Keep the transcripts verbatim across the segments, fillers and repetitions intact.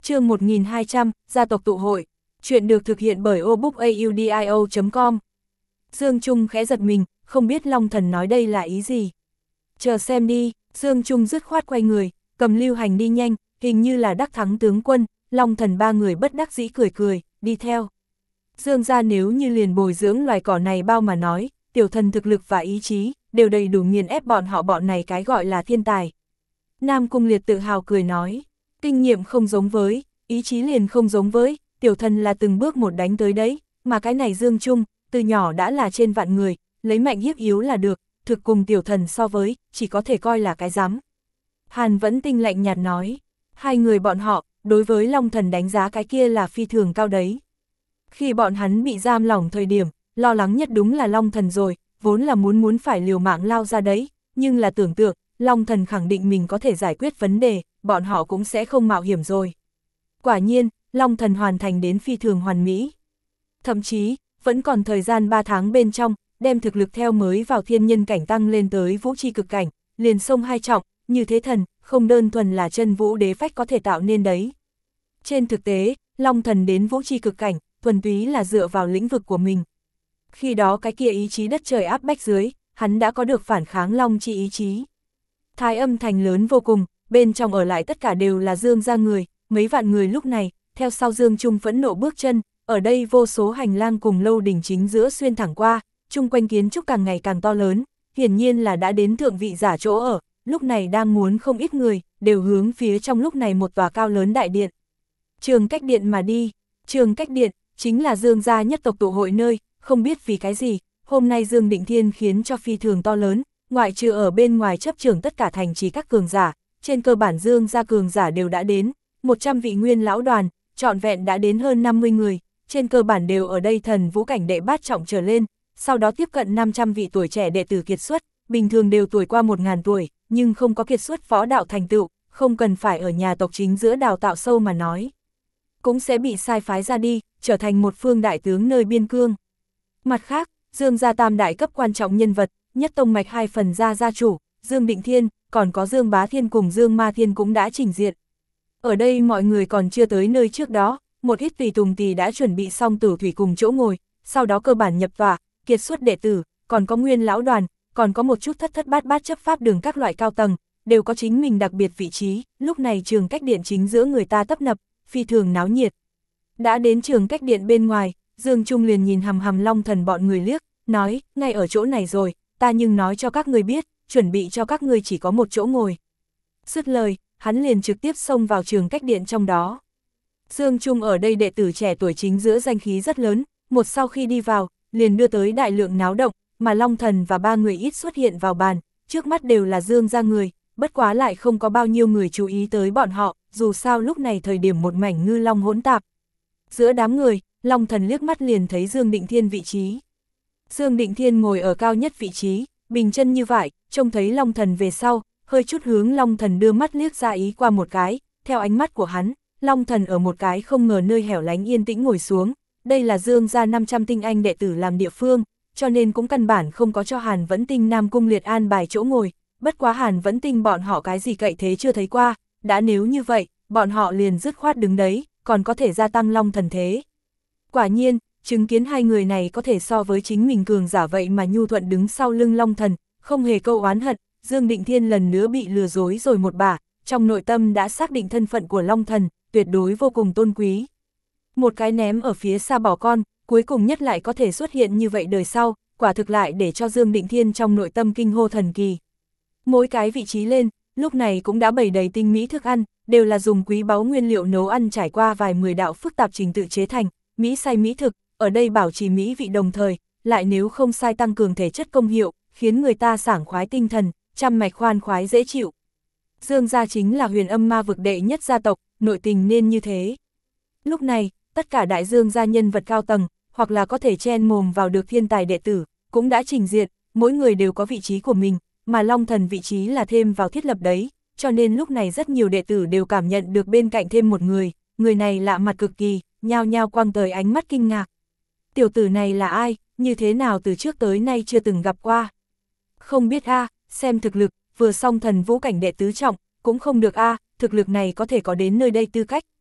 Chương một nghìn hai trăm, gia tộc tụ hội. Chuyện được thực hiện bởi obookaudio chấm com. Dương Trung khẽ giật mình, không biết Long Thần nói đây là ý gì. Chờ xem đi, Dương Trung dứt khoát quay người, cầm lưu hành đi nhanh, hình như là đắc thắng tướng quân. Long Thần ba người bất đắc dĩ cười cười, đi theo. Dương gia nếu như liền bồi dưỡng loài cỏ này bao mà nói, tiểu thần thực lực và ý chí, đều đầy đủ nghiền ép bọn họ bọn này cái gọi là thiên tài. Nam Cung Liệt tự hào cười nói, kinh nghiệm không giống với, ý chí liền không giống với, tiểu thần là từng bước một đánh tới đấy, mà cái này Dương Trung, từ nhỏ đã là trên vạn người, lấy mạnh hiếp yếu là được, thực cùng tiểu thần so với, chỉ có thể coi là cái rắm. Hàn Vẫn Tinh lạnh nhạt nói, hai người bọn họ, đối với Long Thần đánh giá cái kia là phi thường cao đấy. Khi bọn hắn bị giam lỏng thời điểm, lo lắng nhất đúng là Long Thần rồi, vốn là muốn muốn phải liều mạng lao ra đấy, nhưng là tưởng tượng, Long Thần khẳng định mình có thể giải quyết vấn đề, bọn họ cũng sẽ không mạo hiểm rồi. Quả nhiên, Long Thần hoàn thành đến phi thường hoàn mỹ. Thậm chí, vẫn còn thời gian ba tháng bên trong, đem thực lực theo mới vào thiên nhân cảnh tăng lên tới vũ chi cực cảnh, liền sông hai trọng, như thế thần, không đơn thuần là chân vũ đế phách có thể tạo nên đấy. Trên thực tế, Long Thần đến vũ chi cực cảnh, thuần túy là dựa vào lĩnh vực của mình. Khi đó cái kia ý chí đất trời áp bách dưới, hắn đã có được phản kháng Long chi ý chí. Thái Âm thành lớn vô cùng, bên trong ở lại tất cả đều là Dương gia người, mấy vạn người lúc này, theo sau Dương Trung phẫn nộ bước chân, ở đây vô số hành lang cùng lâu đỉnh chính giữa xuyên thẳng qua, chung quanh kiến trúc càng ngày càng to lớn, hiển nhiên là đã đến thượng vị giả chỗ ở, lúc này đang muốn không ít người, đều hướng phía trong lúc này một tòa cao lớn đại điện. Trường Cách Điện mà đi, Trường Cách Điện, chính là Dương gia nhất tộc tụ hội nơi, không biết vì cái gì, hôm nay Dương Định Thiên khiến cho phi thường to lớn, ngoại trừ ở bên ngoài chấp trưởng tất cả thành trì các cường giả, trên cơ bản Dương gia cường giả đều đã đến, một trăm vị nguyên lão đoàn, trọn vẹn đã đến hơn năm mươi người, trên cơ bản đều ở đây thần vũ cảnh đệ bát trọng trở lên, sau đó tiếp cận năm trăm vị tuổi trẻ đệ tử kiệt xuất, bình thường đều tuổi qua một nghìn tuổi, nhưng không có kiệt xuất võ đạo thành tựu, không cần phải ở nhà tộc chính giữa đào tạo sâu mà nói. Cũng sẽ bị sai phái ra đi, trở thành một phương đại tướng nơi biên cương. Mặt khác, Dương gia tam đại cấp quan trọng nhân vật, nhất tông mạch hai phần gia gia chủ, Dương Định Thiên, còn có Dương Bá Thiên cùng Dương Ma Thiên cũng đã trình diện. Ở đây mọi người còn chưa tới nơi trước đó, một ít tùy tùng tỳ đã chuẩn bị xong tử thủy cùng chỗ ngồi, sau đó cơ bản nhập tòa, kiệt xuất đệ tử, còn có nguyên lão đoàn, còn có một chút thất thất bát bát chấp pháp đường các loại cao tầng, đều có chính mình đặc biệt vị trí, lúc này Trường Cách Điện chính giữa người ta tấp nập, phi thường náo nhiệt. Đã đến Trường Cách Điện bên ngoài, Dương Trung liền nhìn hằm hằm Long Thần bọn người liếc, nói, ngay ở chỗ này rồi, ta nhưng nói cho các ngươi biết, chuẩn bị cho các ngươi chỉ có một chỗ ngồi. Dứt lời, hắn liền trực tiếp xông vào Trường Cách Điện trong đó. Dương Trung ở đây đệ tử trẻ tuổi chính giữa danh khí rất lớn, một sau khi đi vào, liền đưa tới đại lượng náo động, mà Long Thần và ba người ít xuất hiện vào bàn, trước mắt đều là Dương gia người, bất quá lại không có bao nhiêu người chú ý tới bọn họ, dù sao lúc này thời điểm một mảnh ngư long hỗn tạp. Giữa đám người, Long Thần liếc mắt liền thấy Dương Định Thiên vị trí. Dương Định Thiên ngồi ở cao nhất vị trí, bình chân như vậy, trông thấy Long Thần về sau, hơi chút hướng Long Thần đưa mắt liếc ra ý qua một cái, theo ánh mắt của hắn, Long Thần ở một cái không ngờ nơi hẻo lánh yên tĩnh ngồi xuống, đây là Dương gia năm trăm tinh anh đệ tử làm địa phương, cho nên cũng căn bản không có cho Hàn Vẫn Tinh Nam Cung Liệt an bài chỗ ngồi, bất quá Hàn Vẫn Tinh bọn họ cái gì cậy thế chưa thấy qua, đã nếu như vậy, bọn họ liền dứt khoát đứng đấy, còn có thể gia tăng Long Thần thế. Quả nhiên, chứng kiến hai người này có thể so với chính mình cường giả vậy mà nhu thuận đứng sau lưng Long Thần, không hề câu oán hận, Dương Định Thiên lần nữa bị lừa dối rồi một bả, trong nội tâm đã xác định thân phận của Long Thần, tuyệt đối vô cùng tôn quý. Một cái ném ở phía xa bỏ con, cuối cùng nhất lại có thể xuất hiện như vậy đời sau, quả thực lại để cho Dương Định Thiên trong nội tâm kinh hô thần kỳ. Mỗi cái vị trí lên, lúc này cũng đã bày đầy tinh mỹ thức ăn, đều là dùng quý báu nguyên liệu nấu ăn trải qua vài mười đạo phức tạp trình tự chế thành, mỹ say mỹ thực, ở đây bảo trì mỹ vị đồng thời, lại nếu không sai tăng cường thể chất công hiệu, khiến người ta sảng khoái tinh thần, trăm mạch khoan khoái dễ chịu. Dương gia chính là Huyền Âm Ma vực đệ nhất gia tộc, nội tình nên như thế. Lúc này, tất cả đại Dương gia nhân vật cao tầng, hoặc là có thể chen mồm vào được thiên tài đệ tử, cũng đã trình diện, mỗi người đều có vị trí của mình, mà Long Thần vị trí là thêm vào thiết lập đấy, cho nên lúc này rất nhiều đệ tử đều cảm nhận được bên cạnh thêm một người, người này lạ mặt cực kỳ, nhao nhao quăng tới ánh mắt kinh ngạc. Tiểu tử này là ai, như thế nào từ trước tới nay chưa từng gặp qua? Không biết a, xem thực lực, vừa xong thần vũ cảnh đệ tứ trọng, cũng không được a, thực lực này có thể có đến nơi đây tư cách,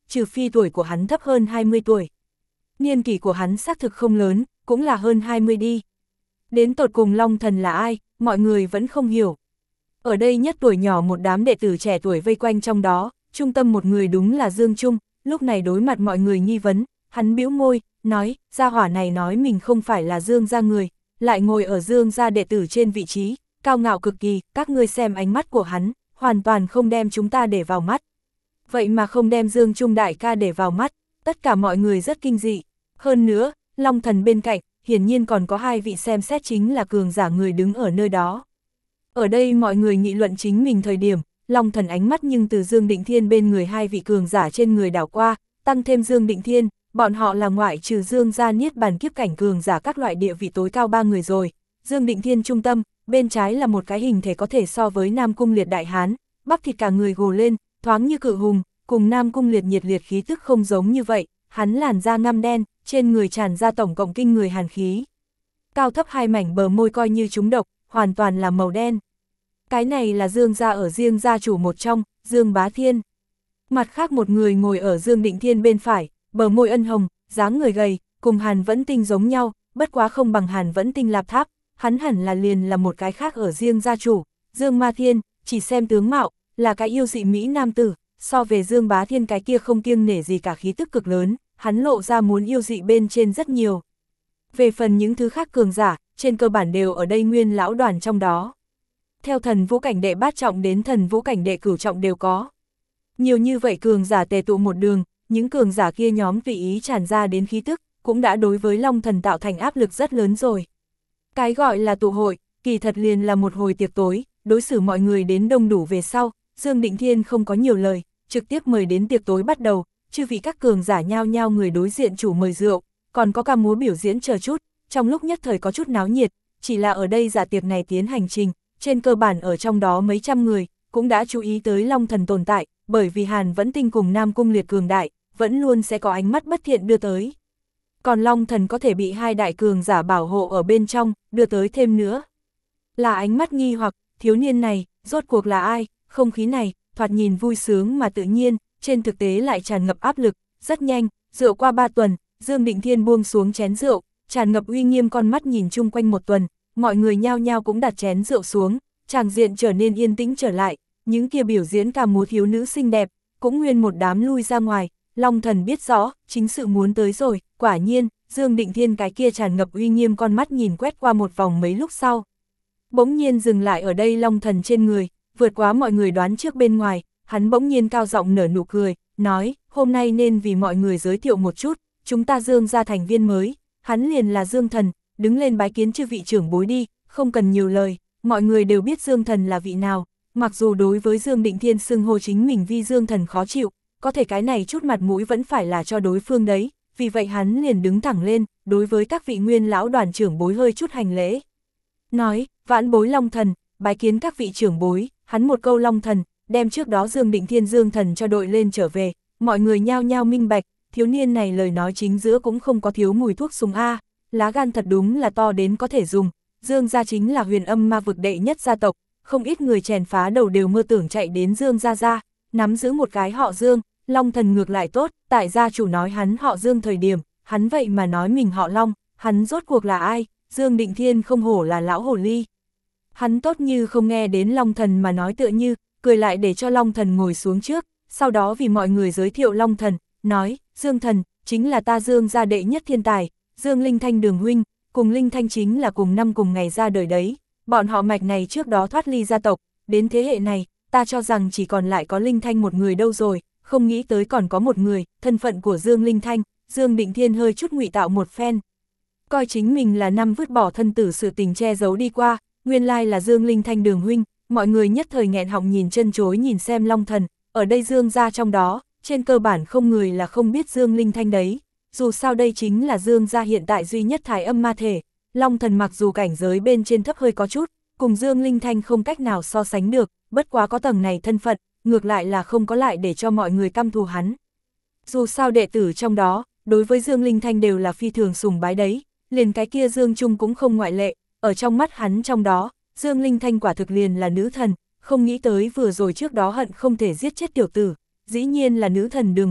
trừ phi tuổi của hắn thấp hơn hai mươi tuổi. Niên kỷ của hắn xác thực không lớn, cũng là hơn hai mươi đi. Đến tột cùng Long Thần là ai, mọi người vẫn không hiểu. Ở đây nhất tuổi nhỏ một đám đệ tử trẻ tuổi vây quanh trong đó, trung tâm một người đúng là Dương Trung, lúc này đối mặt mọi người nghi vấn, hắn bĩu môi, nói, gia hỏa này nói mình không phải là Dương gia người, lại ngồi ở Dương gia đệ tử trên vị trí, cao ngạo cực kỳ, các ngươi xem ánh mắt của hắn, hoàn toàn không đem chúng ta để vào mắt. Vậy mà không đem Dương Trung đại ca để vào mắt, tất cả mọi người rất kinh dị. Hơn nữa, Long Thần bên cạnh, hiển nhiên còn có hai vị xem xét chính là cường giả người đứng ở nơi đó. Ở đây mọi người nghị luận chính mình thời điểm, Long Thần ánh mắt nhưng từ Dương Định Thiên bên người hai vị cường giả trên người đảo qua, tăng thêm Dương Định Thiên, bọn họ là ngoại trừ Dương gia niết bàn kiếp cảnh cường giả các loại địa vị tối cao ba người rồi. Dương Định Thiên trung tâm, bên trái là một cái hình thể có thể so với Nam Cung Liệt đại hán, bắp thịt cả người gồ lên, thoáng như cự hùng, cùng Nam Cung Liệt nhiệt liệt khí tức không giống như vậy, hắn làn da ngăm đen, trên người tràn ra tổng cộng kinh người hàn khí. Cao thấp hai mảnh bờ môi coi như trúng độc, hoàn toàn là màu đen. Cái này là Dương gia ở riêng gia chủ một trong, Dương Bá Thiên. Mặt khác một người ngồi ở Dương Định Thiên bên phải, bờ môi ân hồng, dáng người gầy, cùng Hàn Vẫn Tinh giống nhau, bất quá không bằng Hàn Vẫn Tinh Lạp Tháp, hắn hẳn là liền là một cái khác ở riêng gia chủ, Dương Ma Thiên, chỉ xem tướng mạo, là cái yêu dị mỹ nam tử, so về Dương Bá Thiên cái kia không kiêng nể gì cả khí tức cực lớn, hắn lộ ra muốn yêu dị bên trên rất nhiều. Về phần những thứ khác cường giả, trên cơ bản đều ở đây nguyên lão đoàn trong đó. Theo thần vũ cảnh đệ bát trọng đến thần vũ cảnh đệ cửu trọng đều có. Nhiều như vậy cường giả tề tụ một đường, những cường giả kia nhóm tùy ý tràn ra đến khí tức, cũng đã đối với Long Thần tạo thành áp lực rất lớn rồi. Cái gọi là tụ hội, kỳ thật liền là một hồi tiệc tối, đối xử mọi người đến đông đủ về sau, Dương Định Thiên không có nhiều lời, trực tiếp mời đến tiệc tối bắt đầu, chư vị các cường giả nhao nhao người đối diện chủ mời rượu, còn có ca múa biểu diễn chờ chút, trong lúc nhất thời có chút náo nhiệt, chỉ là ở đây dạ tiệc này tiến hành trình, trên cơ bản ở trong đó mấy trăm người, cũng đã chú ý tới Long Thần tồn tại, bởi vì Hàn Vẫn Tinh cùng Nam Cung Liệt cường đại, vẫn luôn sẽ có ánh mắt bất thiện đưa tới. Còn Long Thần có thể bị hai đại cường giả bảo hộ ở bên trong, đưa tới thêm nữa. Là ánh mắt nghi hoặc, thiếu niên này, rốt cuộc là ai, không khí này, thoạt nhìn vui sướng mà tự nhiên, trên thực tế lại tràn ngập áp lực, rất nhanh, rượu qua ba tuần, Dương Định Thiên buông xuống chén rượu, tràn ngập uy nghiêm con mắt nhìn chung quanh một tuần, mọi người nhao nhao cũng đặt chén rượu xuống, tràng diện trở nên yên tĩnh trở lại, những kia biểu diễn ca múa thiếu nữ xinh đẹp, cũng nguyên một đám lui ra ngoài, Long Thần biết rõ, chính sự muốn tới rồi, quả nhiên, Dương Định Thiên cái kia tràn ngập uy nghiêm con mắt nhìn quét qua một vòng mấy lúc sau. Bỗng nhiên dừng lại ở đây Long Thần trên người, vượt quá mọi người đoán trước bên ngoài, hắn bỗng nhiên cao giọng nở nụ cười, nói, hôm nay nên vì mọi người giới thiệu một chút, chúng ta Dương gia thành viên mới, hắn liền là Dương Thần, đứng lên bái kiến chư vị trưởng bối đi, không cần nhiều lời, mọi người đều biết Dương Thần là vị nào, mặc dù đối với Dương Định Thiên xưng hô chính mình vi Dương Thần khó chịu, có thể cái này chút mặt mũi vẫn phải là cho đối phương đấy, vì vậy hắn liền đứng thẳng lên, đối với các vị nguyên lão đoàn trưởng bối hơi chút hành lễ. Nói, vãn bối Long Thần, bái kiến các vị trưởng bối, hắn một câu Long Thần, đem trước đó Dương Định Thiên Dương Thần cho đội lên trở về, mọi người nhao nhao minh bạch, thiếu niên này lời nói chính giữa cũng không có thiếu mùi thuốc súng A, lá gan thật đúng là to đến có thể dùng, Dương gia chính là huyền âm ma vực đệ nhất gia tộc, không ít người chèn phá đầu đều mơ tưởng chạy đến Dương gia gia, nắm giữ một cái họ Dương, Long Thần ngược lại tốt, tại gia chủ nói hắn họ Dương thời điểm, hắn vậy mà nói mình họ Long, hắn rốt cuộc là ai, Dương Định Thiên không hổ là lão hồ ly. Hắn tốt như không nghe đến Long Thần mà nói tựa như, cười lại để cho Long Thần ngồi xuống trước, sau đó vì mọi người giới thiệu Long Thần, nói, Dương Thần, chính là ta Dương gia đệ nhất thiên tài, Dương Linh Thanh đường huynh, cùng Linh Thanh chính là cùng năm cùng ngày ra đời đấy, bọn họ mạch này trước đó thoát ly gia tộc, đến thế hệ này, ta cho rằng chỉ còn lại có Linh Thanh một người đâu rồi, không nghĩ tới còn có một người, thân phận của Dương Linh Thanh, Dương Định Thiên hơi chút ngụy tạo một phen. Coi chính mình là năm vứt bỏ thân tử sự tình che giấu đi qua, nguyên lai là Dương Linh Thanh đường huynh, mọi người nhất thời nghẹn họng nhìn chân chối nhìn xem Long Thần, ở đây Dương gia trong đó, trên cơ bản không người là không biết Dương Linh Thanh đấy, dù sao đây chính là Dương gia hiện tại duy nhất thái âm ma thể, Long Thần mặc dù cảnh giới bên trên thấp hơi có chút, cùng Dương Linh Thanh không cách nào so sánh được, bất quá có tầng này thân phận, ngược lại là không có lại để cho mọi người căm thù hắn. Dù sao đệ tử trong đó, đối với Dương Linh Thanh đều là phi thường sùng bái đấy, liền cái kia Dương Trung cũng không ngoại lệ, ở trong mắt hắn trong đó, Dương Linh Thanh quả thực liền là nữ thần, không nghĩ tới vừa rồi trước đó hận không thể giết chết tiểu tử, dĩ nhiên là nữ thần đường huynh,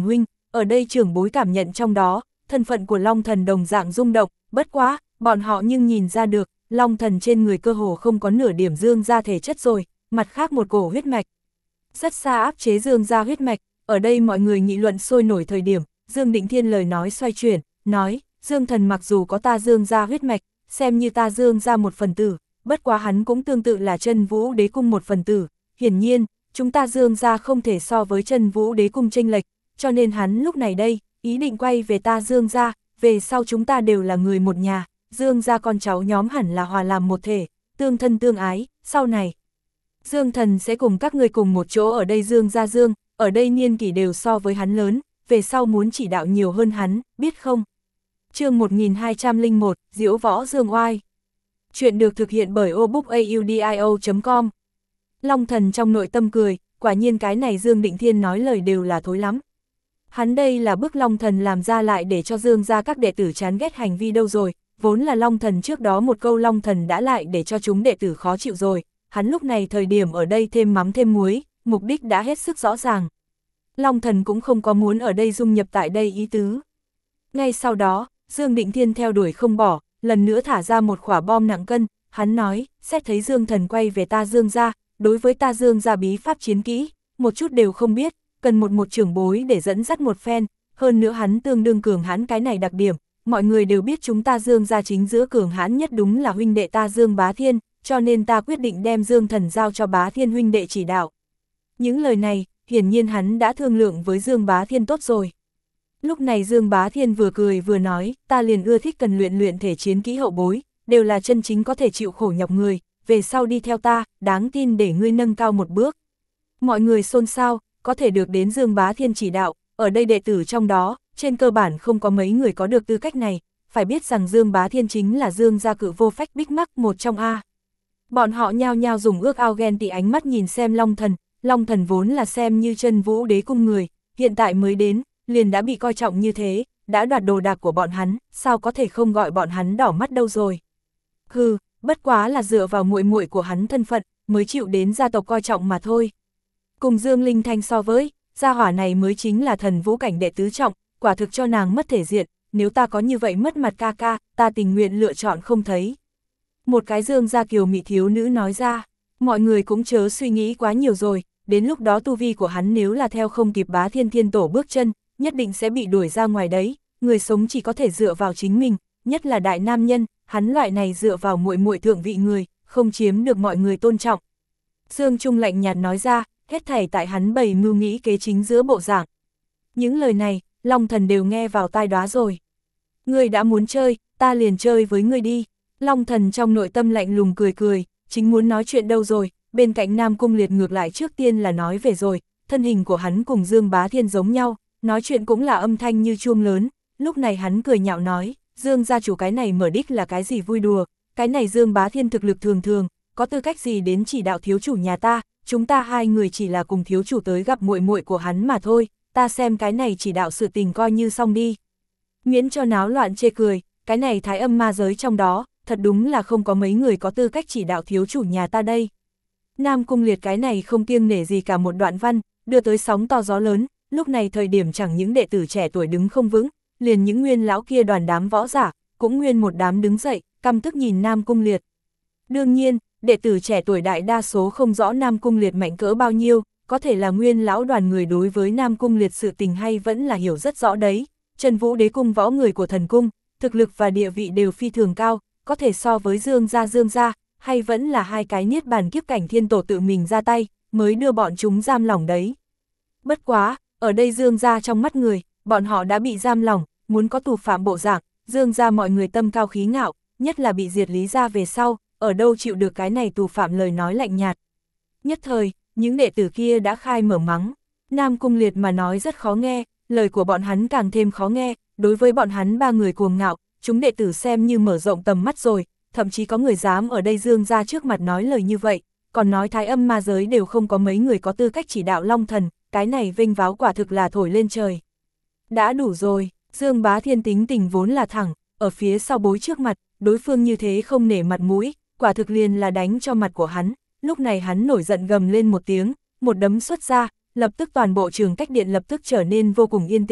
ở đây trưởng bối cảm nhận trong đó, thân phận của Long Thần đồng dạng rung động, bất quá, bọn họ nhưng nhìn ra được, Long Thần trên người cơ hồ không có nửa điểm dương gia thể chất rồi, mặt khác một cổ huyết mạch. Rất xa áp chế dương gia huyết mạch, ở đây mọi người nghị luận sôi nổi thời điểm, Dương Định Thiên lời nói xoay chuyển, nói, Dương Thần mặc dù có ta dương gia huyết mạch, xem như ta dương gia một phần tử, bất quá hắn cũng tương tự là Chân Vũ Đế Cung một phần tử, hiển nhiên, chúng ta dương gia không thể so với Chân Vũ Đế Cung chênh lệch, cho nên hắn lúc này đây, ý định quay về ta dương gia, về sau chúng ta đều là người một nhà, dương gia con cháu nhóm hẳn là hòa làm một thể, tương thân tương ái, sau này. Dương Thần sẽ cùng các người cùng một chỗ ở đây dương gia dương, ở đây niên kỷ đều so với hắn lớn, về sau muốn chỉ đạo nhiều hơn hắn, biết không? Chương một nghìn hai trăm lẻ một, Diễu Võ Dương Oai. Chuyện được thực hiện bởi obookaudio chấm com. Long Thần trong nội tâm cười, quả nhiên cái này Dương Định Thiên nói lời đều là thối lắm. Hắn đây là bức Long Thần làm ra lại để cho Dương gia các đệ tử chán ghét hành vi đâu rồi, vốn là Long Thần trước đó một câu Long Thần đã lại để cho chúng đệ tử khó chịu rồi, hắn lúc này thời điểm ở đây thêm mắm thêm muối, mục đích đã hết sức rõ ràng. Long Thần cũng không có muốn ở đây dung nhập tại đây ý tứ. Ngay sau đó, Dương Định Thiên theo đuổi không bỏ, lần nữa thả ra một quả bom nặng cân, hắn nói, xét thấy Dương Thần quay về ta Dương gia, đối với ta Dương gia bí pháp chiến kỹ, một chút đều không biết, cần một một trưởng bối để dẫn dắt một phen, hơn nữa hắn tương đương cường hãn cái này đặc điểm, mọi người đều biết chúng ta Dương gia chính giữa cường hãn nhất đúng là huynh đệ ta Dương Bá Thiên, cho nên ta quyết định đem Dương Thần giao cho Bá Thiên huynh đệ chỉ đạo. Những lời này, hiển nhiên hắn đã thương lượng với Dương Bá Thiên tốt rồi. Lúc này Dương Bá Thiên vừa cười vừa nói, ta liền ưa thích cần luyện luyện thể chiến kỹ hậu bối, đều là chân chính có thể chịu khổ nhọc người, về sau đi theo ta, đáng tin để ngươi nâng cao một bước. Mọi người xôn xao, có thể được đến Dương Bá Thiên chỉ đạo, ở đây đệ tử trong đó, trên cơ bản không có mấy người có được tư cách này, phải biết rằng Dương Bá Thiên chính là Dương gia cự vô phách bích mắc một trong A. Bọn họ nhao nhao dùng ước ao ghen tị ánh mắt nhìn xem Long Thần, Long Thần vốn là xem như Chân Vũ Đế Cung người, hiện tại mới đến, liền đã bị coi trọng như thế, đã đoạt đồ đạc của bọn hắn, sao có thể không gọi bọn hắn đỏ mắt đâu rồi. Hừ, bất quá là dựa vào muội muội của hắn thân phận, mới chịu đến gia tộc coi trọng mà thôi. Cùng Dương Linh Thanh so với, gia hỏa này mới chính là thần vũ cảnh đệ tứ trọng, quả thực cho nàng mất thể diện, nếu ta có như vậy mất mặt ca ca, ta tình nguyện lựa chọn không thấy. Một cái Dương gia kiều mị thiếu nữ nói ra, mọi người cũng chớ suy nghĩ quá nhiều rồi, đến lúc đó tu vi của hắn nếu là theo không kịp Bá Thiên Thiên Tổ bước chân, nhất định sẽ bị đuổi ra ngoài đấy, người sống chỉ có thể dựa vào chính mình, nhất là đại nam nhân, hắn loại này dựa vào muội muội thượng vị người, không chiếm được mọi người tôn trọng. Dương Trung lạnh nhạt nói ra, hết thảy tại hắn bày mưu nghĩ kế chính giữa bộ dạng. Những lời này, Long Thần đều nghe vào tai đoá rồi. Ngươi đã muốn chơi, ta liền chơi với ngươi đi. Long Thần trong nội tâm lạnh lùng cười cười, chính muốn nói chuyện đâu rồi, bên cạnh Nam Cung Liệt ngược lại trước tiên là nói về rồi, thân hình của hắn cùng Dương Bá Thiên giống nhau, nói chuyện cũng là âm thanh như chuông lớn, lúc này hắn cười nhạo nói, Dương gia chủ cái này mở đích là cái gì vui đùa, cái này Dương Bá Thiên thực lực thường thường, có tư cách gì đến chỉ đạo thiếu chủ nhà ta, chúng ta hai người chỉ là cùng thiếu chủ tới gặp muội muội của hắn mà thôi, ta xem cái này chỉ đạo sự tình coi như xong đi. Miễn cho náo loạn chê cười, cái này thái âm ma giới trong đó, thật đúng là không có mấy người có tư cách chỉ đạo thiếu chủ nhà ta đây. Nam Cung Liệt cái này không kiêng nể gì cả một đoạn văn, đưa tới sóng to gió lớn, lúc này thời điểm chẳng những đệ tử trẻ tuổi đứng không vững, liền những nguyên lão kia đoàn đám võ giả, cũng nguyên một đám đứng dậy, căm tức nhìn Nam Cung Liệt. Đương nhiên, đệ tử trẻ tuổi đại đa số không rõ Nam Cung Liệt mạnh cỡ bao nhiêu, có thể là nguyên lão đoàn người đối với Nam Cung Liệt sự tình hay vẫn là hiểu rất rõ đấy. Chân Vũ Đế Cung võ người của thần cung, thực lực và địa vị đều phi thường cao, có thể so với Dương gia Dương gia, hay vẫn là hai cái niết bàn kiếp cảnh thiên tổ tự mình ra tay, mới đưa bọn chúng giam lỏng đấy. Bất quá, ở đây Dương gia trong mắt người, bọn họ đã bị giam lỏng, muốn có tù phạm bộ dạng, Dương gia mọi người tâm cao khí ngạo, nhất là bị diệt Lý gia về sau, ở đâu chịu được cái này tù phạm lời nói lạnh nhạt. Nhất thời, những đệ tử kia đã khai mở mắng, Nam Cung Liệt mà nói rất khó nghe, lời của bọn hắn càng thêm khó nghe, đối với bọn hắn ba người cuồng ngạo, chúng đệ tử xem như mở rộng tầm mắt rồi, thậm chí có người dám ở đây Dương gia trước mặt nói lời như vậy, còn nói thái âm ma giới đều không có mấy người có tư cách chỉ đạo Long Thần, cái này vênh váo quả thực là thổi lên trời. Đã đủ rồi, Dương Bá Thiên tính tình vốn là thẳng, ở phía sau bối trước mặt, đối phương như thế không nể mặt mũi, quả thực liền là đánh cho mặt của hắn, lúc này hắn nổi giận gầm lên một tiếng, một đấm xuất ra, lập tức toàn bộ trường cách điện lập tức trở nên vô cùng yên tĩnh,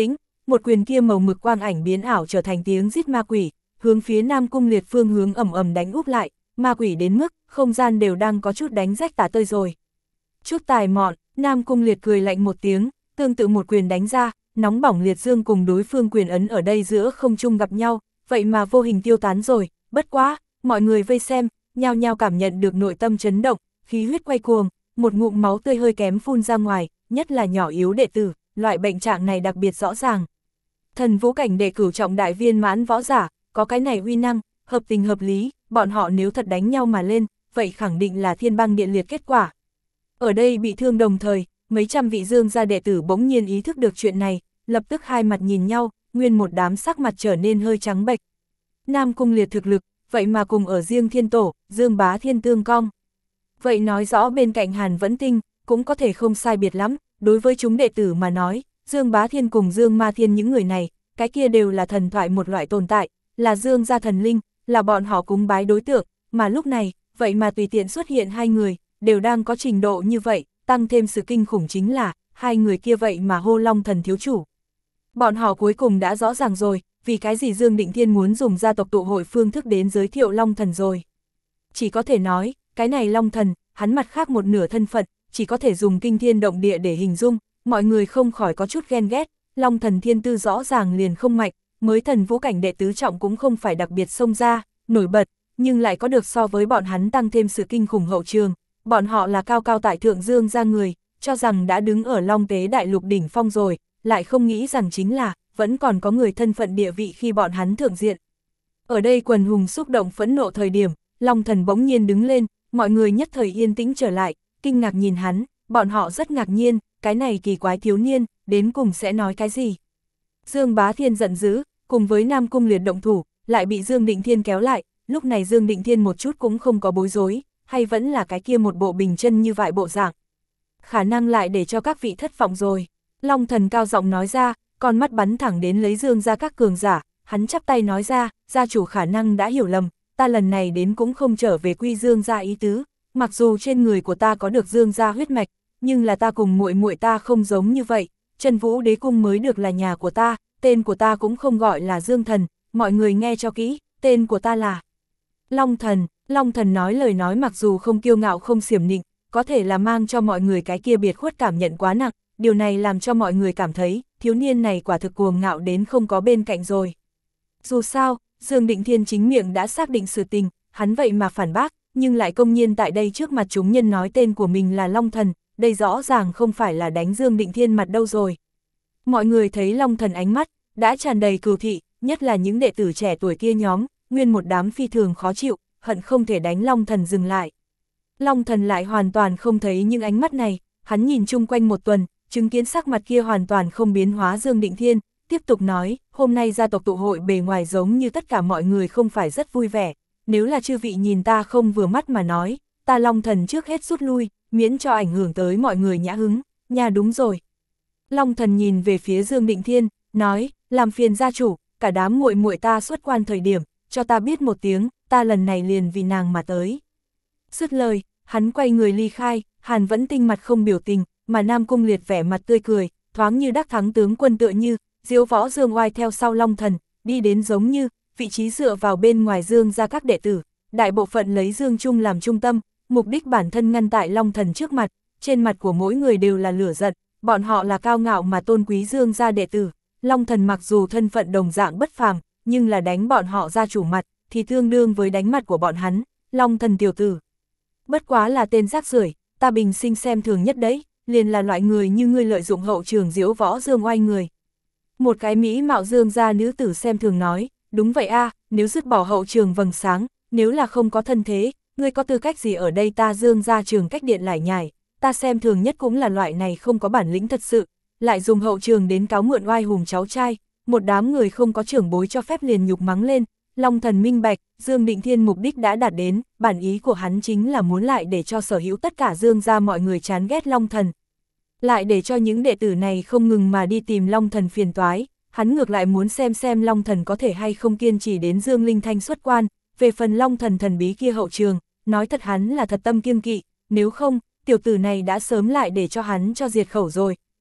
một quyền kia màu mực quang ảnh biến ảo trở thành tiếng rít ma quỷ, hướng phía Nam Cung Liệt phương hướng ầm ầm đánh úp lại, ma quỷ đến mức, không gian đều đang có chút đánh rách tả tơi rồi. Chút tài mọn, Nam Cung Liệt cười lạnh một tiếng, tương tự một quyền đánh ra, nóng bỏng liệt dương cùng đối phương quyền ấn ở đây giữa không trung gặp nhau, vậy mà vô hình tiêu tán rồi, bất quá, mọi người vây xem, nhao nhao cảm nhận được nội tâm chấn động, khí huyết quay cuồng, một ngụm máu tươi hơi kém phun ra ngoài, nhất là nhỏ yếu đệ tử, loại bệnh trạng này đặc biệt rõ ràng. Thần vũ cảnh đệ cửu trọng đại viên mãn võ giả, có cái này uy năng, hợp tình hợp lý, bọn họ nếu thật đánh nhau mà lên, vậy khẳng định là thiên băng địa liệt kết quả. Ở đây bị thương đồng thời, mấy trăm vị Dương gia đệ tử bỗng nhiên ý thức được chuyện này, lập tức hai mặt nhìn nhau, nguyên một đám sắc mặt trở nên hơi trắng bệch. Nam Cung Liệt thực lực, vậy mà cùng ở riêng thiên tổ, Dương Bá Thiên tương cong. Vậy nói rõ bên cạnh Hàn Vẫn Tinh, cũng có thể không sai biệt lắm, đối với chúng đệ tử mà nói, Dương Bá Thiên cùng Dương Ma Thiên những người này, cái kia đều là thần thoại một loại tồn tại, là Dương gia thần linh, là bọn họ cúng bái đối tượng, mà lúc này, vậy mà tùy tiện xuất hiện hai người, đều đang có trình độ như vậy, tăng thêm sự kinh khủng chính là, hai người kia vậy mà hô Long Thần thiếu chủ. Bọn họ cuối cùng đã rõ ràng rồi, vì cái gì Dương Định Thiên muốn dùng gia tộc tụ hội phương thức đến giới thiệu Long Thần rồi. Chỉ có thể nói, cái này Long Thần, hắn mặt khác một nửa thân phận, chỉ có thể dùng kinh thiên động địa để hình dung, mọi người không khỏi có chút ghen ghét, Long Thần thiên tư rõ ràng liền không mạnh, mới thần vũ cảnh đệ tứ trọng cũng không phải đặc biệt xông ra, nổi bật, nhưng lại có được so với bọn hắn tăng thêm sự kinh khủng hậu trường, bọn họ là cao cao tại thượng Dương gia người, cho rằng đã đứng ở Long Tế đại lục đỉnh phong rồi, lại không nghĩ rằng chính là, vẫn còn có người thân phận địa vị khi bọn hắn thượng diện. Ở đây quần hùng xúc động phẫn nộ thời điểm, Long Thần bỗng nhiên đứng lên, mọi người nhất thời yên tĩnh trở lại, kinh ngạc nhìn hắn, bọn họ rất ngạc nhiên, cái này kỳ quái thiếu niên, đến cùng sẽ nói cái gì. Dương Bá Thiên giận dữ, cùng với Nam Cung Liệt động thủ, lại bị Dương Định Thiên kéo lại, lúc này Dương Định Thiên một chút cũng không có bối rối, hay vẫn là cái kia một bộ bình chân như vại bộ dạng. Khả năng lại để cho các vị thất vọng rồi. Long Thần cao giọng nói ra, con mắt bắn thẳng đến lấy Dương ra các cường giả, hắn chắp tay nói ra, gia chủ khả năng đã hiểu lầm, ta lần này đến cũng không trở về quy Dương ra ý tứ, mặc dù trên người của ta có được Dương ra huyết mạch, nhưng là ta cùng muội muội ta không giống như vậy, Chân Vũ Đế Cung mới được là nhà của ta, tên của ta cũng không gọi là Dương Thần, mọi người nghe cho kỹ, tên của ta là Long Thần. Long Thần nói lời nói mặc dù không kiêu ngạo không xiểm nịnh, có thể là mang cho mọi người cái kia biệt khuất cảm nhận quá nặng, điều này làm cho mọi người cảm thấy, thiếu niên này quả thực cuồng ngạo đến không có bên cạnh rồi. Dù sao, Dương Định Thiên chính miệng đã xác định sự tình, hắn vậy mà phản bác, nhưng lại công nhiên tại đây trước mặt chúng nhân nói tên của mình là Long Thần, đây rõ ràng không phải là đánh Dương Định Thiên mặt đâu rồi. Mọi người thấy Long Thần ánh mắt, đã tràn đầy cừu thị, nhất là những đệ tử trẻ tuổi kia nhóm, nguyên một đám phi thường khó chịu, hận không thể đánh Long Thần dừng lại. Long Thần lại hoàn toàn không thấy những ánh mắt này, hắn nhìn chung quanh một tuần, chứng kiến sắc mặt kia hoàn toàn không biến hóa Dương Định Thiên, tiếp tục nói, hôm nay gia tộc tụ hội bề ngoài giống như tất cả mọi người không phải rất vui vẻ, nếu là chư vị nhìn ta không vừa mắt mà nói, ta Long Thần trước hết rút lui, miễn cho ảnh hưởng tới mọi người nhã hứng, nha đúng rồi. Long Thần nhìn về phía Dương Định Thiên, nói, làm phiền gia chủ, cả đám muội muội ta xuất quan thời điểm, cho ta biết một tiếng, ta lần này liền vì nàng mà tới. Dứt lời, hắn quay người ly khai, Hàn Vẫn Tinh mặt không biểu tình, mà Nam Cung Liệt vẻ mặt tươi cười, thoáng như đắc thắng tướng quân tựa như, diếu võ Dương oai theo sau Long Thần, đi đến giống như, vị trí dựa vào bên ngoài Dương ra các đệ tử, đại bộ phận lấy Dương Trung làm trung tâm, mục đích bản thân ngăn tại Long Thần trước mặt, trên mặt của mỗi người đều là lửa giận, bọn họ là cao ngạo mà tôn quý Dương gia đệ tử, Long Thần mặc dù thân phận đồng dạng bất phàm, nhưng là đánh bọn họ ra chủ mặt, thì tương đương với đánh mặt của bọn hắn, Long Thần tiểu tử. Bất quá là tên rác rưởi, ta bình sinh xem thường nhất đấy, liền là loại người như ngươi lợi dụng hậu trường diếu võ Dương oai người. Một cái mỹ mạo Dương gia nữ tử xem thường nói, đúng vậy a, nếu dứt bỏ hậu trường vầng sáng, nếu là không có thân thế, ngươi có tư cách gì ở đây ta Dương gia trường cách điện lải nhải, ta xem thường nhất cũng là loại này không có bản lĩnh thật sự, lại dùng hậu trường đến cáo mượn oai hùng cháu trai, một đám người không có trưởng bối cho phép liền nhục mắng lên. Long Thần minh bạch, Dương Định Thiên mục đích đã đạt đến, bản ý của hắn chính là muốn lại để cho sở hữu tất cả Dương gia mọi người chán ghét Long Thần. Lại để cho những đệ tử này không ngừng mà đi tìm Long Thần phiền toái, hắn ngược lại muốn xem xem Long Thần có thể hay không kiên trì đến Dương Linh Thanh xuất quan, về phần Long Thần thần bí kia hậu trường, nói thật hắn là thật tâm kiêng kỵ, nếu không, tiểu tử này đã sớm lại để cho hắn cho diệt khẩu rồi,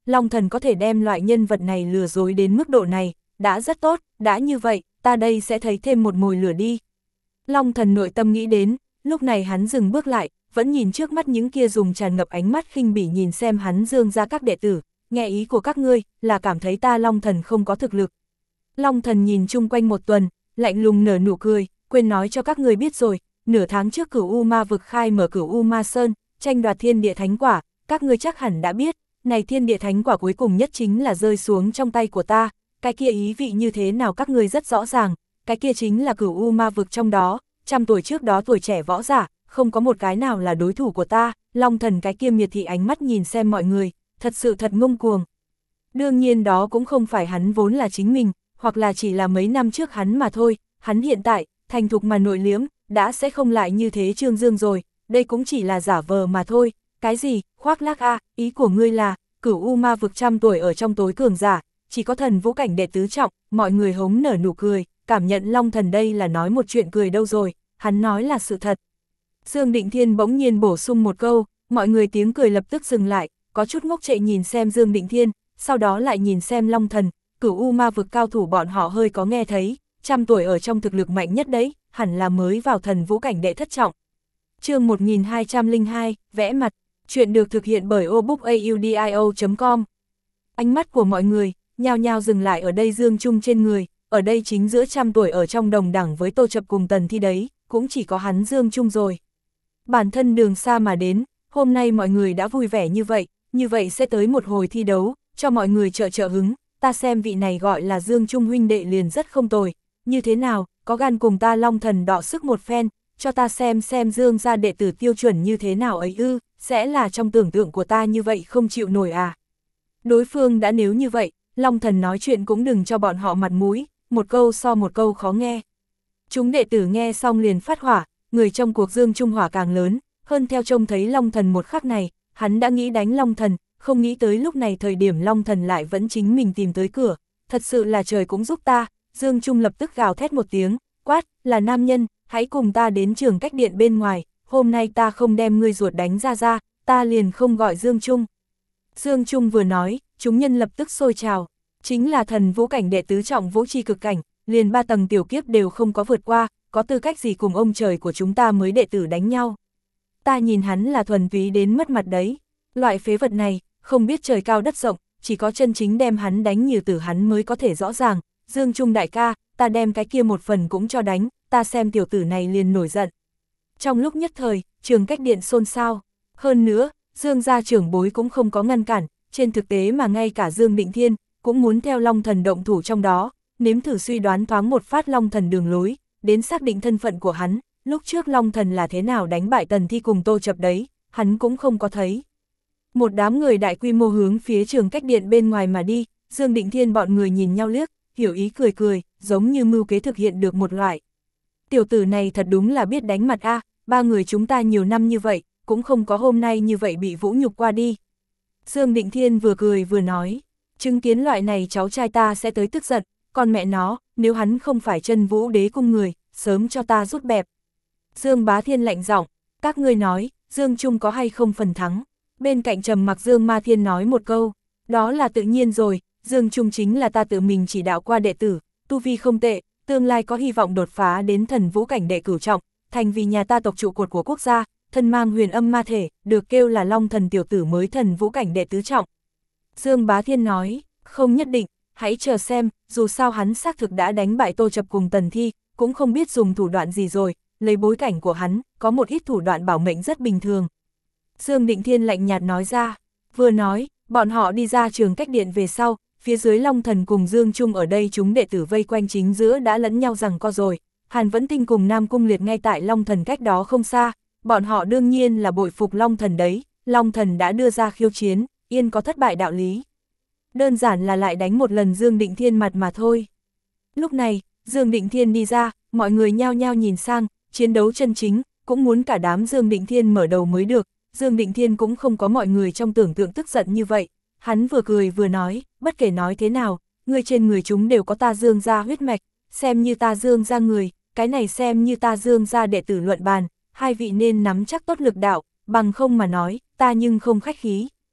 Long Thần có thể đem loại nhân vật này lừa dối đến mức độ này, đã rất tốt, đã như vậy, ta đây sẽ thấy thêm một mồi lửa đi. Long Thần nội tâm nghĩ đến, lúc này hắn dừng bước lại, vẫn nhìn trước mắt những kia dùng tràn ngập ánh mắt khinh bỉ nhìn xem hắn Dương gia các đệ tử, nghe ý của các ngươi, là cảm thấy ta Long Thần không có thực lực. Long Thần nhìn chung quanh một tuần, lạnh lùng nở nụ cười, quên nói cho các ngươi biết rồi, nửa tháng trước Cửu U Ma vực khai mở Cửu U Ma Sơn, tranh đoạt thiên địa thánh quả, các ngươi chắc hẳn đã biết, này thiên địa thánh quả cuối cùng nhất chính là rơi xuống trong tay của ta, cái kia ý vị như thế nào các ngươi rất rõ ràng, cái kia chính là Cửu U Ma vực trong đó, trăm tuổi trước đó tuổi trẻ võ giả, không có một cái nào là đối thủ của ta. Long Thần cái kia miệt thị ánh mắt nhìn xem mọi người, thật sự thật ngông cuồng. Đương nhiên đó cũng không phải hắn vốn là chính mình, hoặc là chỉ là mấy năm trước hắn mà thôi, hắn hiện tại, thành thục mà nội liễm, đã sẽ không lại như thế trương dương rồi, đây cũng chỉ là giả vờ mà thôi. Cái gì, khoác lác a, ý của ngươi là, Cửu U Ma vực trăm tuổi ở trong tối cường giả, chỉ có thần vũ cảnh đệ tứ trọng, mọi người hống nở nụ cười, cảm nhận Long Thần đây là nói một chuyện cười đâu rồi, hắn nói là sự thật. Dương Định Thiên bỗng nhiên bổ sung một câu, mọi người tiếng cười lập tức dừng lại, có chút ngốc trệ nhìn xem Dương Định Thiên, sau đó lại nhìn xem Long Thần, Cửu U Ma vực cao thủ bọn họ hơi có nghe thấy, trăm tuổi ở trong thực lực mạnh nhất đấy, hẳn là mới vào thần vũ cảnh đệ thất trọng. Chương một nghìn hai trăm lẻ hai, vẽ mặt, chuyện được thực hiện bởi obookaudio chấm com. Ánh mắt của mọi người, nhao nhao dừng lại ở đây Dương Trung trên người, ở đây chính giữa trăm tuổi ở trong đồng đẳng với Tô Chập cùng Tần Thi đấy, cũng chỉ có hắn Dương Trung rồi. Bản thân đường xa mà đến, hôm nay mọi người đã vui vẻ như vậy, như vậy sẽ tới một hồi thi đấu, cho mọi người trợ trợ hứng, ta xem vị này gọi là Dương Trung huynh đệ liền rất không tồi, như thế nào, có gan cùng ta Long Thần đọ sức một phen, cho ta xem xem Dương gia đệ tử tiêu chuẩn như thế nào ấy ư, sẽ là trong tưởng tượng của ta như vậy không chịu nổi à. Đối phương đã nếu như vậy, Long Thần nói chuyện cũng đừng cho bọn họ mặt mũi, một câu so một câu khó nghe. Chúng đệ tử nghe xong liền phát hỏa, người trong cuộc Dương Trung hỏa càng lớn, hơn theo trông thấy Long Thần một khắc này, hắn đã nghĩ đánh Long Thần, không nghĩ tới lúc này thời điểm Long Thần lại vẫn chính mình tìm tới cửa, thật sự là trời cũng giúp ta. Dương Trung lập tức gào thét một tiếng, quát, là nam nhân, hãy cùng ta đến trường cách điện bên ngoài, hôm nay ta không đem ngươi ruột đánh ra ra, ta liền không gọi Dương Trung. Dương Trung vừa nói, chúng nhân lập tức sôi trào, chính là thần vũ cảnh đệ tứ trọng vũ chi cực cảnh, liền ba tầng tiểu kiếp đều không có vượt qua, có tư cách gì cùng ông trời của chúng ta mới đệ tử đánh nhau. Ta nhìn hắn là thuần túy đến mất mặt đấy, loại phế vật này, không biết trời cao đất rộng, chỉ có chân chính đem hắn đánh như tử hắn mới có thể rõ ràng. Dương Trung đại ca, ta đem cái kia một phần cũng cho đánh, ta xem tiểu tử này liền nổi giận. Trong lúc nhất thời, trường cách điện xôn xao, hơn nữa, Dương gia trưởng bối cũng không có ngăn cản, trên thực tế mà ngay cả Dương Định Thiên, cũng muốn theo Long Thần động thủ trong đó, nếm thử suy đoán thoáng một phát Long Thần đường lối, đến xác định thân phận của hắn, lúc trước Long Thần là thế nào đánh bại Tần Thi cùng Tô Chập đấy, hắn cũng không có thấy. Một đám người đại quy mô hướng phía trường cách điện bên ngoài mà đi, Dương Định Thiên bọn người nhìn nhau liếc, hiểu ý cười cười, giống như mưu kế thực hiện được một loại. Tiểu tử này thật đúng là biết đánh mặt a, ba người chúng ta nhiều năm như vậy, cũng không có hôm nay như vậy bị vũ nhục qua đi. Dương Định Thiên vừa cười vừa nói, chứng kiến loại này cháu trai ta sẽ tới tức giận, còn mẹ nó, nếu hắn không phải chân vũ đế cung người, sớm cho ta rút bẹp. Dương Bá Thiên lạnh giọng, các ngươi nói, Dương Trung có hay không phần thắng? Bên cạnh trầm mặc Dương Ma Thiên nói một câu, đó là tự nhiên rồi, Dương Trung chính là ta tự mình chỉ đạo qua đệ tử, tu vi không tệ, tương lai có hy vọng đột phá đến thần vũ cảnh đệ cửu trọng, thành vì nhà ta tộc trụ cột của quốc gia, thân mang huyền âm ma thể, được kêu là Long Thần tiểu tử mới thần vũ cảnh đệ tứ trọng. Dương Bá Thiên nói, không nhất định, hãy chờ xem, dù sao hắn xác thực đã đánh bại Tô Chập cùng Tần Thi, cũng không biết dùng thủ đoạn gì rồi, lấy bối cảnh của hắn, có một ít thủ đoạn bảo mệnh rất bình thường. Dương Định Thiên lạnh nhạt nói ra, vừa nói, bọn họ đi ra trường cách điện về sau, phía dưới Long Thần cùng Dương Trung ở đây chúng đệ tử vây quanh chính giữa đã lẫn nhau rằng co rồi, Hàn Vẫn Tinh cùng Nam Cung Liệt ngay tại Long Thần cách đó không xa, bọn họ đương nhiên là bội phục Long Thần đấy, Long Thần đã đưa ra khiêu chiến, yên có thất bại đạo lý. Đơn giản là lại đánh một lần Dương Định Thiên mặt mà thôi. Lúc này, Dương Định Thiên đi ra, mọi người nhao nhao nhìn sang, chiến đấu chân chính, cũng muốn cả đám Dương Định Thiên mở đầu mới được, Dương Định Thiên cũng không có mọi người trong tưởng tượng tức giận như vậy, hắn vừa cười vừa nói, bất kể nói thế nào, người trên người chúng đều có ta Dương gia huyết mạch, xem như ta Dương gia người, cái này xem như ta Dương gia đệ tử luận bàn, hai vị nên nắm chắc tốt lực đạo, bằng không mà nói, ta nhưng không khách khí.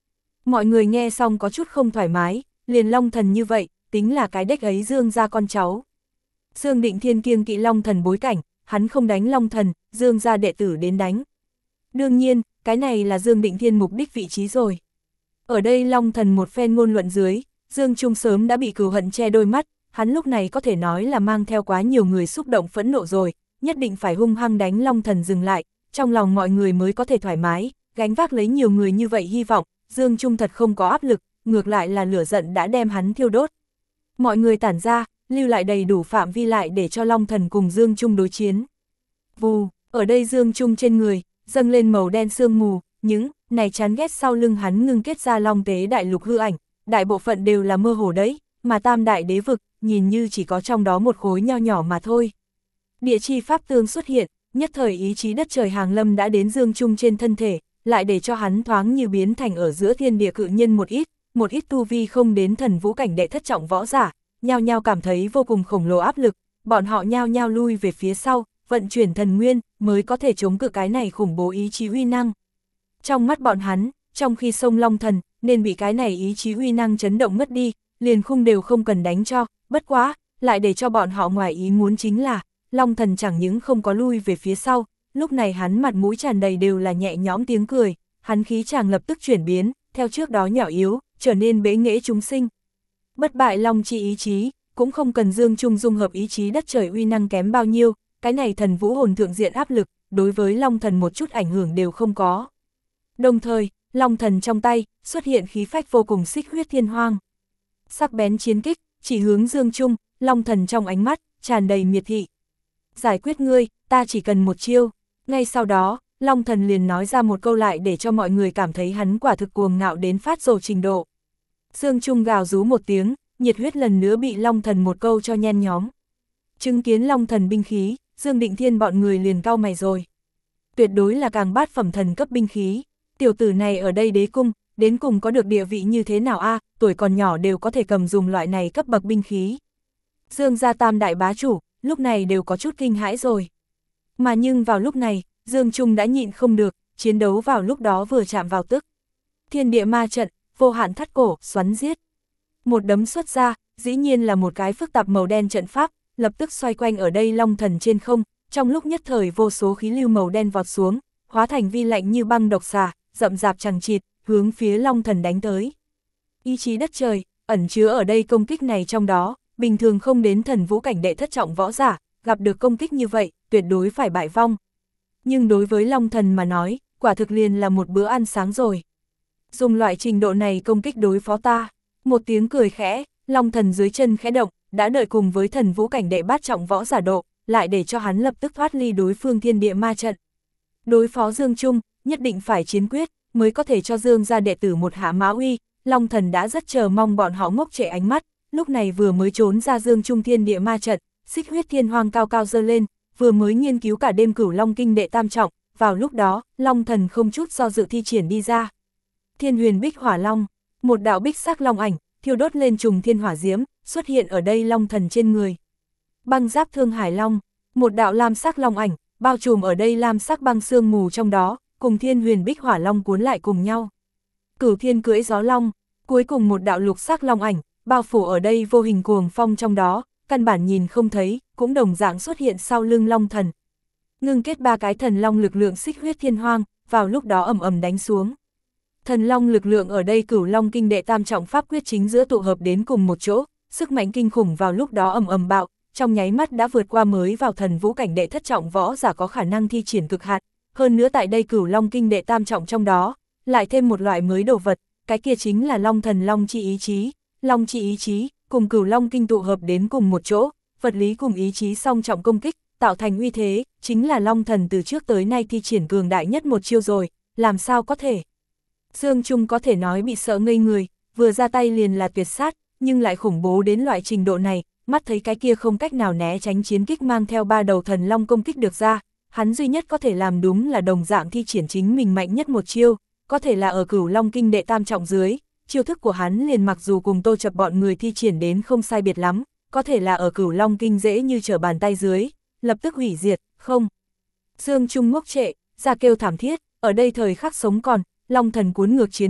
Mọi người nghe xong có chút không thoải mái, liền Long Thần như vậy, tính là cái đếch ấy Dương gia con cháu. Dương Định Thiên kiêng kỵ Long Thần bối cảnh, hắn không đánh Long Thần, Dương gia đệ tử đến đánh. Đương nhiên, cái này là Dương Định Thiên mục đích vị trí rồi. Ở đây Long Thần một phen ngôn luận dưới, Dương Trung sớm đã bị cừu hận che đôi mắt, hắn lúc này có thể nói là mang theo quá nhiều người xúc động phẫn nộ rồi, nhất định phải hung hăng đánh Long Thần dừng lại, trong lòng mọi người mới có thể thoải mái, gánh vác lấy nhiều người như vậy hy vọng, Dương Trung thật không có áp lực, ngược lại là lửa giận đã đem hắn thiêu đốt. Mọi người tản ra, lưu lại đầy đủ phạm vi lại để cho Long Thần cùng Dương Trung đối chiến. Vù, ở đây Dương Trung trên người, dâng lên màu đen sương mù, những này chán ghét sau lưng hắn ngưng kết ra Long Tế đại lục hư ảnh, đại bộ phận đều là mơ hồ đấy, mà tam đại đế vực, nhìn như chỉ có trong đó một khối nho nhỏ mà thôi. Địa chi pháp tương xuất hiện, nhất thời ý chí đất trời hàng lâm đã đến Dương Trung trên thân thể, lại để cho hắn thoáng như biến thành ở giữa thiên địa cự nhân một ít, một ít tu vi không đến thần vũ cảnh đệ thất trọng võ giả, nhao nhao cảm thấy vô cùng khổng lồ áp lực, bọn họ nhao nhao lui về phía sau, vận chuyển thần nguyên, mới có thể chống cự cái này khủng bố ý chí uy năng. Trong mắt bọn hắn, trong khi xông Long Thần, nên bị cái này ý chí uy năng chấn động mất đi, liền khung đều không cần đánh cho, bất quá, lại để cho bọn họ ngoài ý muốn chính là, Long Thần chẳng những không có lui về phía sau, lúc này hắn mặt mũi tràn đầy đều là nhẹ nhõm tiếng cười, hắn khí chàng lập tức chuyển biến, theo trước đó nhỏ yếu, trở nên bế nghệ chúng sinh. Bất bại Long chi ý chí, cũng không cần Dương Trung dung hợp ý chí đất trời uy năng kém bao nhiêu, cái này thần vũ hồn thượng diện áp lực, đối với Long Thần một chút ảnh hưởng đều không có. Đồng thời, Long Thần trong tay, xuất hiện khí phách vô cùng xích huyết thiên hoang. Sắc bén chiến kích, chỉ hướng Dương Trung, Long Thần trong ánh mắt, tràn đầy miệt thị. Giải quyết ngươi, ta chỉ cần một chiêu. Ngay sau đó, Long Thần liền nói ra một câu lại để cho mọi người cảm thấy hắn quả thực cuồng ngạo đến phát rồ trình độ. Dương Trung gào rú một tiếng, nhiệt huyết lần nữa bị Long Thần một câu cho nhen nhóm. Chứng kiến Long Thần binh khí, Dương Định Thiên bọn người liền cau mày rồi. Tuyệt đối là càng bát phẩm thần cấp binh khí. Tiểu tử này ở đây đế cung, đến cùng có được địa vị như thế nào a à, tuổi còn nhỏ đều có thể cầm dùng loại này cấp bậc binh khí. Dương gia tam đại bá chủ, lúc này đều có chút kinh hãi rồi. Mà nhưng vào lúc này, Dương Trung đã nhịn không được, chiến đấu vào lúc đó vừa chạm vào tức. Thiên địa ma trận, vô hạn thắt cổ, xoắn giết. Một đấm xuất ra, dĩ nhiên là một cái phức tạp màu đen trận pháp, lập tức xoay quanh ở đây Long Thần trên không, trong lúc nhất thời vô số khí lưu màu đen vọt xuống, hóa thành vi lạnh như băng độc xà, rậm rạp chằng chịt, hướng phía Long Thần đánh tới. Ý chí đất trời, ẩn chứa ở đây công kích này trong đó, bình thường không đến thần vũ cảnh đệ thất trọng võ giả, gặp được công kích như vậy, tuyệt đối phải bại vong. Nhưng đối với Long Thần mà nói, quả thực liền là một bữa ăn sáng rồi. Dùng loại trình độ này công kích đối phó ta, một tiếng cười khẽ, Long Thần dưới chân khẽ động, đã đợi cùng với thần vũ cảnh đệ bát trọng võ giả độ, lại để cho hắn lập tức thoát ly đối phương thiên địa ma trận. Đối phó Dương Trung, nhất định phải chiến quyết, mới có thể cho Dương gia đệ tử một hạ mã uy, Long Thần đã rất chờ mong bọn họ ngốc trệ ánh mắt, lúc này vừa mới trốn ra Dương Trung thiên địa ma trận, xích huyết thiên hoang cao cao dơ lên, vừa mới nghiên cứu cả đêm Cửu Long kinh đệ tam trọng, vào lúc đó, Long Thần không chút do dự thi triển đi ra. Thiên huyền bích hỏa long, một đạo bích sắc long ảnh, thiêu đốt lên trùng thiên hỏa diễm, xuất hiện ở đây Long Thần trên người. Băng giáp thương hải long, một đạo lam sắc long ảnh, bao trùm ở đây lam sắc băng sương mù trong đó, cùng thiên huyền bích hỏa long cuốn lại cùng nhau. Cửu thiên cưỡi gió long, cuối cùng một đạo lục sắc long ảnh, bao phủ ở đây vô hình cuồng phong trong đó, căn bản nhìn không thấy, cũng đồng dạng xuất hiện sau lưng Long Thần. Ngưng kết ba cái thần long lực lượng xích huyết thiên hoang, vào lúc đó ầm ầm đánh xuống. Thần long lực lượng ở đây Cửu Long kinh đệ tam trọng pháp quyết chính giữa tụ hợp đến cùng một chỗ, sức mạnh kinh khủng vào lúc đó ầm ầm bạo, trong nháy mắt đã vượt qua mới vào thần vũ cảnh đệ thất trọng võ giả có khả năng thi triển cực hạn. Hơn nữa tại đây Cửu Long kinh đệ tam trọng trong đó, lại thêm một loại mới đồ vật, cái kia chính là Long Thần Long chi ý chí. Long chi ý chí, cùng Cửu Long kinh tụ hợp đến cùng một chỗ, vật lý cùng ý chí song trọng công kích, tạo thành uy thế, chính là Long Thần từ trước tới nay thi triển cường đại nhất một chiêu rồi, làm sao có thể. Dương Trung có thể nói bị sợ ngây người, vừa ra tay liền là tuyệt sát, nhưng lại khủng bố đến loại trình độ này, mắt thấy cái kia không cách nào né tránh chiến kích mang theo ba đầu thần long công kích được ra, hắn duy nhất có thể làm đúng là đồng dạng thi triển chính mình mạnh nhất một chiêu, có thể là ở Cửu Long kinh đệ tam trọng dưới. Chiêu thức của hắn liền mặc dù cùng Tô Chập bọn người thi triển đến không sai biệt lắm, có thể là ở Cửu Long kinh dễ như trở bàn tay dưới, lập tức hủy diệt, không. Dương Trung ngốc trệ, ra kêu thảm thiết, ở đây thời khắc sống còn, Long Thần cuốn ngược chiến kích,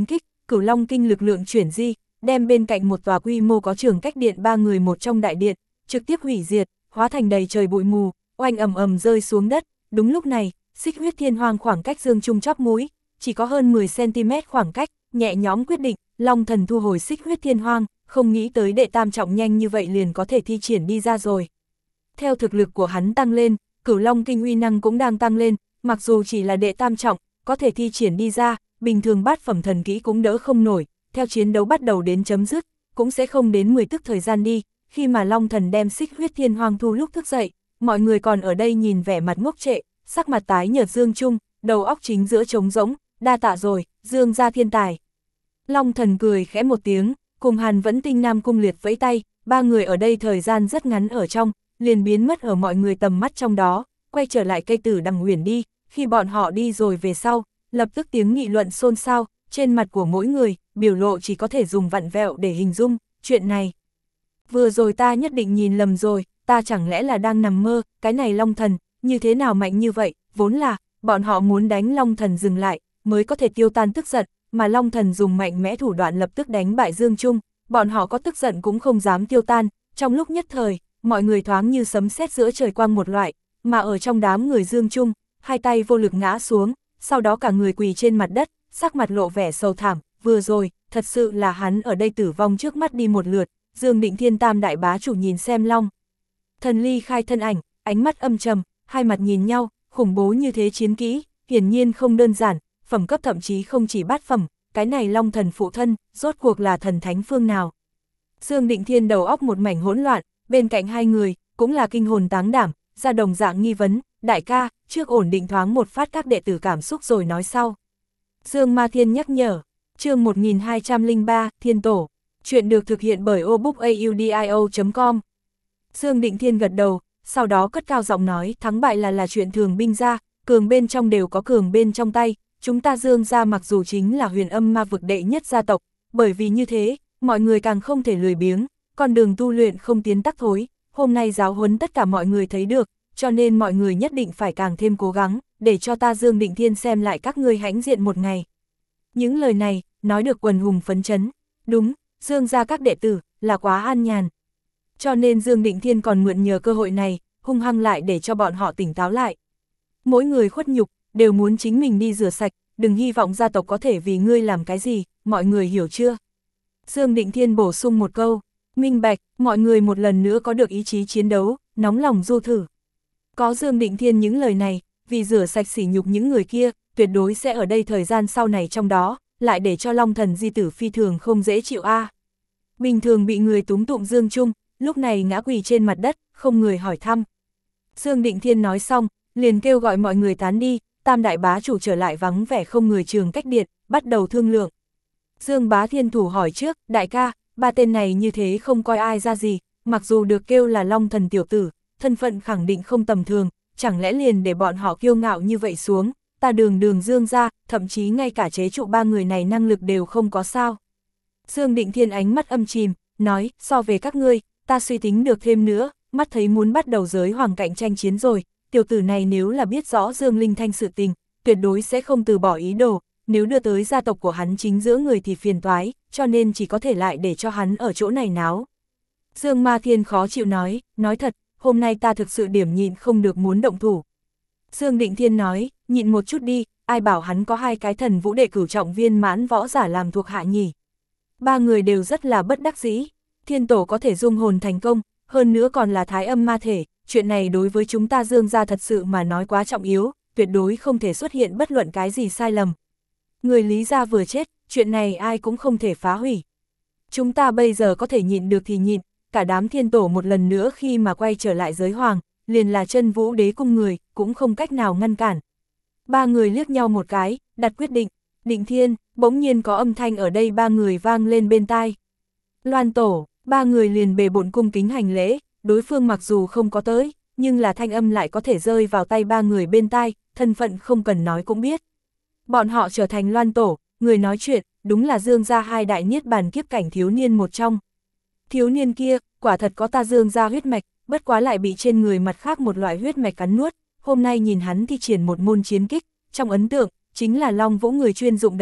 Cửu Long Kinh lực lượng chuyển di, đem bên cạnh một tòa quy mô có trường cách điện ba người một trong đại điện, trực tiếp hủy diệt, hóa thành đầy trời bụi mù, oanh ầm ầm rơi xuống đất. Đúng lúc này, Xích Huyết Thiên Hoang khoảng cách Dương Trung chóp mũi, chỉ có hơn mười xăng ti mét khoảng cách, nhẹ nhõm quyết định, Long Thần thu hồi Xích Huyết Thiên Hoang, không nghĩ tới đệ tam trọng nhanh như vậy liền có thể thi triển đi ra rồi. Theo thực lực của hắn tăng lên, Cửu Long Kinh uy năng cũng đang tăng lên, mặc dù chỉ là đệ tam trọng, có thể thi triển đi ra, bình thường bát phẩm thần kỹ cũng đỡ không nổi, theo chiến đấu bắt đầu đến chấm dứt, cũng sẽ không đến mười tức thời gian đi. Khi mà Long Thần đem Xích Huyết Thiên Hoang thu lúc thức dậy, mọi người còn ở đây nhìn vẻ mặt ngốc trệ, sắc mặt tái nhợt Dương Trung, đầu óc chính giữa trống rỗng, đa tạ rồi, Dương gia thiên tài. Long Thần cười khẽ một tiếng, cùng Hàn Vẫn Tinh Nam Cung Liệt vẫy tay, ba người ở đây thời gian rất ngắn ở trong, liền biến mất ở mọi người tầm mắt trong đó, quay trở lại cây tử đằng huyền đi. Khi bọn họ đi rồi về sau, lập tức tiếng nghị luận xôn xao, trên mặt của mỗi người, biểu lộ chỉ có thể dùng vặn vẹo để hình dung, chuyện này. Vừa rồi ta nhất định nhìn lầm rồi, ta chẳng lẽ là đang nằm mơ, cái này Long Thần, như thế nào mạnh như vậy, vốn là, bọn họ muốn đánh Long Thần dừng lại, mới có thể tiêu tan tức giận, mà Long Thần dùng mạnh mẽ thủ đoạn lập tức đánh bại Dương Trung, bọn họ có tức giận cũng không dám tiêu tan, trong lúc nhất thời, mọi người thoáng như sấm sét giữa trời quang một loại, mà ở trong đám người Dương Trung, hai tay vô lực ngã xuống, sau đó cả người quỳ trên mặt đất, sắc mặt lộ vẻ sầu thảm, vừa rồi, thật sự là hắn ở đây tử vong trước mắt đi một lượt. Dương Định Thiên tam đại bá chủ nhìn xem Long Thần ly khai thân ảnh, ánh mắt âm trầm, hai mặt nhìn nhau, khủng bố như thế chiến kỹ, hiển nhiên không đơn giản, phẩm cấp thậm chí không chỉ bát phẩm, cái này Long Thần phụ thân, rốt cuộc là thần thánh phương nào. Dương Định Thiên đầu óc một mảnh hỗn loạn, bên cạnh hai người, cũng là kinh hồn táng đảm, ra đồng dạng nghi vấn, đại ca, trước ổn định thoáng một phát các đệ tử cảm xúc rồi nói sau. Dương Ma Thiên nhắc nhở, chương một nghìn hai trăm lẻ ba, Thiên Tổ. Chuyện được thực hiện bởi obookaudio chấm com. Dương Định Thiên gật đầu, sau đó cất cao giọng nói, thắng bại là là chuyện thường binh ra, cường bên trong đều có cường bên trong tay, chúng ta Dương gia mặc dù chính là huyền âm ma vực đệ nhất gia tộc, bởi vì như thế, mọi người càng không thể lười biếng, con đường tu luyện không tiến tắc thối, hôm nay giáo huấn tất cả mọi người thấy được, cho nên mọi người nhất định phải càng thêm cố gắng, để cho ta Dương Định Thiên xem lại các ngươi hãnh diện một ngày. Những lời này, nói được quần hùng phấn chấn, đúng. Dương gia các đệ tử, là quá an nhàn. Cho nên Dương Định Thiên còn mượn nhờ cơ hội này, hung hăng lại để cho bọn họ tỉnh táo lại. Mỗi người khuất nhục, đều muốn chính mình đi rửa sạch, đừng hy vọng gia tộc có thể vì ngươi làm cái gì, mọi người hiểu chưa? Dương Định Thiên bổ sung một câu, minh bạch, mọi người một lần nữa có được ý chí chiến đấu, nóng lòng du thử. Có Dương Định Thiên những lời này, vì rửa sạch sỉ nhục những người kia, tuyệt đối sẽ ở đây thời gian sau này trong đó, lại để cho Long Thần di tử phi thường không dễ chịu a. À. Bình thường bị người túm tụng Dương Trung, lúc này ngã quỳ trên mặt đất, không người hỏi thăm. Dương Định Thiên nói xong, liền kêu gọi mọi người tán đi, tam đại bá chủ trở lại vắng vẻ không người trường cách điện, bắt đầu thương lượng. Dương Bá Thiên Thủ hỏi trước, đại ca, ba tên này như thế không coi ai ra gì, mặc dù được kêu là Long Thần tiểu tử, thân phận khẳng định không tầm thường, chẳng lẽ liền để bọn họ kiêu ngạo như vậy xuống, ta đường đường Dương ra, thậm chí ngay cả chế trụ ba người này năng lực đều không có sao. Dương Định Thiên ánh mắt âm chìm, nói, so về các ngươi, ta suy tính được thêm nữa, mắt thấy muốn bắt đầu giới hoàng cạnh tranh chiến rồi, tiểu tử này nếu là biết rõ Dương Linh Thanh sự tình, tuyệt đối sẽ không từ bỏ ý đồ, nếu đưa tới gia tộc của hắn chính giữa người thì phiền toái, cho nên chỉ có thể lại để cho hắn ở chỗ này náo. Dương Ma Thiên khó chịu nói, nói thật, hôm nay ta thực sự điểm nhịn không được muốn động thủ. Dương Định Thiên nói, nhịn một chút đi, ai bảo hắn có hai cái thần vũ đệ cửu trọng viên mãn võ giả làm thuộc hạ nhỉ. Ba người đều rất là bất đắc dĩ, Thiên Tổ có thể dung hồn thành công, hơn nữa còn là thái âm ma thể, chuyện này đối với chúng ta Dương gia thật sự mà nói quá trọng yếu, tuyệt đối không thể xuất hiện bất luận cái gì sai lầm. Người Lý gia vừa chết, chuyện này ai cũng không thể phá hủy. Chúng ta bây giờ có thể nhịn được thì nhịn, cả đám Thiên Tổ một lần nữa khi mà quay trở lại giới hoàng, liền là chân vũ đế cung người, cũng không cách nào ngăn cản. Ba người liếc nhau một cái, đặt quyết định, Định Thiên, bỗng nhiên có âm thanh ở đây ba người vang lên bên tai. Loan Tổ, ba người liền bề bộn cung kính hành lễ, đối phương mặc dù không có tới, nhưng là thanh âm lại có thể rơi vào tay ba người bên tai, thân phận không cần nói cũng biết. Bọn họ trở thành Loan Tổ, người nói chuyện, đúng là Dương gia hai đại niết bàn kiếp cảnh thiếu niên một trong. Thiếu niên kia, quả thật có ta Dương gia huyết mạch, bất quá lại bị trên người mặt khác một loại huyết mạch cắn nuốt, hôm nay nhìn hắn thi triển một môn chiến kích, trong ấn tượng, chính là Long Vũ người chuyên dụng đấy,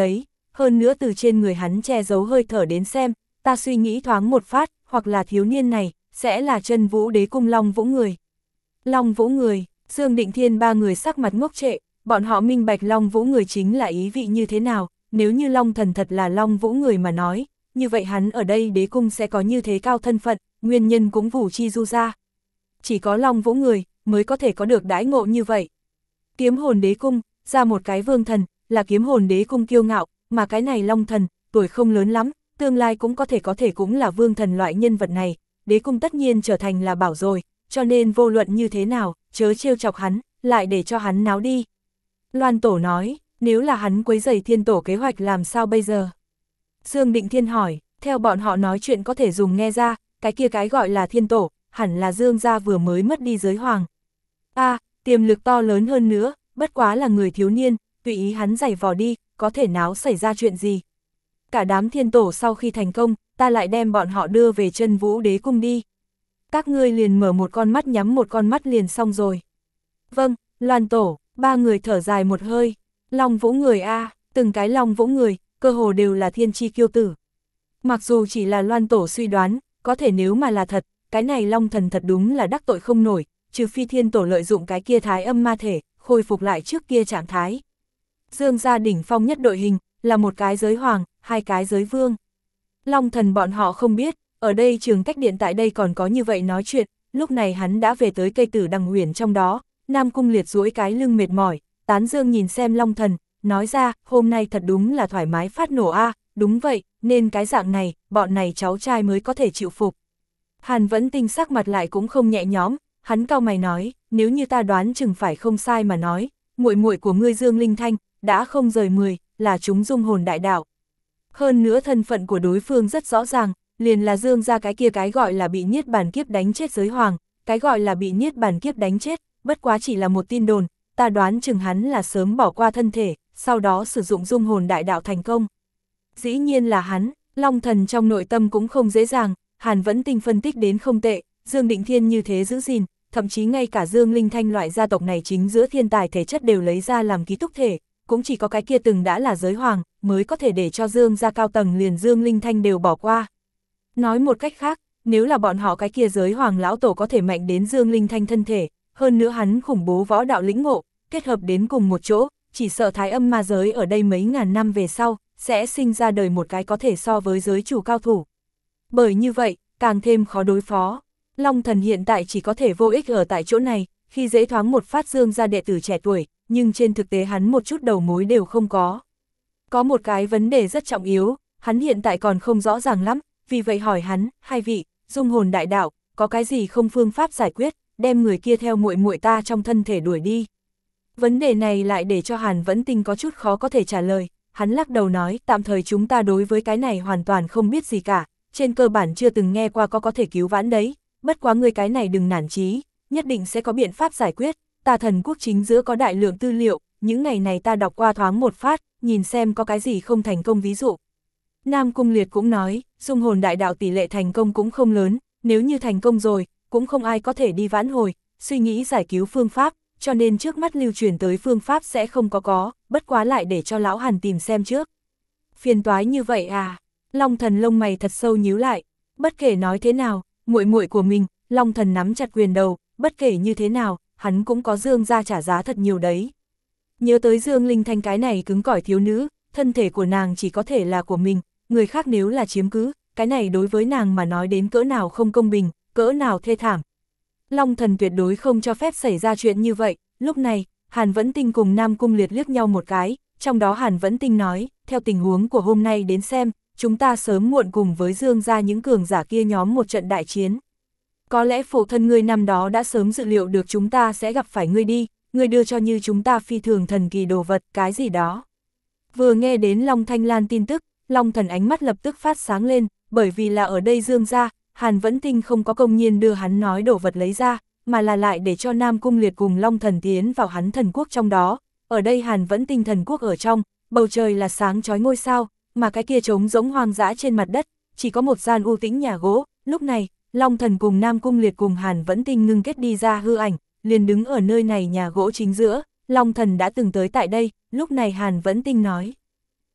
hơn nữa từ trên người hắn che giấu hơi thở đến xem, ta suy nghĩ thoáng một phát, hoặc là thiếu niên này, sẽ là chân vũ đế cung Long Vũ người. Long Vũ người, Dương Định Thiên ba người sắc mặt ngốc trệ, bọn họ minh bạch Long Vũ người chính là ý vị như thế nào, nếu như Long Thần thật là Long Vũ người mà nói, như vậy hắn ở đây đế cung sẽ có như thế cao thân phận, nguyên nhân cũng Vũ Chi Du ra. Chỉ có Long Vũ người, mới có thể có được đãi ngộ như vậy. Kiếm hồn đế cung, ra một cái vương thần, là kiếm hồn đế cung kiêu ngạo, mà cái này Long Thần, tuổi không lớn lắm, tương lai cũng có thể có thể cũng là vương thần loại nhân vật này, đế cung tất nhiên trở thành là bảo rồi, cho nên vô luận như thế nào, chớ trêu chọc hắn, lại để cho hắn náo đi. Loan Tổ nói, nếu là hắn quấy rầy Thiên Tổ kế hoạch làm sao bây giờ? Dương Định Thiên hỏi, theo bọn họ nói chuyện có thể dùng nghe ra, cái kia cái gọi là Thiên Tổ, hẳn là Dương gia vừa mới mất đi giới hoàng. A, à, tiềm lực to lớn hơn nữa, bất quá là người thiếu niên, tùy ý hắn giày vò đi, có thể náo xảy ra chuyện gì. Cả đám Thiên Tổ sau khi thành công, ta lại đem bọn họ đưa về chân vũ đế cung đi. Các ngươi liền mở một con mắt nhắm một con mắt liền xong rồi. Vâng, Loan Tổ, ba người thở dài một hơi. Long Vũ người a, từng cái Long Vũ người, cơ hồ đều là thiên chi kiêu tử. Mặc dù chỉ là Loan Tổ suy đoán, có thể nếu mà là thật, cái này Long Thần thật đúng là đắc tội không nổi, trừ phi Thiên Tổ lợi dụng cái kia thái âm ma thể, khôi phục lại trước kia trạng thái. Dương gia đỉnh phong nhất đội hình, là một cái giới hoàng, hai cái giới vương. Long Thần bọn họ không biết, ở đây Trường Cách Điện tại đây còn có như vậy nói chuyện, lúc này hắn đã về tới cây tử đằng huyền trong đó, Nam Cung Liệt duỗi cái lưng mệt mỏi, tán dương nhìn xem Long Thần, nói ra, hôm nay thật đúng là thoải mái phát nổ a, đúng vậy, nên cái dạng này, bọn này cháu trai mới có thể chịu phục. Hàn Vẫn Tinh sắc mặt lại cũng không nhẹ nhõm, hắn cau mày nói, nếu như ta đoán chừng phải không sai mà nói, muội muội của ngươi Dương Linh Thanh, đã không rời mười, là chúng dung hồn đại đạo. Hơn nữa thân phận của đối phương rất rõ ràng, liền là Dương ra cái kia cái gọi là bị niết bàn kiếp đánh chết giới hoàng, cái gọi là bị niết bàn kiếp đánh chết, bất quá chỉ là một tin đồn, ta đoán chừng hắn là sớm bỏ qua thân thể, sau đó sử dụng dung hồn đại đạo thành công. Dĩ nhiên là hắn, Long Thần trong nội tâm cũng không dễ dàng, Hàn Vẫn Tinh phân tích đến không tệ, Dương Định Thiên như thế giữ gìn, thậm chí ngay cả Dương Linh Thanh loại gia tộc này chính giữa thiên tài thể chất đều lấy ra làm ký túc thể, cũng chỉ có cái kia từng đã là giới hoàng, mới có thể để cho Dương gia cao tầng liền Dương Linh Thanh đều bỏ qua. Nói một cách khác, nếu là bọn họ cái kia giới hoàng lão tổ có thể mạnh đến Dương Linh Thanh thân thể, hơn nữa hắn khủng bố võ đạo lĩnh ngộ, kết hợp đến cùng một chỗ, chỉ sợ thái âm ma giới ở đây mấy ngàn năm về sau, sẽ sinh ra đời một cái có thể so với giới chủ cao thủ. Bởi như vậy, càng thêm khó đối phó. Long Thần hiện tại chỉ có thể vô ích ở tại chỗ này, khi dễ thoáng một phát Dương gia đệ tử trẻ tuổi, nhưng trên thực tế hắn một chút đầu mối đều không có. Có một cái vấn đề rất trọng yếu, hắn hiện tại còn không rõ ràng lắm, vì vậy hỏi hắn, hai vị, dung hồn đại đạo, có cái gì không phương pháp giải quyết, đem người kia theo muội muội ta trong thân thể đuổi đi. Vấn đề này lại để cho Hàn Vẫn Tinh có chút khó có thể trả lời, hắn lắc đầu nói, tạm thời chúng ta đối với cái này hoàn toàn không biết gì cả, trên cơ bản chưa từng nghe qua có có thể cứu vãn đấy, bất quá người cái này đừng nản chí, nhất định sẽ có biện pháp giải quyết, ta Thần Quốc chính giữa có đại lượng tư liệu, những ngày này ta đọc qua thoáng một phát, nhìn xem có cái gì không thành công ví dụ. Nam Cung Liệt cũng nói, dung hồn đại đạo tỷ lệ thành công cũng không lớn, nếu như thành công rồi, cũng không ai có thể đi vãn hồi, suy nghĩ giải cứu phương pháp, cho nên trước mắt lưu truyền tới phương pháp sẽ không có có, bất quá lại để cho lão Hàn tìm xem trước. Phiền toái như vậy à? Long Thần lông mày thật sâu nhíu lại, bất kể nói thế nào, muội muội của mình, Long Thần nắm chặt quyền đầu, bất kể như thế nào, hắn cũng có Dương ra trả giá thật nhiều đấy. Nhớ tới Dương Linh Thanh cái này cứng cỏi thiếu nữ, thân thể của nàng chỉ có thể là của mình, người khác nếu là chiếm cứ, cái này đối với nàng mà nói đến cỡ nào không công bình, cỡ nào thê thảm. Long Thần tuyệt đối không cho phép xảy ra chuyện như vậy, lúc này, Hàn Vẫn Tinh cùng Nam Cung Liệt liếc nhau một cái, trong đó Hàn Vẫn Tinh nói, theo tình huống của hôm nay đến xem, chúng ta sớm muộn cùng với Dương ra những cường giả kia nhóm một trận đại chiến. Có lẽ phụ thân ngươi năm đó đã sớm dự liệu được chúng ta sẽ gặp phải ngươi đi, ngươi đưa cho như chúng ta phi thường thần kỳ đồ vật, cái gì đó. Vừa nghe đến Long Thanh Lan tin tức, Long Thần ánh mắt lập tức phát sáng lên, bởi vì là ở đây Dương ra, Hàn Vẫn Tinh không có công nhiên đưa hắn nói đồ vật lấy ra, mà là lại để cho Nam Cung Liệt cùng Long Thần tiến vào hắn thần quốc trong đó. Ở đây Hàn Vẫn Tinh thần quốc ở trong, bầu trời là sáng chói ngôi sao, mà cái kia trống rỗng hoang dã trên mặt đất, chỉ có một gian u tĩnh nhà gỗ. Lúc này, Long Thần cùng Nam Cung Liệt cùng Hàn Vẫn Tinh ngưng kết đi ra hư ảnh, liền đứng ở nơi này nhà gỗ chính giữa. Long Thần đã từng tới tại đây, lúc này Hàn Vẫn Tinh nói.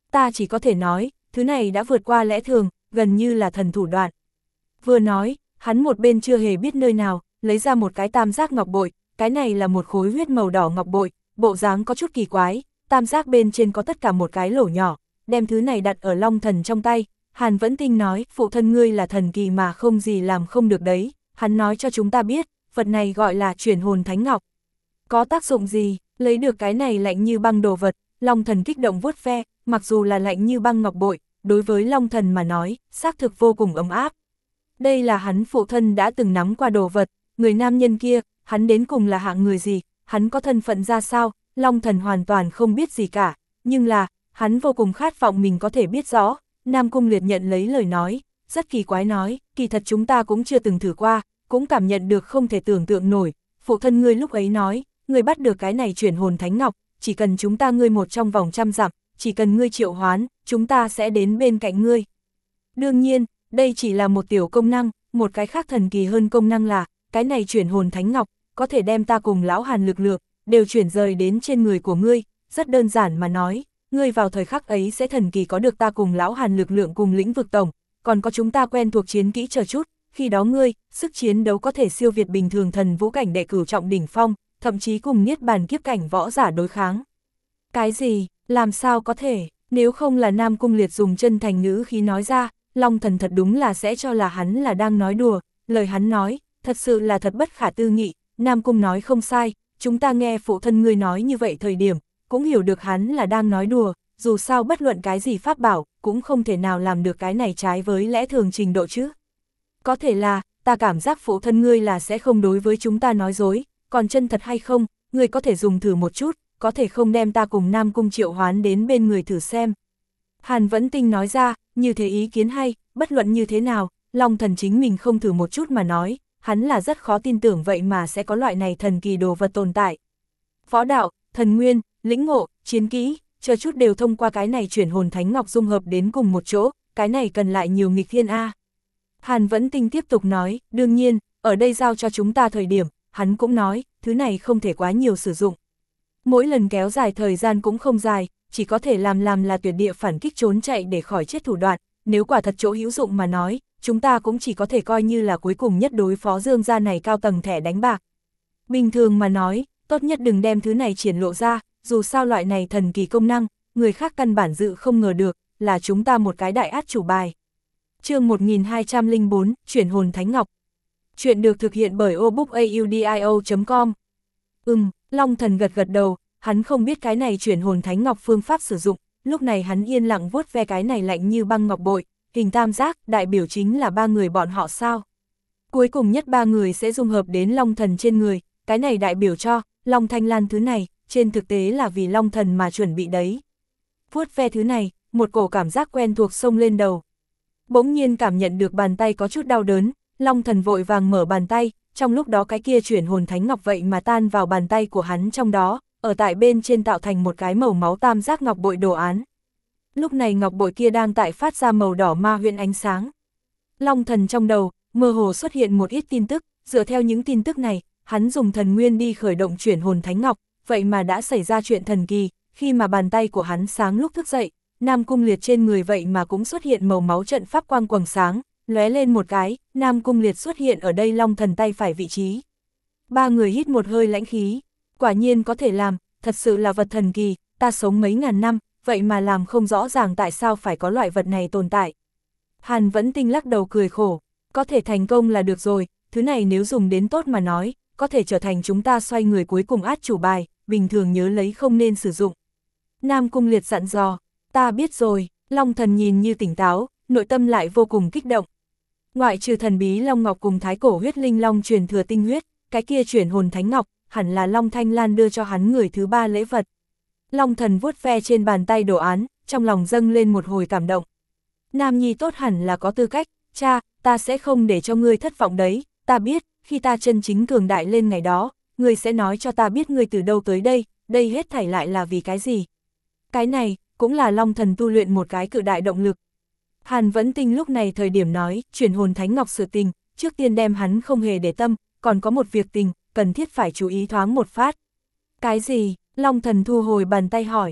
Ta chỉ có thể nói, thứ này đã vượt qua lẽ thường, gần như là thần thủ đoạn. Vừa nói, hắn một bên chưa hề biết nơi nào, lấy ra một cái tam giác ngọc bội, cái này là một khối huyết màu đỏ ngọc bội, bộ dáng có chút kỳ quái, tam giác bên trên có tất cả một cái lỗ nhỏ, đem thứ này đặt ở Long Thần trong tay. Hàn Vẫn Tinh nói, phụ thân ngươi là thần kỳ mà không gì làm không được đấy, hắn nói cho chúng ta biết, vật này gọi là chuyển hồn thánh ngọc. Có tác dụng gì, lấy được cái này lạnh như băng đồ vật, Long Thần kích động vuốt ve, mặc dù là lạnh như băng ngọc bội, đối với Long Thần mà nói, xác thực vô cùng ấm áp. Đây là hắn phụ thân đã từng nắm qua đồ vật, người nam nhân kia, hắn đến cùng là hạng người gì, hắn có thân phận ra sao, Long Thần hoàn toàn không biết gì cả, nhưng là, hắn vô cùng khát vọng mình có thể biết rõ. Nam Cung Liệt nhận lấy lời nói, rất kỳ quái nói, kỳ thật chúng ta cũng chưa từng thử qua, cũng cảm nhận được không thể tưởng tượng nổi, phụ thân ngươi lúc ấy nói, ngươi bắt được cái này chuyển hồn thánh ngọc, chỉ cần chúng ta ngươi một trong vòng trăm dặm, chỉ cần ngươi triệu hoán, chúng ta sẽ đến bên cạnh ngươi. Đương nhiên, đây chỉ là một tiểu công năng, một cái khác thần kỳ hơn công năng là, cái này chuyển hồn thánh ngọc, có thể đem ta cùng lão Hàn lực lượng, đều chuyển rời đến trên người của ngươi, rất đơn giản mà nói. Ngươi vào thời khắc ấy sẽ thần kỳ có được ta cùng lão Hàn lực lượng cùng lĩnh vực tổng, còn có chúng ta quen thuộc chiến kỹ chờ chút, khi đó ngươi, sức chiến đấu có thể siêu việt bình thường thần vũ cảnh đệ cửu trọng đỉnh phong, thậm chí cùng niết bàn kiếp cảnh võ giả đối kháng. Cái gì, làm sao có thể, nếu không là Nam Cung Liệt dùng chân thành ngữ khí nói ra, Long Thần thật đúng là sẽ cho là hắn là đang nói đùa, lời hắn nói, thật sự là thật bất khả tư nghị, Nam Cung nói không sai, chúng ta nghe phụ thân ngươi nói như vậy thời điểm, cũng hiểu được hắn là đang nói đùa, dù sao bất luận cái gì pháp bảo, cũng không thể nào làm được cái này trái với lẽ thường trình độ chứ. Có thể là, ta cảm giác phụ thân ngươi là sẽ không đối với chúng ta nói dối, còn chân thật hay không, ngươi có thể dùng thử một chút, có thể không đem ta cùng Nam Cung triệu hoán đến bên người thử xem. Hàn Vẫn Tinh nói ra, như thế ý kiến hay, bất luận như thế nào, Long Thần chính mình không thử một chút mà nói, hắn là rất khó tin tưởng vậy mà sẽ có loại này thần kỳ đồ vật tồn tại. Võ đạo, thần nguyên, lĩnh ngộ, chiến kỹ, chờ chút đều thông qua cái này chuyển hồn thánh ngọc dung hợp đến cùng một chỗ, cái này cần lại nhiều nghịch thiên A. Hàn Vẫn Tinh tiếp tục nói, đương nhiên, ở đây giao cho chúng ta thời điểm, hắn cũng nói, thứ này không thể quá nhiều sử dụng. Mỗi lần kéo dài thời gian cũng không dài, chỉ có thể làm làm là tuyệt địa phản kích trốn chạy để khỏi chết thủ đoạn, nếu quả thật chỗ hữu dụng mà nói, chúng ta cũng chỉ có thể coi như là cuối cùng nhất đối phó Dương gia này cao tầng thẻ đánh bạc. Bình thường mà nói, tốt nhất đừng đem thứ này triển lộ ra, dù sao loại này thần kỳ công năng, người khác căn bản dự không ngờ được, là chúng ta một cái đại át chủ bài. Chương một nghìn hai trăm lẻ bốn, chuyển hồn thánh ngọc. Chuyện được thực hiện bởi obookaudio chấm com. Ừm, Long Thần gật gật đầu, hắn không biết cái này chuyển hồn thánh ngọc phương pháp sử dụng, lúc này hắn yên lặng vuốt ve cái này lạnh như băng ngọc bội, hình tam giác, đại biểu chính là ba người bọn họ sao. Cuối cùng nhất ba người sẽ dung hợp đến Long Thần trên người, cái này đại biểu cho, Long Thanh Lan thứ này, trên thực tế là vì Long Thần mà chuẩn bị đấy. Vuốt ve thứ này, một cổ cảm giác quen thuộc xông lên đầu. Bỗng nhiên cảm nhận được bàn tay có chút đau đớn, Long Thần vội vàng mở bàn tay, trong lúc đó cái kia chuyển hồn thánh ngọc vậy mà tan vào bàn tay của hắn trong đó, ở tại bên trên tạo thành một cái màu máu tam giác ngọc bội đồ án. Lúc này ngọc bội kia đang tại phát ra màu đỏ ma huyễn ánh sáng. Long Thần trong đầu, mơ hồ xuất hiện một ít tin tức, dựa theo những tin tức này, hắn dùng thần nguyên đi khởi động chuyển hồn thánh ngọc, vậy mà đã xảy ra chuyện thần kỳ, khi mà bàn tay của hắn sáng lúc thức dậy, Nam Cung Liệt trên người vậy mà cũng xuất hiện màu máu trận pháp quang quầng sáng, lóe lên một cái, Nam Cung Liệt xuất hiện ở đây Long Thần tay phải vị trí. Ba người hít một hơi lãnh khí, quả nhiên có thể làm, thật sự là vật thần kỳ, ta sống mấy ngàn năm, vậy mà làm không rõ ràng tại sao phải có loại vật này tồn tại. Hàn Vẫn Tinh lắc đầu cười khổ, có thể thành công là được rồi, thứ này nếu dùng đến tốt mà nói, có thể trở thành chúng ta xoay người cuối cùng át chủ bài, bình thường nhớ lấy không nên sử dụng. Nam Cung Liệt dặn dò, ta biết rồi, Long Thần nhìn như tỉnh táo, nội tâm lại vô cùng kích động. Ngoại trừ thần bí Long Ngọc cùng thái cổ huyết linh long truyền thừa tinh huyết, cái kia chuyển hồn thánh ngọc, hẳn là Long Thanh Lan đưa cho hắn người thứ ba lễ vật. Long Thần vuốt ve trên bàn tay đồ án, trong lòng dâng lên một hồi cảm động. Nam nhi tốt hẳn là có tư cách, cha, ta sẽ không để cho ngươi thất vọng đấy, ta biết, khi ta chân chính cường đại lên ngày đó, ngươi sẽ nói cho ta biết ngươi từ đâu tới đây, đây hết thảy lại là vì cái gì. Cái này, cũng là Long Thần tu luyện một cái cự đại động lực. Hàn Vẫn Tinh lúc này thời điểm nói, chuyển hồn thánh ngọc sự tình, trước tiên đem hắn không hề để tâm, còn có một việc tình, cần thiết phải chú ý thoáng một phát. Cái gì? Long Thần thu hồi bàn tay hỏi.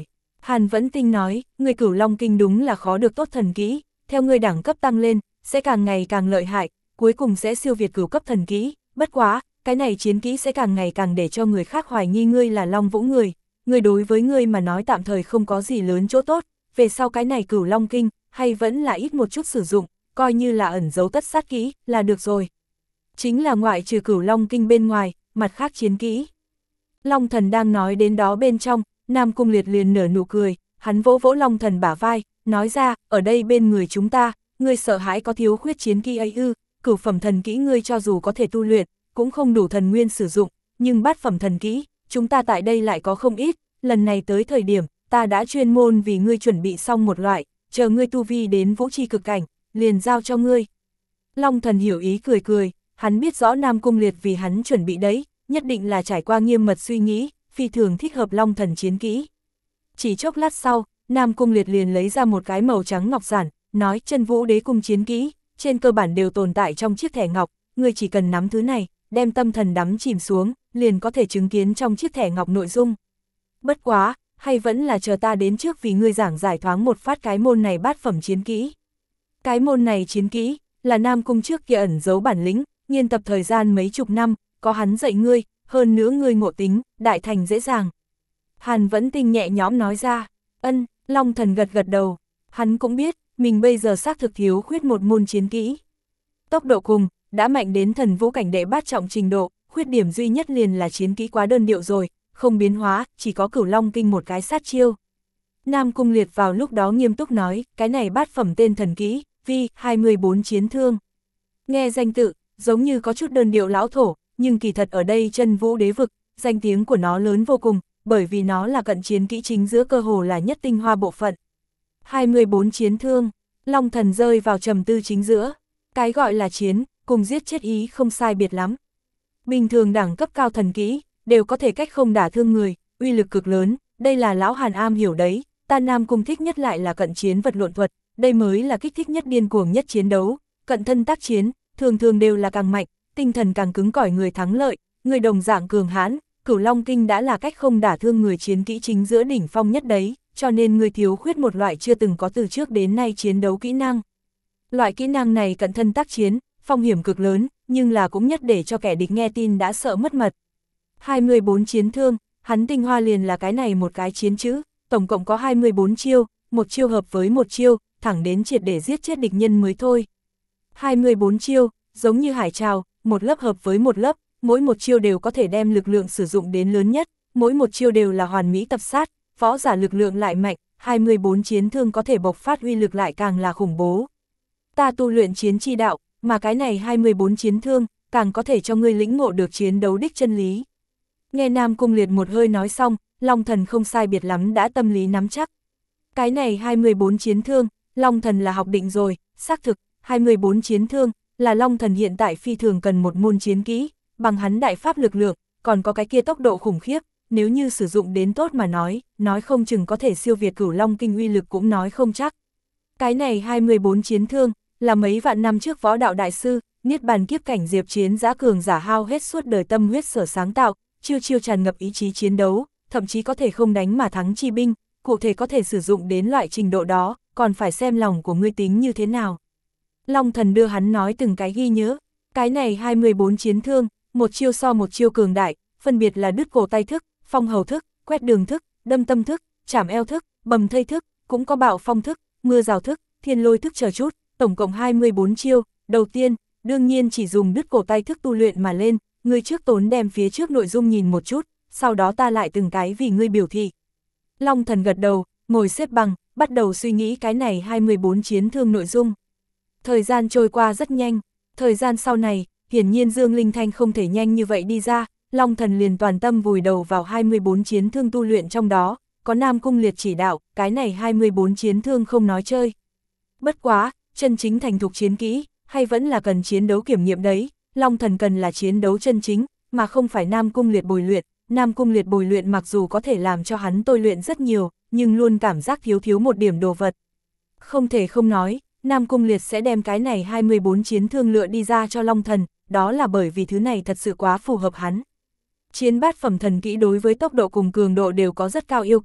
Hàn Vẫn Tinh nói, người Cửu Long Kinh đúng là khó được tốt thần kỹ, theo người đẳng cấp tăng lên, sẽ càng ngày càng lợi hại, cuối cùng sẽ siêu việt cửu cấp thần kỹ, bất quá, cái này chiến kỹ sẽ càng ngày càng để cho người khác hoài nghi ngươi là Long Vũ người, người đối với ngươi mà nói tạm thời không có gì lớn chỗ tốt, về sau cái này Cửu Long Kinh, hay vẫn là ít một chút sử dụng, coi như là ẩn giấu tất sát kỹ, là được rồi. Chính là ngoại trừ Cửu Long Kinh bên ngoài, mặt khác chiến kỹ. Long Thần đang nói đến đó bên trong, Nam Cung Liệt liền nở nụ cười, hắn vỗ vỗ Long Thần bả vai, nói ra, ở đây bên người chúng ta, ngươi sợ hãi có thiếu khuyết chiến kỹ ấy ư, cửu phẩm thần kỹ ngươi cho dù có thể tu luyện, cũng không đủ thần nguyên sử dụng, nhưng bát phẩm thần kỹ, chúng ta tại đây lại có không ít, lần này tới thời điểm, ta đã chuyên môn vì ngươi chuẩn bị xong một loại, chờ ngươi tu vi đến vũ chi cực cảnh, liền giao cho ngươi. Long Thần hiểu ý cười cười, hắn biết rõ Nam Cung Liệt vì hắn chuẩn bị đấy, nhất định là trải qua nghiêm mật suy nghĩ, phi thường thích hợp Long Thần chiến kỹ. Chỉ chốc lát sau, Nam Cung Liệt liền lấy ra một cái màu trắng ngọc giản, nói chân vũ đế cung chiến kỹ, trên cơ bản đều tồn tại trong chiếc thẻ ngọc, ngươi chỉ cần nắm thứ này, đem tâm thần đắm chìm xuống, liền có thể chứng kiến trong chiếc thẻ ngọc nội dung. Bất quá, hay vẫn là chờ ta đến trước vì ngươi giảng giải thoáng một phát cái môn này bát phẩm chiến kỹ. Cái môn này chiến kỹ, là Nam Cung trước kia ẩn giấu bản lĩnh, nghiên tập thời gian mấy chục năm, có hắn dạy ngươi, hơn nữa ngươi ngộ tính, đại thành dễ dàng. Hàn Vẫn Tinh nhẹ nhõm nói ra, ân, Long Thần gật gật đầu, hắn cũng biết, mình bây giờ xác thực thiếu khuyết một môn chiến kỹ. Tốc độ cùng, đã mạnh đến thần vũ cảnh đệ bát trọng trình độ, khuyết điểm duy nhất liền là chiến kỹ quá đơn điệu rồi, không biến hóa, chỉ có Cửu Long Kinh một cái sát chiêu. Nam Cung Liệt vào lúc đó nghiêm túc nói, cái này bát phẩm tên thần kỹ, vi hai mươi bốn chiến thương. Nghe danh tự, giống như có chút đơn điệu lão thổ, nhưng kỳ thật ở đây chân vũ đế vực, danh tiếng của nó lớn vô cùng, bởi vì nó là cận chiến kỹ chính giữa cơ hồ là nhất tinh hoa bộ phận. hai mươi bốn chiến thương, Long Thần rơi vào trầm tư chính giữa, cái gọi là chiến, cùng giết chết ý không sai biệt lắm. Bình thường đẳng cấp cao thần kỹ, đều có thể cách không đả thương người, uy lực cực lớn, đây là lão Hàn am hiểu đấy, ta Nam Cung thích nhất lại là cận chiến vật lộn thuật, đây mới là kích thích nhất điên cuồng nhất chiến đấu, cận thân tác chiến, thường thường đều là càng mạnh, tinh thần càng cứng cỏi người thắng lợi, người đồng dạng cường hãn, Cửu Long Kinh đã là cách không đả thương người chiến kỹ chính giữa đỉnh phong nhất đấy, cho nên người thiếu khuyết một loại chưa từng có từ trước đến nay chiến đấu kỹ năng. Loại kỹ năng này cận thân tác chiến, phong hiểm cực lớn, nhưng là cũng nhất để cho kẻ địch nghe tin đã sợ mất mật. hai mươi bốn chiến thương, hắn tinh hoa liền là cái này một cái chiến chữ, tổng cộng có hai mươi bốn chiêu, một chiêu hợp với một chiêu, thẳng đến triệt để giết chết địch nhân mới thôi. hai mươi bốn chiêu, giống như hải trào, một lớp hợp với một lớp, mỗi một chiêu đều có thể đem lực lượng sử dụng đến lớn nhất, mỗi một chiêu đều là hoàn mỹ tập sát, võ giả lực lượng lại mạnh, hai mươi bốn chiến thương có thể bộc phát uy lực lại càng là khủng bố. Ta tu luyện chiến chi đạo, mà cái này hai mươi bốn chiến thương, càng có thể cho ngươi lĩnh ngộ được chiến đấu đích chân lý. Nghe Nam Cung Liệt một hơi nói xong, Long Thần không sai biệt lắm đã tâm lý nắm chắc. Cái này hai mươi bốn chiến thương, Long Thần là học định rồi, xác thực, hai mươi bốn chiến thương, là Long Thần hiện tại phi thường cần một môn chiến kỹ, bằng hắn đại pháp lực lượng, còn có cái kia tốc độ khủng khiếp, nếu như sử dụng đến tốt mà nói, nói không chừng có thể siêu việt Cửu Long Kinh uy lực cũng nói không chắc. Cái này hai mươi bốn chiến thương, là mấy vạn năm trước võ đạo đại sư, niết bàn kiếp cảnh Diệp Chiến Giã cường giả hao hết suốt đời tâm huyết sở sáng tạo, chiêu chiêu tràn ngập ý chí chiến đấu, thậm chí có thể không đánh mà thắng chi binh, cụ thể có thể sử dụng đến loại trình độ đó, còn phải xem lòng của ngươi tính như thế nào. Long Thần đưa hắn nói từng cái ghi nhớ, cái này hai mươi bốn chiến thương, một chiêu so một chiêu cường đại, phân biệt là đứt cổ tay thức, phong hầu thức, quét đường thức, đâm tâm thức, chảm eo thức, bầm thây thức, cũng có bạo phong thức, mưa rào thức, thiên lôi thức chờ chút, tổng cộng hai mươi bốn chiêu. Đầu tiên, đương nhiên chỉ dùng đứt cổ tay thức tu luyện mà lên, ngươi trước tốn đem phía trước nội dung nhìn một chút, sau đó ta lại từng cái vì ngươi biểu thị. Long Thần gật đầu, ngồi xếp bằng, bắt đầu suy nghĩ cái này hai mươi bốn chiến thương nội dung. Thời gian trôi qua rất nhanh, thời gian sau này, hiển nhiên Dương Linh Thanh không thể nhanh như vậy đi ra, Long Thần liền toàn tâm vùi đầu vào hai mươi bốn chiến thương tu luyện trong đó, có Nam Cung Liệt chỉ đạo, cái này hai mươi bốn chiến thương không nói chơi. Bất quá, chân chính thành thục chiến kỹ, hay vẫn là cần chiến đấu kiểm nghiệm đấy, Long Thần cần là chiến đấu chân chính, mà không phải Nam Cung Liệt bồi luyện. Nam Cung Liệt bồi luyện mặc dù có thể làm cho hắn tôi luyện rất nhiều, nhưng luôn cảm giác thiếu thiếu một điểm đồ vật. Không thể không nói, Nam Cung Liệt sẽ đem cái này hai mươi bốn chiến thương lựa đi ra cho Long Thần, đó là bởi vì thứ này thật sự quá phù hợp hắn. Chiến bát phẩm thần kỹ đối với tốc độ cùng cường độ đều có rất cao yêu cầu,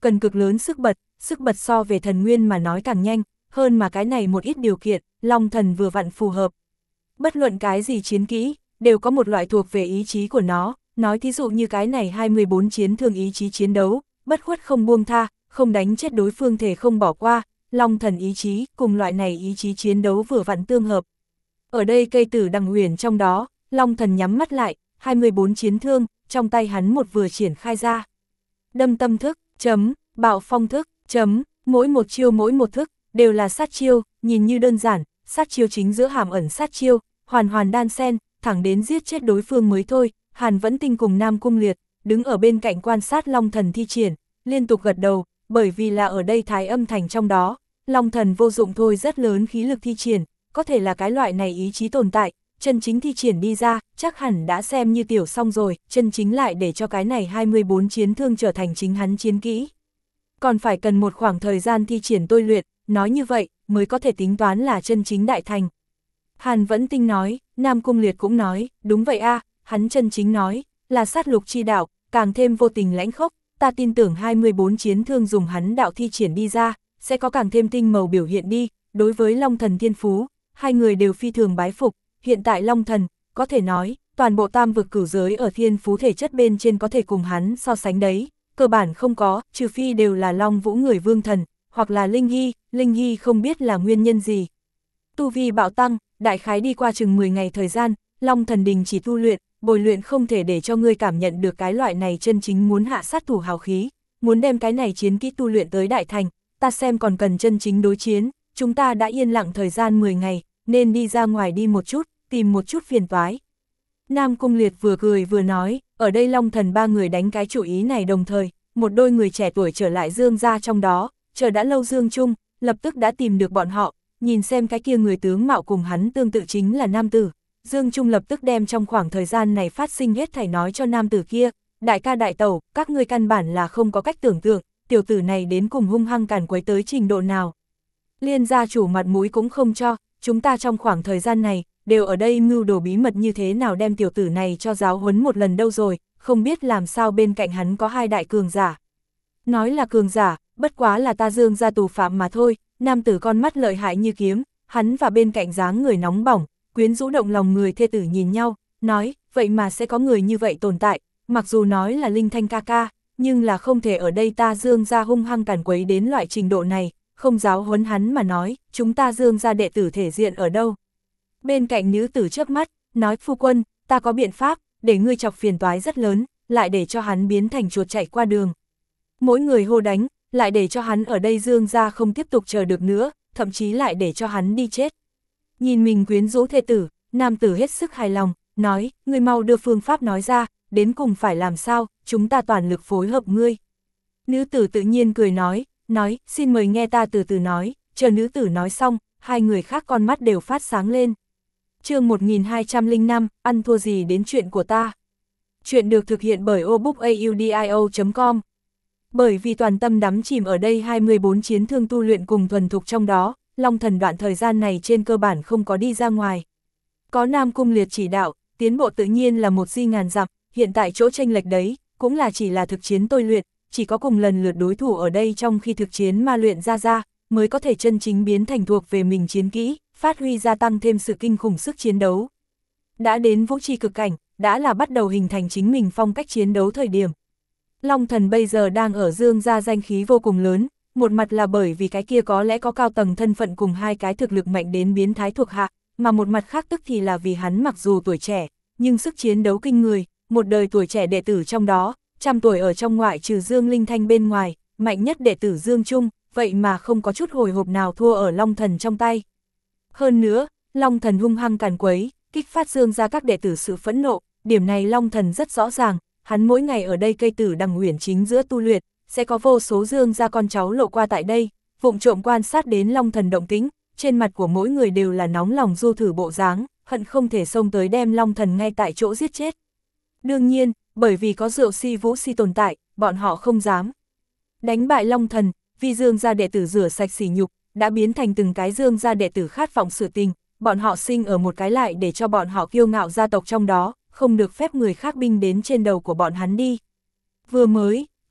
cần cực lớn sức bật, sức bật so về thần nguyên mà nói càng nhanh, hơn mà cái này một ít điều kiện, Long thần vừa vặn phù hợp. Bất luận cái gì chiến kỹ, đều có một loại thuộc về ý chí của nó, nói thí dụ như cái này hai mươi bốn chiến thương ý chí chiến đấu, bất khuất không buông tha, không đánh chết đối phương thể không bỏ qua, Long thần ý chí, cùng loại này ý chí chiến đấu vừa vặn tương hợp. Ở đây cây tử đằng huyền trong đó, Long thần nhắm mắt lại, hai mươi bốn chiến thương, trong tay hắn một vừa triển khai ra. Đâm tâm thức, chấm, bạo phong thức, chấm, mỗi một chiêu mỗi một thức, đều là sát chiêu, nhìn như đơn giản, sát chiêu chính giữa hàm ẩn sát chiêu, hoàn hoàn đan xen, thẳng đến giết chết đối phương mới thôi. Hàn Vẫn Tinh cùng Nam Cung Liệt, đứng ở bên cạnh quan sát Long thần thi triển, liên tục gật đầu, bởi vì là ở đây thái âm thành trong đó, Long thần vô dụng thôi rất lớn khí lực thi triển, có thể là cái loại này ý chí tồn tại, chân chính thi triển đi ra, chắc hẳn đã xem như tiểu xong rồi, chân chính lại để cho cái này hai mươi bốn chiến thương trở thành chính hắn chiến kỹ. Còn phải cần một khoảng thời gian thi triển tôi luyện, nói như vậy, mới có thể tính toán là chân chính đại thành. Hàn Vẫn Tinh nói, Nam Cung Liệt cũng nói, đúng vậy a, hắn chân chính nói, là sát lục chi đạo, càng thêm vô tình lãnh khốc, ta tin tưởng hai mươi bốn chiến thương dùng hắn đạo thi triển đi ra, sẽ có càng thêm tinh màu biểu hiện đi, đối với Long thần thiên phú, hai người đều phi thường bái phục, hiện tại Long thần, có thể nói, toàn bộ tam vực cửu giới ở thiên phú thể chất bên trên có thể cùng hắn so sánh đấy, cơ bản không có, trừ phi đều là Long Vũ người vương thần, hoặc là Linh Hy, Linh Hy không biết là nguyên nhân gì. Tu vi bạo tăng, đại khái đi qua chừng mười ngày thời gian, Long thần đình chỉ tu luyện, bồi luyện không thể để cho ngươi cảm nhận được cái loại này chân chính muốn hạ sát thủ hào khí, muốn đem cái này chiến kỹ tu luyện tới đại thành, ta xem còn cần chân chính đối chiến, chúng ta đã yên lặng thời gian mười ngày, nên đi ra ngoài đi một chút, tìm một chút phiền toái. Nam Cung Liệt vừa cười vừa nói, ở đây Long thần ba người đánh cái chủ ý này đồng thời, một đôi người trẻ tuổi trở lại Dương gia trong đó, chờ đã lâu Dương Trung, lập tức đã tìm được bọn họ, nhìn xem cái kia người tướng mạo cùng hắn tương tự chính là nam tử. Dương Trung lập tức đem trong khoảng thời gian này phát sinh hết thảy nói cho nam tử kia, đại ca đại tẩu, các ngươi căn bản là không có cách tưởng tượng, tiểu tử này đến cùng hung hăng càn quấy tới trình độ nào. Liên gia chủ mặt mũi cũng không cho, chúng ta trong khoảng thời gian này, đều ở đây mưu đồ bí mật như thế nào đem tiểu tử này cho giáo huấn một lần đâu rồi, không biết làm sao bên cạnh hắn có hai đại cường giả. Nói là cường giả, bất quá là ta Dương gia tù phạm mà thôi, nam tử con mắt lợi hại như kiếm, hắn và bên cạnh dáng người nóng bỏng, quyến rũ động lòng người thê tử nhìn nhau, nói, vậy mà sẽ có người như vậy tồn tại, mặc dù nói là Linh Thanh ca ca, nhưng là không thể ở đây ta Dương gia hung hăng càn quấy đến loại trình độ này, không giáo huấn hắn mà nói, chúng ta Dương gia đệ tử thể diện ở đâu. Bên cạnh nữ tử chớp mắt, nói phu quân, ta có biện pháp, để ngươi chọc phiền toái rất lớn, lại để cho hắn biến thành chuột chạy qua đường. Mỗi người hô đánh, lại để cho hắn ở đây Dương gia không tiếp tục chờ được nữa, thậm chí lại để cho hắn đi chết. Nhìn mình quyến rũ thê tử, nam tử hết sức hài lòng, nói, ngươi mau đưa phương pháp nói ra, đến cùng phải làm sao, chúng ta toàn lực phối hợp ngươi. Nữ tử tự nhiên cười nói, nói, xin mời nghe ta từ từ nói, chờ nữ tử nói xong, hai người khác con mắt đều phát sáng lên. Chương một nghìn hai trăm lẻ năm, ăn thua gì đến chuyện của ta. Chuyện được thực hiện bởi obookaudio chấm com. Bởi vì toàn tâm đắm chìm ở đây hai mươi bốn chiến thương tu luyện cùng thuần thục trong đó, Long thần đoạn thời gian này trên cơ bản không có đi ra ngoài. Có Nam Cung Liệt chỉ đạo, tiến bộ tự nhiên là một di ngàn dặm, hiện tại chỗ chênh lệch đấy, cũng là chỉ là thực chiến tôi luyện, chỉ có cùng lần lượt đối thủ ở đây trong khi thực chiến ma luyện ra ra, mới có thể chân chính biến thành thuộc về mình chiến kỹ, phát huy gia tăng thêm sự kinh khủng sức chiến đấu. Đã đến vũ tri cực cảnh, đã là bắt đầu hình thành chính mình phong cách chiến đấu thời điểm. Long thần bây giờ đang ở Dương gia danh khí vô cùng lớn, một mặt là bởi vì cái kia có lẽ có cao tầng thân phận cùng hai cái thực lực mạnh đến biến thái thuộc hạ, mà một mặt khác tức thì là vì hắn mặc dù tuổi trẻ, nhưng sức chiến đấu kinh người, một đời tuổi trẻ đệ tử trong đó, trăm tuổi ở trong ngoại trừ Dương Linh Thanh bên ngoài, mạnh nhất đệ tử Dương Trung, vậy mà không có chút hồi hộp nào thua ở Long thần trong tay. Hơn nữa, Long thần hung hăng càn quấy, kích phát Dương ra các đệ tử sự phẫn nộ, điểm này Long thần rất rõ ràng, hắn mỗi ngày ở đây cây tử đằng uyển chính giữa tu luyện, sẽ có vô số Dương ra con cháu lộ qua tại đây, vụng trộm quan sát đến Long thần động tĩnh, trên mặt của mỗi người đều là nóng lòng du thử bộ dáng, hận không thể xông tới đem Long thần ngay tại chỗ giết chết. Đương nhiên, bởi vì có rượu si vũ si tồn tại, bọn họ không dám đánh bại Long thần, vì Dương gia đệ tử rửa sạch sỉ nhục, đã biến thành từng cái Dương gia đệ tử khát vọng sự tình, bọn họ sinh ở một cái lại để cho bọn họ kiêu ngạo gia tộc trong đó, không được phép người khác binh đến trên đầu của bọn hắn đi. Vừa mới,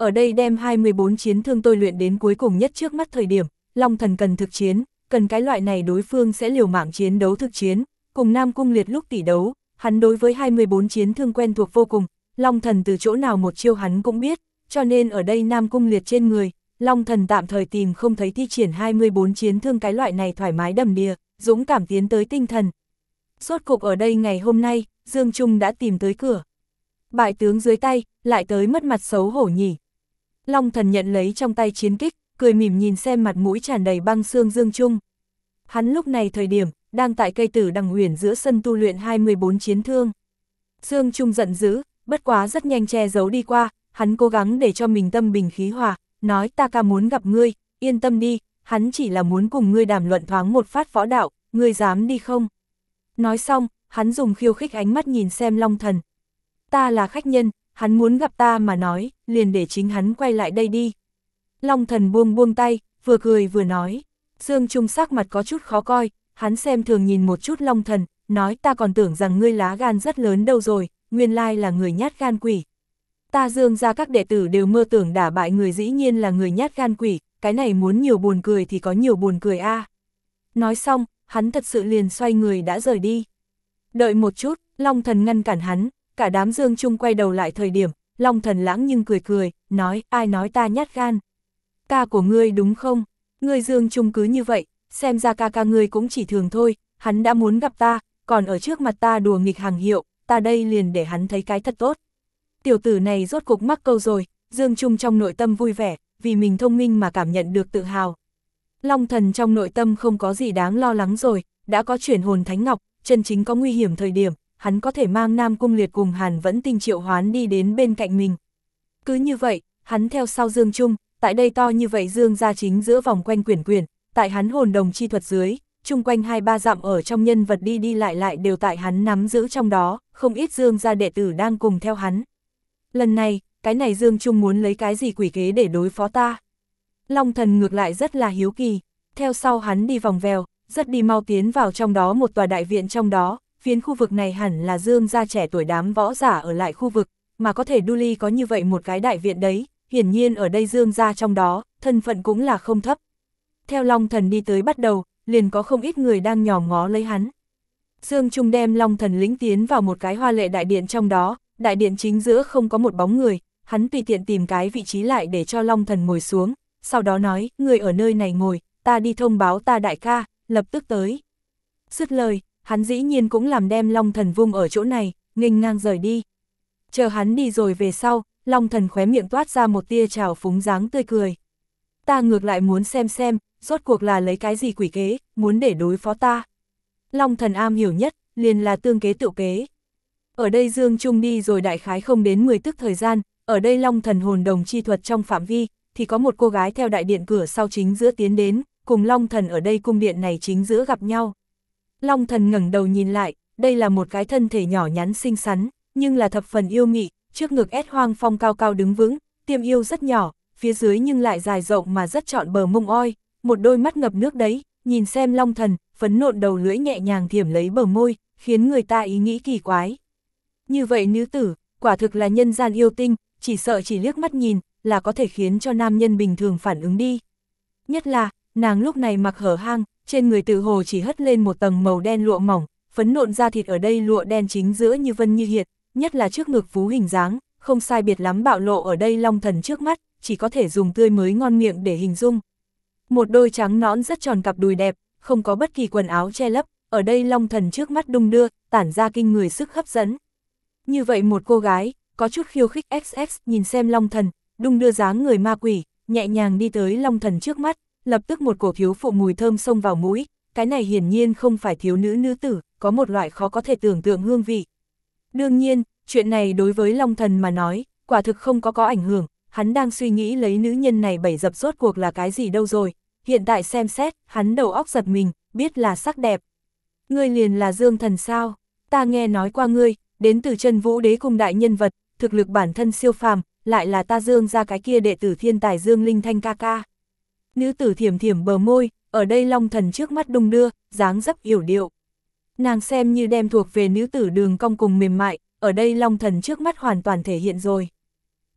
ở đây đem hai mươi bốn chiến thương tôi luyện đến cuối cùng nhất trước mắt thời điểm, Long Thần cần thực chiến, cần cái loại này đối phương sẽ liều mạng chiến đấu thực chiến, cùng Nam Cung Liệt lúc tỷ đấu, hắn đối với hai mươi bốn chiến thương quen thuộc vô cùng, Long Thần từ chỗ nào một chiêu hắn cũng biết, cho nên ở đây Nam Cung Liệt trên người, Long Thần tạm thời tìm không thấy thi triển hai mươi bốn chiến thương cái loại này thoải mái đầm đìa, dũng cảm tiến tới tinh thần. Rốt cục ở đây ngày hôm nay, Dương Trung đã tìm tới cửa. Bại tướng dưới tay, lại tới mất mặt xấu hổ nhỉ. Long Thần nhận lấy trong tay chiến kích, cười mỉm nhìn xem mặt mũi tràn đầy băng xương Dương Trung. Hắn lúc này thời điểm, đang tại cây tử đằng huyền giữa sân tu luyện hai mươi bốn chiến thương. Dương Trung giận dữ, bất quá rất nhanh che giấu đi qua, hắn cố gắng để cho mình tâm bình khí hòa, nói ta ca muốn gặp ngươi, yên tâm đi, hắn chỉ là muốn cùng ngươi đàm luận thoáng một phát võ đạo, ngươi dám đi không? Nói xong, hắn dùng khiêu khích ánh mắt nhìn xem Long Thần. Ta là khách nhân, hắn muốn gặp ta mà nói, liền để chính hắn quay lại đây đi. Long Thần buông buông tay, vừa cười vừa nói. Dương Trung sắc mặt có chút khó coi, hắn xem thường nhìn một chút Long Thần, nói ta còn tưởng rằng ngươi lá gan rất lớn đâu rồi, nguyên lai là người nhát gan quỷ. Ta Dương ra các đệ tử đều mơ tưởng đả bại người dĩ nhiên là người nhát gan quỷ, cái này muốn nhiều buồn cười thì có nhiều buồn cười a. À. Nói xong, hắn thật sự liền xoay người đã rời đi. Đợi một chút, Long Thần ngăn cản hắn, cả đám Dương Trung quay đầu lại thời điểm, Long Thần lãng nhưng cười cười, nói ai nói ta nhát gan. Ca của ngươi đúng không? Ngươi Dương Trung cứ như vậy, xem ra ca ca ngươi cũng chỉ thường thôi, hắn đã muốn gặp ta, còn ở trước mặt ta đùa nghịch hàng hiệu, ta đây liền để hắn thấy cái thật tốt. Tiểu tử này rốt cục mắc câu rồi, Dương Trung trong nội tâm vui vẻ, vì mình thông minh mà cảm nhận được tự hào. Long Thần trong nội tâm không có gì đáng lo lắng rồi, đã có chuyển hồn thánh ngọc, chân chính có nguy hiểm thời điểm, hắn có thể mang Nam Cung Liệt cùng Hàn Vẫn Tinh triệu hoán đi đến bên cạnh mình. Cứ như vậy, hắn theo sau Dương Trung, tại đây to như vậy Dương ra chính giữa vòng quanh quyển quyển, tại hắn hồn đồng chi thuật dưới, chung quanh hai ba dặm ở trong nhân vật đi đi lại lại đều tại hắn nắm giữ trong đó, không ít Dương gia đệ tử đang cùng theo hắn. Lần này, cái này Dương Trung muốn lấy cái gì quỷ kế để đối phó ta? Long Thần ngược lại rất là hiếu kỳ, theo sau hắn đi vòng vèo, rất đi mau tiến vào trong đó một tòa đại viện trong đó, phiến khu vực này hẳn là Dương gia trẻ tuổi đám võ giả ở lại khu vực, mà có thể đu ly có như vậy một cái đại viện đấy, hiển nhiên ở đây Dương gia trong đó, thân phận cũng là không thấp. Theo Long Thần đi tới bắt đầu, liền có không ít người đang nhòm ngó lấy hắn. Dương Trung đem Long Thần lĩnh tiến vào một cái hoa lệ đại điện trong đó, đại điện chính giữa không có một bóng người, hắn tùy tiện tìm cái vị trí lại để cho Long Thần ngồi xuống, sau đó nói, người ở nơi này ngồi, ta đi thông báo ta đại ca, lập tức tới. Dứt lời, hắn dĩ nhiên cũng làm đem Long Thần vung ở chỗ này, nghênh ngang rời đi. Chờ hắn đi rồi về sau, Long Thần khóe miệng toát ra một tia trào phúng dáng tươi cười. Ta ngược lại muốn xem xem, rốt cuộc là lấy cái gì quỷ kế, muốn để đối phó ta. Long Thần am hiểu nhất, liền là tương kế tự kế. Ở đây Dương Trung đi rồi đại khái không đến mười tức thời gian, ở đây Long Thần hồn đồng chi thuật trong phạm vi, thì có một cô gái theo đại điện cửa sau chính giữa tiến đến, cùng Long Thần ở đây cung điện này chính giữa gặp nhau. Long Thần ngẩng đầu nhìn lại, đây là một cái thân thể nhỏ nhắn xinh xắn, nhưng là thập phần yêu mị, trước ngực ét hoang phong cao cao đứng vững, tiêm yêu rất nhỏ, phía dưới nhưng lại dài rộng mà rất trọn bờ mông oi, một đôi mắt ngập nước đấy, nhìn xem Long Thần, phấn nộn đầu lưỡi nhẹ nhàng thiểm lấy bờ môi, khiến người ta ý nghĩ kỳ quái. Như vậy nữ tử, quả thực là nhân gian yêu tinh, chỉ sợ chỉ liếc mắt nhìn, là có thể khiến cho nam nhân bình thường phản ứng đi. Nhất là, nàng lúc này mặc hở hang, trên người tự hồ chỉ hất lên một tầng màu đen lụa mỏng, phấn nộn da thịt ở đây lụa đen chính giữa như vân như hiệt, nhất là trước ngực vú hình dáng, không sai biệt lắm bạo lộ ở đây Long Thần trước mắt, chỉ có thể dùng tươi mới ngon miệng để hình dung. Một đôi trắng nõn rất tròn cặp đùi đẹp, không có bất kỳ quần áo che lấp, ở đây Long Thần trước mắt đung đưa, tản ra kinh người sức hấp dẫn. Như vậy một cô gái, có chút khiêu khích ích ích, nhìn xem Long Thần, đung đưa dáng người ma quỷ, nhẹ nhàng đi tới Long Thần trước mắt, lập tức một cổ thiếu phụ mùi thơm xông vào mũi, cái này hiển nhiên không phải thiếu nữ nữ tử, có một loại khó có thể tưởng tượng hương vị. Đương nhiên, chuyện này đối với Long Thần mà nói, quả thực không có có ảnh hưởng, hắn đang suy nghĩ lấy nữ nhân này bảy dập rốt cuộc là cái gì đâu rồi, hiện tại xem xét, hắn đầu óc giật mình, biết là sắc đẹp. Ngươi liền là Dương Thần sao? Ta nghe nói qua ngươi, đến từ Chân Vũ Đế cung đại nhân vật, thực lực bản thân siêu phàm, lại là ta Dương ra cái kia đệ tử thiên tài Dương Linh Thanh ca ca. Nữ tử thiểm thiểm bờ môi, ở đây Long Thần trước mắt đung đưa, dáng dấp yểu điệu. Nàng xem như đem thuộc về nữ tử đường cong cùng mềm mại, ở đây Long Thần trước mắt hoàn toàn thể hiện rồi.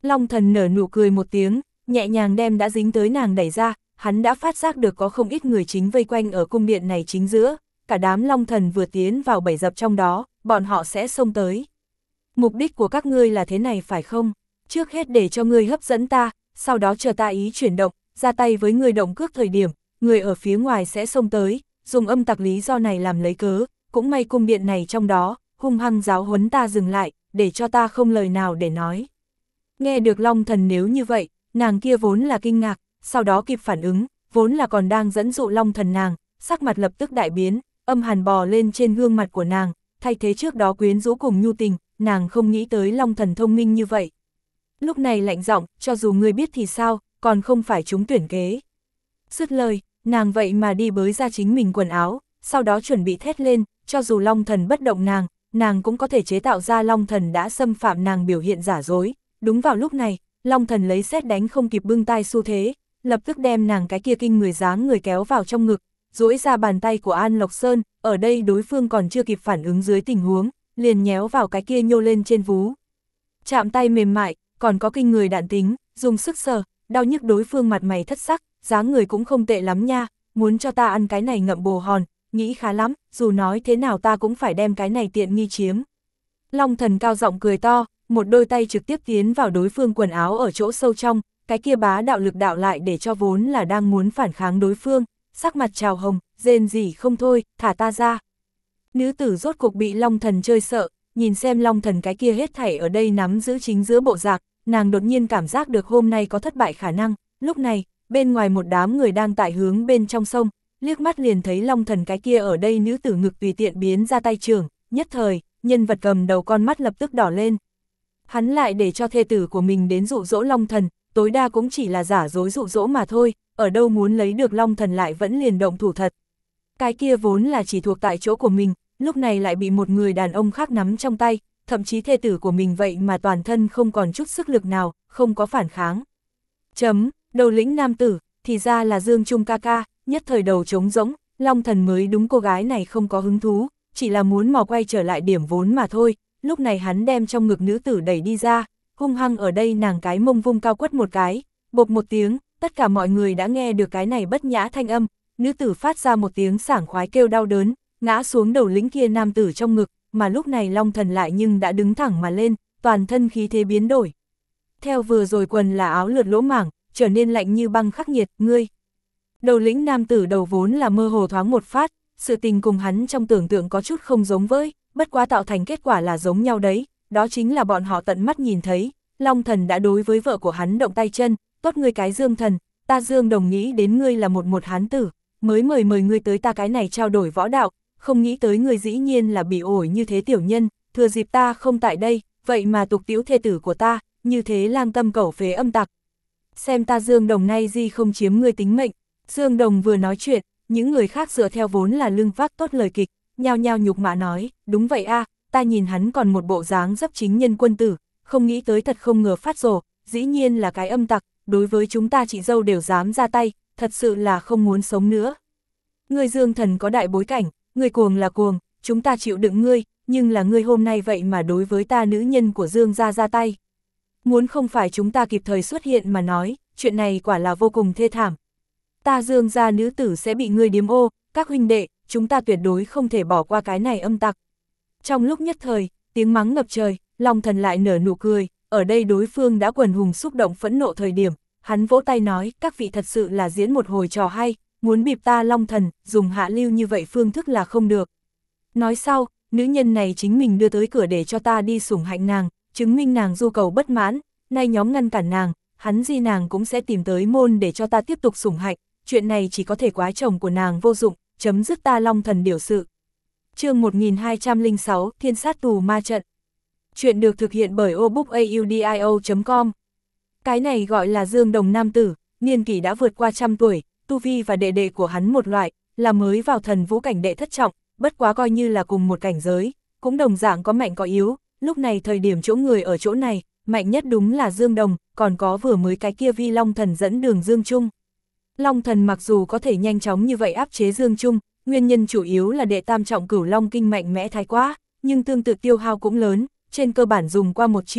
Long Thần nở nụ cười một tiếng, nhẹ nhàng đem đã dính tới nàng đẩy ra, hắn đã phát giác được có không ít người chính vây quanh ở cung điện này chính giữa, cả đám Long Thần vừa tiến vào bẫy dập trong đó, bọn họ sẽ xông tới. Mục đích của các ngươi là thế này phải không? Trước hết để cho ngươi hấp dẫn ta, sau đó chờ ta ý chuyển động, ra tay với người động cước thời điểm, người ở phía ngoài sẽ xông tới, dùng âm tặc lý do này làm lấy cớ, cũng may cung điện này trong đó, hung hăng giáo huấn ta dừng lại, để cho ta không lời nào để nói. Nghe được Long Thần nếu như vậy, nàng kia vốn là kinh ngạc, sau đó kịp phản ứng, vốn là còn đang dẫn dụ Long Thần nàng, sắc mặt lập tức đại biến, âm hàn bò lên trên gương mặt của nàng, thay thế trước đó quyến rũ cùng nhu tình, nàng không nghĩ tới Long Thần thông minh như vậy. Lúc này lạnh giọng, cho dù ngươi biết thì sao, còn không phải chúng tuyển kế. Dứt lời, nàng vậy mà đi bới ra chính mình quần áo, sau đó chuẩn bị thét lên, cho dù Long Thần bất động nàng, nàng cũng có thể chế tạo ra Long Thần đã xâm phạm nàng biểu hiện giả dối. Đúng vào lúc này, Long Thần lấy sét đánh không kịp bưng tay xu thế, lập tức đem nàng cái kia kinh người dáng người kéo vào trong ngực, duỗi ra bàn tay của An Lộc Sơn, ở đây đối phương còn chưa kịp phản ứng dưới tình huống, liền nhéo vào cái kia nhô lên trên vú. Chạm tay mềm mại, còn có kinh người đạn tính, dùng sức sờ, đau nhức đối phương mặt mày thất sắc, dáng người cũng không tệ lắm nha, muốn cho ta ăn cái này ngậm bồ hòn, nghĩ khá lắm, dù nói thế nào ta cũng phải đem cái này tiện nghi chiếm. Long Thần cao giọng cười to, một đôi tay trực tiếp tiến vào đối phương quần áo ở chỗ sâu trong, cái kia bá đạo lực đạo lại để cho vốn là đang muốn phản kháng đối phương, sắc mặt trào hồng, rên rỉ không thôi, thả ta ra. Nữ tử rốt cục bị Long Thần chơi sợ, nhìn xem Long Thần cái kia hết thảy ở đây nắm giữ chính giữa bộ dạng, nàng đột nhiên cảm giác được hôm nay có thất bại khả năng, lúc này, bên ngoài một đám người đang tại hướng bên trong sông, liếc mắt liền thấy Long Thần cái kia ở đây nữ tử ngực tùy tiện biến ra tay trưởng, nhất thời, nhân vật cầm đầu con mắt lập tức đỏ lên. Hắn lại để cho thê tử của mình đến dụ dỗ Long Thần, tối đa cũng chỉ là giả dối dụ dỗ mà thôi, ở đâu muốn lấy được Long Thần lại vẫn liền động thủ thật. Cái kia vốn là chỉ thuộc tại chỗ của mình, lúc này lại bị một người đàn ông khác nắm trong tay, thậm chí thê tử của mình vậy mà toàn thân không còn chút sức lực nào, không có phản kháng. Chấm, đầu lĩnh nam tử, thì ra là Dương Trung ca ca, nhất thời đầu trống rỗng, Long Thần mới đúng cô gái này không có hứng thú, chỉ là muốn mò quay trở lại điểm vốn mà thôi, lúc này hắn đem trong ngực nữ tử đẩy đi ra, hung hăng ở đây nàng cái mông vung cao quất một cái, bộp một tiếng, tất cả mọi người đã nghe được cái này bất nhã thanh âm, nữ tử phát ra một tiếng sảng khoái kêu đau đớn, ngã xuống đầu lĩnh kia nam tử trong ngực, mà lúc này Long Thần lại nhưng đã đứng thẳng mà lên, toàn thân khí thế biến đổi. Theo vừa rồi quần là áo lượt lỗ mảng, trở nên lạnh như băng khắc nghiệt, ngươi. Đầu lĩnh nam tử đầu vốn là mơ hồ thoáng một phát, sự tình cùng hắn trong tưởng tượng có chút không giống với, bất quá tạo thành kết quả là giống nhau đấy, đó chính là bọn họ tận mắt nhìn thấy, Long Thần đã đối với vợ của hắn động tay chân, tốt ngươi cái Dương Thần, ta Dương đồng nghĩ đến ngươi là một một hán tử, mới mời mời ngươi tới ta cái này trao đổi võ đạo, không nghĩ tới ngươi dĩ nhiên là bị ổi như thế tiểu nhân, thừa dịp ta không tại đây, vậy mà tục tiễu thê tử của ta, như thế lang tâm cẩu phế âm tặc. Xem ta Dương Đồng nay gì không chiếm ngươi tính mệnh. Dương Đồng vừa nói chuyện, những người khác dựa theo vốn là lưng vác tốt lời kịch, nhao nhao nhục mạ nói, đúng vậy a, ta nhìn hắn còn một bộ dáng dấp chính nhân quân tử, không nghĩ tới thật không ngờ phát rồ, dĩ nhiên là cái âm tặc, đối với chúng ta chị dâu đều dám ra tay, thật sự là không muốn sống nữa. Ngươi Dương Thần có đại bối cảnh, ngươi cuồng là cuồng, chúng ta chịu đựng ngươi, nhưng là ngươi hôm nay vậy mà đối với ta nữ nhân của Dương gia ra tay. Muốn không phải chúng ta kịp thời xuất hiện mà nói, chuyện này quả là vô cùng thê thảm. Ta Dương gia nữ tử sẽ bị ngươi điếm ô, các huynh đệ, chúng ta tuyệt đối không thể bỏ qua cái này âm tặc. Trong lúc nhất thời, tiếng mắng ngập trời, Long Thần lại nở nụ cười, ở đây đối phương đã quần hùng xúc động phẫn nộ thời điểm, hắn vỗ tay nói, các vị thật sự là diễn một hồi trò hay, muốn bịp ta Long Thần, dùng hạ lưu như vậy phương thức là không được. Nói sau, nữ nhân này chính mình đưa tới cửa để cho ta đi sủng hạnh nàng, chứng minh nàng du cầu bất mãn, nay nhóm ngăn cản nàng, hắn gì nàng cũng sẽ tìm tới môn để cho ta tiếp tục sủng hạnh, chuyện này chỉ có thể quái chồng của nàng vô dụng, chấm dứt ta Long Thần điều sự. Chương một nghìn hai trăm lẻ sáu, Thiên sát tù ma trận. Chuyện được thực hiện bởi obookaudio chấm com. Cái này gọi là Dương Đồng nam tử, niên kỷ đã vượt qua trăm tuổi, tu vi và đệ đệ của hắn một loại, là mới vào thần vũ cảnh đệ thất trọng, bất quá coi như là cùng một cảnh giới, cũng đồng dạng có mạnh có yếu, lúc này thời điểm chỗ người ở chỗ này, mạnh nhất đúng là Dương Đồng, còn có vừa mới cái kia vi Long Thần dẫn đường Dương Trung. Long Thần mặc dù có thể nhanh chóng như vậy áp chế Dương Trung, nguyên nhân chủ yếu là đệ tam trọng cửu Long kinh mạnh mẽ thái quá, nhưng tương tự tiêu hao cũng lớn, trên cơ bản dùng qua một chiêu,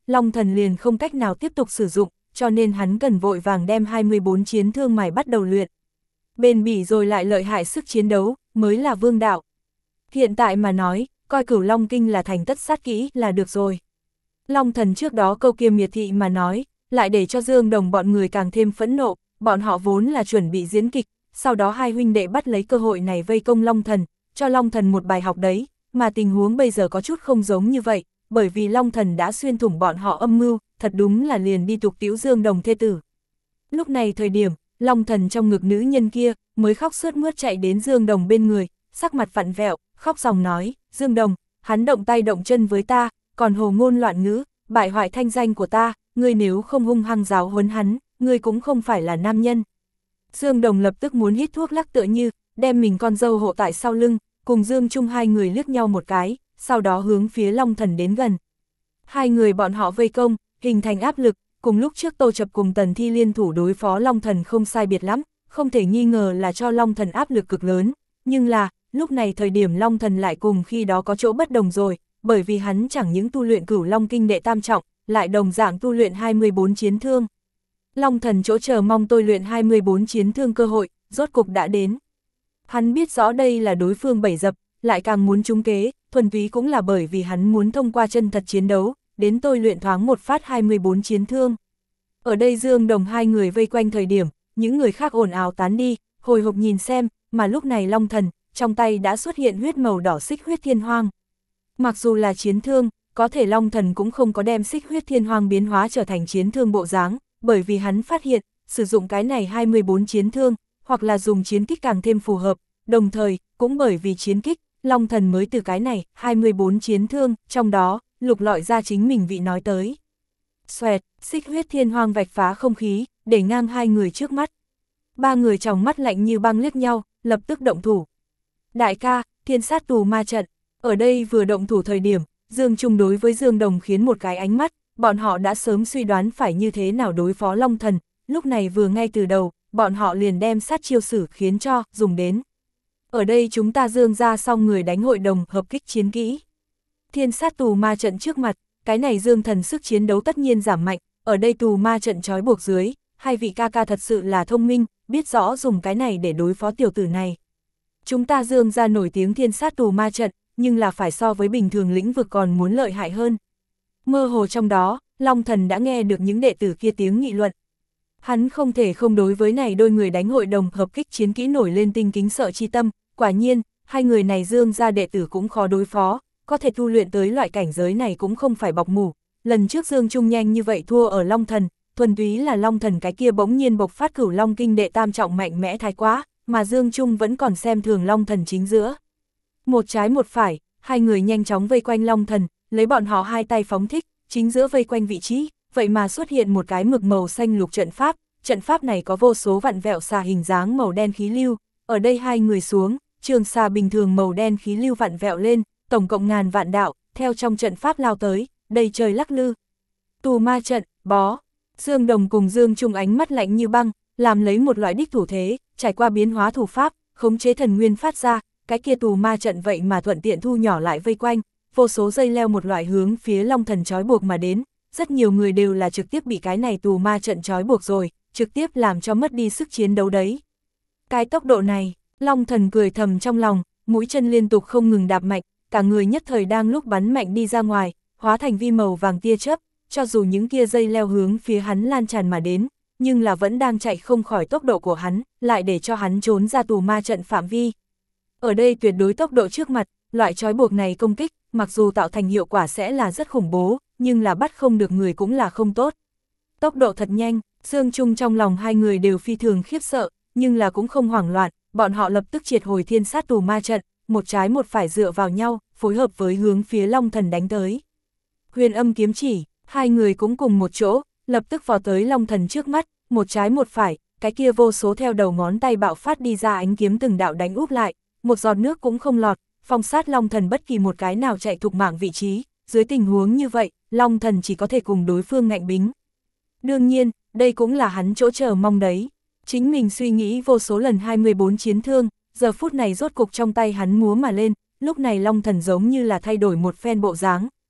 Long Thần liền không cách nào tiếp tục sử dụng, cho nên hắn cần vội vàng đem hai mươi bốn chiến thương mài bắt đầu luyện. Bền bỉ rồi lại lợi hại sức chiến đấu, mới là vương đạo. Hiện tại mà nói, coi Cửu Long Kinh là thành tất sát kỹ là được rồi. Long Thần trước đó câu kia miệt thị mà nói, lại để cho Dương Đồng bọn người càng thêm phẫn nộ, bọn họ vốn là chuẩn bị diễn kịch, sau đó hai huynh đệ bắt lấy cơ hội này vây công Long Thần, cho Long Thần một bài học đấy, mà tình huống bây giờ có chút không giống như vậy, bởi vì Long Thần đã xuyên thủng bọn họ âm mưu, thật đúng là liền đi tục tiễu Dương Đồng thê tử. Lúc này thời điểm, Long Thần trong ngực nữ nhân kia, mới khóc sướt mướt chạy đến Dương Đồng bên người, sắc mặt vặn vẹo, khóc ròng nói, Dương Đồng, hắn động tay động chân với ta, còn hồ ngôn loạn ngữ, bại hoại thanh danh của ta, ngươi nếu không hung hăng giáo huấn hắn, ngươi cũng không phải là nam nhân. Dương Đồng lập tức muốn hít thuốc lắc tựa như, đem mình con dâu hộ tại sau lưng, cùng Dương Trung hai người liếc nhau một cái, sau đó hướng phía Long Thần đến gần. Hai người bọn họ vây công, hình thành áp lực, cùng lúc trước Tô Chập cùng Tần Thi liên thủ đối phó Long Thần không sai biệt lắm, không thể nghi ngờ là cho Long Thần áp lực cực lớn, nhưng là, lúc này thời điểm Long Thần lại cùng khi đó có chỗ bất đồng rồi, bởi vì hắn chẳng những tu luyện Cửu Long Kinh đệ tam trọng, lại đồng dạng tu luyện hai mươi bốn chiến thương. Long Thần chỗ chờ mong tôi luyện hai mươi bốn chiến thương cơ hội, rốt cục đã đến. Hắn biết rõ đây là đối phương bẫy dập, lại càng muốn trúng kế, thuần túy cũng là bởi vì hắn muốn thông qua chân thật chiến đấu, đến tôi luyện thoáng một phát hai mươi bốn chiến thương. Ở đây Dương Đồng hai người vây quanh thời điểm, những người khác ồn ào tán đi, hồi hộp nhìn xem, mà lúc này Long Thần, trong tay đã xuất hiện huyết màu đỏ xích huyết thiên hoang. Mặc dù là chiến thương, có thể Long Thần cũng không có đem xích huyết thiên hoang biến hóa trở thành chiến thương bộ dáng, bởi vì hắn phát hiện, sử dụng cái này hai mươi bốn chiến thương, hoặc là dùng chiến kích càng thêm phù hợp, đồng thời, cũng bởi vì chiến kích, Long Thần mới từ cái này, hai mươi bốn chiến thương, trong đó, lục lọi ra chính mình vị nói tới. Xoẹt, xích huyết thiên hoang vạch phá không khí, để ngang hai người trước mắt. Ba người trong mắt lạnh như băng liếc nhau, lập tức động thủ. Đại ca, thiên sát tù ma trận, ở đây vừa động thủ thời điểm, Dương Trung đối với Dương Đồng khiến một cái ánh mắt, bọn họ đã sớm suy đoán phải như thế nào đối phó Long Thần, lúc này vừa ngay từ đầu, bọn họ liền đem sát chiêu sử khiến cho, dùng đến. Ở đây chúng ta Dương ra xong người đánh hội đồng hợp kích chiến kỹ. Thiên sát tù ma trận trước mặt, cái này Dương Thần sức chiến đấu tất nhiên giảm mạnh, ở đây tù ma trận trói buộc dưới, hai vị ca ca thật sự là thông minh, biết rõ dùng cái này để đối phó tiểu tử này. Chúng ta Dương ra nổi tiếng thiên sát tù ma trận, nhưng là phải so với bình thường lĩnh vực còn muốn lợi hại hơn. Mơ hồ trong đó, Long Thần đã nghe được những đệ tử kia tiếng nghị luận. Hắn không thể không đối với này đôi người đánh hội đồng hợp kích chiến kỹ nổi lên tinh kính sợ chi tâm, quả nhiên, hai người này Dương ra đệ tử cũng khó đối phó, có thể tu luyện tới loại cảnh giới này cũng không phải bọc mủ. Lần trước Dương Trung nhanh như vậy thua ở Long Thần, thuần túy là Long Thần cái kia bỗng nhiên bộc phát Cửu Long Kinh đệ tam trọng mạnh mẽ thái quá, mà Dương Trung vẫn còn xem thường Long Thần chính giữa. Một trái một phải, hai người nhanh chóng vây quanh Long Thần, lấy bọn họ hai tay phóng thích, chính giữa vây quanh vị trí, vậy mà xuất hiện một cái mực màu xanh lục trận pháp, trận pháp này có vô số vặn vẹo xà hình dáng màu đen khí lưu, ở đây hai người xuống, trường xà bình thường màu đen khí lưu vặn vẹo lên, tổng cộng ngàn vạn đạo, theo trong trận pháp lao tới, đầy trời lắc lư. Tù ma trận, bó, Dương Đồng cùng Dương Trung ánh mắt lạnh như băng, làm lấy một loại đích thủ thế, trải qua biến hóa thủ pháp, khống chế thần nguyên phát ra, cái kia tù ma trận vậy mà thuận tiện thu nhỏ lại vây quanh, vô số dây leo một loại hướng phía Long Thần trói buộc mà đến, rất nhiều người đều là trực tiếp bị cái này tù ma trận trói buộc rồi, trực tiếp làm cho mất đi sức chiến đấu đấy. Cái tốc độ này, Long Thần cười thầm trong lòng, mũi chân liên tục không ngừng đạp mạnh, cả người nhất thời đang lúc bắn mạnh đi ra ngoài, hóa thành vi màu vàng tia chớp, cho dù những kia dây leo hướng phía hắn lan tràn mà đến, nhưng là vẫn đang chạy không khỏi tốc độ của hắn, lại để cho hắn trốn ra tù ma trận phạm vi. Ở đây tuyệt đối tốc độ trước mặt, loại trói buộc này công kích, mặc dù tạo thành hiệu quả sẽ là rất khủng bố, nhưng là bắt không được người cũng là không tốt. Tốc độ thật nhanh, Dương Trung trong lòng hai người đều phi thường khiếp sợ, nhưng là cũng không hoảng loạn, bọn họ lập tức triệt hồi thiên sát tù ma trận, một trái một phải dựa vào nhau, phối hợp với hướng phía Long Thần đánh tới. Huyền âm kiếm chỉ, hai người cũng cùng một chỗ, lập tức vào tới Long Thần trước mắt, một trái một phải, cái kia vô số theo đầu ngón tay bạo phát đi ra ánh kiếm từng đạo đánh úp lại, một giọt nước cũng không lọt, phong sát Long Thần bất kỳ một cái nào chạy thục mạng vị trí, dưới tình huống như vậy, Long Thần chỉ có thể cùng đối phương ngạnh bính. Đương nhiên, đây cũng là hắn chỗ chờ mong đấy. Chính mình suy nghĩ vô số lần hai mươi bốn chiến thương, giờ phút này rốt cục trong tay hắn múa mà lên, lúc này Long Thần giống như là thay đổi một phen bộ dáng,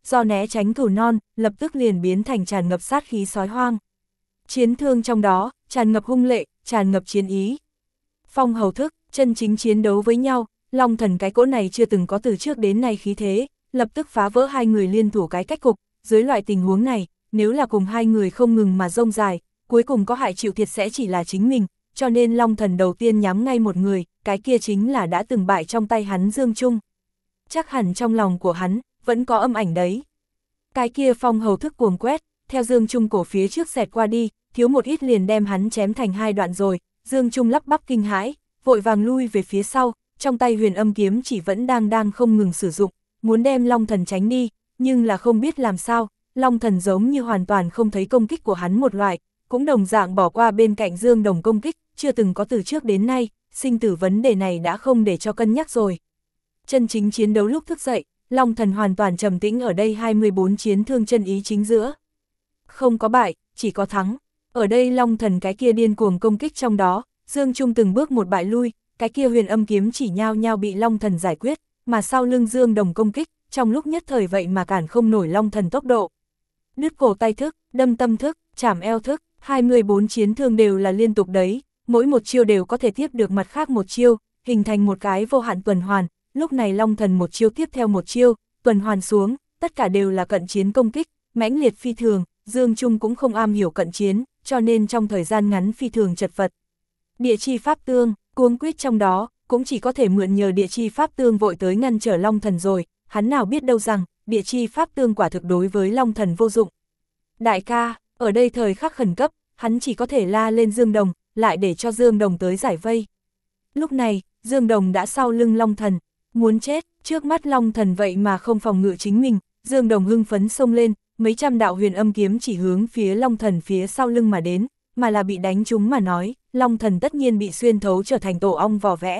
do né tránh cừu non, lập tức liền biến thành tràn ngập sát khí sói hoang. Chiến thương trong đó, tràn ngập hung lệ, tràn ngập chiến ý. Phong hầu thức, chân chính chiến đấu với nhau, Long Thần cái cỗ này chưa từng có từ trước đến nay khí thế, lập tức phá vỡ hai người liên thủ cái cách cục. Dưới loại tình huống này, nếu là cùng hai người không ngừng mà rông dài, cuối cùng có hại chịu thiệt sẽ chỉ là chính mình, cho nên Long Thần đầu tiên nhắm ngay một người, cái kia chính là đã từng bại trong tay hắn Dương Trung. Chắc hẳn trong lòng của hắn, vẫn có âm ảnh đấy. Cái kia phong hầu thức cuồng quét, theo Dương Trung cổ phía trước xẹt qua đi, thiếu một ít liền đem hắn chém thành hai đoạn rồi, Dương Trung lắp bắp kinh hãi, vội vàng lui về phía sau, trong tay huyền âm kiếm chỉ vẫn đang đang không ngừng sử dụng, muốn đem Long Thần tránh đi, nhưng là không biết làm sao, Long Thần giống như hoàn toàn không thấy công kích của hắn một loại, cũng đồng dạng bỏ qua bên cạnh Dương Đồng công kích, chưa từng có từ trước đến nay, sinh tử vấn đề này đã không để cho cân nhắc rồi. Chân chính chiến đấu lúc thức dậy, Long Thần hoàn toàn trầm tĩnh ở đây hai mươi bốn chiến thương chân ý chính giữa. Không có bại, chỉ có thắng. Ở đây Long Thần cái kia điên cuồng công kích trong đó, Dương Trung từng bước một bại lui, cái kia huyền âm kiếm chỉ nhao nhao bị Long Thần giải quyết, mà sau lưng Dương Đồng công kích, trong lúc nhất thời vậy mà cản không nổi Long Thần tốc độ. Đứt cổ tay thức, đâm tâm thức, chảm eo thức, hai mươi bốn chiến thương đều là liên tục đấy, mỗi một chiêu đều có thể tiếp được mặt khác một chiêu, hình thành một cái vô hạn tuần hoàn, lúc này Long Thần một chiêu tiếp theo một chiêu, tuần hoàn xuống, tất cả đều là cận chiến công kích, mãnh liệt phi thường, Dương Trung cũng không am hiểu cận chiến, cho nên trong thời gian ngắn phi thường chật vật. Địa chi pháp tương, cuống quýt trong đó, cũng chỉ có thể mượn nhờ địa chi pháp tương vội tới ngăn trở Long Thần rồi, hắn nào biết đâu rằng, địa chi pháp tương quả thực đối với Long Thần vô dụng. Đại ca, ở đây thời khắc khẩn cấp, hắn chỉ có thể la lên Dương Đồng, lại để cho Dương Đồng tới giải vây. Lúc này, Dương Đồng đã sau lưng Long Thần, muốn chết, trước mắt Long Thần vậy mà không phòng ngự chính mình, Dương Đồng hưng phấn xông lên, mấy trăm đạo huyền âm kiếm chỉ hướng phía Long Thần phía sau lưng mà đến, mà là bị đánh trúng mà nói, Long Thần tất nhiên bị xuyên thấu trở thành tổ ong vò vẽ.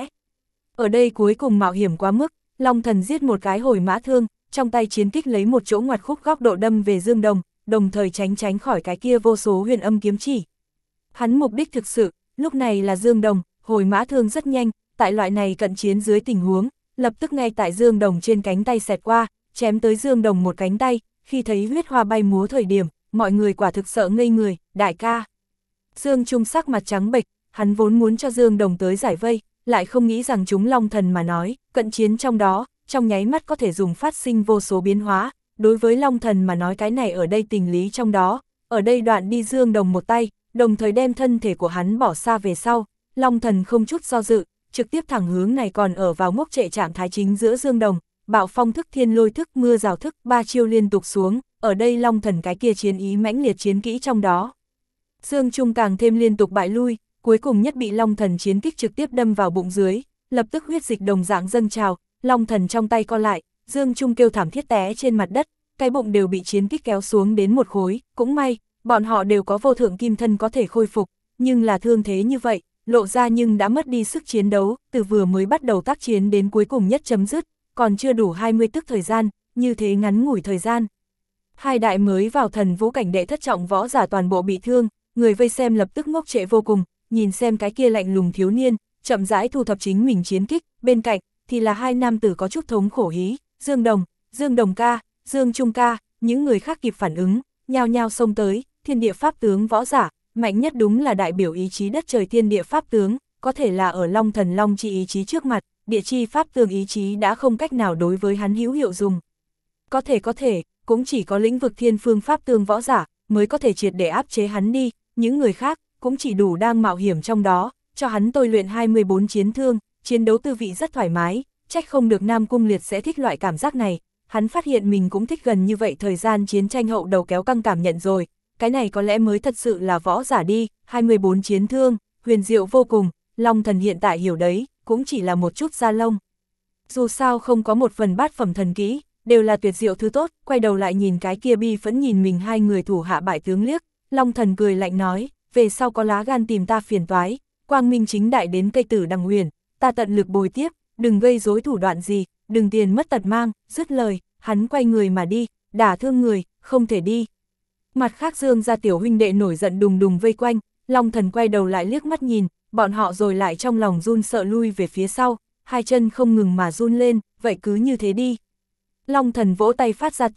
Ở đây cuối cùng mạo hiểm quá mức, Long Thần giết một cái hồi mã thương, trong tay chiến kích lấy một chỗ ngoặt khúc góc độ đâm về Dương Đồng, đồng thời tránh tránh khỏi cái kia vô số huyền âm kiếm chỉ. Hắn mục đích thực sự, lúc này là Dương Đồng, hồi mã thương rất nhanh, tại loại này cận chiến dưới tình huống, lập tức ngay tại Dương Đồng trên cánh tay xẹt qua, chém tới Dương Đồng một cánh tay, khi thấy huyết hoa bay múa thời điểm, mọi người quả thực sợ ngây người, đại ca. Dương Trung sắc mặt trắng bệch, hắn vốn muốn cho Dương Đồng tới giải vây, lại không nghĩ rằng chúng Long Thần mà nói, cận chiến trong đó, trong nháy mắt có thể dùng phát sinh vô số biến hóa, đối với Long Thần mà nói cái này ở đây tình lý trong đó, ở đây đoạn đi Dương Đồng một tay, đồng thời đem thân thể của hắn bỏ xa về sau, Long Thần không chút do dự, trực tiếp thẳng hướng này còn ở vào ngốc trệ trạng thái chính giữa Dương Đồng, bạo phong thức thiên lôi thức mưa rào thức ba chiêu liên tục xuống, ở đây Long Thần cái kia chiến ý mãnh liệt chiến kỹ trong đó. Dương Trung càng thêm liên tục bại lui, cuối cùng nhất bị Long Thần chiến kích trực tiếp đâm vào bụng dưới, lập tức huyết dịch đồng dạng dâng trào, Long Thần trong tay co lại, Dương Trung kêu thảm thiết té trên mặt đất, cái bụng đều bị chiến kích kéo xuống đến một khối, cũng may, bọn họ đều có vô thượng kim thân có thể khôi phục, nhưng là thương thế như vậy, lộ ra nhưng đã mất đi sức chiến đấu, từ vừa mới bắt đầu tác chiến đến cuối cùng nhất chấm dứt, còn chưa đủ hai mươi tức thời gian, như thế ngắn ngủi thời gian. Hai đại mới vào thần vũ cảnh đệ thất trọng võ giả toàn bộ bị thương, người vây xem lập tức ngốc trệ vô cùng, nhìn xem cái kia lạnh lùng thiếu niên, chậm rãi thu thập chính mình chiến kích, bên cạnh thì là hai nam tử có chút thống khổ hí, Dương Đồng, Dương Đồng ca, Dương Trung ca, những người khác kịp phản ứng, nhao nhao xông tới, thiên địa pháp tướng võ giả, mạnh nhất đúng là đại biểu ý chí đất trời thiên địa pháp tướng, có thể là ở Long Thần Long chi ý chí trước mặt, địa chi pháp tướng ý chí đã không cách nào đối với hắn hữu hiệu dùng. Có thể có thể, cũng chỉ có lĩnh vực thiên phương pháp tướng võ giả, mới có thể triệt để áp chế hắn đi, những người khác, cũng chỉ đủ đang mạo hiểm trong đó, cho hắn tôi luyện hai mươi bốn chiến thương, chiến đấu tư vị rất thoải mái, trách không được Nam Cung Liệt sẽ thích loại cảm giác này, hắn phát hiện mình cũng thích gần như vậy thời gian chiến tranh hậu đầu kéo căng cảm nhận rồi, cái này có lẽ mới thật sự là võ giả đi, hai mươi bốn chiến thương, huyền diệu vô cùng, Long Thần hiện tại hiểu đấy, cũng chỉ là một chút da lông. Dù sao không có một phần bát phẩm thần kỹ, đều là tuyệt diệu thứ tốt, quay đầu lại nhìn cái kia bi phẫn nhìn mình hai người thủ hạ bại tướng liếc, Long Thần cười lạnh nói, về sau có lá gan tìm ta phiền toái, quang minh chính đại đến cây tử đằng huyền, ta tận lực bồi tiếp, đừng gây rối thủ đoạn gì, đừng tiền mất tật mang, dứt lời, hắn quay người mà đi, đả thương người, không thể đi. Mặt khác Dương gia tiểu huynh đệ nổi giận đùng đùng vây quanh, Long Thần quay đầu lại liếc mắt nhìn, bọn họ rồi lại trong lòng run sợ lui về phía sau, hai chân không ngừng mà run lên, vậy cứ như thế đi. Long Thần vỗ tay phát ra tiếng,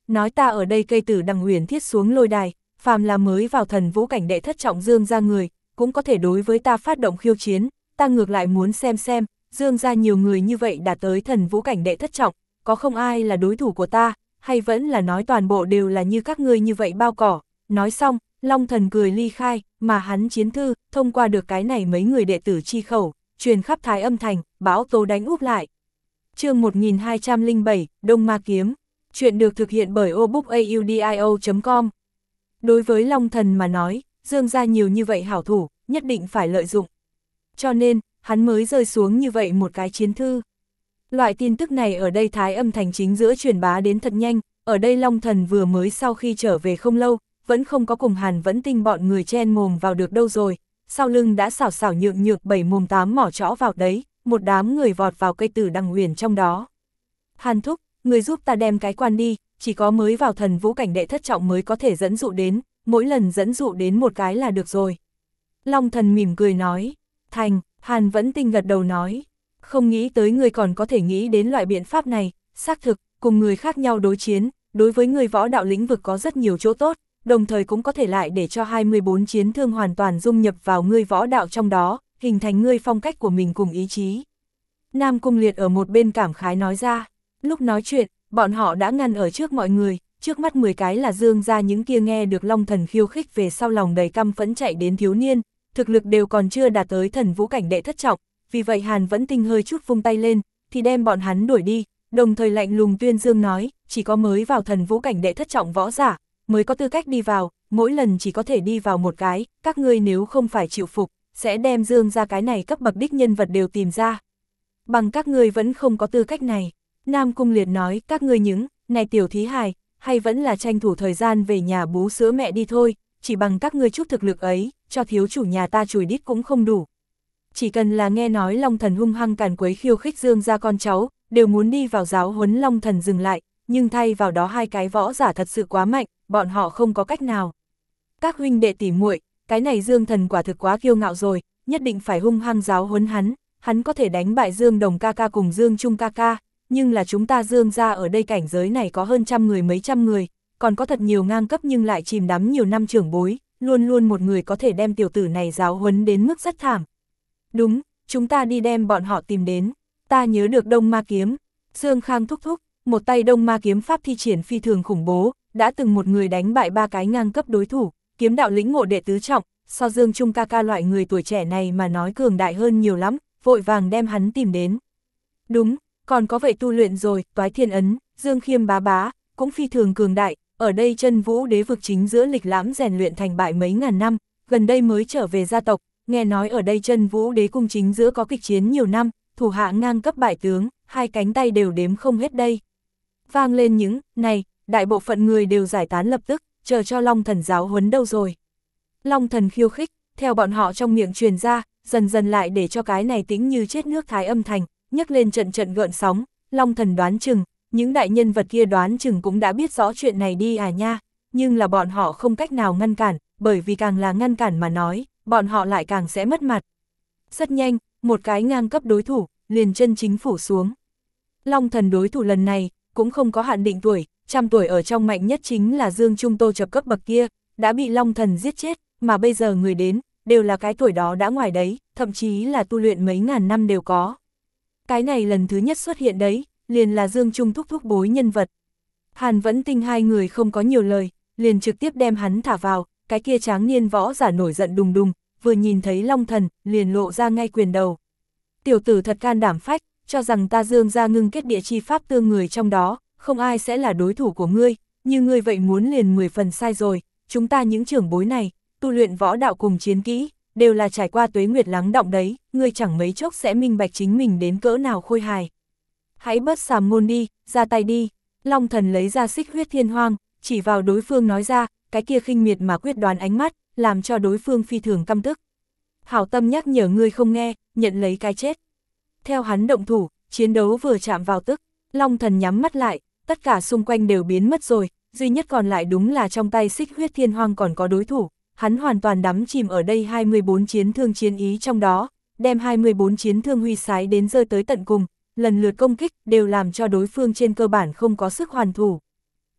nói ta ở đây cây tử đằng huyền thiết xuống lôi đài, phàm là mới vào thần vũ cảnh đệ thất trọng Dương gia người, cũng có thể đối với ta phát động khiêu chiến, ta ngược lại muốn xem xem, Dương gia nhiều người như vậy đạt tới thần vũ cảnh đệ thất trọng, có không ai là đối thủ của ta, hay vẫn là nói toàn bộ đều là như các ngươi như vậy bao cỏ. Nói xong, Long Thần cười ly khai, mà hắn chiến thư, thông qua được cái này mấy người đệ tử chi khẩu, truyền khắp Thái Âm Thành, bão tố đánh úp lại. Chương một nghìn hai trăm lẻ bảy, Đông Ma Kiếm. Chuyện được thực hiện bởi obookaudio chấm com. Đối với Long Thần mà nói, Dương gia nhiều như vậy hảo thủ, nhất định phải lợi dụng. Cho nên, hắn mới rơi xuống như vậy một cái chiến thư. Loại tin tức này ở đây Thái Âm Thành chính giữa truyền bá đến thật nhanh, ở đây Long Thần vừa mới sau khi trở về không lâu, vẫn không có cùng Hàn Vẫn Tinh bọn người chen mồm vào được đâu rồi, sau lưng đã xảo xảo nhượng nhược bảy mồm tám mỏ trõ vào đấy, một đám người vọt vào cây tử đằng huyền trong đó. Hàn thúc, người giúp ta đem cái quan đi, chỉ có mới vào thần vũ cảnh đệ thất trọng mới có thể dẫn dụ đến, mỗi lần dẫn dụ đến một cái là được rồi. Long Thần mỉm cười nói, thành, Hàn Vẫn Tinh gật đầu nói, không nghĩ tới người còn có thể nghĩ đến loại biện pháp này, xác thực, cùng người khác nhau đối chiến, đối với người võ đạo lĩnh vực có rất nhiều chỗ tốt, đồng thời cũng có thể lại để cho hai mươi bốn chiến thương hoàn toàn dung nhập vào ngươi võ đạo trong đó, hình thành ngươi phong cách của mình cùng ý chí. Nam Cung Liệt ở một bên cảm khái nói ra, lúc nói chuyện, bọn họ đã ngăn ở trước mọi người, trước mắt mười cái là Dương gia những kia nghe được Long Thần khiêu khích về sau lòng đầy căm phẫn chạy đến thiếu niên, thực lực đều còn chưa đạt tới thần vũ cảnh đệ thất trọng, vì vậy Hàn Vẫn Tinh hơi chút vung tay lên, thì đem bọn hắn đuổi đi, đồng thời lạnh lùng tuyên dương nói, chỉ có mới vào thần vũ cảnh đệ thất trọng võ giả, mới có tư cách đi vào, mỗi lần chỉ có thể đi vào một cái, các ngươi nếu không phải chịu phục, sẽ đem Dương ra cái này cấp bậc đích nhân vật đều tìm ra. Bằng các ngươi vẫn không có tư cách này. Nam Cung Liệt nói, các ngươi những, này tiểu thí hài, hay vẫn là tranh thủ thời gian về nhà bú sữa mẹ đi thôi, chỉ bằng các ngươi chút thực lực ấy, cho thiếu chủ nhà ta chùi đít cũng không đủ. Chỉ cần là nghe nói Long Thần hung hăng càn quấy khiêu khích Dương ra con cháu, đều muốn đi vào giáo huấn Long Thần dừng lại, nhưng thay vào đó hai cái võ giả thật sự quá mạnh, bọn họ không có cách nào. Các huynh đệ tỉ muội, cái này Dương Thần quả thực quá kiêu ngạo rồi, nhất định phải hung hăng giáo huấn hắn, hắn có thể đánh bại Dương Đồng ca ca cùng Dương Trung ca ca, nhưng là chúng ta Dương ra ở đây cảnh giới này có hơn trăm người mấy trăm người, còn có thật nhiều ngang cấp nhưng lại chìm đắm nhiều năm trưởng bối, luôn luôn một người có thể đem tiểu tử này giáo huấn đến mức rất thảm. Đúng, chúng ta đi đem bọn họ tìm đến, ta nhớ được Đông Ma Kiếm, Dương Khang thúc thúc, một tay Đông Ma Kiếm pháp thi triển phi thường khủng bố, đã từng một người đánh bại ba cái ngang cấp đối thủ, kiếm đạo lĩnh ngộ đệ tứ trọng, so Dương Trung ca ca loại người tuổi trẻ này mà nói cường đại hơn nhiều lắm, vội vàng đem hắn tìm đến. Đúng, còn có vậy tu luyện rồi, Toái Thiên Ấn, Dương Khiêm bá bá, cũng phi thường cường đại, ở đây Chân Vũ Đế vực chính giữa lịch lãm rèn luyện thành bại mấy ngàn năm, gần đây mới trở về gia tộc, nghe nói ở đây Chân Vũ Đế cung chính giữa có kịch chiến nhiều năm, thủ hạ ngang cấp bại tướng, hai cánh tay đều đếm không hết đây. Vang lên những, này, đại bộ phận người đều giải tán lập tức, chờ cho Long Thần giáo huấn đâu rồi. Long Thần khiêu khích, theo bọn họ trong miệng truyền ra, dần dần lại để cho cái này tĩnh như chết nước Thái Âm Thành, nhấc lên trận trận gợn sóng, Long Thần đoán chừng, những đại nhân vật kia đoán chừng cũng đã biết rõ chuyện này đi à nha, nhưng là bọn họ không cách nào ngăn cản, bởi vì càng là ngăn cản mà nói, bọn họ lại càng sẽ mất mặt. Rất nhanh, một cái ngang cấp đối thủ, liền chân chính phủ xuống. Long Thần đối thủ lần này, cũng không có hạn định tuổi, trăm tuổi ở trong mạnh nhất chính là Dương Trung Tô Chập cấp bậc kia, đã bị Long Thần giết chết, mà bây giờ người đến, đều là cái tuổi đó đã ngoài đấy, thậm chí là tu luyện mấy ngàn năm đều có. Cái này lần thứ nhất xuất hiện đấy, liền là Dương Trung thúc thúc bối nhân vật. Hàn Vẫn Tinh hai người không có nhiều lời, liền trực tiếp đem hắn thả vào, cái kia tráng niên võ giả nổi giận đùng đùng, vừa nhìn thấy Long Thần, liền lộ ra ngay quyền đầu. Tiểu tử thật can đảm phách, cho rằng ta Dương ra ngưng kết địa chi pháp tương người trong đó, không ai sẽ là đối thủ của ngươi, như ngươi vậy muốn liền mười phần sai rồi, chúng ta những trưởng bối này, tu luyện võ đạo cùng chiến kỹ, đều là trải qua tuế nguyệt lắng đọng đấy, ngươi chẳng mấy chốc sẽ minh bạch chính mình đến cỡ nào khôi hài. Hãy bớt sàm ngôn đi, ra tay đi. Long Thần lấy ra xích huyết thiên hoang, chỉ vào đối phương nói ra, cái kia khinh miệt mà quyết đoán ánh mắt, làm cho đối phương phi thường căm tức. Hảo tâm nhắc nhở ngươi không nghe, nhận lấy cái chết. Theo hắn động thủ, chiến đấu vừa chạm vào tức, Long Thần nhắm mắt lại, tất cả xung quanh đều biến mất rồi, duy nhất còn lại đúng là trong tay xích huyết thiên hoang còn có đối thủ. Hắn hoàn toàn đắm chìm ở đây hai mươi bốn chiến thương chiến ý trong đó, đem hai mươi bốn chiến thương huy sái đến rơi tới tận cùng, lần lượt công kích đều làm cho đối phương trên cơ bản không có sức hoàn thủ.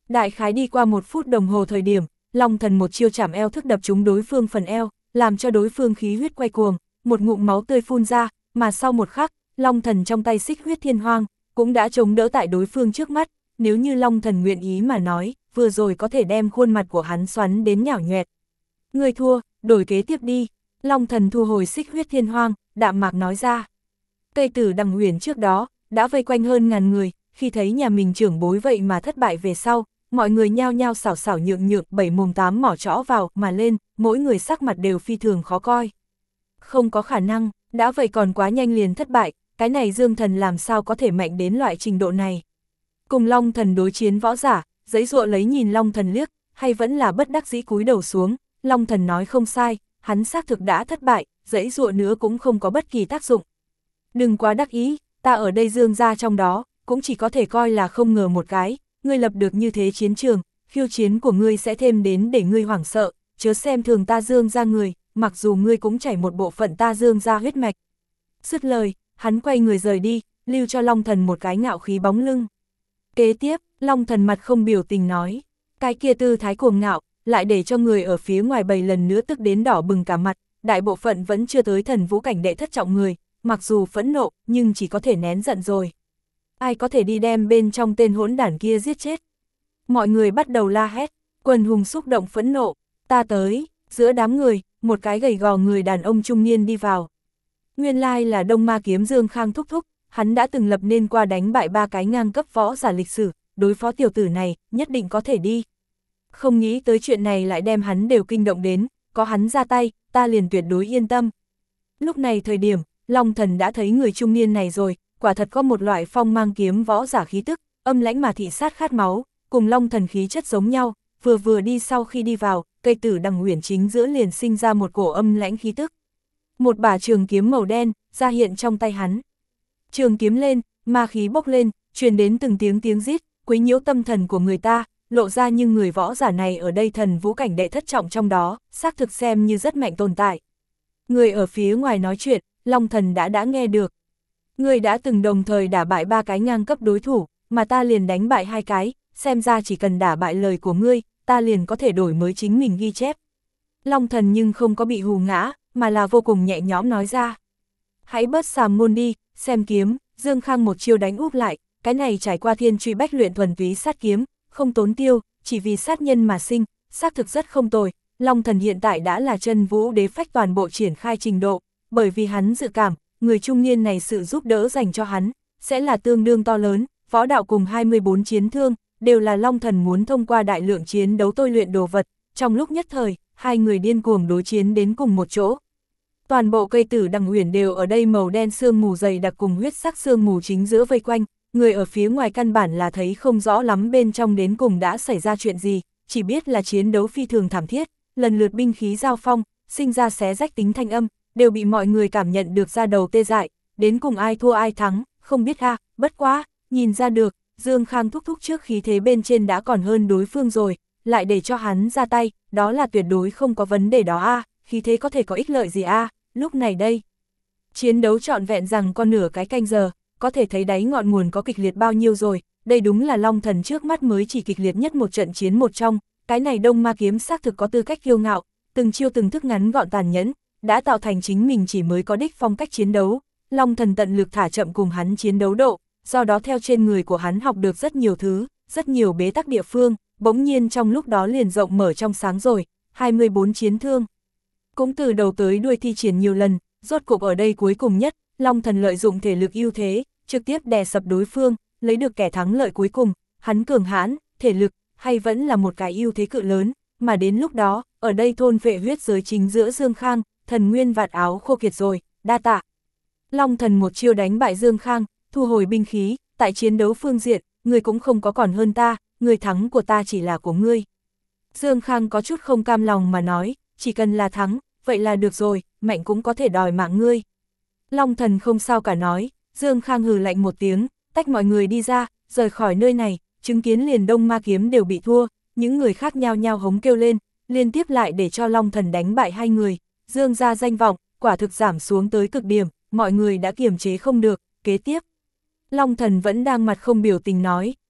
Đại khái đi qua một phút đồng hồ thời điểm, Long Thần một chiêu chảm eo thức đập trúng đối phương phần eo, làm cho đối phương khí huyết quay cuồng, một ngụm máu tươi phun ra, mà sau một khắc, Long Thần trong tay xích huyết thiên hoang, cũng đã chống đỡ tại đối phương trước mắt, nếu như Long Thần nguyện ý mà nói, vừa rồi có thể đem khuôn mặt của hắn xoắn đến nhão nhoẹt. Người thua, đổi kế tiếp đi. Long Thần thu hồi xích huyết thiên hoang, đạm mạc nói ra. Cây tử Đằng Uyển trước đó, đã vây quanh hơn ngàn người, khi thấy nhà mình trưởng bối vậy mà thất bại về sau, mọi người nhao nhao xảo xảo nhượng nhượng bảy mồm tám mỏ trõ vào mà lên, mỗi người sắc mặt đều phi thường khó coi. Không có khả năng, đã vậy còn quá nhanh liền thất bại, cái này Dương Thần làm sao có thể mạnh đến loại trình độ này. Cùng Long Thần đối chiến võ giả, giấy dụa lấy nhìn Long Thần liếc, hay vẫn là bất đắc dĩ cúi đầu xuống, Long Thần nói không sai, hắn xác thực đã thất bại, giấy dụa nữa cũng không có bất kỳ tác dụng. Đừng quá đắc ý, ta ở đây Dương gia trong đó, cũng chỉ có thể coi là không ngờ một cái, ngươi lập được như thế chiến trường, khiêu chiến của ngươi sẽ thêm đến để ngươi hoảng sợ, chớ xem thường ta Dương gia người, mặc dù ngươi cũng chảy một bộ phận ta Dương gia huyết mạch. Dứt lời, hắn quay người rời đi, lưu cho Long Thần một cái ngạo khí bóng lưng. Kế tiếp, Long Thần mặt không biểu tình nói, cái kia tư thái cuồng ngạo, lại để cho người ở phía ngoài bầy lần nữa tức đến đỏ bừng cả mặt, đại bộ phận vẫn chưa tới thần vũ cảnh đệ thất trọng người, mặc dù phẫn nộ, nhưng chỉ có thể nén giận rồi. Ai có thể đi đem bên trong tên hỗn đản kia giết chết? Mọi người bắt đầu la hét, quần hùng xúc động phẫn nộ, ta tới, giữa đám người, một cái gầy gò người đàn ông trung niên đi vào. Nguyên lai là Đông Ma Kiếm Dương Khang thúc thúc, hắn đã từng lập nên qua đánh bại ba cái ngang cấp võ giả lịch sử, đối phó tiểu tử này, nhất định có thể đi. Không nghĩ tới chuyện này lại đem hắn đều kinh động đến, có hắn ra tay, ta liền tuyệt đối yên tâm. Lúc này thời điểm, Long Thần đã thấy người trung niên này rồi, quả thật có một loại phong mang kiếm võ giả khí tức, âm lãnh mà thị sát khát máu, cùng Long Thần khí chất giống nhau, vừa vừa đi sau khi đi vào, cây tử Đằng Uyển chính giữa liền sinh ra một cổ âm lãnh khí tức. Một bả trường kiếm màu đen, ra hiện trong tay hắn. Trường kiếm lên, ma khí bốc lên, truyền đến từng tiếng tiếng rít, quấy nhiễu tâm thần của người ta, lộ ra như người võ giả này ở đây thần vũ cảnh đệ thất trọng trong đó, xác thực xem như rất mạnh tồn tại. Người ở phía ngoài nói chuyện, Long Thần đã đã nghe được. Người đã từng đồng thời đả bại ba cái ngang cấp đối thủ, mà ta liền đánh bại hai cái, xem ra chỉ cần đả bại lời của ngươi, ta liền có thể đổi mới chính mình ghi chép. Long Thần nhưng không có bị hù ngã, mà là vô cùng nhẹ nhõm nói ra. Hãy bớt xàm ngôn đi, xem kiếm, Dương Khang một chiêu đánh úp lại, cái này trải qua thiên truy bách luyện thuần túy sát kiếm, không tốn tiêu, chỉ vì sát nhân mà sinh, xác thực rất không tồi. Long Thần hiện tại đã là chân vũ đế phách toàn bộ triển khai trình độ, bởi vì hắn dự cảm, người trung niên này sự giúp đỡ dành cho hắn, sẽ là tương đương to lớn, võ đạo cùng hai mươi bốn chiến thương, đều là Long Thần muốn thông qua đại lượng chiến đấu tôi luyện đồ vật, trong lúc nhất thời, hai người điên cuồng đối chiến đến cùng một chỗ. Toàn bộ cây tử Đằng Uyển đều ở đây màu đen sương mù dày đặc cùng huyết sắc sương mù chính giữa vây quanh, người ở phía ngoài căn bản là thấy không rõ lắm bên trong đến cùng đã xảy ra chuyện gì, chỉ biết là chiến đấu phi thường thảm thiết, lần lượt binh khí giao phong, sinh ra xé rách tính thanh âm, đều bị mọi người cảm nhận được ra đầu tê dại, đến cùng ai thua ai thắng, không biết ha, bất quá, nhìn ra được, Dương Khang thúc thúc trước khí thế bên trên đã còn hơn đối phương rồi, lại để cho hắn ra tay, đó là tuyệt đối không có vấn đề đó a, khí thế có thể có ích lợi gì a, lúc này đây. Chiến đấu trọn vẹn rằng con nửa cái canh giờ, có thể thấy đáy ngọn nguồn có kịch liệt bao nhiêu rồi, đây đúng là Long Thần trước mắt mới chỉ kịch liệt nhất một trận chiến một trong, cái này Đông Ma Kiếm xác thực có tư cách kiêu ngạo, từng chiêu từng thức ngắn gọn tàn nhẫn, đã tạo thành chính mình chỉ mới có đích phong cách chiến đấu, Long Thần tận lực thả chậm cùng hắn chiến đấu độ, do đó theo trên người của hắn học được rất nhiều thứ, rất nhiều bế tắc địa phương, bỗng nhiên trong lúc đó liền rộng mở trong sáng rồi, hai mươi bốn chiến thương. Cũng từ đầu tới đuôi thi triển nhiều lần, rốt cục ở đây cuối cùng nhất, Long Thần lợi dụng thể lực ưu thế, trực tiếp đè sập đối phương, lấy được kẻ thắng lợi cuối cùng, hắn cường hãn, thể lực, hay vẫn là một cái ưu thế cự lớn, mà đến lúc đó, ở đây thôn vệ huyết giới chính giữa Dương Khang, thần nguyên vạt áo khô kiệt rồi, đa tạ. Long Thần một chiêu đánh bại Dương Khang, thu hồi binh khí, tại chiến đấu phương diện, người cũng không có còn hơn ta, người thắng của ta chỉ là của ngươi. Dương Khang có chút không cam lòng mà nói, chỉ cần là thắng, vậy là được rồi, mạnh cũng có thể đòi mạng ngươi. Long Thần không sao cả nói, Dương Khang hừ lạnh một tiếng, tách mọi người đi ra, rời khỏi nơi này, chứng kiến liền Đông Ma Kiếm đều bị thua, những người khác nhao nhao hống kêu lên, liên tiếp lại để cho Long Thần đánh bại hai người, Dương gia danh vọng, quả thực giảm xuống tới cực điểm, mọi người đã kiềm chế không được, kế tiếp. Long Thần vẫn đang mặt không biểu tình nói,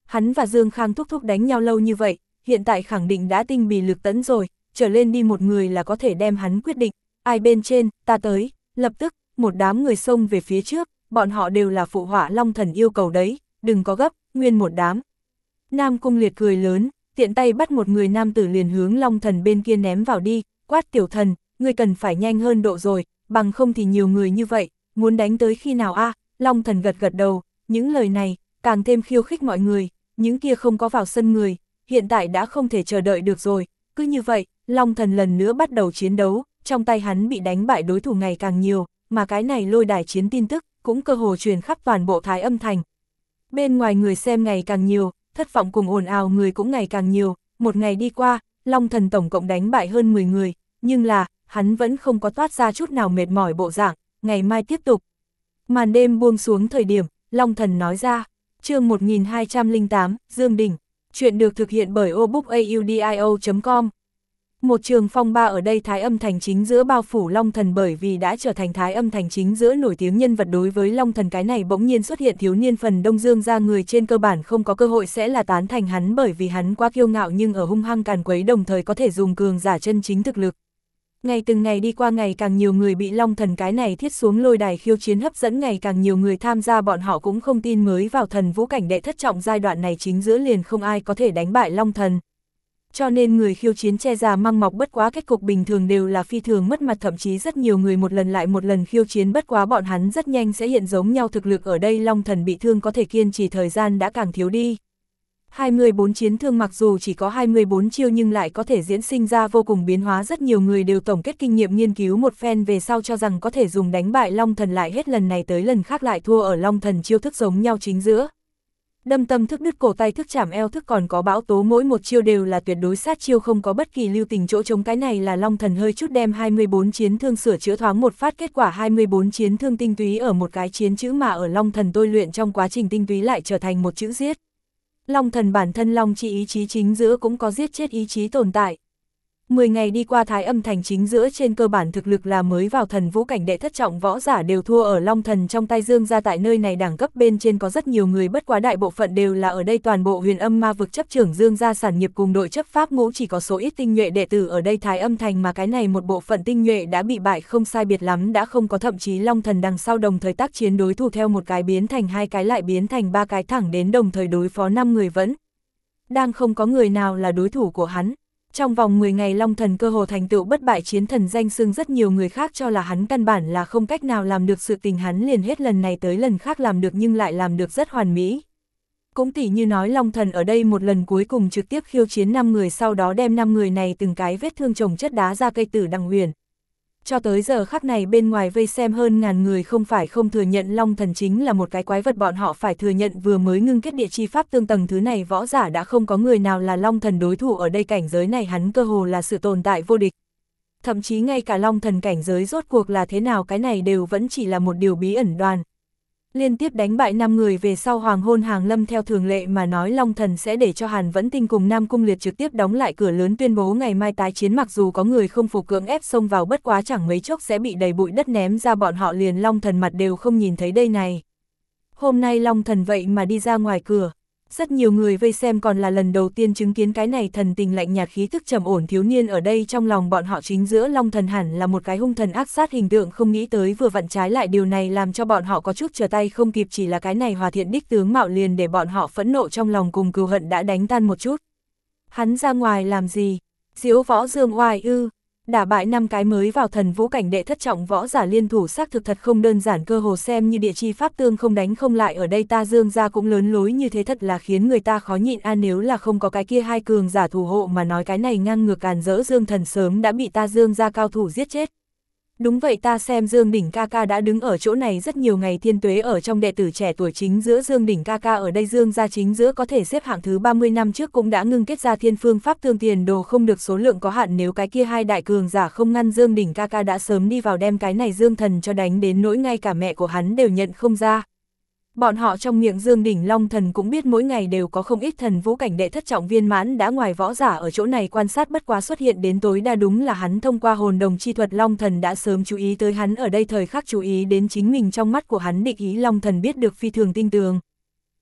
hắn và Dương Khang thúc thúc đánh nhau lâu như vậy, hiện tại khẳng định đã tinh bì lực tấn rồi, trở lên đi một người là có thể đem hắn quyết định, ai bên trên, ta tới, lập tức, một đám người xông về phía trước, bọn họ đều là phụ họa Long Thần yêu cầu đấy, đừng có gấp, nguyên một đám. Nam Cung Liệt cười lớn, tiện tay bắt một người nam tử liền hướng Long Thần bên kia ném vào đi, quát tiểu thần, ngươi cần phải nhanh hơn độ rồi, bằng không thì nhiều người như vậy, muốn đánh tới khi nào a? Long Thần gật gật đầu, những lời này, càng thêm khiêu khích mọi người, những kia không có vào sân người, hiện tại đã không thể chờ đợi được rồi, cứ như vậy, Long Thần lần nữa bắt đầu chiến đấu, trong tay hắn bị đánh bại đối thủ ngày càng nhiều, mà cái này lôi đài chiến tin tức, cũng cơ hồ truyền khắp toàn bộ Thái Âm Thành. Bên ngoài người xem ngày càng nhiều, thất vọng cùng ồn ào người cũng ngày càng nhiều, một ngày đi qua, Long Thần tổng cộng đánh bại hơn mười người, nhưng là, hắn vẫn không có toát ra chút nào mệt mỏi bộ dạng, ngày mai tiếp tục. Màn đêm buông xuống thời điểm, Long Thần nói ra, chương một nghìn hai trăm lẻ tám, Dương Đỉnh, chuyện được thực hiện bởi obookaudio chấm com. Một trường phong ba ở đây Thái Âm Thành chính giữa bao phủ Long Thần bởi vì đã trở thành Thái Âm Thành chính giữa nổi tiếng nhân vật đối với Long Thần cái này bỗng nhiên xuất hiện thiếu niên phần đông Dương ra người trên cơ bản không có cơ hội sẽ là tán thành hắn bởi vì hắn quá kiêu ngạo nhưng ở hung hăng càn quấy đồng thời có thể dùng cường giả chân chính thực lực. Ngày từng ngày đi qua ngày càng nhiều người bị Long Thần cái này thiết xuống lôi đài khiêu chiến hấp dẫn ngày càng nhiều người tham gia bọn họ cũng không tin mới vào thần vũ cảnh đệ thất trọng giai đoạn này chính giữa liền không ai có thể đánh bại Long Thần. Cho nên người khiêu chiến che già măng mọc bất quá kết cục bình thường đều là phi thường mất mặt thậm chí rất nhiều người một lần lại một lần khiêu chiến bất quá bọn hắn rất nhanh sẽ hiện giống nhau thực lực ở đây Long Thần bị thương có thể kiên trì thời gian đã càng thiếu đi. hai mươi bốn chiến thương mặc dù chỉ có hai mươi bốn chiêu nhưng lại có thể diễn sinh ra vô cùng biến hóa rất nhiều người đều tổng kết kinh nghiệm nghiên cứu một phen về sau cho rằng có thể dùng đánh bại Long Thần lại hết lần này tới lần khác lại thua ở Long Thần chiêu thức giống nhau chính giữa. Đâm tâm thức đứt cổ tay thức chảm eo thức còn có bão tố mỗi một chiêu đều là tuyệt đối sát chiêu không có bất kỳ lưu tình chỗ trống cái này là Long Thần hơi chút đem hai mươi bốn chiến thương sửa chữa thoáng một phát kết quả hai mươi bốn chiến thương tinh túy ở một cái chiến chữ mà ở Long Thần tôi luyện trong quá trình tinh túy lại trở thành một chữ giết. Long Thần bản thân Long chi ý chí chính giữa cũng có giết chết ý chí tồn tại. mười ngày đi qua Thái Âm Thành chính giữa trên cơ bản thực lực là mới vào thần vũ cảnh đệ thất trọng võ giả đều thua ở Long Thần trong tay Dương ra tại nơi này đẳng cấp bên trên có rất nhiều người bất quá đại bộ phận đều là ở đây toàn bộ huyền âm ma vực chấp trưởng Dương ra sản nghiệp cùng đội chấp pháp ngũ chỉ có số ít tinh nhuệ đệ tử ở đây Thái Âm Thành mà cái này một bộ phận tinh nhuệ đã bị bại không sai biệt lắm đã không có thậm chí Long Thần đằng sau đồng thời tác chiến đối thủ theo một cái biến thành hai cái lại biến thành ba cái thẳng đến đồng thời đối phó năm người vẫn đang không có người nào là đối thủ của hắn. Trong vòng mười ngày Long Thần cơ hồ thành tựu bất bại chiến thần danh xưng rất nhiều người khác cho là hắn căn bản là không cách nào làm được sự tình hắn liền hết lần này tới lần khác làm được nhưng lại làm được rất hoàn mỹ. Cũng tỉ như nói Long Thần ở đây một lần cuối cùng trực tiếp khiêu chiến năm người sau đó đem năm người này từng cái vết thương chồng chất đá ra cây tử đằng huyền. Cho tới giờ khắc này bên ngoài vây xem hơn ngàn người không phải không thừa nhận Long Thần chính là một cái quái vật bọn họ phải thừa nhận vừa mới ngưng kết địa chi pháp tương tầng thứ này võ giả đã không có người nào là Long Thần đối thủ ở đây cảnh giới này hắn cơ hồ là sự tồn tại vô địch. Thậm chí ngay cả Long Thần cảnh giới rốt cuộc là thế nào cái này đều vẫn chỉ là một điều bí ẩn đoàn. Liên tiếp đánh bại năm người về sau hoàng hôn hàng lâm theo thường lệ mà nói Long Thần sẽ để cho Hàn Vẫn Tinh cùng Nam Cung Liệt trực tiếp đóng lại cửa lớn tuyên bố ngày mai tái chiến mặc dù có người không phục cưỡng ép xông vào bất quá chẳng mấy chốc sẽ bị đầy bụi đất ném ra bọn họ liền Long Thần mặt đều không nhìn thấy đây này. Hôm nay Long Thần vậy mà đi ra ngoài cửa. Rất nhiều người vây xem còn là lần đầu tiên chứng kiến cái này thần tình lạnh nhạt khí thức trầm ổn thiếu niên ở đây trong lòng bọn họ chính giữa Long Thần hẳn là một cái hung thần ác sát hình tượng không nghĩ tới vừa vặn trái lại điều này làm cho bọn họ có chút trở tay không kịp chỉ là cái này hòa thiện đích tướng mạo liền để bọn họ phẫn nộ trong lòng cùng cừu hận đã đánh tan một chút. Hắn ra ngoài làm gì? Diễu võ dương oai ư? Đả bại năm cái mới vào thần vũ cảnh đệ thất trọng võ giả liên thủ xác thực thật không đơn giản cơ hồ xem như địa chi pháp tương không đánh không lại ở đây ta Dương ra cũng lớn lối như thế thật là khiến người ta khó nhịn a nếu là không có cái kia hai cường giả thủ hộ mà nói cái này ngang ngược càn rỡ Dương Thần sớm đã bị ta Dương ra cao thủ giết chết. Đúng vậy ta xem Dương Đỉnh ca ca đã đứng ở chỗ này rất nhiều ngày thiên tuế ở trong đệ tử trẻ tuổi chính giữa Dương Đỉnh ca ca ở đây Dương gia chính giữa có thể xếp hạng thứ ba mươi năm trước cũng đã ngưng kết ra thiên phương pháp tương tiền đồ không được số lượng có hạn nếu cái kia hai đại cường giả không ngăn Dương Đỉnh ca ca đã sớm đi vào đem cái này Dương Thần cho đánh đến nỗi ngay cả mẹ của hắn đều nhận không ra. Bọn họ trong miệng Dương Đỉnh Long Thần cũng biết mỗi ngày đều có không ít thần vũ cảnh đệ thất trọng viên mãn đã ngoài võ giả ở chỗ này quan sát bất quá xuất hiện đến tối đa đúng là hắn thông qua hồn đồng chi thuật Long Thần đã sớm chú ý tới hắn ở đây thời khắc chú ý đến chính mình trong mắt của hắn địch ý Long Thần biết được phi thường tinh tường.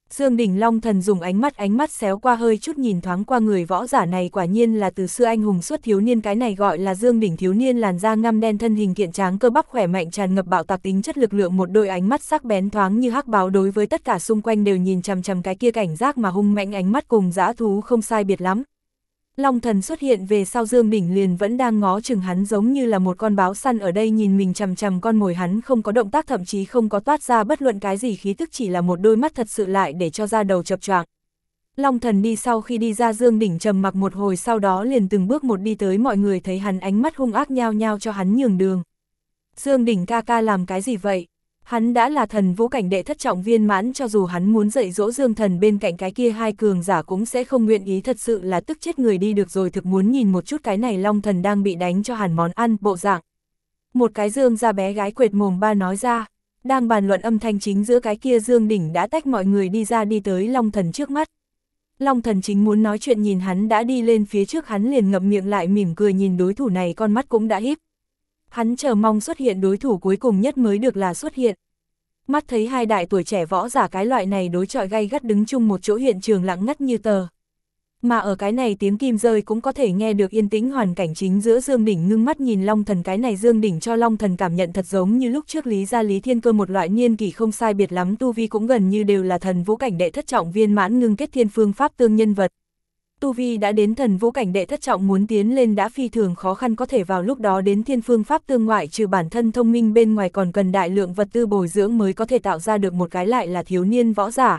Dương Đỉnh Long Thần dùng ánh mắt ánh mắt xéo qua hơi chút nhìn thoáng qua người võ giả này, quả nhiên là từ xưa anh hùng xuất thiếu niên, cái này gọi là Dương Đỉnh thiếu niên, làn da ngăm đen, thân hình kiện tráng, cơ bắp khỏe mạnh, tràn ngập bạo tạc tính chất lực lượng, một đôi ánh mắt sắc bén thoáng như hắc báo, đối với tất cả xung quanh đều nhìn chằm chằm, cái kia cảnh giác mà hung mãnh ánh mắt cùng dã thú không sai biệt lắm. Long Thần xuất hiện về sau, Dương Đỉnh liền vẫn đang ngó chừng hắn, giống như là một con báo săn ở đây nhìn mình chằm chằm con mồi, hắn không có động tác, thậm chí không có toát ra bất luận cái gì khí tức, chỉ là một đôi mắt thật sự lại để cho da đầu chập choạng. Long Thần đi sau khi đi ra, Dương Đỉnh trầm mặc một hồi, sau đó liền từng bước một đi tới, mọi người thấy hắn ánh mắt hung ác nhao nhao cho hắn nhường đường. Dương Đỉnh ca ca làm cái gì vậy? Hắn đã là thần vũ cảnh đệ thất trọng viên mãn, cho dù hắn muốn dạy dỗ Dương Thần, bên cạnh cái kia hai cường giả cũng sẽ không nguyện ý, thật sự là tức chết người đi, được rồi, thực muốn nhìn một chút cái này Long Thần đang bị đánh cho hẳn món ăn bộ dạng. Một cái Dương gia bé gái quệt mồm ba nói ra, đang bàn luận âm thanh chính giữa cái kia Dương Đỉnh đã tách mọi người đi ra, đi tới Long Thần trước mắt. Long Thần chính muốn nói chuyện, nhìn hắn đã đi lên phía trước, hắn liền ngậm miệng lại mỉm cười nhìn đối thủ này, con mắt cũng đã híp. Hắn chờ mong xuất hiện đối thủ cuối cùng nhất mới được là xuất hiện. Mắt thấy hai đại tuổi trẻ võ giả cái loại này đối chọi gay gắt đứng chung một chỗ, hiện trường lặng ngắt như tờ. Mà ở cái này tiếng kim rơi cũng có thể nghe được yên tĩnh hoàn cảnh chính giữa, Dương Đỉnh ngưng mắt nhìn Long Thần, cái này Dương Đỉnh cho Long Thần cảm nhận thật giống như lúc trước Lý gia Lý Thiên Cơ, một loại niên kỷ không sai biệt lắm, tu vi cũng gần như đều là thần vũ cảnh đệ thất trọng viên mãn, ngưng kết thiên phương pháp tương nhân vật. Tu vi đã đến thần vũ cảnh đệ thất trọng, muốn tiến lên đã phi thường khó khăn, có thể vào lúc đó đến thiên phương pháp tương, ngoại trừ bản thân thông minh bên ngoài còn cần đại lượng vật tư bồi dưỡng mới có thể tạo ra được một cái lại là thiếu niên võ giả.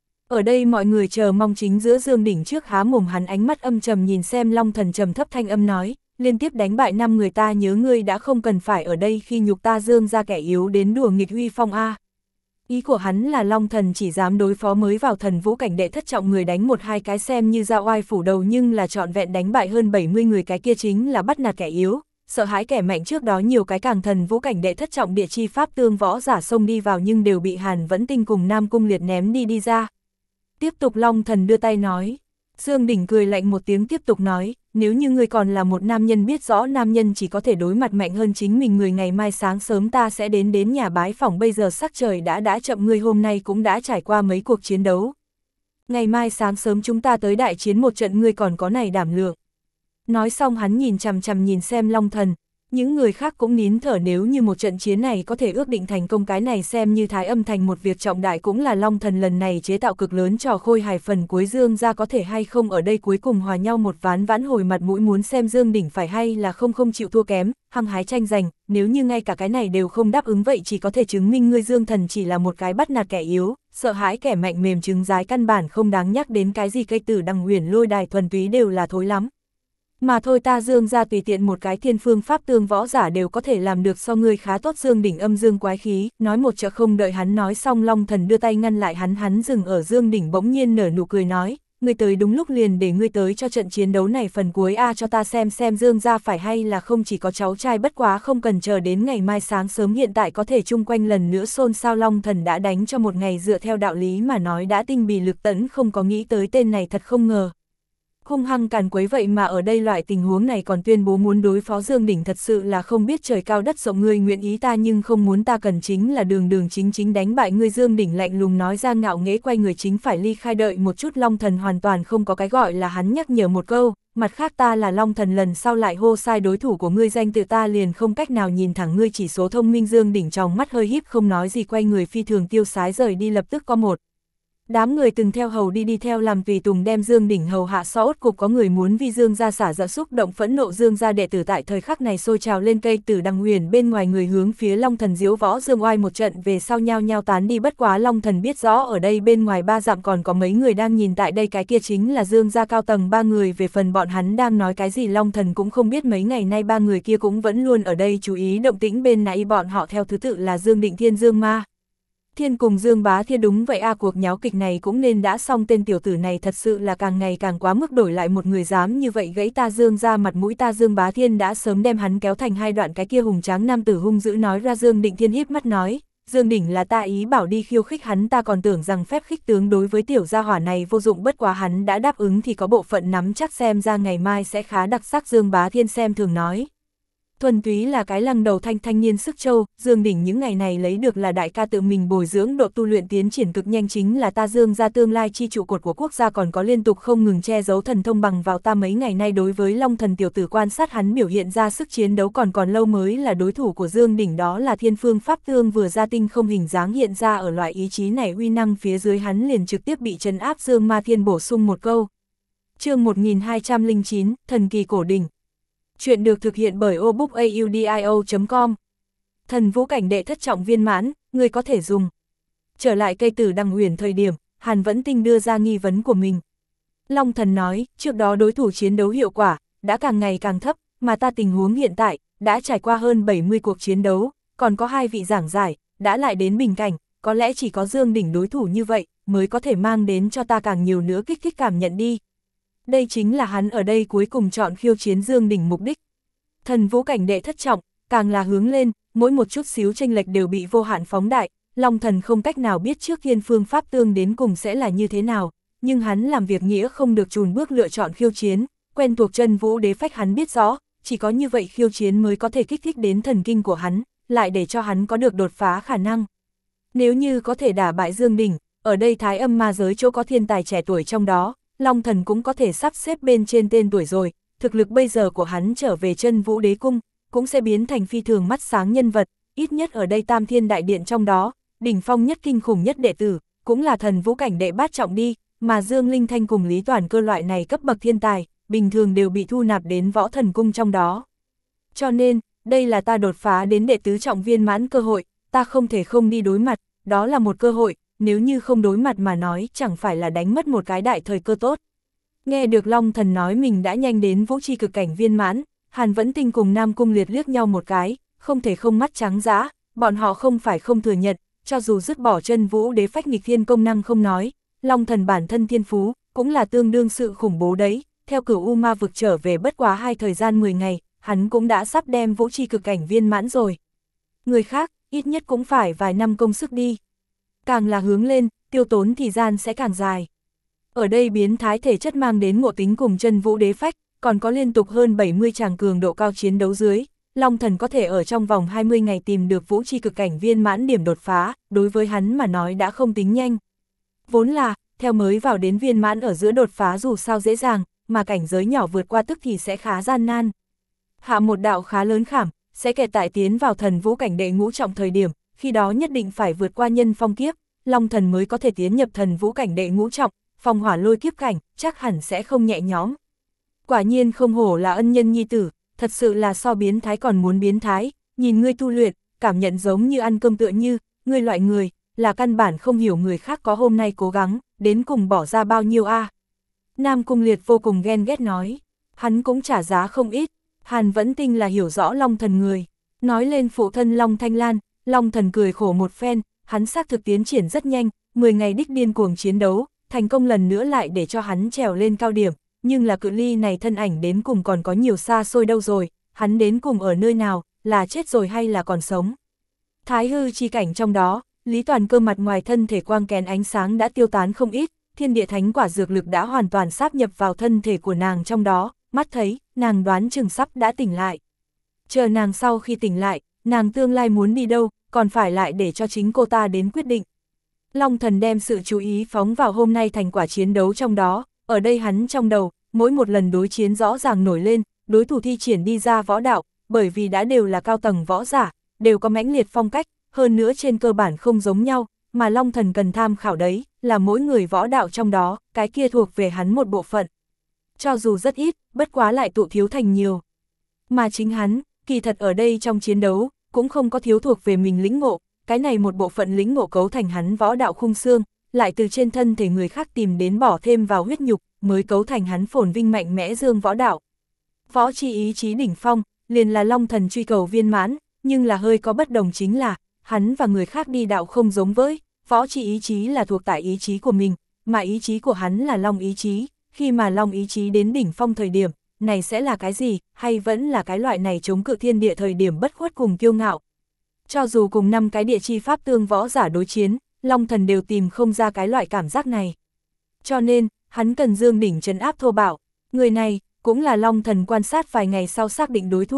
Ở đây mọi người chờ mong chính giữa, Dương Đỉnh trước há mồm, hắn ánh mắt âm trầm nhìn xem Long Thần, trầm thấp thanh âm nói, liên tiếp đánh bại năm người, ta nhớ ngươi đã không cần phải ở đây khi nhục ta Dương ra kẻ yếu đến đùa nghịch huy phong a. Ý của hắn là Long Thần chỉ dám đối phó mới vào thần vũ cảnh đệ thất trọng người, đánh một hai cái xem như ra oai phủ đầu, nhưng là trọn vẹn đánh bại hơn bảy mươi người, cái kia chính là bắt nạt kẻ yếu, sợ hãi kẻ mạnh. Trước đó nhiều cái càng thần vũ cảnh đệ thất trọng địa chi pháp tương võ giả xông đi vào nhưng đều bị Hàn Vẫn Tinh cùng Nam Cung Liệt ném đi đi ra. Tiếp tục Long Thần đưa tay nói. Dương Đỉnh cười lạnh một tiếng tiếp tục nói, nếu như ngươi còn là một nam nhân, biết rõ nam nhân chỉ có thể đối mặt mạnh hơn chính mình người, ngày mai sáng sớm ta sẽ đến đến nhà bái phỏng, bây giờ sắc trời đã đã chậm, ngươi hôm nay cũng đã trải qua mấy cuộc chiến đấu. Ngày mai sáng sớm chúng ta tới đại chiến một trận, ngươi còn có này đảm lượng. Nói xong hắn nhìn chằm chằm nhìn xem Long Thần, những người khác cũng nín thở, nếu như một trận chiến này có thể ước định thành công, cái này xem như Thái Âm Thành một việc trọng đại, cũng là Long Thần lần này chế tạo cực lớn trò khôi hài, phần cuối Dương ra có thể hay không ở đây cuối cùng hòa nhau một ván, vãn hồi mặt mũi, muốn xem Dương Đỉnh phải hay là không không chịu thua kém, hăng hái tranh giành, nếu như ngay cả cái này đều không đáp ứng, vậy chỉ có thể chứng minh ngươi Dương Thần chỉ là một cái bắt nạt kẻ yếu, sợ hãi kẻ mạnh, mềm trứng rái, căn bản không đáng nhắc đến, cái gì cây tử đằng huyền lôi đài thuần túy đều là thối lắm. Mà thôi, ta Dương ra tùy tiện một cái thiên phương pháp tương võ giả đều có thể làm được, so ngươi khá tốt. Dương Đỉnh âm dương quái khí, nói một chợ không đợi hắn nói xong, Long Thần đưa tay ngăn lại hắn, hắn dừng ở Dương Đỉnh bỗng nhiên nở nụ cười nói, ngươi tới đúng lúc, liền để ngươi tới cho trận chiến đấu này phần cuối a, cho ta xem xem Dương ra phải hay là không chỉ có cháu trai, bất quá không cần chờ đến ngày mai sáng sớm, hiện tại có thể chung quanh lần nữa xôn xao. Long Thần đã đánh cho một ngày, dựa theo đạo lý mà nói đã tinh bì lực tẫn, không có nghĩ tới tên này thật không ngờ hung hăng càn quấy, vậy mà ở đây loại tình huống này còn tuyên bố muốn đối phó Dương Đỉnh, thật sự là không biết trời cao đất rộng, ngươi nguyện ý ta nhưng không muốn, ta cần chính là đường đường chính chính đánh bại ngươi. Dương Đỉnh lạnh lùng nói ra, ngạo nghễ quay người chính phải ly khai. Đợi một chút, Long Thần hoàn toàn không có cái gọi là, hắn nhắc nhở một câu, mặt khác ta là Long Thần, lần sau lại hô sai đối thủ của ngươi danh tự ta liền không cách nào nhìn thẳng ngươi chỉ số thông minh. Dương Đỉnh trong mắt hơi híp không nói gì, quay người phi thường tiêu sái rời đi. Lập tức có một đám người từng theo hầu đi đi theo làm tùy tùng đem Dương Đỉnh hầu hạ, so ốt cục có người muốn vi Dương ra xả giận, xúc động phẫn nộ Dương ra đệ tử tại thời khắc này sôi trào lên. Cây tử đằng huyền bên ngoài người hướng phía Long Thần diếu võ Dương oai một trận về sau nhao nhao tán đi, bất quá Long Thần biết rõ ở đây bên ngoài ba dặm còn có mấy người đang nhìn tại đây, cái kia chính là Dương gia cao tầng ba người, về phần bọn hắn đang nói cái gì Long Thần cũng không biết, mấy ngày nay ba người kia cũng vẫn luôn ở đây chú ý động tĩnh bên nãy, bọn họ theo thứ tự là Dương Định Thiên, Dương Ma Thiên cùng Dương Bá Thiên. Đúng vậy a, cuộc nháo kịch này cũng nên đã xong, tên tiểu tử này thật sự là càng ngày càng quá mức, đổi lại một người dám như vậy gãy ta Dương ra mặt mũi, ta Dương Bá Thiên đã sớm đem hắn kéo thành hai đoạn. Cái kia hùng tráng nam tử hung dữ nói ra. Dương Định Thiên híp mắt nói, Dương Đỉnh là ta ý bảo đi khiêu khích hắn, ta còn tưởng rằng phép khích tướng đối với tiểu gia hỏa này vô dụng, bất quá hắn đã đáp ứng thì có bộ phận nắm chắc, xem ra ngày mai sẽ khá đặc sắc. Dương Bá Thiên xem thường nói. Thuần túy là cái lăng đầu thanh thanh niên sức châu, Dương Đỉnh những ngày này lấy được là đại ca tự mình bồi dưỡng, độ tu luyện tiến triển cực nhanh, chính là ta Dương gia tương lai chi trụ cột của quốc gia, còn có liên tục không ngừng che giấu thần thông bằng vào ta. Mấy ngày nay đối với Long Thần tiểu tử quan sát hắn biểu hiện ra sức chiến đấu còn còn lâu mới là đối thủ của Dương Đỉnh, đó là thiên phương pháp tương vừa ra tinh không hình dáng hiện ra ở loại ý chí này uy năng phía dưới hắn liền trực tiếp bị trấn áp. Dương Ma Thiên bổ sung một câu. Chương một nghìn hai trăm lẻ chín, Thần kỳ cổ đỉnh. Chuyện được thực hiện bởi obookaudio chấm com. Thần vũ cảnh đệ thất trọng viên mãn, người có thể dùng. Trở lại cây tử đằng huyền thời điểm, Hàn Vẫn Tinh đưa ra nghi vấn của mình. Long Thần nói, trước đó đối thủ chiến đấu hiệu quả, đã càng ngày càng thấp, mà ta tình huống hiện tại, đã trải qua hơn bảy mươi cuộc chiến đấu, còn có hai vị giảng giải, đã lại đến bình cảnh, có lẽ chỉ có Dương Đỉnh đối thủ như vậy, mới có thể mang đến cho ta càng nhiều nữa kích thích cảm nhận đi. Đây chính là hắn ở đây cuối cùng chọn khiêu chiến Dương Đỉnh mục đích. Thần vũ cảnh đệ thất trọng, càng là hướng lên, mỗi một chút xíu chênh lệch đều bị vô hạn phóng đại, Long Thần không cách nào biết trước thiên phương pháp tương đến cùng sẽ là như thế nào, nhưng hắn làm việc nghĩa không được chùn bước lựa chọn khiêu chiến, quen thuộc chân vũ đế phách hắn biết rõ, chỉ có như vậy khiêu chiến mới có thể kích thích đến thần kinh của hắn, lại để cho hắn có được đột phá khả năng. Nếu như có thể đả bại Dương Đỉnh, ở đây Thái Âm ma giới chỗ có thiên tài trẻ tuổi trong đó, Long Thần cũng có thể sắp xếp bên trên tên tuổi rồi, thực lực bây giờ của hắn trở về chân vũ đế cung, cũng sẽ biến thành phi thường mắt sáng nhân vật, ít nhất ở đây Tam Thiên Đại Điện trong đó, đỉnh phong nhất kinh khủng nhất đệ tử, cũng là thần vũ cảnh đệ bát trọng đi, mà Dương Linh Thanh cùng Lý Toàn Cơ loại này cấp bậc thiên tài, bình thường đều bị thu nạp đến võ thần cung trong đó. Cho nên, đây là ta đột phá đến đệ tứ trọng viên mãn cơ hội, ta không thể không đi đối mặt, đó là một cơ hội, nếu như không đối mặt mà nói chẳng phải là đánh mất một cái đại thời cơ tốt. Nghe được Long Thần nói mình đã nhanh đến vũ chi cực cảnh viên mãn, Hàn Vẫn Tinh cùng Nam Cung Liệt liếc nhau một cái, không thể không mắt trắng dã, bọn họ không phải không thừa nhận, cho dù dứt bỏ chân vũ đế phách nghịch thiên công năng không nói, Long Thần bản thân thiên phú, cũng là tương đương sự khủng bố đấy, theo Cửu U Ma vực trở về bất quá hai thời gian mười ngày, hắn cũng đã sắp đem vũ chi cực cảnh viên mãn rồi. Người khác, ít nhất cũng phải vài năm công sức đi. Càng là hướng lên, tiêu tốn thời gian sẽ càng dài. Ở đây biến thái thể chất mang đến ngộ tính cùng chân vũ đế phách, còn có liên tục hơn bảy mươi tràng cường độ cao chiến đấu dưới, Long Thần có thể ở trong vòng hai mươi ngày tìm được vũ chi cực cảnh viên mãn điểm đột phá, đối với hắn mà nói đã không tính nhanh. Vốn là, theo mới vào đến viên mãn ở giữa đột phá dù sao dễ dàng, mà cảnh giới nhỏ vượt qua tức thì sẽ khá gian nan. Hạ một đạo khá lớn khảm, sẽ kẹt tại tiến vào thần vũ cảnh đệ ngũ trọng thời điểm, khi đó nhất định phải vượt qua nhân phong kiếp, Long Thần mới có thể tiến nhập thần vũ cảnh đệ ngũ trọng, phong hỏa lôi kiếp cảnh, chắc hẳn sẽ không nhẹ nhõm. Quả nhiên không hổ là ân nhân nhi tử, thật sự là so biến thái còn muốn biến thái, nhìn ngươi tu luyện, cảm nhận giống như ăn cơm tựa như, ngươi loại người, là căn bản không hiểu người khác có hôm nay cố gắng, đến cùng bỏ ra bao nhiêu a. À. Nam Cung Liệt vô cùng ghen ghét nói, hắn cũng trả giá không ít, Hàn Vẫn Tinh là hiểu rõ Long Thần người, nói lên phụ thân Long Thanh Lan, Long Thần cười khổ một phen, hắn xác thực tiến triển rất nhanh, mười ngày đích điên cuồng chiến đấu, thành công lần nữa lại để cho hắn trèo lên cao điểm, nhưng là cự ly này thân ảnh đến cùng còn có nhiều xa xôi đâu rồi, hắn đến cùng ở nơi nào, là chết rồi hay là còn sống. Thái hư chi cảnh trong đó, Lý Toàn Cơ mặt ngoài thân thể quang kén ánh sáng đã tiêu tán không ít, thiên địa thánh quả dược lực đã hoàn toàn sáp nhập vào thân thể của nàng trong đó, mắt thấy, nàng đoán chừng sắp đã tỉnh lại. Chờ nàng sau khi tỉnh lại, nàng tương lai muốn đi đâu, còn phải lại để cho chính cô ta đến quyết định. Long Thần đem sự chú ý phóng vào hôm nay thành quả chiến đấu trong đó, ở đây hắn trong đầu, mỗi một lần đối chiến rõ ràng nổi lên, đối thủ thi triển đi ra võ đạo, bởi vì đã đều là cao tầng võ giả, đều có mãnh liệt phong cách, hơn nữa trên cơ bản không giống nhau, mà Long Thần cần tham khảo đấy, là mỗi người võ đạo trong đó, cái kia thuộc về hắn một bộ phận. Cho dù rất ít, bất quá lại tụ thiếu thành nhiều. Mà chính hắn, kỳ thật ở đây trong chiến đấu, cũng không có thiếu thuộc về mình lĩnh ngộ, cái này một bộ phận lĩnh ngộ cấu thành hắn võ đạo khung xương, lại từ trên thân thể người khác tìm đến bỏ thêm vào huyết nhục, mới cấu thành hắn phồn vinh mạnh mẽ dương võ đạo. Võ chi ý chí đỉnh phong, liền là Long Thần truy cầu viên mãn, nhưng là hơi có bất đồng chính là, hắn và người khác đi đạo không giống với, võ chi ý chí là thuộc tại ý chí của mình, mà ý chí của hắn là Long ý chí, khi mà Long ý chí đến đỉnh phong thời điểm, này sẽ là cái gì, hay vẫn là cái loại này chống cự thiên địa thời điểm bất khuất cùng kiêu ngạo. Cho dù cùng năm cái địa chi pháp tương võ giả đối chiến, Long Thần đều tìm không ra cái loại cảm giác này. Cho nên, hắn cần Dương Đỉnh trấn áp thô bạo, người này, cũng là Long Thần quan sát vài ngày sau xác định đối thủ,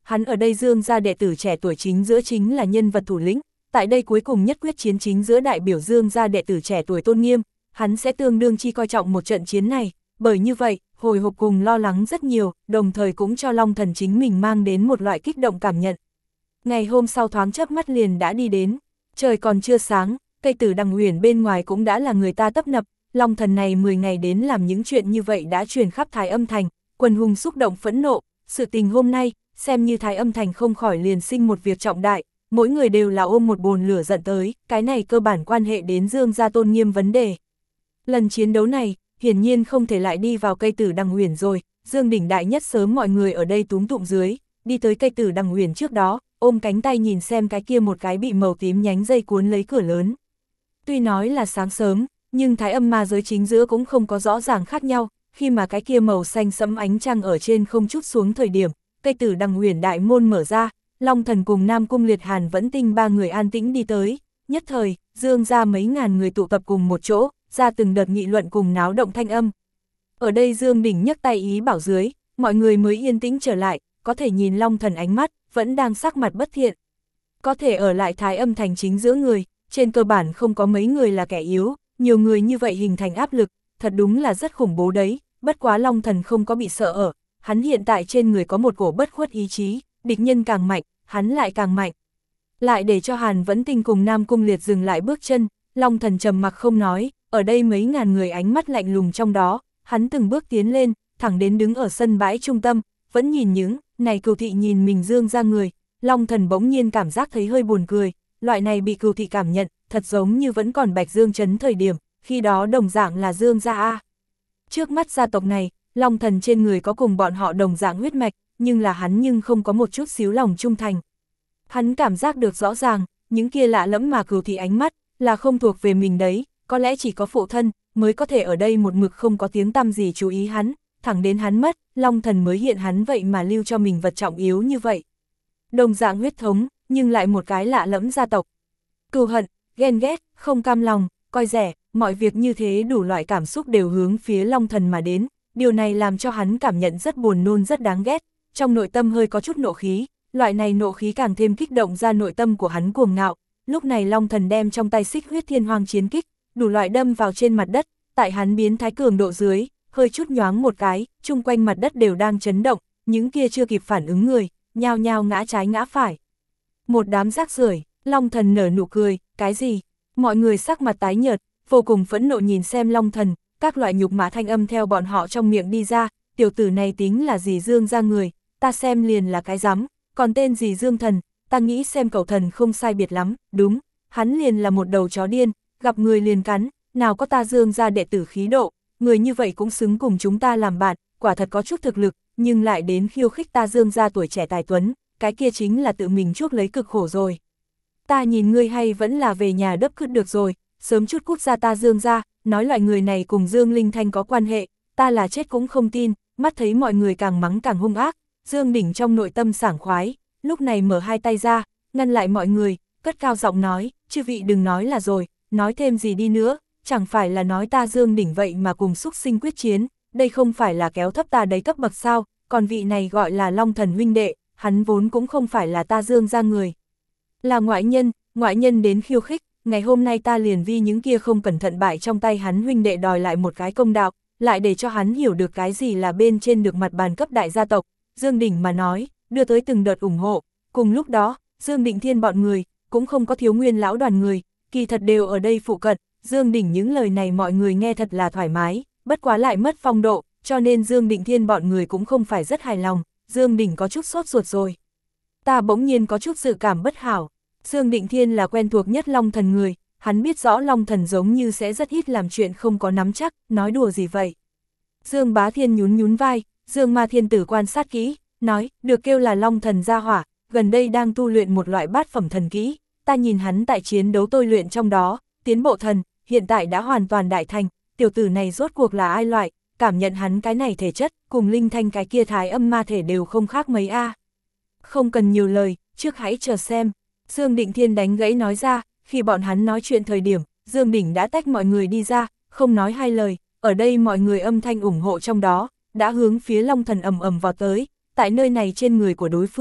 hắn ở đây Dương gia đệ tử trẻ tuổi chính giữa chính là nhân vật thủ lĩnh, tại đây cuối cùng nhất quyết chiến chính giữa đại biểu Dương gia đệ tử trẻ tuổi Tôn Nghiêm, hắn sẽ tương đương chi coi trọng một trận chiến này, bởi như vậy, hồi hộp cùng lo lắng rất nhiều, đồng thời cũng cho Long Thần chính mình mang đến một loại kích động cảm nhận. Ngày hôm sau thoáng chớp mắt liền đã đi đến, trời còn chưa sáng, cây tử đằng huyền bên ngoài cũng đã là người ta tấp nập, Long Thần này mười ngày đến làm những chuyện như vậy đã truyền khắp Thái Âm Thành, quần hùng xúc động phẫn nộ, sự tình hôm nay, xem như Thái Âm Thành không khỏi liền sinh một việc trọng đại, mỗi người đều là ôm một bồn lửa giận tới, cái này cơ bản quan hệ đến Dương gia tôn nghiêm vấn đề. Lần chiến đấu này, hiển nhiên không thể lại đi vào cây tử đằng huyền rồi, Dương đỉnh đại nhất sớm mọi người ở đây túm tụm dưới, đi tới cây tử đằng huyền trước đó, ôm cánh tay nhìn xem cái kia một cái bị màu tím nhánh dây cuốn lấy cửa lớn. Tuy nói là sáng sớm, nhưng Thái Âm ma giới chính giữa cũng không có rõ ràng khác nhau, khi mà cái kia màu xanh sẫm ánh trăng ở trên không chút xuống thời điểm, cây tử đằng huyền đại môn mở ra, Long Thần cùng Nam Cung Liệt Hàn Vẫn Tinh ba người an tĩnh đi tới, nhất thời, Dương ra mấy ngàn người tụ tập cùng một chỗ, ra từng đợt nghị luận cùng náo động thanh âm. Ở đây Dương Đỉnh nhấc tay ý bảo dưới, mọi người mới yên tĩnh trở lại, có thể nhìn Long Thần ánh mắt, vẫn đang sắc mặt bất thiện. Có thể ở lại Thái Âm Thành chính giữa người, trên cơ bản không có mấy người là kẻ yếu, nhiều người như vậy hình thành áp lực, thật đúng là rất khủng bố đấy, bất quá Long Thần không có bị sợ ở, hắn hiện tại trên người có một cổ bất khuất ý chí, địch nhân càng mạnh, hắn lại càng mạnh. Lại để cho Hàn Vẫn Tinh cùng Nam Cung Liệt dừng lại bước chân, Long Thần trầm mặc không nói, ở đây mấy ngàn người ánh mắt lạnh lùng trong đó, hắn từng bước tiến lên, thẳng đến đứng ở sân bãi trung tâm, vẫn nhìn những, này cừu thị nhìn mình Dương ra người, Long Thần bỗng nhiên cảm giác thấy hơi buồn cười, loại này bị cừu thị cảm nhận, thật giống như vẫn còn Bạch Dương Trấn thời điểm, khi đó đồng dạng là Dương gia a. Trước mắt gia tộc này, Long Thần trên người có cùng bọn họ đồng dạng huyết mạch, nhưng là hắn nhưng không có một chút xíu lòng trung thành. Hắn cảm giác được rõ ràng, những kia lạ lẫm mà cừu thị ánh mắt, là không thuộc về mình đấy, có lẽ chỉ có phụ thân, mới có thể ở đây một mực không có tiếng tăm gì chú ý hắn, thẳng đến hắn mất, Long Thần mới hiện hắn vậy mà lưu cho mình vật trọng yếu như vậy. Đồng dạng huyết thống, nhưng lại một cái lạ lẫm gia tộc. Cừu hận, ghen ghét, không cam lòng, coi rẻ, mọi việc như thế đủ loại cảm xúc đều hướng phía Long Thần mà đến, điều này làm cho hắn cảm nhận rất buồn nôn rất đáng ghét, trong nội tâm hơi có chút nộ khí, loại này nộ khí càng thêm kích động ra nội tâm của hắn cuồng ngạo. Lúc này Long Thần đem trong tay xích huyết thiên hoang chiến kích, đủ loại đâm vào trên mặt đất, tại hắn biến thái cường độ dưới, hơi chút nhoáng một cái, chung quanh mặt đất đều đang chấn động, những kia chưa kịp phản ứng người, nhao nhao ngã trái ngã phải. Một đám rác rưởi, Long Thần nở nụ cười, cái gì? Mọi người sắc mặt tái nhợt, vô cùng phẫn nộ nhìn xem Long Thần, các loại nhục mạ thanh âm theo bọn họ trong miệng đi ra, tiểu tử này tính là gì Dương ra người, ta xem liền là cái rắm, còn tên gì Dương Thần, ta nghĩ xem cậu thần không sai biệt lắm, đúng, hắn liền là một đầu chó điên, gặp người liền cắn, nào có ta Dương ra đệ tử khí độ, người như vậy cũng xứng cùng chúng ta làm bạn, quả thật có chút thực lực, nhưng lại đến khiêu khích ta Dương ra tuổi trẻ tài tuấn, cái kia chính là tự mình chuốc lấy cực khổ rồi. Ta nhìn ngươi hay vẫn là về nhà đấp cứt được rồi, sớm chút cút ra ta Dương ra, nói loại người này cùng Dương Linh Thanh có quan hệ, ta là chết cũng không tin, mắt thấy mọi người càng mắng càng hung ác, Dương Đỉnh trong nội tâm sảng khoái, lúc này mở hai tay ra, ngăn lại mọi người, cất cao giọng nói, chư vị đừng nói là rồi, nói thêm gì đi nữa, chẳng phải là nói ta Dương Đỉnh vậy mà cùng xúc sinh quyết chiến, đây không phải là kéo thấp ta đấy cấp bậc sao, còn vị này gọi là Long Thần huynh đệ, hắn vốn cũng không phải là ta Dương ra người. Là ngoại nhân, ngoại nhân đến khiêu khích, ngày hôm nay ta liền vì những kia không cẩn thận bại trong tay hắn huynh đệ đòi lại một cái công đạo, lại để cho hắn hiểu được cái gì là bên trên được mặt bàn cấp đại gia tộc, Dương Đỉnh mà nói, đưa tới từng đợt ủng hộ, cùng lúc đó, Dương Định Thiên bọn người, cũng không có thiếu nguyên lão đoàn người, kỳ thật đều ở đây phụ cận, Dương Đỉnh những lời này mọi người nghe thật là thoải mái, bất quá lại mất phong độ, cho nên Dương Định Thiên bọn người cũng không phải rất hài lòng, Dương Đỉnh có chút sốt ruột rồi. Ta bỗng nhiên có chút dự cảm bất hảo, Dương Định Thiên là quen thuộc nhất Long Thần người, hắn biết rõ Long Thần giống như sẽ rất ít làm chuyện không có nắm chắc, nói đùa gì vậy. Dương Bá Thiên nhún nhún vai, Dương Ma Thiên Tử quan sát kỹ, nói, được kêu là Long Thần gia hỏa, gần đây đang tu luyện một loại bát phẩm thần kỹ, ta nhìn hắn tại chiến đấu tôi luyện trong đó, tiến bộ thần, hiện tại đã hoàn toàn đại thành, tiểu tử này rốt cuộc là ai loại, cảm nhận hắn cái này thể chất, cùng Linh Thanh cái kia thái âm ma thể đều không khác mấy a. Không cần nhiều lời, trước hãy chờ xem. Dương Định Thiên đánh gãy nói ra, khi bọn hắn nói chuyện thời điểm, Dương Đỉnh đã tách mọi người đi ra, không nói hai lời, ở đây mọi người âm thanh ủng hộ trong đó, đã hướng phía Long Thần ầm ầm vào tới, tại nơi này trên người của đối phương,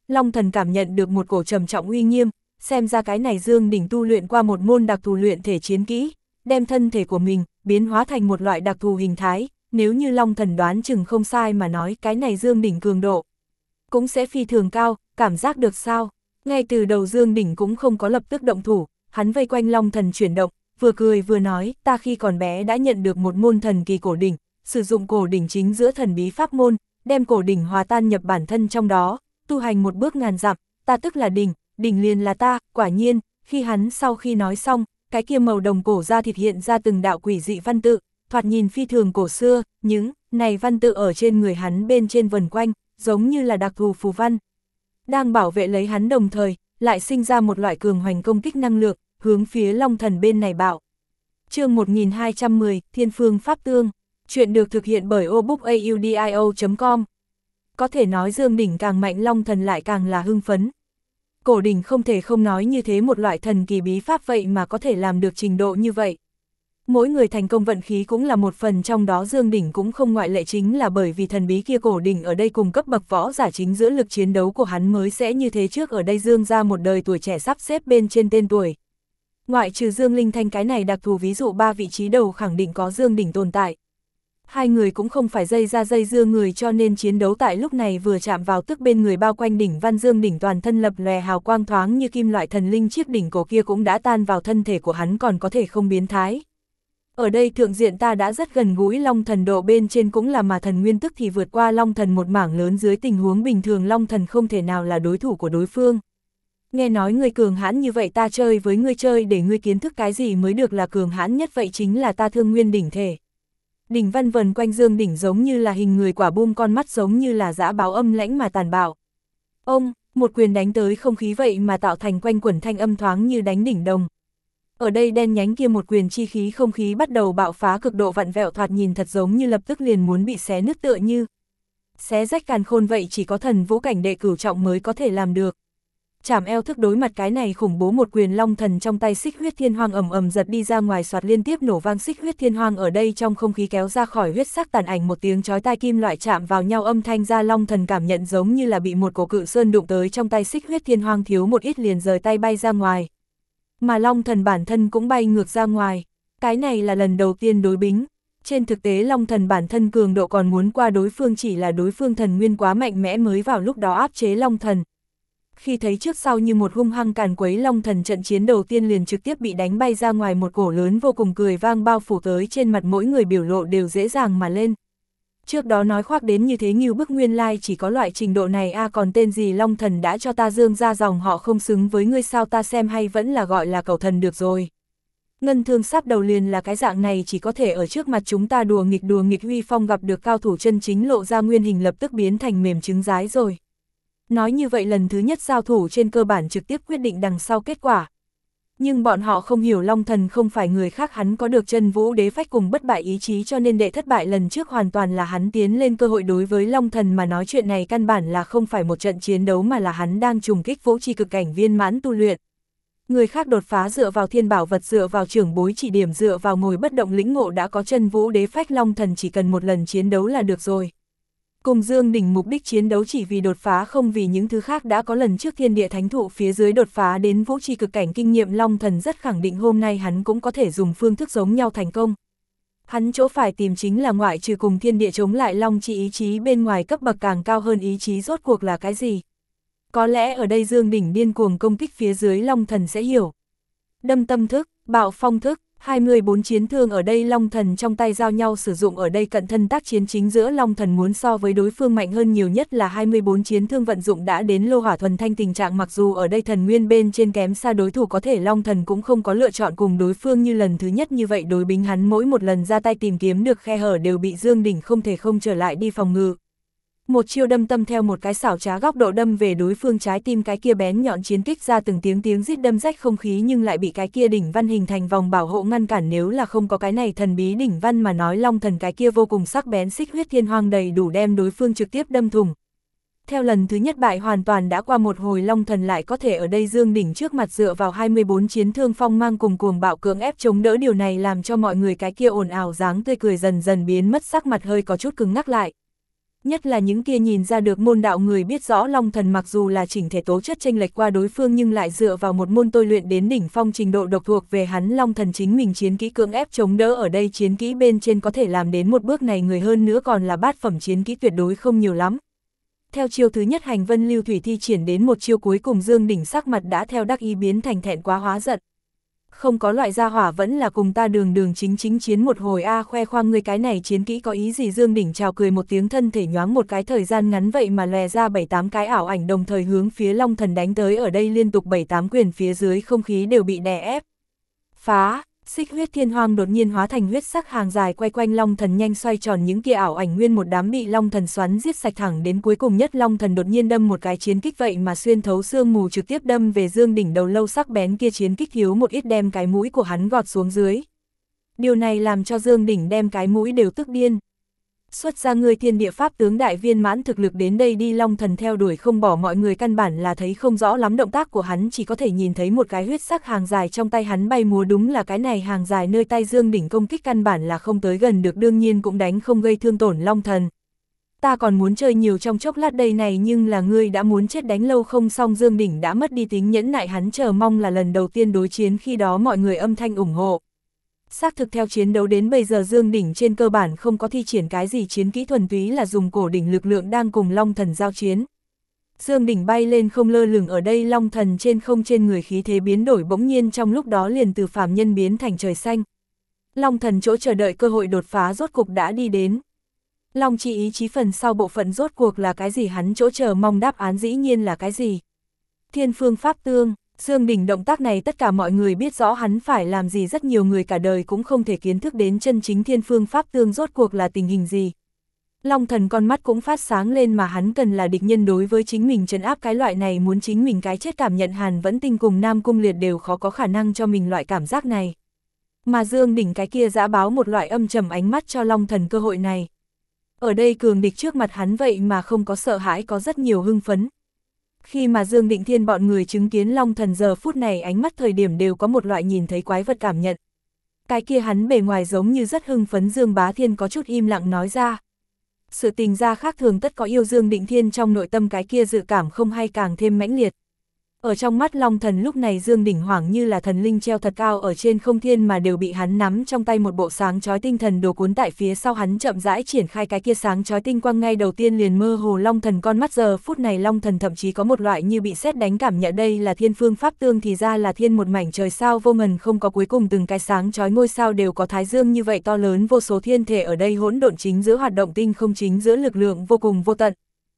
Long Thần cảm nhận được một cổ trầm trọng uy nghiêm, xem ra cái này Dương Đỉnh tu luyện qua một môn đặc thù luyện thể chiến kỹ, đem thân thể của mình biến hóa thành một loại đặc thù hình thái, nếu như Long Thần đoán chừng không sai mà nói cái này Dương Đỉnh cường độ cũng sẽ phi thường cao, cảm giác được sao? Ngay từ đầu Dương Đỉnh cũng không có lập tức động thủ, hắn vây quanh Long Thần chuyển động, vừa cười vừa nói, ta khi còn bé đã nhận được một môn thần kỳ cổ đỉnh, sử dụng cổ đỉnh chính giữa thần bí pháp môn, đem cổ đỉnh hòa tan nhập bản thân trong đó, tu hành một bước ngàn dặm, ta tức là đỉnh, đỉnh liền là ta. Quả nhiên, khi hắn sau khi nói xong, cái kia màu đồng cổ da thịt hiện ra từng đạo quỷ dị văn tự, thoạt nhìn phi thường cổ xưa, những này văn tự ở trên người hắn bên trên vần quanh, giống như là đặc thù phù văn. Đang bảo vệ lấy hắn đồng thời, lại sinh ra một loại cường hoành công kích năng lượng, hướng phía Long Thần bên này bạo. Chương một nghìn hai trăm mười, Thiên Phương Pháp Tương. Chuyện được thực hiện bởi obookaudio chấm com. Có thể nói Dương Đỉnh càng mạnh Long Thần lại càng là hưng phấn. Cổ đỉnh không thể không nói như thế một loại thần kỳ bí pháp vậy mà có thể làm được trình độ như vậy. Mỗi người thành công vận khí cũng là một phần, trong đó Dương Đỉnh cũng không ngoại lệ, chính là bởi vì thần bí kia cổ đỉnh ở đây cùng cấp bậc võ giả chính giữa lực chiến đấu của hắn mới sẽ như thế. Trước ở đây Dương ra một đời tuổi trẻ sắp xếp bên trên tên tuổi. Ngoại trừ Dương Linh Thanh cái này đặc thù ví dụ, ba vị trí đầu khẳng định có Dương Đỉnh tồn tại. Hai người cũng không phải dây ra dây dưa người, cho nên chiến đấu tại lúc này vừa chạm vào tức bên người bao quanh đỉnh văn Dương Đỉnh toàn thân lập lòe hào quang thoáng như kim loại thần linh, chiếc đỉnh cổ kia cũng đã tan vào thân thể của hắn, còn có thể không biến thái. Ở đây thượng diện ta đã rất gần gũi Long Thần, độ bên trên cũng là mà thần nguyên tức thì vượt qua Long Thần một mảng lớn, dưới tình huống bình thường Long Thần không thể nào là đối thủ của đối phương. Nghe nói ngươi cường hãn như vậy, ta chơi với ngươi chơi để ngươi kiến thức cái gì mới được là cường hãn nhất, vậy chính là ta Thương Nguyên đỉnh thể. Đỉnh văn vần quanh Dương Đỉnh giống như là hình người quả bom, con mắt giống như là dã báo âm lãnh mà tàn bạo. Ông, một quyền đánh tới không khí vậy mà tạo thành quanh quẩn thanh âm thoáng như đánh đỉnh đồng. Ở đây đen nhánh kia một quyền chi khí, không khí bắt đầu bạo phá, cực độ vặn vẹo, thoạt nhìn thật giống như lập tức liền muốn bị xé nứt, tựa như xé rách càn khôn vậy, chỉ có thần vũ cảnh đệ cửu trọng mới có thể làm được. Chảm eo thức đối mặt cái này khủng bố một quyền, Long Thần trong tay xích huyết thiên hoang ầm ầm giật đi ra ngoài, xoạt liên tiếp nổ vang, xích huyết thiên hoang ở đây trong không khí kéo ra khỏi huyết sắc tàn ảnh, một tiếng chói tai kim loại chạm vào nhau âm thanh ra, Long Thần cảm nhận giống như là bị một cổ cự sơn đụng tới, trong tay xích huyết thiên hoang thiếu một ít liền rời tay bay ra ngoài. Mà Long Thần bản thân cũng bay ngược ra ngoài. Cái này là lần đầu tiên đối bính. Trên thực tế Long Thần bản thân cường độ còn muốn qua đối phương, chỉ là đối phương thần nguyên quá mạnh mẽ mới vào lúc đó áp chế Long Thần. Khi thấy trước sau như một hung hăng càn quấy Long Thần, trận chiến đầu tiên liền trực tiếp bị đánh bay ra ngoài, một cổ lớn vô cùng cười vang bao phủ tới, trên mặt mỗi người biểu lộ đều dễ dàng mà lên. Trước đó nói khoác đến như thế nghiêu bức, nguyên lai chỉ có loại trình độ này a à, còn tên gì Long Thần đã cho ta Dương ra dòng họ không xứng với ngươi sao, ta xem hay vẫn là gọi là cẩu thần được rồi. Ngân Thương sắp đầu liền là cái dạng này, chỉ có thể ở trước mặt chúng ta đùa nghịch đùa nghịch, huy phong gặp được cao thủ chân chính lộ ra nguyên hình, lập tức biến thành mềm trứng rái rồi. Nói như vậy lần thứ nhất giao thủ trên cơ bản trực tiếp quyết định đằng sau kết quả. Nhưng bọn họ không hiểu Long Thần không phải người khác, hắn có được chân vũ đế phách cùng bất bại ý chí, cho nên đệ thất bại lần trước hoàn toàn là hắn tiến lên cơ hội. Đối với Long Thần mà nói, chuyện này căn bản là không phải một trận chiến đấu mà là hắn đang trùng kích vũ chi cực cảnh viên mãn tu luyện. Người khác đột phá dựa vào thiên bảo vật, dựa vào trưởng bối chỉ điểm, dựa vào ngồi bất động lĩnh ngộ đã có chân vũ đế phách, Long Thần chỉ cần một lần chiến đấu là được rồi. Cùng Dương Đỉnh mục đích chiến đấu chỉ vì đột phá, không vì những thứ khác, đã có lần trước thiên địa thánh thụ phía dưới đột phá đến vũ chi cực cảnh kinh nghiệm, Long Thần rất khẳng định hôm nay hắn cũng có thể dùng phương thức giống nhau thành công. Hắn chỗ phải tìm chính là ngoại trừ cùng thiên địa chống lại long chi ý chí bên ngoài, cấp bậc càng cao hơn ý chí rốt cuộc là cái gì. Có lẽ ở đây Dương Đỉnh điên cuồng công kích phía dưới Long Thần sẽ hiểu. Đâm tâm thức, bạo phong thức, hai mươi bốn chiến thương ở đây Long Thần trong tay giao nhau sử dụng, ở đây cận thân tác chiến chính giữa Long Thần muốn so với đối phương mạnh hơn nhiều, nhất là hai mươi bốn chiến thương vận dụng đã đến lô hỏa thuần thanh tình trạng, mặc dù ở đây thần nguyên bên trên kém xa đối thủ, có thể Long Thần cũng không có lựa chọn cùng đối phương như lần thứ nhất như vậy đối bính, hắn mỗi một lần ra tay tìm kiếm được khe hở đều bị Dương Đỉnh không thể không trở lại đi phòng ngự. Một chiêu đâm tâm theo một cái xảo trá góc độ đâm về đối phương trái tim, cái kia bén nhọn chiến kích ra từng tiếng tiếng rít đâm rách không khí, nhưng lại bị cái kia đỉnh văn hình thành vòng bảo hộ ngăn cản. Nếu là không có cái này thần bí đỉnh văn mà nói, Long Thần cái kia vô cùng sắc bén xích huyết thiên hoang đầy đủ đem đối phương trực tiếp đâm thủng. Theo lần thứ nhất bại hoàn toàn đã qua một hồi, Long Thần lại có thể ở đây Dương Đỉnh trước mặt dựa vào hai mươi bốn chiến thương phong mang cùng cuồng bạo cưỡng ép chống đỡ, điều này làm cho mọi người cái kia ồn ào dáng tươi cười dần dần biến mất, sắc mặt hơi có chút cứng ngắc lại. Nhất là những kia nhìn ra được môn đạo người biết rõ Long Thần mặc dù là chỉnh thể tố chất chênh lệch qua đối phương nhưng lại dựa vào một môn tôi luyện đến đỉnh phong trình độ độc thuộc về hắn Long Thần chính mình chiến kỹ cưỡng ép chống đỡ ở đây chiến kỹ bên trên có thể làm đến một bước này người hơn nữa còn là bát phẩm chiến kỹ tuyệt đối không nhiều lắm. Theo chiêu thứ nhất hành vân lưu thủy thi triển đến một chiêu cuối cùng Dương Đỉnh sắc mặt đã theo đắc ý biến thành thẹn quá hóa giận. Không có loại gia hỏa vẫn là cùng ta đường đường chính chính chiến một hồi a khoe khoang ngươi cái này chiến kỹ có ý gì Dương Đỉnh chào cười một tiếng thân thể nhoáng một cái thời gian ngắn vậy mà lòe ra bảy tám cái ảo ảnh đồng thời hướng phía Long Thần đánh tới ở đây liên tục bảy tám quyền phía dưới không khí đều bị đè ép. Phá! Xích huyết thiên hoang đột nhiên hóa thành huyết sắc hàng dài quay quanh Long Thần nhanh xoay tròn những kia ảo ảnh nguyên một đám bị Long Thần xoắn giết sạch thẳng đến cuối cùng nhất Long Thần đột nhiên đâm một cái chiến kích vậy mà xuyên thấu sương mù trực tiếp đâm về Dương Đỉnh đầu lâu sắc bén kia chiến kích thiếu một ít đem cái mũi của hắn gọt xuống dưới. Điều này làm cho Dương Đỉnh đem cái mũi đều tức điên. Xuất ra người thiên địa pháp tướng đại viên mãn thực lực đến đây đi Long Thần theo đuổi không bỏ mọi người căn bản là thấy không rõ lắm động tác của hắn chỉ có thể nhìn thấy một cái huyết sắc hàng dài trong tay hắn bay múa đúng là cái này hàng dài nơi tay Dương Đỉnh công kích căn bản là không tới gần được đương nhiên cũng đánh không gây thương tổn Long Thần. Ta còn muốn chơi nhiều trong chốc lát đây này nhưng là ngươi đã muốn chết đánh lâu không xong Dương Đỉnh đã mất đi tính nhẫn nại hắn chờ mong là lần đầu tiên đối chiến khi đó mọi người âm thanh ủng hộ. Xác thực theo chiến đấu đến bây giờ Dương Đỉnh trên cơ bản không có thi triển cái gì chiến kỹ thuần túy là dùng cổ đỉnh lực lượng đang cùng Long Thần giao chiến. Dương Đỉnh bay lên không lơ lửng ở đây Long Thần trên không trên người khí thế biến đổi bỗng nhiên trong lúc đó liền từ phàm nhân biến thành trời xanh. Long Thần chỗ chờ đợi cơ hội đột phá rốt cục đã đi đến. Long chi ý chí phần sau bộ phận rốt cuộc là cái gì hắn chỗ chờ mong đáp án dĩ nhiên là cái gì. Thiên phương pháp tương. Dương Đỉnh động tác này tất cả mọi người biết rõ hắn phải làm gì rất nhiều người cả đời cũng không thể kiến thức đến chân chính thiên phương pháp tương rốt cuộc là tình hình gì. Long Thần con mắt cũng phát sáng lên mà hắn cần là địch nhân đối với chính mình trấn áp cái loại này muốn chính mình cái chết cảm nhận Hàn Vẫn Tinh cùng Nam Cung Liệt đều khó có khả năng cho mình loại cảm giác này. Mà Dương Đỉnh cái kia dã báo một loại âm trầm ánh mắt cho Long Thần cơ hội này. Ở đây cường địch trước mặt hắn vậy mà không có sợ hãi có rất nhiều hưng phấn. Khi mà Dương Định Thiên bọn người chứng kiến Long Thần giờ phút này ánh mắt thời điểm đều có một loại nhìn thấy quái vật cảm nhận. Cái kia hắn bề ngoài giống như rất hưng phấn Dương Bá Thiên có chút im lặng nói ra. Sự tình ra khác thường tất có yêu Dương Định Thiên trong nội tâm cái kia dự cảm không hay càng thêm mãnh liệt. Ở trong mắt Long Thần lúc này Dương Đỉnh Hoảng như là thần linh treo thật cao ở trên không thiên mà đều bị hắn nắm trong tay một bộ sáng chói tinh thần đồ cuốn tại phía sau hắn chậm rãi triển khai cái kia sáng chói tinh quang ngay đầu tiên liền mơ hồ Long Thần con mắt giờ phút này Long Thần thậm chí có một loại như bị sét đánh cảm nhận đây là thiên phương pháp tương thì ra là thiên một mảnh trời sao vô ngần không có cuối cùng từng cái sáng chói ngôi sao đều có thái dương như vậy to lớn vô số thiên thể ở đây hỗn độn chính giữa hoạt động tinh không chính giữa lực lượng vô cùng vô tận.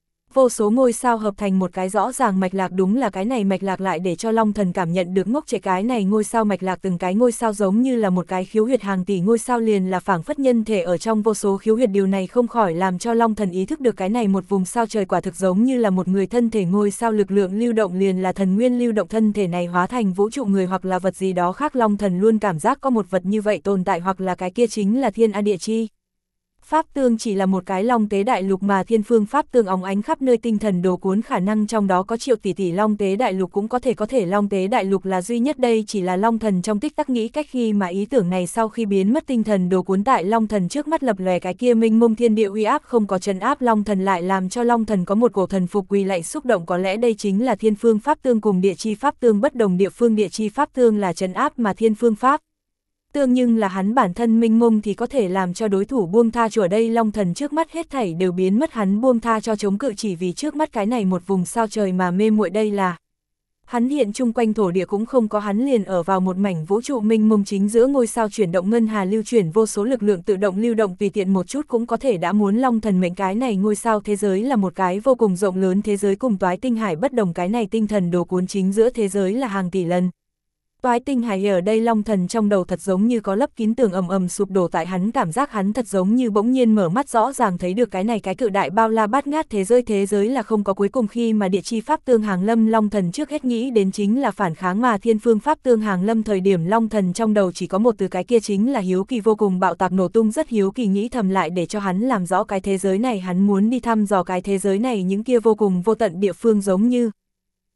Vô số ngôi sao hợp thành một cái rõ ràng mạch lạc đúng là cái này mạch lạc lại để cho Long Thần cảm nhận được ngốc trẻ cái này ngôi sao mạch lạc từng cái ngôi sao giống như là một cái khiếu huyệt hàng tỷ ngôi sao liền là phảng phất nhân thể ở trong vô số khiếu huyệt điều này không khỏi làm cho Long Thần ý thức được cái này một vùng sao trời quả thực giống như là một người thân thể ngôi sao lực lượng lưu động liền là thần nguyên lưu động thân thể này hóa thành vũ trụ người hoặc là vật gì đó khác Long Thần luôn cảm giác có một vật như vậy tồn tại hoặc là cái kia chính là thiên a địa chi. Pháp tương chỉ là một cái long tế đại lục mà thiên phương pháp tương óng ánh khắp nơi tinh thần đồ cuốn khả năng trong đó có triệu tỷ tỷ long tế đại lục cũng có thể có thể long tế đại lục là duy nhất đây chỉ là Long Thần trong tích tắc nghĩ cách khi mà ý tưởng này sau khi biến mất tinh thần đồ cuốn tại Long Thần trước mắt lập lòe cái kia mênh mông thiên địa uy áp không có trấn áp Long Thần lại làm cho Long Thần có một cổ thần phục quỳ lạy xúc động có lẽ đây chính là thiên phương pháp tương cùng địa chi pháp tương bất đồng địa phương địa chi pháp tương là trấn áp mà thiên phương pháp tương nhưng là hắn bản thân minh mông thì có thể làm cho đối thủ buông tha cho ở đây Long Thần trước mắt hết thảy đều biến mất hắn buông tha cho chống cự chỉ vì trước mắt cái này một vùng sao trời mà mê muội đây là. Hắn hiện chung quanh thổ địa cũng không có hắn liền ở vào một mảnh vũ trụ minh mông chính giữa ngôi sao chuyển động ngân hà lưu chuyển vô số lực lượng tự động lưu động tùy tiện một chút cũng có thể đã muốn Long Thần mệnh cái này ngôi sao thế giới là một cái vô cùng rộng lớn thế giới cùng toái tinh hải bất đồng cái này tinh thần đồ cuốn chính giữa thế giới là hàng tỷ lần. Toái tinh hải ở đây Long Thần trong đầu thật giống như có lấp kín tường ầm ầm sụp đổ tại hắn cảm giác hắn thật giống như bỗng nhiên mở mắt rõ ràng thấy được cái này cái cự đại bao la bát ngát thế giới thế giới là không có cuối cùng khi mà địa chi pháp tương hàng lâm Long Thần trước hết nghĩ đến chính là phản kháng mà thiên phương pháp tương hàng lâm thời điểm Long Thần trong đầu chỉ có một từ cái kia chính là hiếu kỳ vô cùng bạo tạc nổ tung rất hiếu kỳ nghĩ thầm lại để cho hắn làm rõ cái thế giới này hắn muốn đi thăm dò cái thế giới này những kia vô cùng vô tận địa phương giống như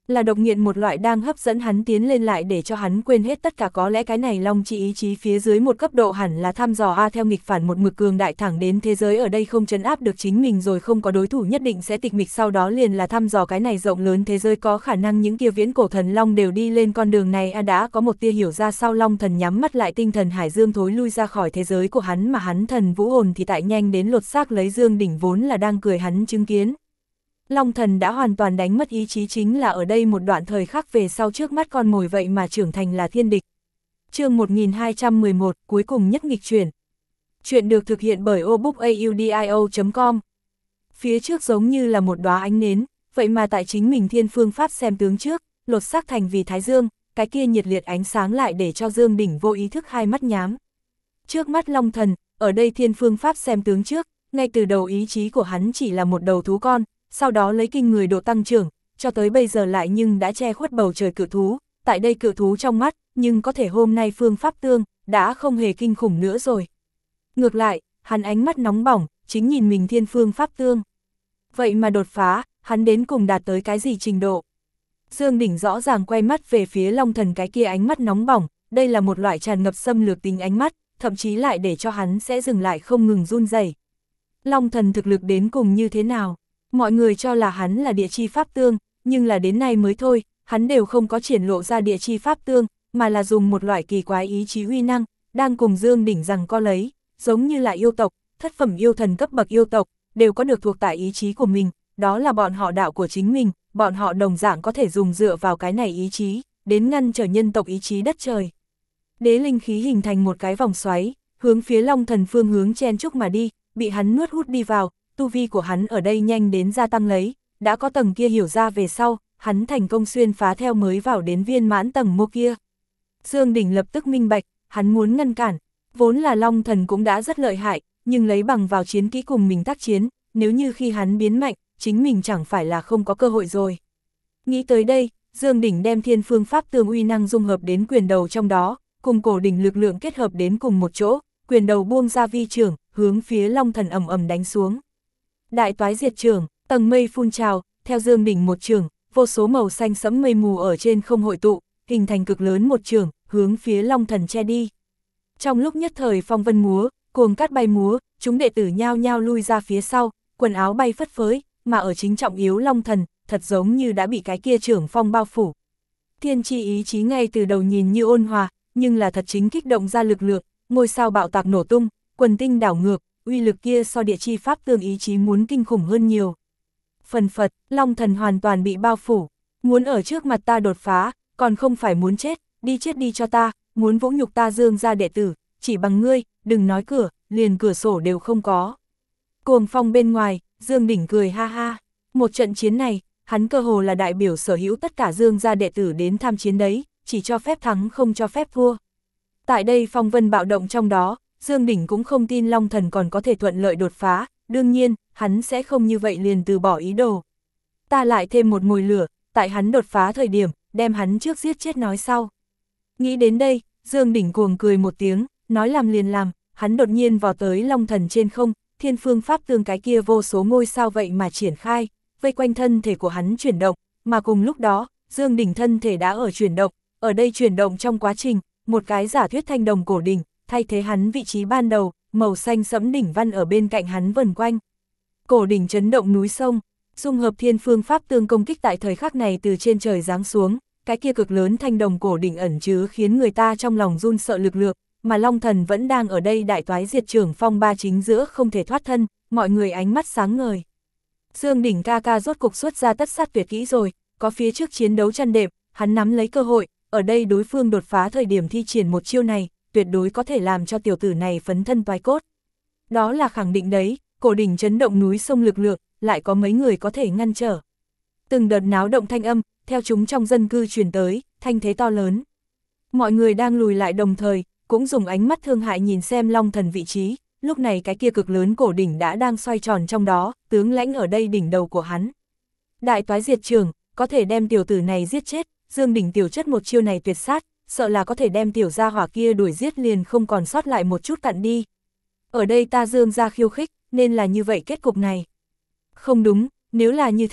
Là độc nghiện một loại đang hấp dẫn hắn tiến lên lại để cho hắn quên hết tất cả, có lẽ cái này long chi ý chí phía dưới một cấp độ hẳn là thăm dò a theo nghịch phản một mực cường đại thẳng đến thế giới ở đây không trấn áp được chính mình rồi không có đối thủ nhất định sẽ tịch mịch, sau đó liền là thăm dò cái này rộng lớn thế giới, có khả năng những kia viễn cổ thần long đều đi lên con đường này a đã có một tia hiểu ra sau long thần nhắm mắt lại tinh thần hải dương thối lui ra khỏi thế giới của hắn mà hắn thần vũ hồn thì tại nhanh đến lột xác lấy Dương Đỉnh vốn là đang cười hắn chứng kiến. Long thần đã hoàn toàn đánh mất ý chí, chính là ở đây một đoạn thời khắc về sau trước mắt con mồi vậy mà trưởng thành là thiên địch. Chương một nghìn hai trăm mười một, cuối cùng nhất nghịch chuyển. Chuyện được thực hiện bởi obookaudio chấm com. Phía trước giống như là một đóa ánh nến, vậy mà tại chính mình thiên phương pháp xem tướng trước, lột xác thành vì thái dương, cái kia nhiệt liệt ánh sáng lại để cho Dương Đỉnh vô ý thức hai mắt nhám. Trước mắt long thần, ở đây thiên phương pháp xem tướng trước, ngay từ đầu ý chí của hắn chỉ là một đầu thú con, sau đó lấy kinh người độ tăng trưởng, cho tới bây giờ lại nhưng đã che khuất bầu trời cự thú, tại đây cự thú trong mắt, nhưng có thể hôm nay phương pháp tương, đã không hề kinh khủng nữa rồi. Ngược lại, hắn ánh mắt nóng bỏng, chính nhìn mình thiên phương pháp tương. Vậy mà đột phá, hắn đến cùng đạt tới cái gì trình độ? Dương Đỉnh rõ ràng quay mắt về phía long thần cái kia ánh mắt nóng bỏng, đây là một loại tràn ngập xâm lược tính ánh mắt, thậm chí lại để cho hắn sẽ dừng lại không ngừng run rẩy. Long thần thực lực đến cùng như thế nào? Mọi người cho là hắn là địa chi pháp tương, nhưng là đến nay mới thôi, hắn đều không có triển lộ ra địa chi pháp tương, mà là dùng một loại kỳ quái ý chí uy năng, đang cùng Dương Đỉnh rằng co lấy, giống như là yêu tộc, thất phẩm yêu thần cấp bậc yêu tộc, đều có được thuộc tại ý chí của mình, đó là bọn họ đạo của chính mình, bọn họ đồng dạng có thể dùng dựa vào cái này ý chí, đến ngăn trở nhân tộc ý chí đất trời. Đế linh khí hình thành một cái vòng xoáy, hướng phía long thần phương hướng chen chúc mà đi, bị hắn nuốt hút đi vào, tu vi của hắn ở đây nhanh đến gia tăng lấy, đã có tầng kia hiểu ra về sau, hắn thành công xuyên phá theo mới vào đến viên mãn tầng mô kia. Dương Đỉnh lập tức minh bạch, hắn muốn ngăn cản, vốn là long thần cũng đã rất lợi hại, nhưng lấy bằng vào chiến kỹ cùng mình tác chiến, nếu như khi hắn biến mạnh, chính mình chẳng phải là không có cơ hội rồi. Nghĩ tới đây, Dương Đỉnh đem thiên phương pháp tương uy năng dung hợp đến quyền đầu trong đó, cùng cổ đỉnh lực lượng kết hợp đến cùng một chỗ, quyền đầu buông ra vi trưởng, hướng phía long thần ầm ầm đánh xuống. Đại toái diệt trưởng, tầng mây phun trào, theo Dương Đỉnh một trường, vô số màu xanh sẫm mây mù ở trên không hội tụ, hình thành cực lớn một trường, hướng phía long thần che đi. Trong lúc nhất thời phong vân múa, cuồng cát bay múa, chúng đệ tử nhao nhao lui ra phía sau, quần áo bay phất phới, mà ở chính trọng yếu long thần, thật giống như đã bị cái kia trưởng phong bao phủ. Thiên chi ý chí ngay từ đầu nhìn như ôn hòa, nhưng là thật chính kích động ra lực lượng, ngôi sao bạo tạc nổ tung, quần tinh đảo ngược, uy lực kia so địa chi pháp tương ý chí muốn kinh khủng hơn nhiều. Phần phật, long thần hoàn toàn bị bao phủ, muốn ở trước mặt ta đột phá, còn không phải muốn chết, đi chết đi cho ta, muốn vỗ nhục ta Dương gia đệ tử, chỉ bằng ngươi, đừng nói cửa, liền cửa sổ đều không có. Cuồng phong bên ngoài, Dương Đỉnh cười ha ha, một trận chiến này, hắn cơ hồ là đại biểu sở hữu tất cả Dương gia đệ tử đến tham chiến đấy, chỉ cho phép thắng không cho phép thua. Tại đây phong vân bạo động trong đó, Dương Đỉnh cũng không tin long thần còn có thể thuận lợi đột phá, đương nhiên, hắn sẽ không như vậy liền từ bỏ ý đồ. Ta lại thêm một mồi lửa, tại hắn đột phá thời điểm, đem hắn trước giết chết nói sau. Nghĩ đến đây, Dương Đỉnh cuồng cười một tiếng, nói làm liền làm, hắn đột nhiên vào tới long thần trên không, thiên phương pháp tương cái kia vô số ngôi sao vậy mà triển khai, vây quanh thân thể của hắn chuyển động, mà cùng lúc đó, Dương Đỉnh thân thể đã ở chuyển động, ở đây chuyển động trong quá trình, một cái giả thuyết thanh đồng cổ đỉnh, thay thế hắn vị trí ban đầu, màu xanh sẫm đỉnh văn ở bên cạnh hắn vần quanh. Cổ đỉnh chấn động núi sông, dung hợp thiên phương pháp tương công kích tại thời khắc này từ trên trời giáng xuống, cái kia cực lớn thanh đồng cổ đỉnh ẩn chứa khiến người ta trong lòng run sợ lực lượng, mà long thần vẫn đang ở đây đại toái diệt trưởng phong ba chính giữa không thể thoát thân, mọi người ánh mắt sáng ngời. Dương Đỉnh ca ca rốt cục xuất ra tất sát tuyệt kỹ rồi, có phía trước chiến đấu chăn đệm, hắn nắm lấy cơ hội, ở đây đối phương đột phá thời điểm thi triển một chiêu này, tuyệt đối có thể làm cho tiểu tử này phấn thân toái cốt. Đó là khẳng định đấy, cổ đỉnh chấn động núi sông lực lượng, lại có mấy người có thể ngăn trở. Từng đợt náo động thanh âm, theo chúng trong dân cư truyền tới, thanh thế to lớn. Mọi người đang lùi lại đồng thời, cũng dùng ánh mắt thương hại nhìn xem long thần vị trí, lúc này cái kia cực lớn cổ đỉnh đã đang xoay tròn trong đó, tướng lãnh ở đây đỉnh đầu của hắn. Đại toái diệt trường, có thể đem tiểu tử này giết chết, Dương Đỉnh tiểu chất một chiêu này tuyệt sát, sợ là có thể đem tiểu gia hỏa kia đuổi giết liền không còn sót lại một chút cặn đi. Ở đây ta Dương gia khiêu khích, nên là như vậy kết cục này. Không đúng, nếu là như thế, cái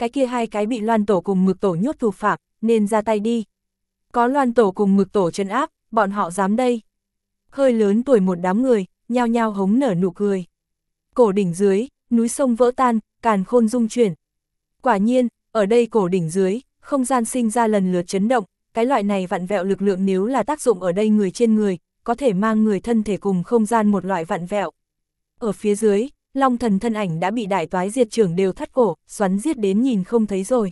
cái kia hai cái bị Loan Tổ cùng Mực Tổ nhốt thủ phạm, nên ra tay đi. Có Loan Tổ cùng Mực Tổ trấn áp, bọn họ dám đây. Hơi lớn tuổi một đám người, nhao nhao hống nở nụ cười. Cổ đỉnh dưới, núi sông vỡ tan, càn khôn rung chuyển. Quả nhiên, ở đây cổ đỉnh dưới, không gian sinh ra lần lượt chấn động, cái loại này vặn vẹo lực lượng nếu là tác dụng ở đây người trên người, có thể mang người thân thể cùng không gian một loại vặn vẹo. Ở phía dưới, Long Thần thân ảnh đã bị đại toái diệt trưởng đều thắt cổ, xoắn giết đến nhìn không thấy rồi.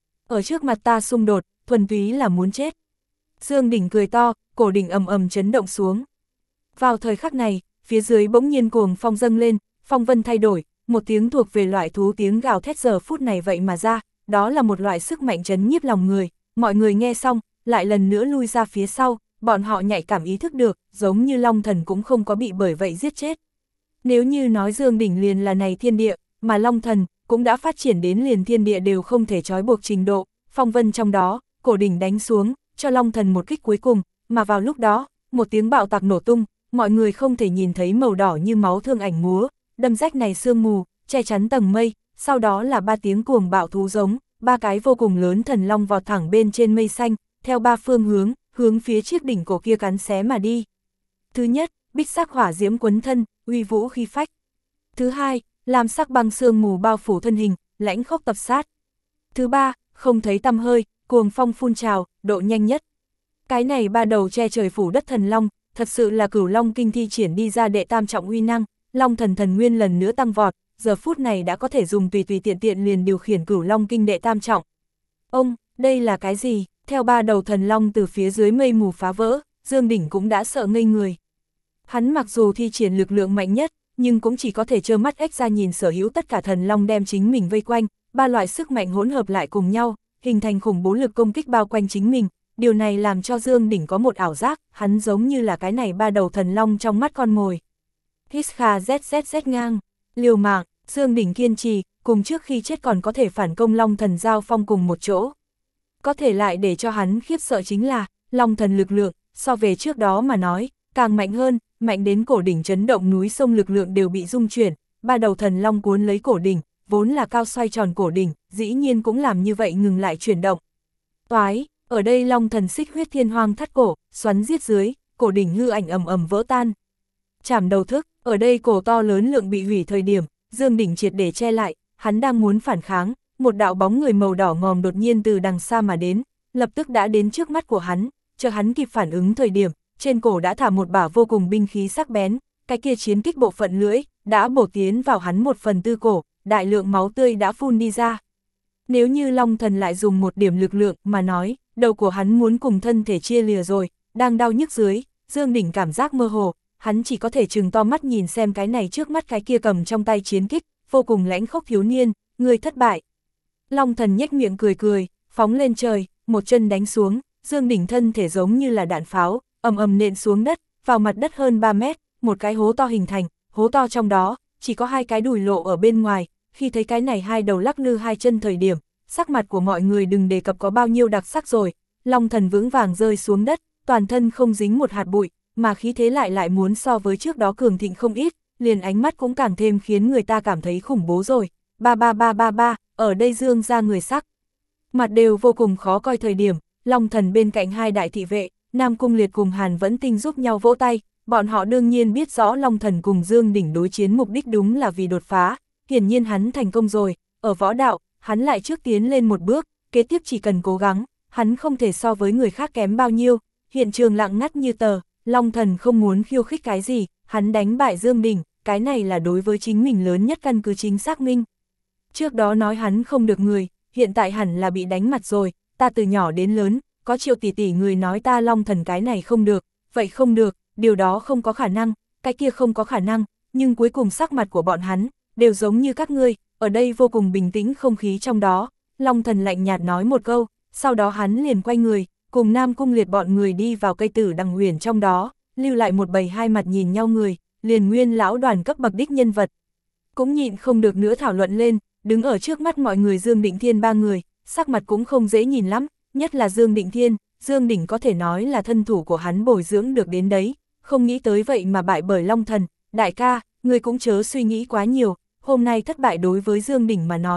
Ở trước mặt ta xung đột, thuần túy là muốn chết. Dương Đỉnh cười to, cổ đỉnh ầm ầm chấn động xuống. Vào thời khắc này, phía dưới bỗng nhiên cuồng phong dâng lên, phong vân thay đổi, một tiếng thuộc về loại thú tiếng gào thét giờ phút này vậy mà ra, đó là một loại sức mạnh chấn nhiếp lòng người, mọi người nghe xong, lại lần nữa lui ra phía sau, bọn họ nhạy cảm ý thức được, giống như Long Thần cũng không có bị bởi vậy giết chết. Nếu như nói Dương Đỉnh liền là này thiên địa, mà Long Thần cũng đã phát triển đến liền thiên địa đều không thể trói buộc trình độ, phong vân trong đó, cổ đỉnh đánh xuống, cho Long Thần một kích cuối cùng, mà vào lúc đó, một tiếng bạo tạc nổ tung, mọi người không thể nhìn thấy màu đỏ như máu thương ảnh múa, đâm rách này sương mù, che chắn tầng mây, sau đó là ba tiếng cuồng bạo thú giống, ba cái vô cùng lớn thần long vọt thẳng bên trên mây xanh, theo ba phương hướng, hướng phía chiếc đỉnh cổ kia cắn xé mà đi. Thứ nhất, bích sắc hỏa diễm quấn thân, uy vũ khí phách. Thứ hai, lam sắc băng sương mù bao phủ thân hình, lãnh khốc tập sát. Thứ ba, không thấy tăm hơi, cuồng phong phun trào, độ nhanh nhất. Cái này ba đầu che trời phủ đất thần long, thật sự là Cửu Long Kinh thi triển đi ra đệ tam trọng uy năng, Long Thần thần nguyên lần nữa tăng vọt, giờ phút này đã có thể dùng tùy tùy tiện tiện liền điều khiển Cửu Long Kinh đệ tam trọng. Ông, đây là cái gì? Theo ba đầu thần long từ phía dưới mây mù phá vỡ, Dương Đỉnh cũng đã sợ ngây người. Hắn mặc dù thi triển lực lượng mạnh nhất, nhưng cũng chỉ có thể trơ mắt ếch ra nhìn sở hữu tất cả thần long đem chính mình vây quanh, ba loại sức mạnh hỗn hợp lại cùng nhau, hình thành khủng bố lực công kích bao quanh chính mình. Điều này làm cho Dương Đỉnh có một ảo giác, hắn giống như là cái này ba đầu thần long trong mắt con mồi. Hít kha zzz ngang, liều mạng, Dương Đỉnh kiên trì, cùng trước khi chết còn có thể phản công Long Thần giao phong cùng một chỗ. Có thể lại để cho hắn khiếp sợ chính là, Long Thần lực lượng, so về trước đó mà nói, càng mạnh hơn, mạnh đến cổ đỉnh chấn động núi sông lực lượng đều bị rung chuyển, ba đầu thần long cuốn lấy cổ đỉnh, vốn là cao xoay tròn cổ đỉnh, dĩ nhiên cũng làm như vậy ngừng lại chuyển động. Toái, ở đây Long Thần xích huyết thiên hoang thắt cổ, xoắn giết dưới, cổ đỉnh hư ảnh ầm ầm vỡ tan. Chảm đầu thức, ở đây cổ to lớn lượng bị hủy thời điểm, Dương Đỉnh triệt để che lại, hắn đang muốn phản kháng, một đạo bóng người màu đỏ ngòm đột nhiên từ đằng xa mà đến, lập tức đã đến trước mắt của hắn, chờ hắn kịp phản ứng thời điểm, trên cổ đã thả một bả vô cùng binh khí sắc bén, cái kia chiến kích bộ phận lưỡi, đã bổ tiến vào hắn một phần tư cổ, đại lượng máu tươi đã phun đi ra. Nếu như Long Thần lại dùng một điểm lực lượng mà nói, đầu của hắn muốn cùng thân thể chia lìa rồi, đang đau nhức dưới, Dương Đỉnh cảm giác mơ hồ, hắn chỉ có thể trừng to mắt nhìn xem cái này trước mắt cái kia cầm trong tay chiến kích, vô cùng lãnh khốc thiếu niên, người thất bại. Long Thần nhếch miệng cười cười, phóng lên trời, một chân đánh xuống, Dương Đỉnh thân thể giống như là đạn pháo, ầm ầm nện xuống đất, vào mặt đất hơn ba mét, một cái hố to hình thành, hố to trong đó, chỉ có hai cái đùi lộ ở bên ngoài, khi thấy cái này hai đầu lắc lư hai chân thời điểm, sắc mặt của mọi người đừng đề cập có bao nhiêu đặc sắc rồi, Long Thần vững vàng rơi xuống đất, toàn thân không dính một hạt bụi, mà khí thế lại lại muốn so với trước đó cường thịnh không ít, liền ánh mắt cũng càng thêm khiến người ta cảm thấy khủng bố rồi. Ba ba ba ba ba, ở đây Dương ra người sắc. Mặt đều vô cùng khó coi thời điểm, Long Thần bên cạnh hai đại thị vệ, Nam Cung Liệt cùng Hàn Vẫn Tinh giúp nhau vỗ tay, bọn họ đương nhiên biết rõ Long Thần cùng Dương Đỉnh đối chiến mục đích đúng là vì đột phá, hiển nhiên hắn thành công rồi, ở võ đạo, hắn lại trước tiến lên một bước, kế tiếp chỉ cần cố gắng, hắn không thể so với người khác kém bao nhiêu, hiện trường lặng ngắt như tờ, Long Thần không muốn khiêu khích cái gì, hắn đánh bại Dương Đỉnh, cái này là đối với chính mình lớn nhất căn cứ chính xác minh. Trước đó nói hắn không được người, hiện tại hẳn là bị đánh mặt rồi, ta từ nhỏ đến lớn, có triệu tỷ tỷ người nói ta Long Thần cái này không được, vậy không được, điều đó không có khả năng, cái kia không có khả năng, nhưng cuối cùng sắc mặt của bọn hắn, đều giống như các ngươi, ở đây vô cùng bình tĩnh không khí trong đó, Long Thần lạnh nhạt nói một câu, sau đó hắn liền quay người, cùng Nam Cung Liệt bọn người đi vào cây tử đằng huyền trong đó, lưu lại một bầy hai mặt nhìn nhau người, liền nguyên lão đoàn cấp bậc đích nhân vật. Cũng nhịn không được nữa thảo luận lên, đứng ở trước mắt mọi người Dương Định Thiên ba người, sắc mặt cũng không dễ nhìn lắm, nhất là Dương Định Thiên, Dương Đỉnh có thể nói là thân thủ của hắn bồi dưỡng được đến đấy, không nghĩ tới vậy mà bại bởi Long Thần, đại ca, người cũng chớ suy nghĩ quá nhiều, hôm nay thất bại đối với Dương Đỉnh mà nói,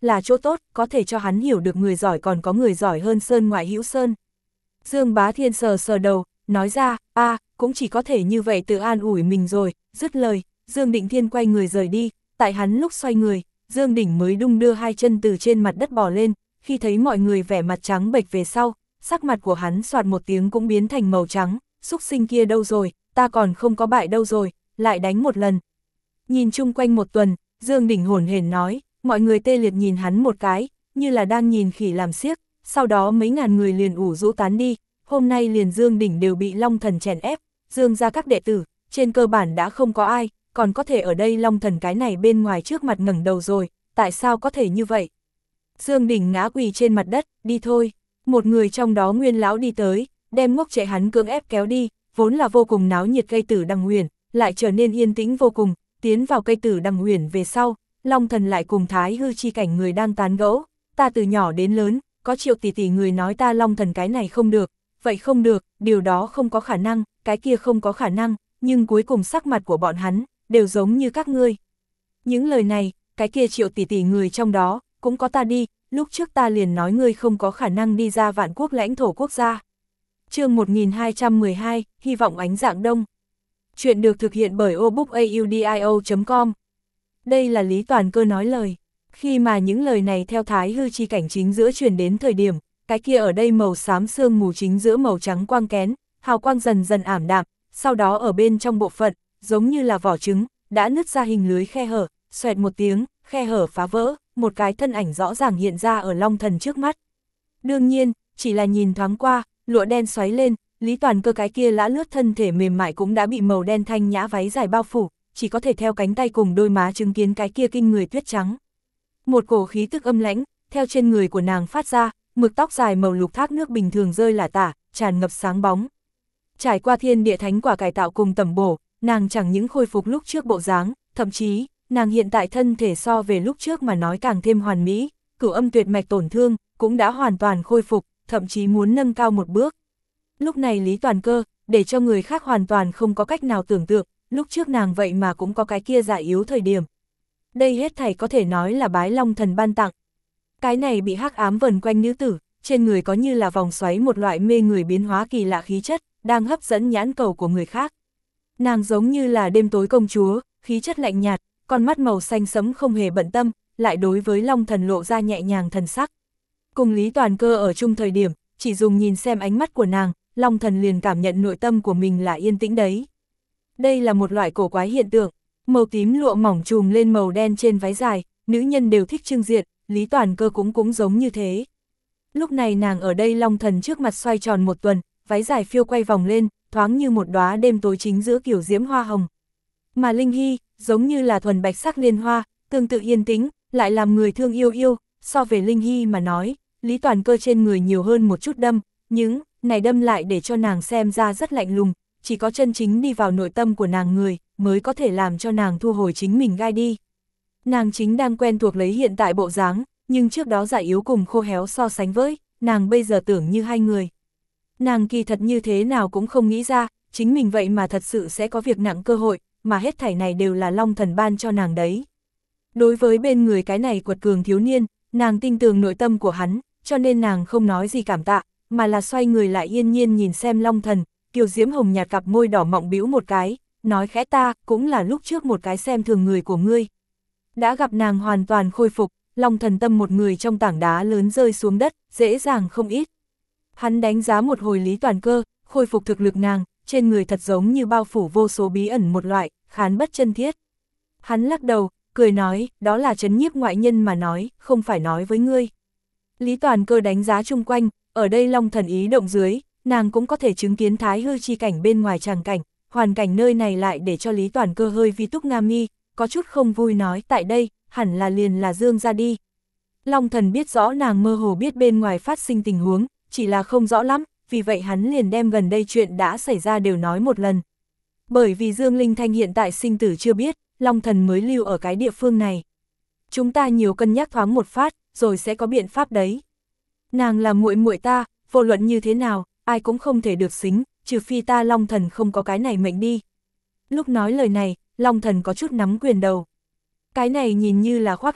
là chỗ tốt, có thể cho hắn hiểu được người giỏi còn có người giỏi hơn sơn ngoại hữu sơn. Dương Bá Thiên sờ sờ đầu, nói ra, a à, cũng chỉ có thể như vậy tự an ủi mình rồi, dứt lời, Dương Định Thiên quay người rời đi, tại hắn lúc xoay người, Dương Đỉnh mới đung đưa hai chân từ trên mặt đất bò lên, khi thấy mọi người vẻ mặt trắng bệch về sau, sắc mặt của hắn soạt một tiếng cũng biến thành màu trắng, xúc sinh kia đâu rồi, ta còn không có bại đâu rồi, lại đánh một lần. Nhìn chung quanh một tuần, Dương Đỉnh hổn hển nói, mọi người tê liệt nhìn hắn một cái, như là đang nhìn khỉ làm xiếc, sau đó mấy ngàn người liền ủ rũ tán đi, hôm nay liền Dương Đỉnh đều bị Long Thần chèn ép, Dương ra các đệ tử, trên cơ bản đã không có ai, còn có thể ở đây Long Thần cái này bên ngoài trước mặt ngẩng đầu rồi, tại sao có thể như vậy? Dương Đỉnh ngã quỳ trên mặt đất, đi thôi, một người trong đó Nguyên lão đi tới, đem ngốc trẻ hắn cưỡng ép kéo đi, vốn là vô cùng náo nhiệt cây tử đằng huyền, lại trở nên yên tĩnh vô cùng, tiến vào cây tử đằng huyền về sau, Long Thần lại cùng Thái Hư chi cảnh người đang tán gẫu, ta từ nhỏ đến lớn, có triệu tỷ tỷ người nói ta Long Thần cái này không được, vậy không được, điều đó không có khả năng, cái kia không có khả năng, nhưng cuối cùng sắc mặt của bọn hắn, đều giống như các ngươi. Những lời này, cái kia triệu tỷ tỷ người trong đó, cũng có ta đi, lúc trước ta liền nói ngươi không có khả năng đi ra vạn quốc lãnh thổ quốc gia. Chương một nghìn hai trăm mười hai, hy vọng ánh dạng đông. Chuyện được thực hiện bởi obookaudio chấm com. Đây là Lý Toàn Cơ nói lời. Khi mà những lời này theo Thái Hư chi cảnh chính giữa truyền đến thời điểm, cái kia ở đây màu xám sương mù chính giữa màu trắng quang kén, hào quang dần dần ảm đạm, sau đó ở bên trong bộ phận, giống như là vỏ trứng, đã nứt ra hình lưới khe hở, xoẹt một tiếng, khe hở phá vỡ, một cái thân ảnh rõ ràng hiện ra ở Long Thần trước mắt. Đương nhiên, chỉ là nhìn thoáng qua, lụa đen xoáy lên, Lý Toàn Cơ cái kia lã lướt thân thể mềm mại cũng đã bị màu đen thanh nhã váy dài bao phủ, chỉ có thể theo cánh tay cùng đôi má chứng kiến cái kia kinh người tuyết trắng. Một cổ khí tức âm lãnh, theo trên người của nàng phát ra, mực tóc dài màu lục thác nước bình thường rơi lả tả, tràn ngập sáng bóng. Trải qua thiên địa thánh quả cải tạo cùng tẩm bổ, nàng chẳng những khôi phục lúc trước bộ dáng, thậm chí, nàng hiện tại thân thể so về lúc trước mà nói càng thêm hoàn mỹ, cửu âm tuyệt mạch tổn thương, cũng đã hoàn toàn khôi phục, thậm chí muốn nâng cao một bước. Lúc này Lý Toàn Cơ, để cho người khác hoàn toàn không có cách nào tưởng tượng, lúc trước nàng vậy mà cũng có cái kia giả yếu thời điểm. Đây hết thảy có thể nói là bái Long Thần ban tặng. Cái này bị hắc ám vần quanh nữ tử, trên người có như là vòng xoáy một loại mê người biến hóa kỳ lạ khí chất, đang hấp dẫn nhãn cầu của người khác. Nàng giống như là đêm tối công chúa, khí chất lạnh nhạt, con mắt màu xanh sẫm không hề bận tâm, lại đối với Long Thần lộ ra nhẹ nhàng thần sắc. Cùng Lý Toàn Cơ ở chung thời điểm, chỉ dùng nhìn xem ánh mắt của nàng, Long Thần liền cảm nhận nội tâm của mình là yên tĩnh đấy. Đây là một loại cổ quái hiện tượng, màu tím lụa mỏng trùm lên màu đen trên váy dài, nữ nhân đều thích trưng diện, Lý Toàn Cơ cũng cũng giống như thế. Lúc này nàng ở đây Long Thần trước mặt xoay tròn một tuần, váy dài phiêu quay vòng lên, thoáng như một đóa đêm tối chính giữa kiểu diễm hoa hồng. Mà Linh Hy, giống như là thuần bạch sắc liên hoa, tương tự yên tĩnh, lại làm người thương yêu yêu, so về Linh Hy mà nói, Lý Toàn Cơ trên người nhiều hơn một chút đâm, nhưng, này đâm lại để cho nàng xem ra rất lạnh lùng, chỉ có chân chính đi vào nội tâm của nàng người, mới có thể làm cho nàng thu hồi chính mình gai đi. Nàng chính đang quen thuộc lấy hiện tại bộ dáng, nhưng trước đó giả yếu cùng khô héo so sánh với, nàng bây giờ tưởng như hai người. Nàng kỳ thật như thế nào cũng không nghĩ ra, chính mình vậy mà thật sự sẽ có việc nặng cơ hội, mà hết thảy này đều là Long Thần ban cho nàng đấy. Đối với bên người cái này quật cường thiếu niên, nàng tin tưởng nội tâm của hắn, cho nên nàng không nói gì cảm tạ, mà là xoay người lại yên nhiên nhìn xem Long Thần, kiều diễm hồng nhạt cặp môi đỏ mọng bĩu một cái, nói khẽ ta, cũng là lúc trước một cái xem thường người của ngươi. Đã gặp nàng hoàn toàn khôi phục, Long Thần tâm một người trong tảng đá lớn rơi xuống đất, dễ dàng không ít. Hắn đánh giá một hồi Lý Toàn Cơ, khôi phục thực lực nàng, trên người thật giống như bao phủ vô số bí ẩn một loại, khán bất chân thiết. Hắn lắc đầu, cười nói, đó là trấn nhiếp ngoại nhân mà nói, không phải nói với ngươi. Lý Toàn Cơ đánh giá chung quanh, ở đây Long Thần ý động dưới, nàng cũng có thể chứng kiến Thái Hư chi cảnh bên ngoài tràng cảnh, hoàn cảnh nơi này lại để cho Lý Toàn Cơ hơi vi túc nga mi, có chút không vui nói tại đây, hẳn là liền là Dương ra đi. Long Thần biết rõ nàng mơ hồ biết bên ngoài phát sinh tình huống, chỉ là không rõ lắm, vì vậy hắn liền đem gần đây chuyện đã xảy ra đều nói một lần. Bởi vì Dương Linh Thanh hiện tại sinh tử chưa biết, Long Thần mới lưu ở cái địa phương này. Chúng ta nhiều cân nhắc thoáng một phát, rồi sẽ có biện pháp đấy. Nàng là muội muội ta, vô luận như thế nào, ai cũng không thể được xính, trừ phi ta Long Thần không có cái này mệnh đi. Lúc nói lời này, Long Thần có chút nắm quyền đầu. Cái này nhìn như là khoác lác,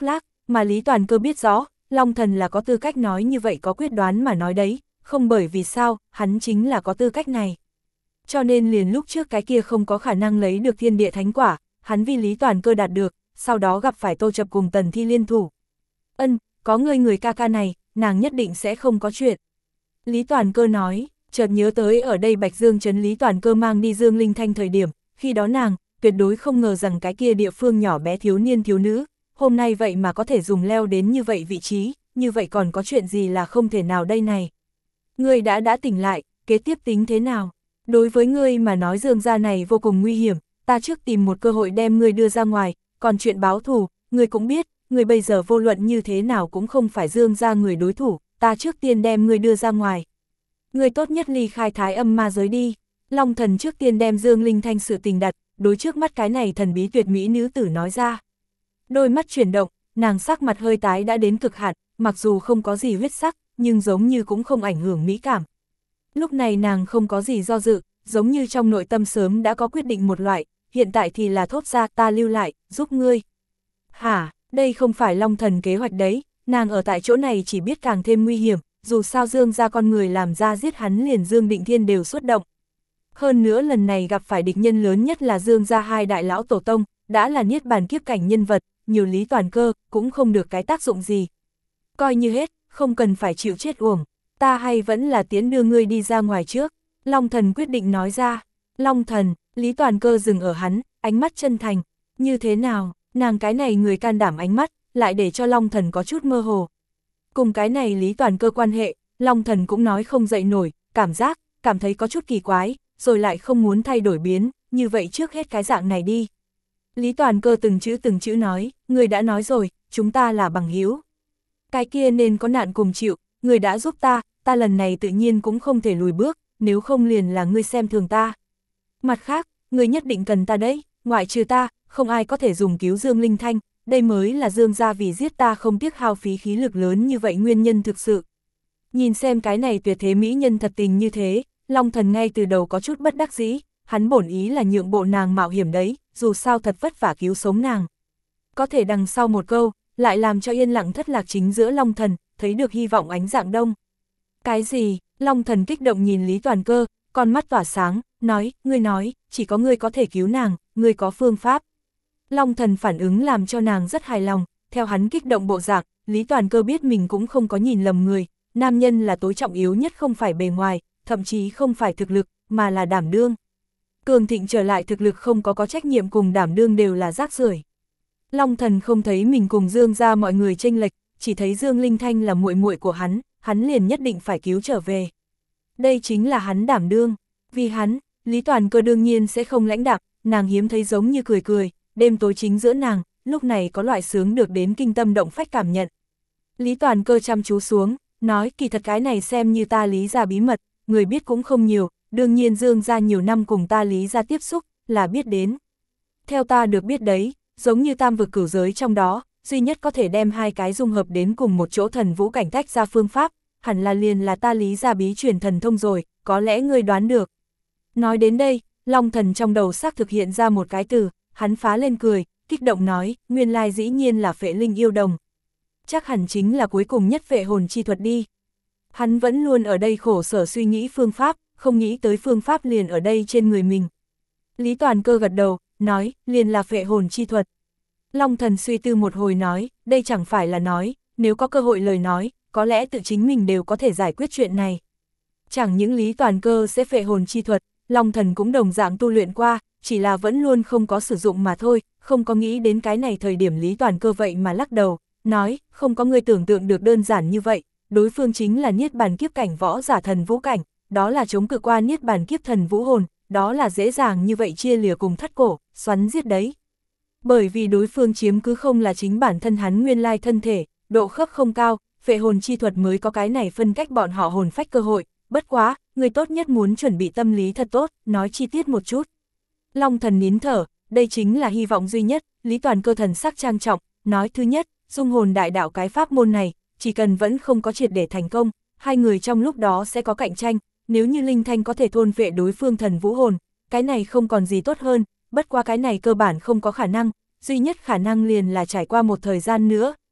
mà Lý Toàn Cơ biết rõ, Long Thần là có tư cách nói như vậy, có quyết đoán mà nói đấy, không bởi vì sao, hắn chính là có tư cách này. Cho nên liền lúc trước cái kia không có khả năng lấy được thiên địa thánh quả, hắn vì Lý Toàn Cơ đạt được, sau đó gặp phải Tô Chập cùng Tần Thi liên thủ. Ân, có người người ca ca này, nàng nhất định sẽ không có chuyện. Lý Toàn Cơ nói, chợt nhớ tới ở đây Bạch Dương trấn Lý Toàn Cơ mang đi Dương Linh Thanh thời điểm, khi đó nàng, tuyệt đối không ngờ rằng cái kia địa phương nhỏ bé thiếu niên thiếu nữ, hôm nay vậy mà có thể dùng leo đến như vậy vị trí, như vậy còn có chuyện gì là không thể nào đây này. Ngươi đã đã tỉnh lại, kế tiếp tính thế nào? Đối với ngươi mà nói Dương gia này vô cùng nguy hiểm, ta trước tìm một cơ hội đem ngươi đưa ra ngoài, còn chuyện báo thù, ngươi cũng biết, ngươi bây giờ vô luận như thế nào cũng không phải Dương gia người đối thủ, ta trước tiên đem ngươi đưa ra ngoài. Ngươi tốt nhất ly khai Thái Âm ma giới đi. Long Thần trước tiên đem Dương Linh Thanh sự tình đặt, đối trước mắt cái này thần bí tuyệt mỹ nữ tử nói ra. Đôi mắt chuyển động, nàng sắc mặt hơi tái đã đến cực hạn, mặc dù không có gì huyết sắc, nhưng giống như cũng không ảnh hưởng mỹ cảm. Lúc này nàng không có gì do dự, giống như trong nội tâm sớm đã có quyết định một loại, hiện tại thì là thốt ra ta lưu lại, giúp ngươi. Hả, đây không phải Long Thần kế hoạch đấy, nàng ở tại chỗ này chỉ biết càng thêm nguy hiểm, dù sao Dương gia con người làm ra giết hắn liền Dương Định Thiên đều xuất động. Hơn nữa lần này gặp phải địch nhân lớn nhất là Dương gia hai đại lão tổ tông, đã là niết bàn kiếp cảnh nhân vật, nhiều Lý Toàn Cơ, cũng không được cái tác dụng gì. Coi như hết, không cần phải chịu chết uổng, ta hay vẫn là tiến đưa ngươi đi ra ngoài trước. Long Thần quyết định nói ra. Long Thần, Lý Toàn Cơ dừng ở hắn, ánh mắt chân thành. Như thế nào, nàng cái này người can đảm ánh mắt, lại để cho Long Thần có chút mơ hồ. Cùng cái này Lý Toàn Cơ quan hệ, Long Thần cũng nói không dậy nổi, cảm giác, cảm thấy có chút kỳ quái, rồi lại không muốn thay đổi biến, như vậy trước hết cái dạng này đi. Lý Toàn Cơ từng chữ từng chữ nói, người đã nói rồi, chúng ta là bằng hữu. Cái kia nên có nạn cùng chịu, người đã giúp ta, ta lần này tự nhiên cũng không thể lùi bước, nếu không liền là ngươi xem thường ta. Mặt khác, ngươi nhất định cần ta đấy, ngoại trừ ta, không ai có thể dùng cứu Dương Linh Thanh, đây mới là Dương gia vì giết ta không tiếc hao phí khí lực lớn như vậy nguyên nhân thực sự. Nhìn xem cái này tuyệt thế mỹ nhân thật tình như thế, Long Thần ngay từ đầu có chút bất đắc dĩ, hắn bổn ý là nhượng bộ nàng mạo hiểm đấy, dù sao thật vất vả cứu sống nàng. Có thể đằng sau một câu, lại làm cho yên lặng thất lạc chính giữa Long Thần, thấy được hy vọng ánh dạng đông. Cái gì? Long Thần kích động nhìn Lý Toàn Cơ, con mắt tỏa sáng, nói, ngươi nói, chỉ có ngươi có thể cứu nàng, ngươi có phương pháp. Long Thần phản ứng làm cho nàng rất hài lòng, theo hắn kích động bộ dạng, Lý Toàn Cơ biết mình cũng không có nhìn lầm người, nam nhân là tối trọng yếu nhất không phải bề ngoài, thậm chí không phải thực lực, mà là đảm đương. Cường thịnh trở lại thực lực không có có trách nhiệm cùng đảm đương đều là rác rưởi. Long Thần không thấy mình cùng Dương gia mọi người chênh lệch, chỉ thấy Dương Linh Thanh là muội muội của hắn, hắn liền nhất định phải cứu trở về. Đây chính là hắn đảm đương, vì hắn, Lý Toàn Cơ đương nhiên sẽ không lãnh đạm, nàng hiếm thấy giống như cười cười, đêm tối chính giữa nàng, lúc này có loại sướng được đến kinh tâm động phách cảm nhận. Lý Toàn Cơ chăm chú xuống, nói kỳ thật cái này xem như ta Lý gia bí mật, người biết cũng không nhiều, đương nhiên Dương gia nhiều năm cùng ta Lý gia tiếp xúc, là biết đến. Theo ta được biết đấy, giống như tam vực cửu giới trong đó, duy nhất có thể đem hai cái dung hợp đến cùng một chỗ thần vũ cảnh tách ra phương pháp, hẳn là liền là ta Lý gia bí truyền thần thông rồi, có lẽ ngươi đoán được. Nói đến đây, Long Thần trong đầu xác thực hiện ra một cái từ, hắn phá lên cười, kích động nói, nguyên lai dĩ nhiên là phệ linh yêu đồng. Chắc hẳn chính là cuối cùng nhất phệ hồn chi thuật đi. Hắn vẫn luôn ở đây khổ sở suy nghĩ phương pháp, không nghĩ tới phương pháp liền ở đây trên người mình. Lý Toàn Cơ gật đầu, nói, liền là phệ hồn chi thuật. Long Thần suy tư một hồi nói, đây chẳng phải là nói, nếu có cơ hội lời nói, có lẽ tự chính mình đều có thể giải quyết chuyện này. Chẳng những Lý Toàn Cơ sẽ phệ hồn chi thuật, Long Thần cũng đồng dạng tu luyện qua, chỉ là vẫn luôn không có sử dụng mà thôi, không có nghĩ đến cái này thời điểm Lý Toàn Cơ vậy mà lắc đầu, nói, không có người tưởng tượng được đơn giản như vậy, đối phương chính là niết bàn kiếp cảnh võ giả thần vũ cảnh, đó là chống cự qua niết bàn kiếp thần vũ hồn, đó là dễ dàng như vậy chia lìa cùng thắt cổ, xoắn giết đấy. Bởi vì đối phương chiếm cứ không là chính bản thân hắn nguyên lai thân thể, độ khớp không cao, phệ hồn chi thuật mới có cái này phân cách bọn họ hồn phách cơ hội, bất quá, người tốt nhất muốn chuẩn bị tâm lý thật tốt, nói chi tiết một chút. Long Thần nín thở, đây chính là hy vọng duy nhất, Lý Toàn Cơ thần sắc trang trọng, nói thứ nhất, dung hồn đại đạo cái pháp môn này, chỉ cần vẫn không có triệt để thành công, hai người trong lúc đó sẽ có cạnh tranh, nếu như Linh Thanh có thể thôn phệ đối phương thần vũ hồn, cái này không còn gì tốt hơn, bất qua cái này cơ bản không có khả năng, duy nhất khả năng liền là trải qua một thời gian nữa,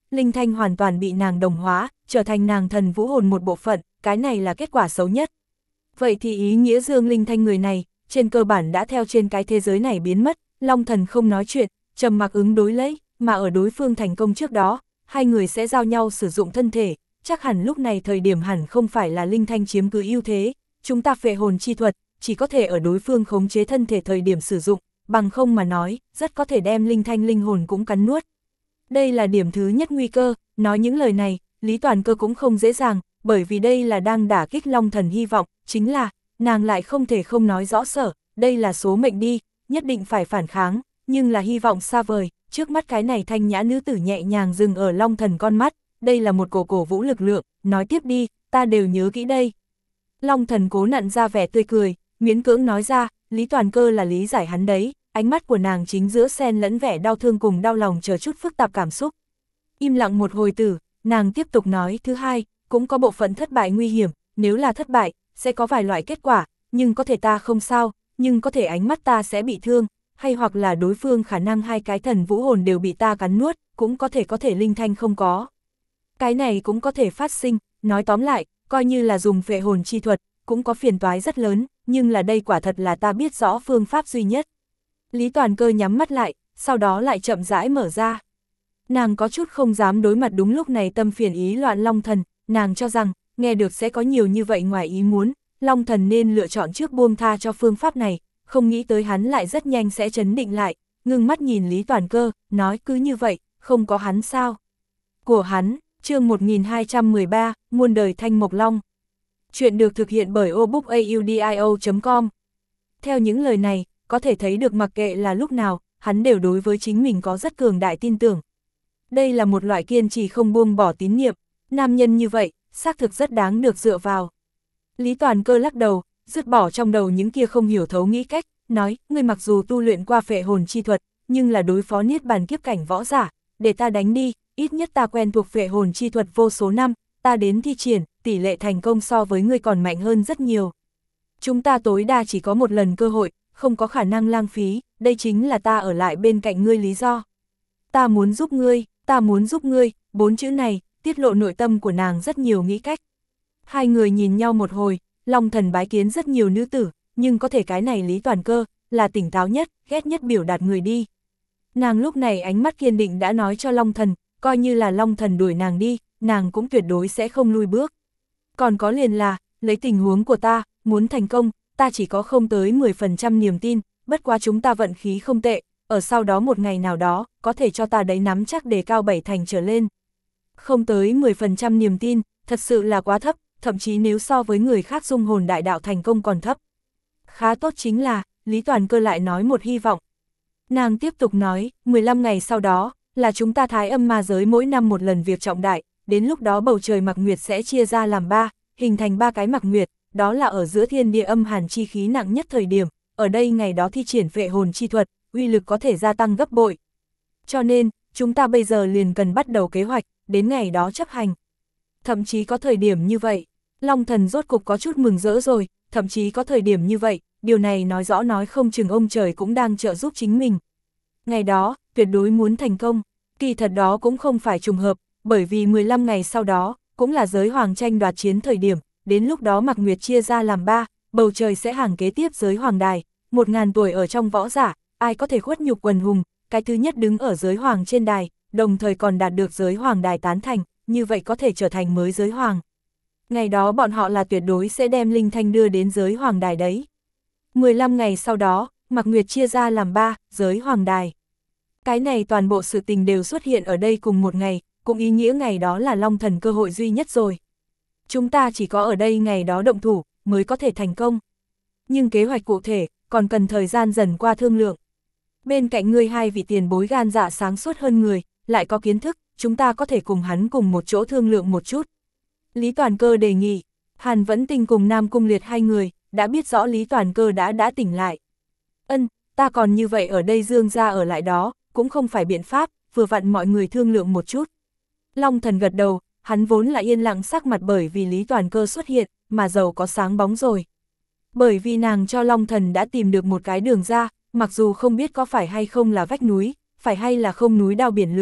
linh thanh hoàn toàn bị nàng đồng hóa, trở thành nàng thần vũ hồn một bộ phận, cái này là kết quả xấu nhất. Vậy thì ý nghĩa Dương Linh Thanh người này, trên cơ bản đã theo trên cái thế giới này biến mất, Long Thần không nói chuyện, trầm mặc ứng đối lấy, mà ở đối phương thành công trước đó, hai người sẽ giao nhau sử dụng thân thể, chắc hẳn lúc này thời điểm hẳn không phải là Linh Thanh chiếm cứ ưu thế, chúng ta phệ hồn chi thuật, chỉ có thể ở đối phương khống chế thân thể thời điểm sử dụng, bằng không mà nói, rất có thể đem Linh Thanh linh hồn cũng cắn nuốt. Đây là điểm thứ nhất nguy cơ, nói những lời này, Lý Toàn Cơ cũng không dễ dàng, bởi vì đây là đang đả kích Long Thần hy vọng, chính là, nàng lại không thể không nói rõ sở, đây là số mệnh đi, nhất định phải phản kháng, nhưng là hy vọng xa vời, trước mắt cái này thanh nhã nữ tử nhẹ nhàng dừng ở Long Thần con mắt, đây là một cổ cổ vũ lực lượng, nói tiếp đi, ta đều nhớ kỹ đây. Long Thần cố nặn ra vẻ tươi cười, miễn cưỡng nói ra, Lý Toàn Cơ là lý giải hắn đấy, ánh mắt của nàng chính giữa xen lẫn vẻ đau thương cùng đau lòng chờ chút phức tạp cảm xúc. Im lặng một hồi tử, nàng tiếp tục nói, thứ hai, cũng có bộ phận thất bại nguy hiểm, nếu là thất bại, sẽ có vài loại kết quả, nhưng có thể ta không sao, nhưng có thể ánh mắt ta sẽ bị thương, hay hoặc là đối phương khả năng hai cái thần vũ hồn đều bị ta cắn nuốt, cũng có thể có thể linh thanh không có. Cái này cũng có thể phát sinh, nói tóm lại, coi như là dùng phệ hồn chi thuật, cũng có phiền toái rất lớn, nhưng là đây quả thật là ta biết rõ phương pháp duy nhất. Lý Toàn Cơ nhắm mắt lại, sau đó lại chậm rãi mở ra. Nàng có chút không dám đối mặt đúng lúc này tâm phiền ý loạn Long Thần, nàng cho rằng, nghe được sẽ có nhiều như vậy ngoài ý muốn, Long Thần nên lựa chọn trước buông tha cho phương pháp này, không nghĩ tới hắn lại rất nhanh sẽ chấn định lại, ngưng mắt nhìn Lý Toàn Cơ, nói cứ như vậy, không có hắn sao. Của hắn, chương một nghìn hai trăm mười ba, muôn đời Thanh Mộc Long. Chuyện được thực hiện bởi obookaudio chấm com. Theo những lời này, có thể thấy được mặc kệ là lúc nào, hắn đều đối với chính mình có rất cường đại tin tưởng. Đây là một loại kiên trì không buông bỏ tín nhiệm, nam nhân như vậy, xác thực rất đáng được dựa vào. Lý Toàn Cơ lắc đầu, dứt bỏ trong đầu những kia không hiểu thấu nghĩ cách, nói, ngươi mặc dù tu luyện qua phệ hồn chi thuật, nhưng là đối phó niết bàn kiếp cảnh võ giả, để ta đánh đi, ít nhất ta quen thuộc phệ hồn chi thuật vô số năm, ta đến thi triển, tỷ lệ thành công so với ngươi còn mạnh hơn rất nhiều. Chúng ta tối đa chỉ có một lần cơ hội, không có khả năng lãng phí, đây chính là ta ở lại bên cạnh ngươi lý do. Ta muốn giúp ngươi, ta muốn giúp ngươi, bốn chữ này, tiết lộ nội tâm của nàng rất nhiều nghĩ cách. Hai người nhìn nhau một hồi, Long Thần bái kiến rất nhiều nữ tử, nhưng có thể cái này Lý Toàn Cơ, là tỉnh táo nhất, ghét nhất biểu đạt người đi. Nàng lúc này ánh mắt kiên định đã nói cho Long Thần, coi như là Long Thần đuổi nàng đi, nàng cũng tuyệt đối sẽ không lui bước. Còn có liền là, lấy tình huống của ta, muốn thành công, ta chỉ có không tới mười phần trăm niềm tin, bất quá chúng ta vận khí không tệ, ở sau đó một ngày nào đó, có thể cho ta đấy nắm chắc đề cao bảy thành trở lên. Không tới mười phần trăm niềm tin, thật sự là quá thấp, thậm chí nếu so với người khác dung hồn đại đạo thành công còn thấp. Khá tốt chính là, Lý Toàn Cơ lại nói một hy vọng. Nàng tiếp tục nói, mười lăm ngày sau đó, là chúng ta thái âm ma giới mỗi năm một lần việc trọng đại, đến lúc đó bầu trời mặc nguyệt sẽ chia ra làm ba, hình thành ba cái mặc nguyệt, đó là ở giữa thiên địa âm hàn chi khí nặng nhất thời điểm, ở đây ngày đó thi triển phệ hồn chi thuật, uy lực có thể gia tăng gấp bội. Cho nên, chúng ta bây giờ liền cần bắt đầu kế hoạch, đến ngày đó chấp hành. Thậm chí có thời điểm như vậy, Long Thần rốt cục có chút mừng rỡ rồi, thậm chí có thời điểm như vậy, điều này nói rõ nói không chừng ông trời cũng đang trợ giúp chính mình. Ngày đó, tuyệt đối muốn thành công, kỳ thật đó cũng không phải trùng hợp, bởi vì mười lăm ngày sau đó, cũng là giới hoàng tranh đoạt chiến thời điểm, đến lúc đó mặc nguyệt chia ra làm ba, bầu trời sẽ hàng kế tiếp giới hoàng đài, một ngàn tuổi ở trong võ giả, ai có thể khuất nhục quần hùng, cái thứ nhất đứng ở giới hoàng trên đài, đồng thời còn đạt được giới hoàng đài tán thành, như vậy có thể trở thành mới giới hoàng. Ngày đó bọn họ là tuyệt đối sẽ đem Linh Thanh đưa đến giới hoàng đài đấy. mười lăm ngày sau đó, mặc nguyệt chia ra làm ba, giới hoàng đài. Cái này toàn bộ sự tình đều xuất hiện ở đây cùng một ngày, cũng ý nghĩa ngày đó là Long Thần cơ hội duy nhất rồi. Chúng ta chỉ có ở đây ngày đó động thủ, mới có thể thành công. Nhưng kế hoạch cụ thể, còn cần thời gian dần qua thương lượng. Bên cạnh ngươi hai vị tiền bối gan dạ sáng suốt hơn người, lại có kiến thức, chúng ta có thể cùng hắn cùng một chỗ thương lượng một chút. Lý Toàn Cơ đề nghị, Hàn Vẫn Tinh cùng Nam Cung Liệt hai người, đã biết rõ Lý Toàn Cơ đã đã tỉnh lại. Ân, ta còn như vậy ở đây Dương ra ở lại đó, cũng không phải biện pháp, vừa vặn mọi người thương lượng một chút. Long Thần gật đầu, hắn vốn là yên lặng sắc mặt bởi vì Lý Toàn Cơ xuất hiện, mà dầu có sáng bóng rồi. Bởi vì nàng cho Long Thần đã tìm được một cái đường ra, mặc dù không biết có phải hay không là vách núi, phải hay là không núi đao biển lửa,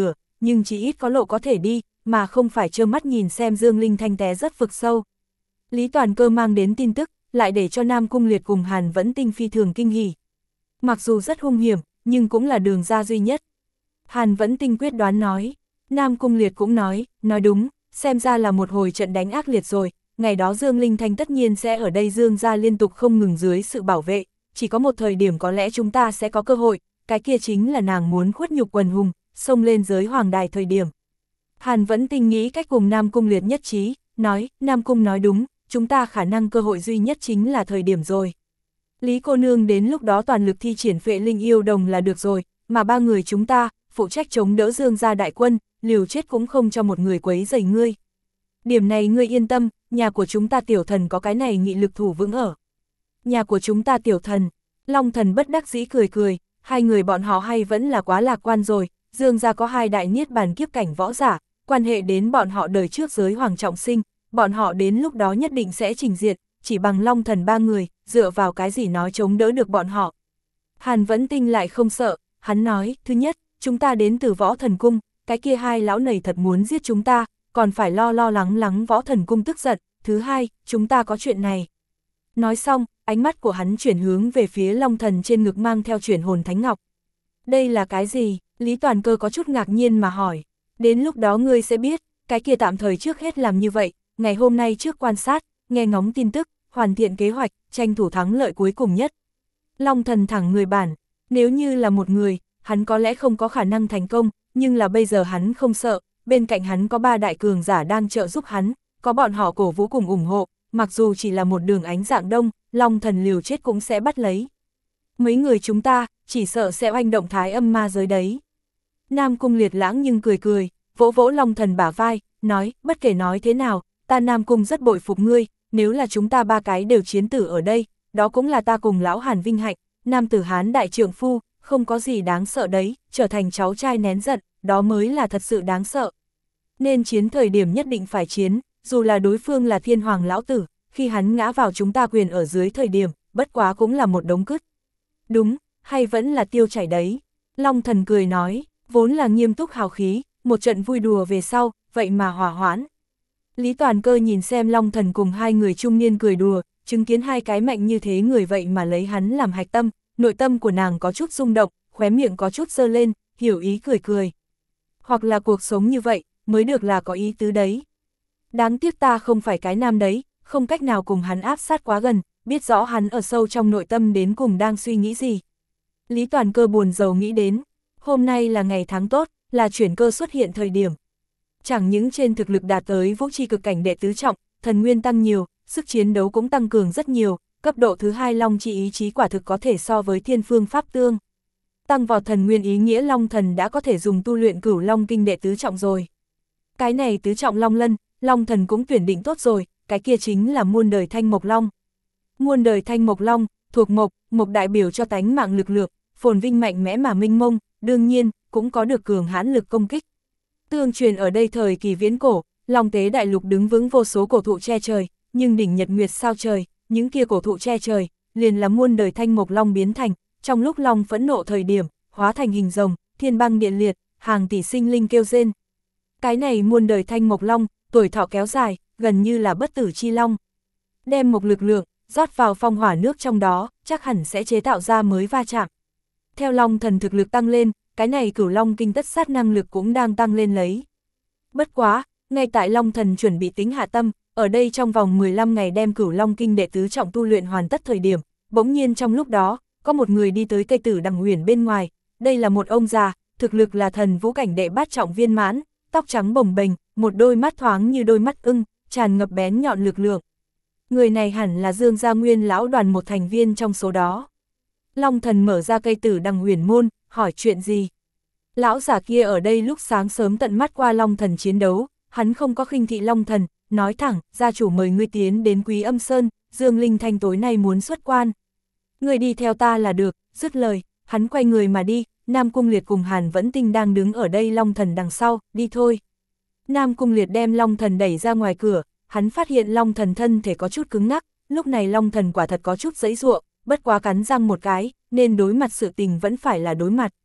nhưng chỉ ít có lộ có thể đi, mà không phải trơ mắt nhìn xem Dương Linh Thanh té rất vực sâu. Lý Toàn Cơ mang đến tin tức, lại để cho Nam Cung Liệt cùng Hàn Vẫn Tinh phi thường kinh hỉ. Mặc dù rất hung hiểm, nhưng cũng là đường ra duy nhất. Hàn Vẫn Tinh quyết đoán nói, Nam Cung Liệt cũng nói, nói đúng, xem ra là một hồi trận đánh ác liệt rồi, ngày đó Dương Linh Thanh tất nhiên sẽ ở đây Dương ra liên tục không ngừng dưới sự bảo vệ, chỉ có một thời điểm có lẽ chúng ta sẽ có cơ hội, cái kia chính là nàng muốn khuất nhục quần hùng, xông lên giới hoàng đài thời điểm. Hàn Vẫn Tinh nghĩ cách cùng Nam Cung Liệt nhất trí, nói, Nam Cung nói đúng, chúng ta khả năng cơ hội duy nhất chính là thời điểm rồi. Lý cô nương đến lúc đó toàn lực thi triển Phệ Linh Yêu Đồng là được rồi, mà ba người chúng ta, phụ trách chống đỡ Dương gia đại quân, liều chết cũng không cho một người quấy rầy ngươi. Điểm này ngươi yên tâm, nhà của chúng ta tiểu thần có cái này nghị lực thủ vững ở. Nhà của chúng ta tiểu thần, Long Thần bất đắc dĩ cười cười, hai người bọn họ hay vẫn là quá lạc quan rồi, Dương gia có hai đại niết bàn kiếp cảnh võ giả, quan hệ đến bọn họ đời trước giới hoàng trọng sinh, bọn họ đến lúc đó nhất định sẽ trình diện, chỉ bằng Long Thần ba người, dựa vào cái gì nói chống đỡ được bọn họ. Hàn Vẫn Tinh lại không sợ, hắn nói, thứ nhất, chúng ta đến từ Võ Thần Cung, cái kia hai lão nầy thật muốn giết chúng ta, còn phải lo lo lắng lắng Võ Thần Cung tức giận, thứ hai, chúng ta có chuyện này. Nói xong, ánh mắt của hắn chuyển hướng về phía Long Thần trên ngực mang theo chuyển hồn thánh ngọc. Đây là cái gì? Lý Toàn Cơ có chút ngạc nhiên mà hỏi. Đến lúc đó ngươi sẽ biết, cái kia tạm thời trước hết làm như vậy, ngày hôm nay trước quan sát, nghe ngóng tin tức, hoàn thiện kế hoạch, tranh thủ thắng lợi cuối cùng nhất. Long Thần thẳng người bản, nếu như là một người, hắn có lẽ không có khả năng thành công, nhưng là bây giờ hắn không sợ, bên cạnh hắn có ba đại cường giả đang trợ giúp hắn, có bọn họ cổ vũ cùng ủng hộ, mặc dù chỉ là một đường ánh dạng đông, Long Thần liều chết cũng sẽ bắt lấy. Mấy người chúng ta, chỉ sợ sẽ oanh động thái âm ma giới đấy. Nam Cung Liệt lãng nhưng cười cười, vỗ vỗ Long Thần bả vai, nói, bất kể nói thế nào, ta Nam Cung rất bội phục ngươi, nếu là chúng ta ba cái đều chiến tử ở đây, đó cũng là ta cùng lão Hàn vinh hạnh, Nam tử Hán đại trượng phu, không có gì đáng sợ đấy, trở thành cháu trai nén giận, đó mới là thật sự đáng sợ. Nên chiến thời điểm nhất định phải chiến, dù là đối phương là thiên hoàng lão tử, khi hắn ngã vào chúng ta quyền ở dưới thời điểm, bất quá cũng là một đống cứt. Đúng, hay vẫn là tiêu chảy đấy. Long Thần cười nói, vốn là nghiêm túc hào khí, một trận vui đùa về sau, vậy mà hỏa hoãn. Lý Toàn Cơ nhìn xem Long Thần cùng hai người trung niên cười đùa, chứng kiến hai cái mạnh như thế người vậy mà lấy hắn làm hạch tâm, nội tâm của nàng có chút rung động, khóe miệng có chút giơ lên, hiểu ý cười cười. Hoặc là cuộc sống như vậy, mới được là có ý tứ đấy. Đáng tiếc ta không phải cái nam đấy, không cách nào cùng hắn áp sát quá gần, biết rõ hắn ở sâu trong nội tâm đến cùng đang suy nghĩ gì. Lý Toàn Cơ buồn rầu nghĩ đến, hôm nay là ngày tháng tốt, là chuyển cơ xuất hiện thời điểm. Chẳng những trên thực lực đạt tới vũ chi cực cảnh đệ tứ trọng, thần nguyên tăng nhiều, sức chiến đấu cũng tăng cường rất nhiều, cấp độ thứ hai long chi ý chí quả thực có thể so với thiên phương pháp tương. Tăng vào thần nguyên ý nghĩa long thần đã có thể dùng tu luyện cửu long kinh đệ tứ trọng rồi. Cái này tứ trọng long lân, long thần cũng tuyển định tốt rồi, cái kia chính là muôn đời thanh mộc long. Muôn đời thanh mộc long, thuộc mộc, mộc đại biểu cho tánh mạng lực lượng, phồn vinh mạnh mẽ mà minh mông, đương nhiên, cũng có được cường hãn lực công kích. Tương truyền ở đây thời kỳ viễn cổ, Long Tế đại lục đứng vững vô số cổ thụ che trời, nhưng đỉnh nhật nguyệt sao trời, những kia cổ thụ che trời, liền là muôn đời thanh mộc long biến thành, trong lúc long phẫn nộ thời điểm, hóa thành hình rồng, thiên băng điện liệt, hàng tỷ sinh linh kêu rên. Cái này muôn đời thanh mộc long, tuổi thọ kéo dài, gần như là bất tử chi long. Đem một lực lượng, rót vào phong hỏa nước trong đó, chắc hẳn sẽ chế tạo ra mới va chạm. Theo long thần thực lực tăng lên, cái này cửu long kinh tất sát năng lực cũng đang tăng lên lấy. Bất quá, ngay tại long thần chuẩn bị tính hạ tâm, ở đây trong vòng mười lăm ngày đem cửu long kinh đệ tứ trọng tu luyện hoàn tất thời điểm, bỗng nhiên trong lúc đó, có một người đi tới cây tử đằng huyền bên ngoài, đây là một ông già, thực lực là thần vũ cảnh đệ bát trọng viên mãn, tóc trắng bồng bềnh, một đôi mắt thoáng như đôi mắt ưng, tràn ngập bén nhọn lực lượng. Người này hẳn là Dương gia Nguyên lão đoàn một thành viên trong số đó. Long thần mở ra cây tử đằng huyền môn, hỏi chuyện gì. Lão giả kia ở đây lúc sáng sớm tận mắt qua Long thần chiến đấu, hắn không có khinh thị Long thần, nói thẳng, gia chủ mời ngươi tiến đến Quý Âm Sơn, Dương Linh Thanh tối nay muốn xuất quan. Ngươi đi theo ta là được, dứt lời, hắn quay người mà đi, Nam Cung Liệt cùng Hàn Vẫn Tinh đang đứng ở đây Long thần đằng sau, đi thôi. Nam Cung Liệt đem Long thần đẩy ra ngoài cửa, hắn phát hiện Long thần thân thể có chút cứng ngắc, lúc này Long thần quả thật có chút giãy giụa, bất quá cắn răng một cái, nên đối mặt sự tình vẫn phải là đối mặt.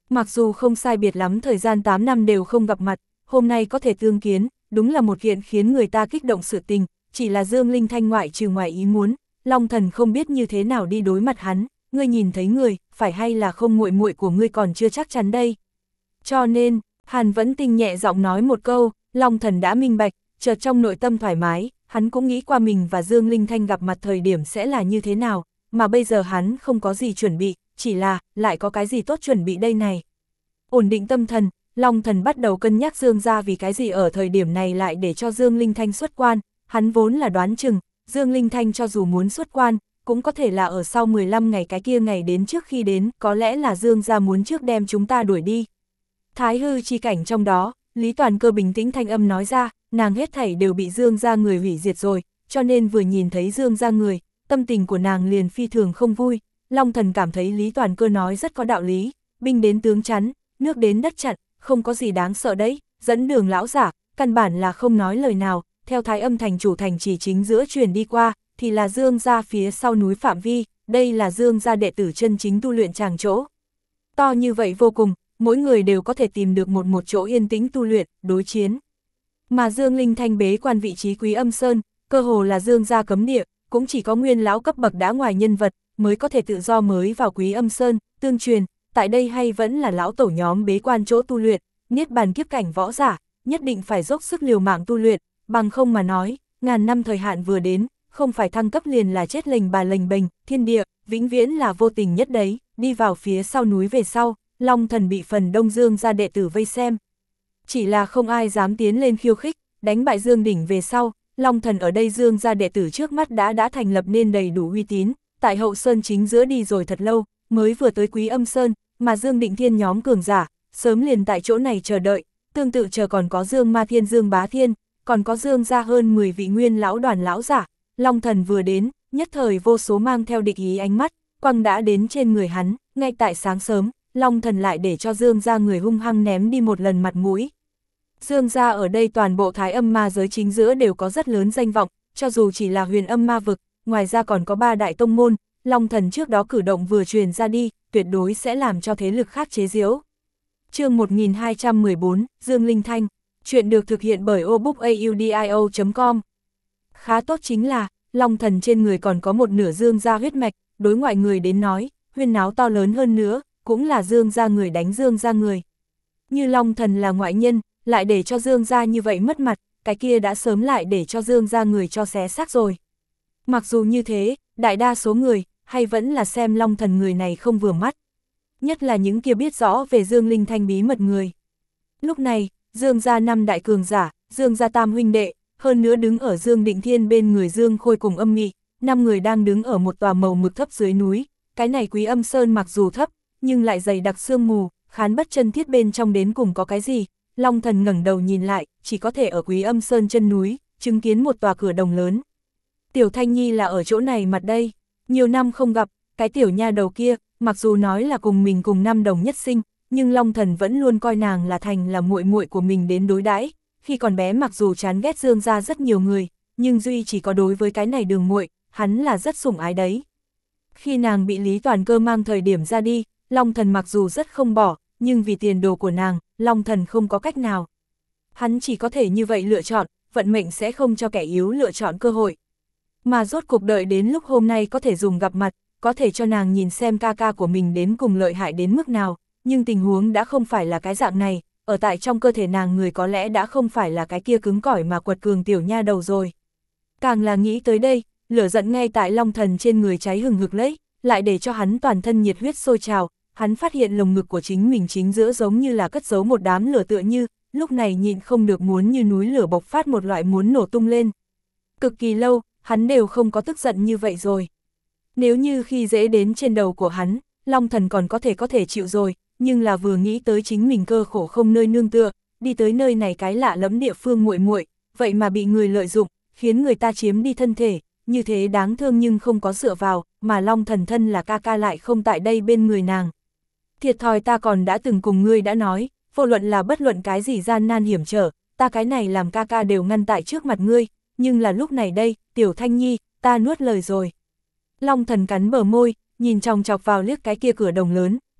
Mặc dù không sai biệt lắm thời gian tám năm đều không gặp mặt, hôm nay có thể tương kiến, đúng là một kiện khiến người ta kích động sự tình, chỉ là Dương Linh Thanh ngoại trừ ngoài ý muốn, Long Thần không biết như thế nào đi đối mặt hắn, ngươi nhìn thấy người, phải hay là không muội muội của ngươi còn chưa chắc chắn đây. Cho nên, Hàn Vẫn Tinh nhẹ giọng nói một câu, Long Thần đã minh bạch, chợt trong nội tâm thoải mái, hắn cũng nghĩ qua mình và Dương Linh Thanh gặp mặt thời điểm sẽ là như thế nào, mà bây giờ hắn không có gì chuẩn bị, chỉ là, lại có cái gì tốt chuẩn bị đây này. Ổn định tâm thần, Long Thần bắt đầu cân nhắc Dương gia vì cái gì ở thời điểm này lại để cho Dương Linh Thanh xuất quan, hắn vốn là đoán chừng, Dương Linh Thanh cho dù muốn xuất quan, cũng có thể là ở sau mười lăm ngày cái kia ngày đến trước khi đến, có lẽ là Dương gia muốn trước đem chúng ta đuổi đi. Thái hư chi cảnh trong đó, Lý Toàn Cơ bình tĩnh thanh âm nói ra, nàng hết thảy đều bị Dương gia người hủy diệt rồi, cho nên vừa nhìn thấy Dương gia người, tâm tình của nàng liền phi thường không vui. Long Thần cảm thấy Lý Toàn Cơ nói rất có đạo lý, binh đến tướng chắn, nước đến đất chặn, không có gì đáng sợ đấy, dẫn đường lão giả, căn bản là không nói lời nào, theo Thái Âm thành chủ thành chỉ chính giữa truyền đi qua, thì là Dương gia phía sau núi phạm vi, đây là Dương gia đệ tử chân chính tu luyện tràng chỗ. To như vậy vô cùng, mỗi người đều có thể tìm được một một chỗ yên tĩnh tu luyện, đối chiến. Mà Dương Linh Thanh bế quan vị trí Quý Âm Sơn, cơ hồ là Dương gia cấm địa, cũng chỉ có nguyên lão cấp bậc đã ngoài nhân vật, mới có thể tự do mới vào Quý Âm Sơn, tương truyền, tại đây hay vẫn là lão tổ nhóm bế quan chỗ tu luyện, niết bàn kiếp cảnh võ giả, nhất định phải dốc sức liều mạng tu luyện, bằng không mà nói, ngàn năm thời hạn vừa đến, không phải thăng cấp liền là chết lềnh bà lềnh bềnh, thiên địa, vĩnh viễn là vô tình nhất đấy, đi vào phía sau núi về sau, Long Thần bị phần Đông Dương gia đệ tử vây xem. Chỉ là không ai dám tiến lên khiêu khích, đánh bại Dương Đỉnh về sau, Long Thần ở đây Dương gia đệ tử trước mắt đã đã thành lập nên đầy đủ uy tín, tại Hậu Sơn chính giữa đi rồi thật lâu, mới vừa tới Quý Âm Sơn, mà Dương Định Thiên nhóm cường giả, sớm liền tại chỗ này chờ đợi, tương tự chờ còn có Dương Ma Thiên Dương Bá Thiên, còn có Dương gia hơn mười vị nguyên lão đoàn lão giả. Long Thần vừa đến, nhất thời vô số mang theo địch ý ánh mắt, quăng đã đến trên người hắn, ngay tại sáng sớm, Long Thần lại để cho Dương gia người hung hăng ném đi một lần mặt mũi. Dương gia ở đây toàn bộ Thái Âm ma giới chính giữa đều có rất lớn danh vọng, cho dù chỉ là Huyền Âm ma vực, ngoài ra còn có ba đại tông môn, Long Thần trước đó cử động vừa truyền ra đi, tuyệt đối sẽ làm cho thế lực khác chế giễu. Chương một nghìn hai trăm mười bốn, Dương Linh Thanh, chuyện được thực hiện bởi obookaudio chấm com. Khá tốt chính là, Long Thần trên người còn có một nửa Dương gia huyết mạch, đối ngoại người đến nói, huyên náo to lớn hơn nữa, cũng là Dương gia người đánh Dương gia người. Như Long Thần là ngoại nhân, lại để cho Dương gia như vậy mất mặt, cái kia đã sớm lại để cho Dương gia người cho xé xác rồi. Mặc dù như thế, đại đa số người, hay vẫn là xem Long Thần người này không vừa mắt. Nhất là những kia biết rõ về Dương Linh Thanh bí mật người. Lúc này, Dương gia năm đại cường giả, Dương gia tam huynh đệ, hơn nữa đứng ở Dương Định Thiên bên người Dương Khôi cùng Âm Mị, năm người đang đứng ở một tòa màu mực thấp dưới núi. Cái này Quý Âm Sơn mặc dù thấp, nhưng lại dày đặc sương mù, khán bất chân thiết bên trong đến cùng có cái gì. Long Thần ngẩng đầu nhìn lại, chỉ có thể ở Quý Âm Sơn chân núi, chứng kiến một tòa cửa đồng lớn. Tiểu Thanh Nhi là ở chỗ này mặt đây, nhiều năm không gặp, cái tiểu nha đầu kia, mặc dù nói là cùng mình cùng năm đồng nhất sinh, nhưng Long Thần vẫn luôn coi nàng là thành là muội muội của mình đến đối đãi. Khi còn bé mặc dù chán ghét Dương gia rất nhiều người, nhưng duy chỉ có đối với cái này Đường muội, hắn là rất sủng ái đấy. Khi nàng bị Lý Toàn Cơ mang thời điểm ra đi, Long Thần mặc dù rất không bỏ, nhưng vì tiền đồ của nàng, Long Thần không có cách nào. Hắn chỉ có thể như vậy lựa chọn, vận mệnh sẽ không cho kẻ yếu lựa chọn cơ hội. Mà rốt cuộc đợi đến lúc hôm nay có thể dùng gặp mặt, có thể cho nàng nhìn xem ca ca của mình đến cùng lợi hại đến mức nào, nhưng tình huống đã không phải là cái dạng này, ở tại trong cơ thể nàng người có lẽ đã không phải là cái kia cứng cỏi mà quật cường tiểu nha đầu rồi. Càng là nghĩ tới đây, lửa giận ngay tại Long Thần trên người cháy hừng hực lấy, lại để cho hắn toàn thân nhiệt huyết sôi trào, hắn phát hiện lồng ngực của chính mình chính giữa giống như là cất giấu một đám lửa tựa như, lúc này nhịn không được muốn như núi lửa bộc phát một loại muốn nổ tung lên. Cực kỳ lâu, hắn đều không có tức giận như vậy rồi. Nếu như khi dễ đến trên đầu của hắn, Long Thần còn có thể có thể chịu rồi, nhưng là vừa nghĩ tới chính mình cơ khổ không nơi nương tựa, đi tới nơi này cái lạ lẫm địa phương muội muội, vậy mà bị người lợi dụng, khiến người ta chiếm đi thân thể, như thế đáng thương nhưng không có dựa vào, mà Long Thần thân là ca ca lại không tại đây bên người nàng. Thiệt thòi ta còn đã từng cùng ngươi đã nói, vô luận là bất luận cái gì gian nan hiểm trở, ta cái này làm ca ca đều ngăn tại trước mặt ngươi, nhưng là lúc này đây, Tiểu Thanh Nhi, ta nuốt lời rồi. Long Thần cắn bờ môi, nhìn chòng chọc vào liếc cái kia cửa đồng lớn,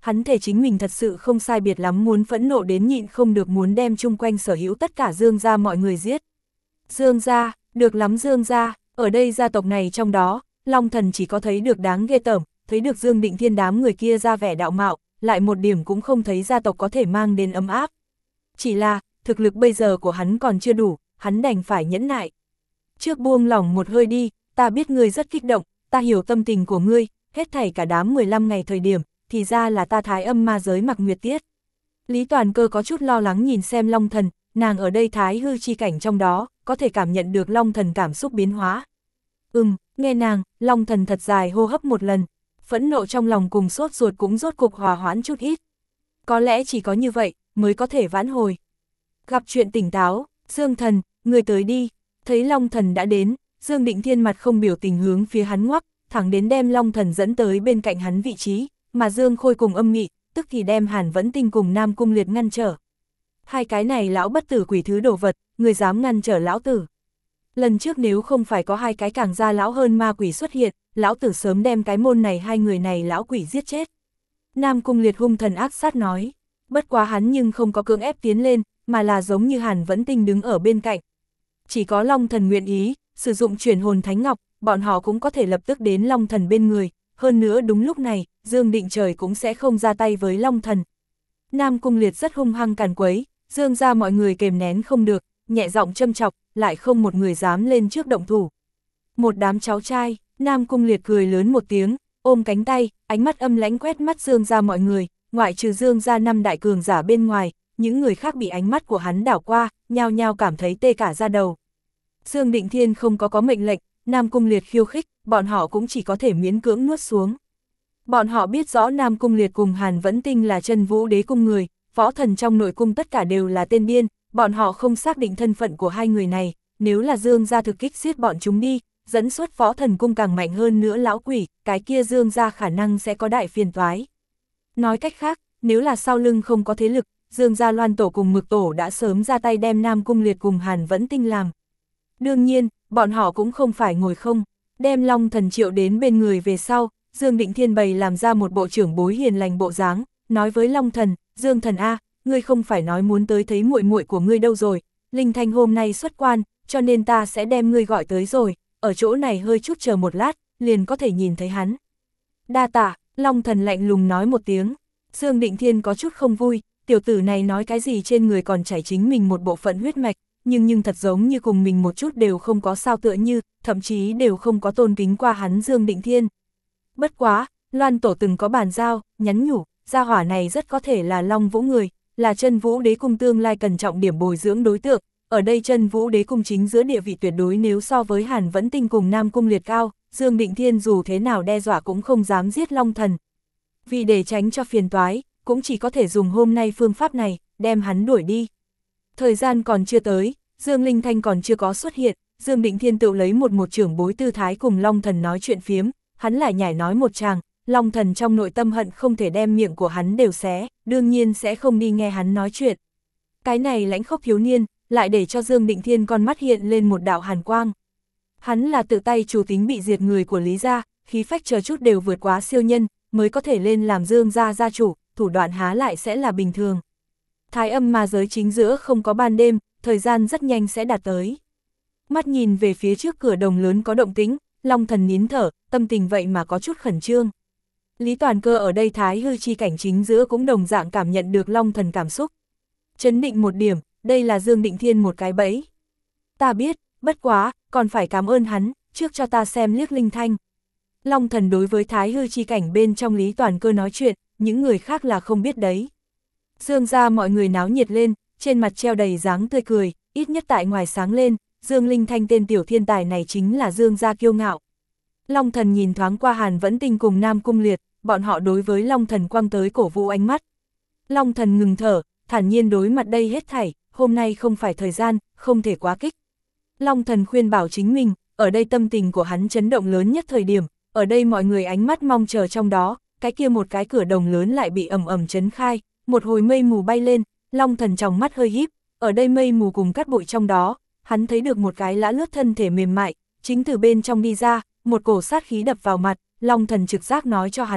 hắn thể chính mình thật sự không sai biệt lắm muốn phẫn nộ đến nhịn không được muốn đem chung quanh sở hữu tất cả Dương gia mọi người giết. Dương gia, được lắm Dương gia, ở đây gia tộc này trong đó, Long Thần chỉ có thấy được đáng ghê tởm, thấy được Dương Định Thiên đám người kia ra vẻ đạo mạo, lại một điểm cũng không thấy gia tộc có thể mang đến ấm áp. Chỉ là, thực lực bây giờ của hắn còn chưa đủ, hắn đành phải nhẫn nại. Trước buông lỏng một hơi đi, ta biết ngươi rất kích động, ta hiểu tâm tình của ngươi, hết thảy cả đám mười lăm ngày thời điểm, thì ra là ta thái âm ma giới Mặc Nguyệt Tiết. Lý Toàn Cơ có chút lo lắng nhìn xem Long Thần, nàng ở đây thái hư chi cảnh trong đó, có thể cảm nhận được Long Thần cảm xúc biến hóa. Ừm, nghe nàng, Long Thần thật dài hô hấp một lần, phẫn nộ trong lòng cùng sốt ruột cũng rốt cục hòa hoãn chút ít. Có lẽ chỉ có như vậy, mới có thể vãn hồi. Gặp chuyện tỉnh táo, Dương Thần, người tới đi, thấy Long Thần đã đến, Dương Định Thiên mặt không biểu tình hướng phía hắn ngoắc, thẳng đến đem Long Thần dẫn tới bên cạnh hắn vị trí, mà Dương Khôi cùng Âm Mị, tức thì đem Hàn Vẫn Tinh cùng Nam Cung Liệt ngăn trở. Hai cái này lão bất tử quỷ thứ đồ vật, người dám ngăn trở lão tử. Lần trước nếu không phải có hai cái càng gia lão hơn ma quỷ xuất hiện, lão tử sớm đem cái môn này hai người này lão quỷ giết chết. Nam Cung Liệt hung thần ác sát nói, bất quá hắn nhưng không có cưỡng ép tiến lên, mà là giống như Hàn Vẫn Tinh đứng ở bên cạnh. Chỉ có Long Thần nguyện ý, sử dụng chuyển hồn thánh ngọc, bọn họ cũng có thể lập tức đến Long Thần bên người, hơn nữa đúng lúc này, Dương Định Trời cũng sẽ không ra tay với Long Thần. Nam Cung Liệt rất hung hăng càn quấy, Dương ra mọi người kềm nén không được, nhẹ giọng châm chọc, lại không một người dám lên trước động thủ. Một đám cháu trai, Nam Cung Liệt cười lớn một tiếng, ôm cánh tay, ánh mắt âm lãnh quét mắt Dương ra mọi người, ngoại trừ Dương ra năm đại cường giả bên ngoài, những người khác bị ánh mắt của hắn đảo qua, nhao nhao cảm thấy tê cả da đầu. Dương Định Thiên không có có mệnh lệnh, Nam Cung Liệt khiêu khích, bọn họ cũng chỉ có thể miễn cưỡng nuốt xuống. Bọn họ biết rõ Nam Cung Liệt cùng Hàn Vẫn Tinh là chân vũ đế cung người, võ thần trong nội cung tất cả đều là tên điên, bọn họ không xác định thân phận của hai người này, nếu là Dương gia thực kích giết bọn chúng đi, dẫn xuất võ thần cung càng mạnh hơn nữa lão quỷ, cái kia Dương gia khả năng sẽ có đại phiền toái. Nói cách khác, nếu là sau lưng không có thế lực, Dương gia Loan Tổ cùng Mực Tổ đã sớm ra tay đem Nam Cung Liệt cùng Hàn Vẫn Tinh làm. Đương nhiên, bọn họ cũng không phải ngồi không, đem Long Thần triệu đến bên người về sau, Dương Định Thiên bày làm ra một bộ trưởng bối hiền lành bộ dáng, nói với Long Thần, Dương Thần A, ngươi không phải nói muốn tới thấy muội muội của ngươi đâu rồi, Linh Thanh hôm nay xuất quan, cho nên ta sẽ đem ngươi gọi tới rồi, ở chỗ này hơi chút chờ một lát, liền có thể nhìn thấy hắn. Đa tạ, Long Thần lạnh lùng nói một tiếng, Dương Định Thiên có chút không vui, tiểu tử này nói cái gì trên người còn chảy chính mình một bộ phận huyết mạch, nhưng nhưng thật giống như cùng mình một chút đều không có sao tựa như, thậm chí đều không có tôn kính qua hắn Dương Định Thiên. Bất quá, Loan Tổ từng có bàn giao, nhắn nhủ, gia hỏa này rất có thể là Long Vũ người, là chân vũ đế cung tương lai cần trọng điểm bồi dưỡng đối tượng, ở đây chân vũ đế cung chính giữa địa vị tuyệt đối nếu so với Hàn Vẫn Tinh cùng Nam Cung Liệt cao, Dương Định Thiên dù thế nào đe dọa cũng không dám giết Long Thần. Vì để tránh cho phiền toái, cũng chỉ có thể dùng hôm nay phương pháp này, đem hắn đuổi đi. Thời gian còn chưa tới, Dương Linh Thanh còn chưa có xuất hiện, Dương Định Thiên tự lấy một một trưởng bối tư thái cùng Long Thần nói chuyện phiếm, hắn lại nhảy nói một tràng, Long Thần trong nội tâm hận không thể đem miệng của hắn đều xé, đương nhiên sẽ không đi nghe hắn nói chuyện. Cái này lãnh khốc thiếu niên, lại để cho Dương Định Thiên con mắt hiện lên một đạo hàn quang. Hắn là tự tay chủ tính bị diệt người của Lý gia, khí phách chờ chút đều vượt quá siêu nhân, mới có thể lên làm Dương gia gia chủ, thủ đoạn há lại sẽ là bình thường. Thái âm ma giới chính giữa không có ban đêm, thời gian rất nhanh sẽ đạt tới. Mắt nhìn về phía trước cửa đồng lớn có động tĩnh, Long Thần nín thở, tâm tình vậy mà có chút khẩn trương. Lý Toàn Cơ ở đây thái hư chi cảnh chính giữa cũng đồng dạng cảm nhận được Long Thần cảm xúc. Chấn định một điểm, đây là Dương Định Thiên một cái bẫy. Ta biết, bất quá, còn phải cảm ơn hắn, trước cho ta xem liếc Linh Thanh. Long Thần đối với thái hư chi cảnh bên trong Lý Toàn Cơ nói chuyện, những người khác là không biết đấy. Dương ra mọi người náo nhiệt lên, trên mặt treo đầy dáng tươi cười, ít nhất tại ngoài sáng lên, Dương Linh Thanh tên tiểu thiên tài này chính là Dương gia kiêu ngạo. Long Thần nhìn thoáng qua Hàn Vẫn Tinh cùng Nam Cung Liệt, bọn họ đối với Long Thần quăng tới cổ vũ ánh mắt. Long Thần ngừng thở, thản nhiên đối mặt đây hết thảy, hôm nay không phải thời gian, không thể quá kích. Long Thần khuyên bảo chính mình, ở đây tâm tình của hắn chấn động lớn nhất thời điểm, ở đây mọi người ánh mắt mong chờ trong đó, cái kia một cái cửa đồng lớn lại bị ầm ầm chấn khai, một hồi mây mù bay lên, Long Thần trong mắt hơi híp, ở đây mây mù cùng cát bụi trong đó, hắn thấy được một cái lã lướt thân thể mềm mại, chính từ bên trong đi ra, một cổ sát khí đập vào mặt, Long Thần trực giác nói cho hắn biết,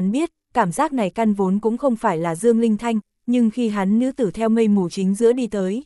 cảm giác này căn vốn cũng không phải là Dương Linh Thanh, nhưng khi hắn nữ tử theo mây mù chính giữa đi tới.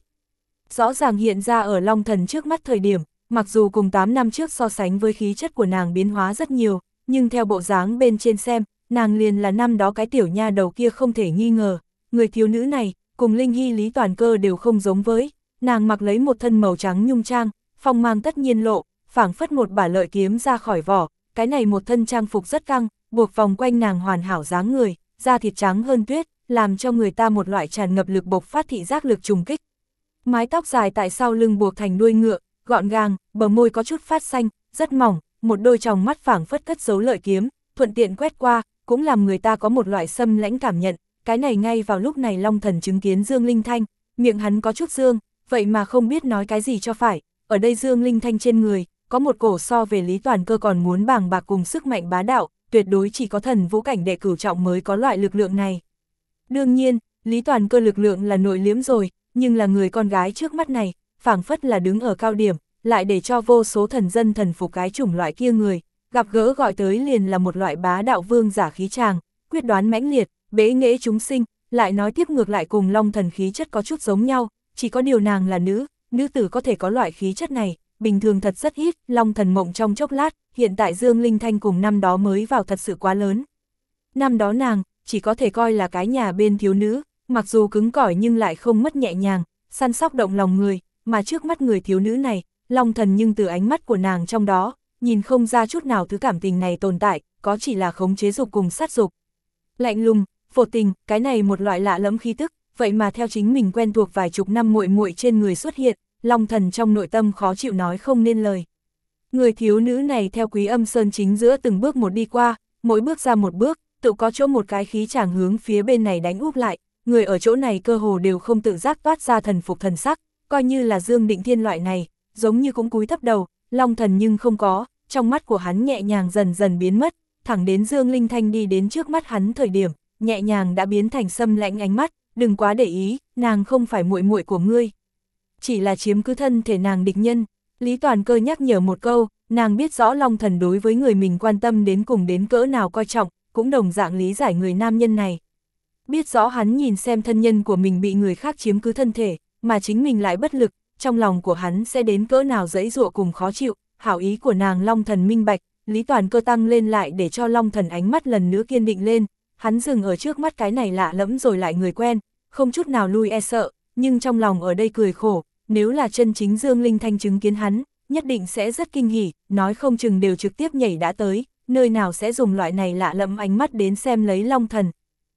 Rõ ràng hiện ra ở Long Thần trước mắt thời điểm, mặc dù cùng tám năm trước so sánh với khí chất của nàng biến hóa rất nhiều, nhưng theo bộ dáng bên trên xem, nàng liền là năm đó cái tiểu nha đầu kia không thể nghi ngờ. Người thiếu nữ này, cùng Linh Hy Lý Toàn Cơ đều không giống với, nàng mặc lấy một thân màu trắng nhung trang, phong mang tất nhiên lộ, phảng phất một bả lợi kiếm ra khỏi vỏ, cái này một thân trang phục rất căng, buộc vòng quanh nàng hoàn hảo dáng người, da thịt trắng hơn tuyết, làm cho người ta một loại tràn ngập lực bộc phát thị giác lực trùng kích. Mái tóc dài tại sau lưng buộc thành đuôi ngựa, gọn gàng, bờ môi có chút phát xanh, rất mỏng, một đôi tròng mắt phảng phất cất giấu lợi kiếm, thuận tiện quét qua, cũng làm người ta có một loại xâm lãnh cảm nhận. Cái này ngay vào lúc này Long Thần chứng kiến Dương Linh Thanh, miệng hắn có chút dương, vậy mà không biết nói cái gì cho phải. Ở đây Dương Linh Thanh trên người, có một cổ so về Lý Toàn Cơ còn muốn bàng bạc cùng sức mạnh bá đạo, tuyệt đối chỉ có thần vũ cảnh đệ cửu trọng mới có loại lực lượng này. Đương nhiên, Lý Toàn Cơ lực lượng là nội liễm rồi, nhưng là người con gái trước mắt này, phảng phất là đứng ở cao điểm, lại để cho vô số thần dân thần phục cái chủng loại kia người, gặp gỡ gọi tới liền là một loại bá đạo vương giả khí tràng, quyết đoán mãnh liệt, bế nghệ chúng sinh, lại nói tiếp ngược lại cùng Long Thần khí chất có chút giống nhau, chỉ có điều nàng là nữ, nữ tử có thể có loại khí chất này, bình thường thật rất ít. Long Thần mộng trong chốc lát, hiện tại Dương Linh Thanh cùng năm đó mới vào thật sự quá lớn. Năm đó nàng, chỉ có thể coi là cái nhà bên thiếu nữ, mặc dù cứng cỏi nhưng lại không mất nhẹ nhàng, săn sóc động lòng người, mà trước mắt người thiếu nữ này, Long Thần nhưng từ ánh mắt của nàng trong đó, nhìn không ra chút nào thứ cảm tình này tồn tại, có chỉ là khống chế dục cùng sát dục. Lạnh lùng, phổ tình, cái này một loại lạ lẫm khí tức, vậy mà theo chính mình quen thuộc vài chục năm muội muội trên người xuất hiện, Long Thần trong nội tâm khó chịu nói không nên lời. Người thiếu nữ này theo Quý Âm Sơn chính giữa từng bước một đi qua, mỗi bước ra một bước, tự có chỗ một cái khí chàng hướng phía bên này đánh úp lại, người ở chỗ này cơ hồ đều không tự giác toát ra thần phục thần sắc, coi như là Dương Định Thiên loại này, giống như cũng cúi thấp đầu, Long Thần nhưng không có, trong mắt của hắn nhẹ nhàng dần dần biến mất, thẳng đến Dương Linh Thanh đi đến trước mắt hắn thời điểm, nhẹ nhàng đã biến thành xâm lãnh ánh mắt, đừng quá để ý, nàng không phải muội muội của ngươi, chỉ là chiếm cứ thân thể nàng địch nhân. Lý Toàn Cơ nhắc nhở một câu, nàng biết rõ Long Thần đối với người mình quan tâm đến cùng đến cỡ nào coi trọng, cũng đồng dạng lý giải người nam nhân này. Biết rõ hắn nhìn xem thân nhân của mình bị người khác chiếm cứ thân thể, mà chính mình lại bất lực, trong lòng của hắn sẽ đến cỡ nào dẫy dụa cùng khó chịu, hảo ý của nàng Long Thần minh bạch, Lý Toàn Cơ tăng lên lại để cho Long Thần ánh mắt lần nữa kiên định lên, hắn dừng ở trước mắt cái này lạ lẫm rồi lại người quen, không chút nào lui e sợ, nhưng trong lòng ở đây cười khổ, nếu là chân chính Dương Linh Thanh chứng kiến hắn, nhất định sẽ rất kinh hỉ, nói không chừng đều trực tiếp nhảy đã tới, nơi nào sẽ dùng loại này lạ lẫm ánh mắt đến xem lấy Long Thần.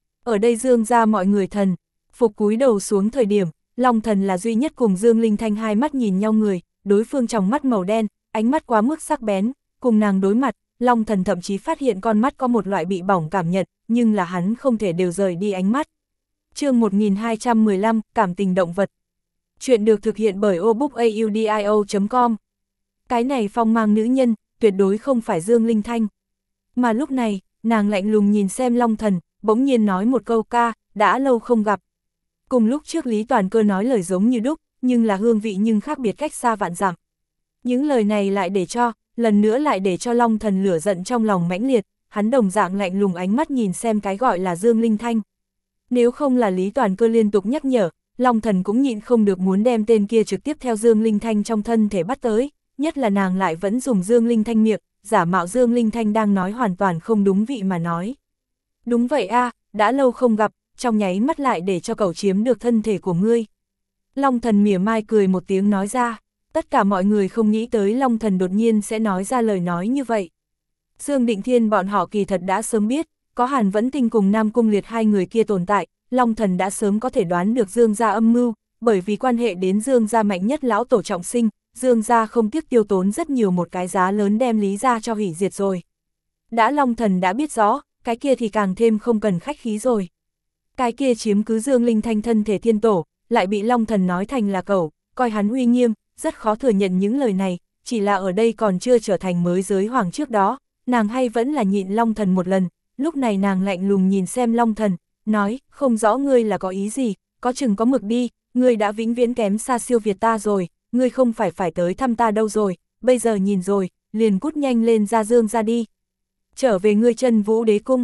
Ở đây Dương ra mọi người thần, phục cúi đầu xuống thời điểm, Long Thần là duy nhất cùng Dương Linh Thanh hai mắt nhìn nhau người, đối phương trong mắt màu đen, ánh mắt quá mức sắc bén, cùng nàng đối mặt, Long Thần thậm chí phát hiện con mắt có một loại bị bỏng cảm nhận, nhưng là hắn không thể đều rời đi ánh mắt. Chương một nghìn hai trăm mười lăm, cảm tình động vật. Chuyện được thực hiện bởi obookaudio chấm com. Cái này phong mang nữ nhân, tuyệt đối không phải Dương Linh Thanh. Mà lúc này, nàng lạnh lùng nhìn xem Long Thần, bỗng nhiên nói một câu ca, đã lâu không gặp. Cùng lúc trước Lý Toàn Cơ nói lời giống như đúc, nhưng là hương vị nhưng khác biệt cách xa vạn dặm. Những lời này lại để cho, lần nữa lại để cho Long Thần lửa giận trong lòng mãnh liệt, hắn đồng dạng lạnh lùng ánh mắt nhìn xem cái gọi là Dương Linh Thanh. Nếu không là Lý Toàn Cơ liên tục nhắc nhở, Long Thần cũng nhịn không được muốn đem tên kia trực tiếp theo Dương Linh Thanh trong thân thể bắt tới, nhất là nàng lại vẫn dùng Dương Linh Thanh miệng, giả mạo Dương Linh Thanh đang nói hoàn toàn không đúng vị mà nói. Đúng vậy a, đã lâu không gặp, trong nháy mắt lại để cho cậu chiếm được thân thể của ngươi. Long Thần mỉa mai cười một tiếng nói ra, tất cả mọi người không nghĩ tới Long Thần đột nhiên sẽ nói ra lời nói như vậy. Dương Định Thiên bọn họ kỳ thật đã sớm biết, có Hàn Vẫn Tinh cùng Nam Cung Liệt hai người kia tồn tại, Long Thần đã sớm có thể đoán được Dương gia âm mưu, bởi vì quan hệ đến Dương gia mạnh nhất lão tổ trọng sinh, Dương gia không tiếc tiêu tốn rất nhiều một cái giá lớn đem Lý gia cho hủy diệt rồi. Đã Long Thần đã biết rõ, cái kia thì càng thêm không cần khách khí rồi. Cái kia chiếm cứ Dương Linh Thanh thân thể thiên tổ, lại bị Long Thần nói thành là cẩu, coi hắn uy nghiêm, rất khó thừa nhận những lời này, chỉ là ở đây còn chưa trở thành mới giới hoàng trước đó, nàng hay vẫn là nhịn Long Thần một lần, lúc này nàng lạnh lùng nhìn xem Long Thần, nói, không rõ ngươi là có ý gì, có chừng có mực đi, ngươi đã vĩnh viễn kém xa siêu việt ta rồi, ngươi không phải phải tới thăm ta đâu rồi, bây giờ nhìn rồi, liền cút nhanh lên ra Dương ra đi. Trở về ngươi Chân Vũ Đế Cung,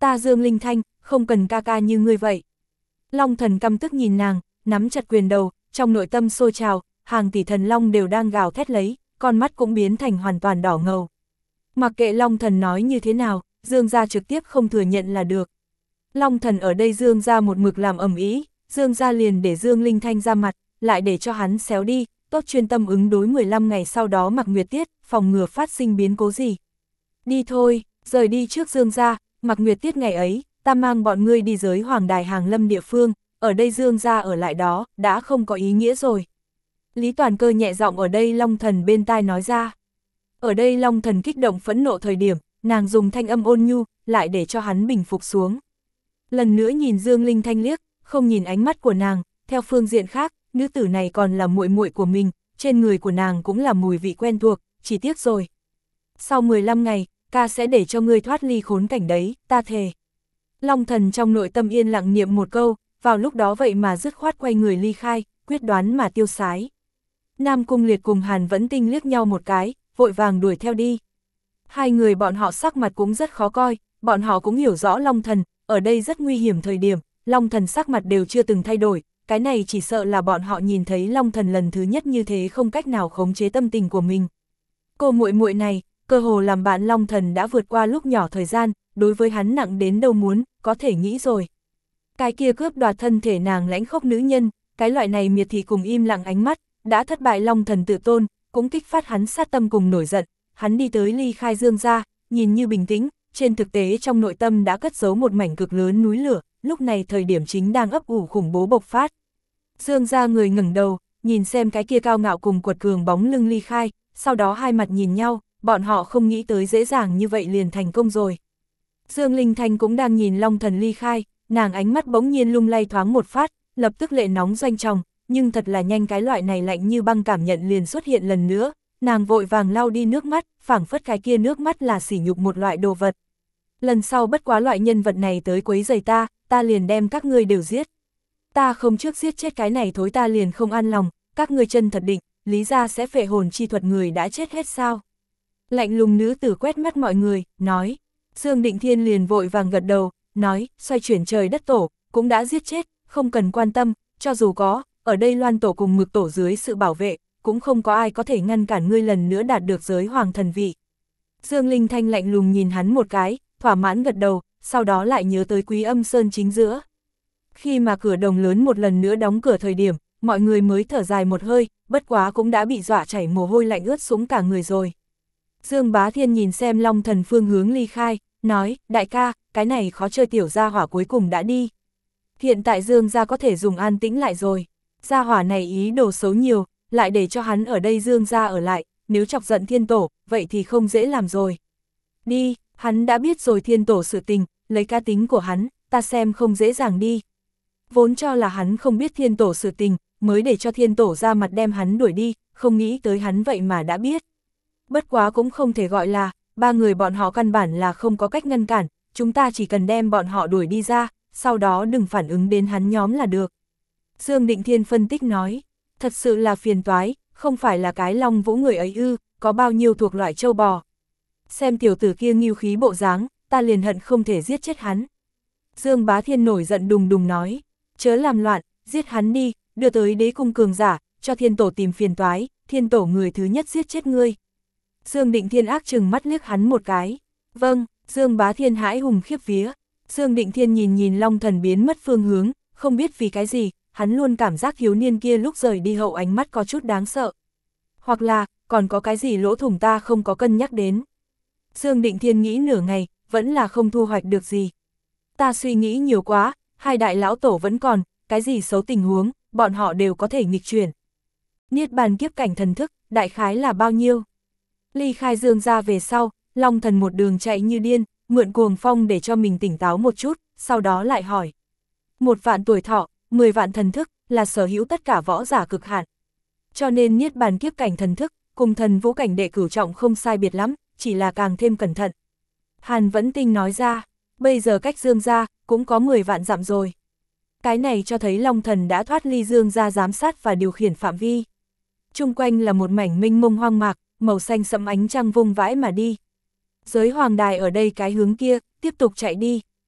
Ta Dương Linh Thanh, không cần ca ca như ngươi vậy. Long thần căm tức nhìn nàng, nắm chặt quyền đầu, trong nội tâm sôi trào, hàng tỷ thần long đều đang gào thét lấy, con mắt cũng biến thành hoàn toàn đỏ ngầu. Mặc kệ Long thần nói như thế nào, Dương gia trực tiếp không thừa nhận là được. Long thần ở đây Dương gia một mực làm ầm ĩ, Dương gia liền để Dương Linh Thanh ra mặt, lại để cho hắn xéo đi, tốt chuyên tâm ứng đối mười lăm ngày sau đó mặc nguyệt tiết, phòng ngừa phát sinh biến cố gì. Đi thôi, rời đi trước Dương gia, mặc nguyệt tiết ngày ấy, ta mang bọn ngươi đi giới hoàng đài hàng lâm địa phương, ở đây Dương gia ở lại đó, đã không có ý nghĩa rồi. Lý Toàn Cơ nhẹ giọng ở đây Long thần bên tai nói ra. Ở đây Long thần kích động phẫn nộ thời điểm, nàng dùng thanh âm ôn nhu, lại để cho hắn bình phục xuống. Lần nữa nhìn Dương Linh Thanh liếc, không nhìn ánh mắt của nàng, theo phương diện khác, nữ tử này còn là muội muội của mình, trên người của nàng cũng là mùi vị quen thuộc, chỉ tiếc rồi. Sau mười lăm ngày, ca sẽ để cho ngươi thoát ly khốn cảnh đấy, ta thề. Long thần trong nội tâm yên lặng niệm một câu, vào lúc đó vậy mà dứt khoát quay người ly khai, quyết đoán mà tiêu sái. Nam Cung Liệt cùng Hàn Vẫn Tinh liếc nhau một cái, vội vàng đuổi theo đi. Hai người bọn họ sắc mặt cũng rất khó coi, bọn họ cũng hiểu rõ Long thần, ở đây rất nguy hiểm thời điểm, Long thần sắc mặt đều chưa từng thay đổi, cái này chỉ sợ là bọn họ nhìn thấy Long thần lần thứ nhất như thế không cách nào khống chế tâm tình của mình. Cô muội muội này, cơ hồ làm bạn Long thần đã vượt qua lúc nhỏ thời gian, đối với hắn nặng đến đâu muốn, có thể nghĩ rồi. Cái kia cướp đoạt thân thể nàng lãnh khốc nữ nhân, cái loại này miệt thị cùng im lặng ánh mắt, đã thất bại Long thần tự tôn, cũng kích phát hắn sát tâm cùng nổi giận, hắn đi tới ly khai Dương gia, nhìn như bình tĩnh, trên thực tế trong nội tâm đã cất giấu một mảnh cực lớn núi lửa, lúc này thời điểm chính đang ấp ủ khủng bố bộc phát. Dương gia người ngẩng đầu, nhìn xem cái kia cao ngạo cùng quật cường bóng lưng ly khai, sau đó hai mặt nhìn nhau, bọn họ không nghĩ tới dễ dàng như vậy liền thành công rồi. Dương Linh Thanh cũng đang nhìn Long thần ly khai, nàng ánh mắt bỗng nhiên lung lay thoáng một phát, lập tức lệ nóng doanh tròng, nhưng thật là nhanh cái loại này lạnh như băng cảm nhận liền xuất hiện lần nữa, nàng vội vàng lau đi nước mắt, phảng phất cái kia nước mắt là sỉ nhục một loại đồ vật. Lần sau bất quá loại nhân vật này tới quấy rầy ta, ta liền đem các ngươi đều giết. Ta không trước giết chết cái này thối ta liền không an lòng, các ngươi chân thật định, lý ra sẽ phệ hồn chi thuật người đã chết hết sao. Lạnh lùng nữ tử quét mắt mọi người, nói. Dương Định Thiên liền vội vàng gật đầu, nói, xoay chuyển trời đất tổ, cũng đã giết chết, không cần quan tâm, cho dù có, ở đây Loan tổ cùng Mực tổ dưới sự bảo vệ, cũng không có ai có thể ngăn cản ngươi lần nữa đạt được giới hoàng thần vị. Dương Linh Thanh lạnh lùng nhìn hắn một cái, thỏa mãn gật đầu, sau đó lại nhớ tới Quý Âm Sơn chính giữa. Khi mà cửa đồng lớn một lần nữa đóng cửa thời điểm, mọi người mới thở dài một hơi, bất quá cũng đã bị dọa chảy mồ hôi lạnh ướt xuống cả người rồi. Dương Bá Thiên nhìn xem Long thần phương hướng ly khai, nói, đại ca, cái này khó chơi tiểu gia hỏa cuối cùng đã đi. Hiện tại Dương gia có thể dùng an tĩnh lại rồi. Gia hỏa này ý đồ xấu nhiều, lại để cho hắn ở đây Dương gia ở lại, nếu chọc giận thiên tổ, vậy thì không dễ làm rồi. Đi, hắn đã biết rồi thiên tổ sự tình, lấy cá tính của hắn, ta xem không dễ dàng đi. Vốn cho là hắn không biết thiên tổ sự tình, mới để cho thiên tổ ra mặt đem hắn đuổi đi, không nghĩ tới hắn vậy mà đã biết. Bất quá cũng không thể gọi là, ba người bọn họ căn bản là không có cách ngăn cản, chúng ta chỉ cần đem bọn họ đuổi đi ra, sau đó đừng phản ứng đến hắn nhóm là được. Dương Định Thiên phân tích nói, thật sự là phiền toái, không phải là cái Long Vũ người ấy ư, có bao nhiêu thuộc loại châu bò. Xem tiểu tử kia nghiêu khí bộ dáng, ta liền hận không thể giết chết hắn. Dương Bá Thiên nổi giận đùng đùng nói, chớ làm loạn, giết hắn đi, đưa tới đế cung cường giả, cho thiên tổ tìm phiền toái, thiên tổ người thứ nhất giết chết ngươi. Dương Định Thiên ác chừng mắt liếc hắn một cái. Vâng, Dương Bá Thiên hãi hùng khiếp vía. Dương Định Thiên nhìn nhìn Long thần biến mất phương hướng, không biết vì cái gì, hắn luôn cảm giác thiếu niên kia lúc rời đi hậu ánh mắt có chút đáng sợ. Hoặc là, còn có cái gì lỗ thủng ta không có cân nhắc đến. Dương Định Thiên nghĩ nửa ngày, vẫn là không thu hoạch được gì. Ta suy nghĩ nhiều quá, hai đại lão tổ vẫn còn, cái gì xấu tình huống, bọn họ đều có thể nghịch chuyển. Niết bàn kiếp cảnh thần thức, đại khái là bao nhiêu? Ly khai Dương gia về sau, Long thần một đường chạy như điên, mượn cuồng phong để cho mình tỉnh táo một chút, sau đó lại hỏi. Một vạn tuổi thọ, mười vạn thần thức, là sở hữu tất cả võ giả cực hạn. Cho nên niết bàn kiếp cảnh thần thức, cùng thần vũ cảnh đệ cửu trọng không sai biệt lắm, chỉ là càng thêm cẩn thận. Hàn Vẫn Tinh nói ra, bây giờ cách Dương gia, cũng có mười vạn dặm rồi. Cái này cho thấy Long thần đã thoát ly Dương gia giám sát và điều khiển phạm vi. Chung quanh là một mảnh mênh mông hoang mạc, màu xanh sẫm ánh trăng vung vãi mà đi. Giới hoàng đài ở đây cái hướng kia, tiếp tục chạy đi.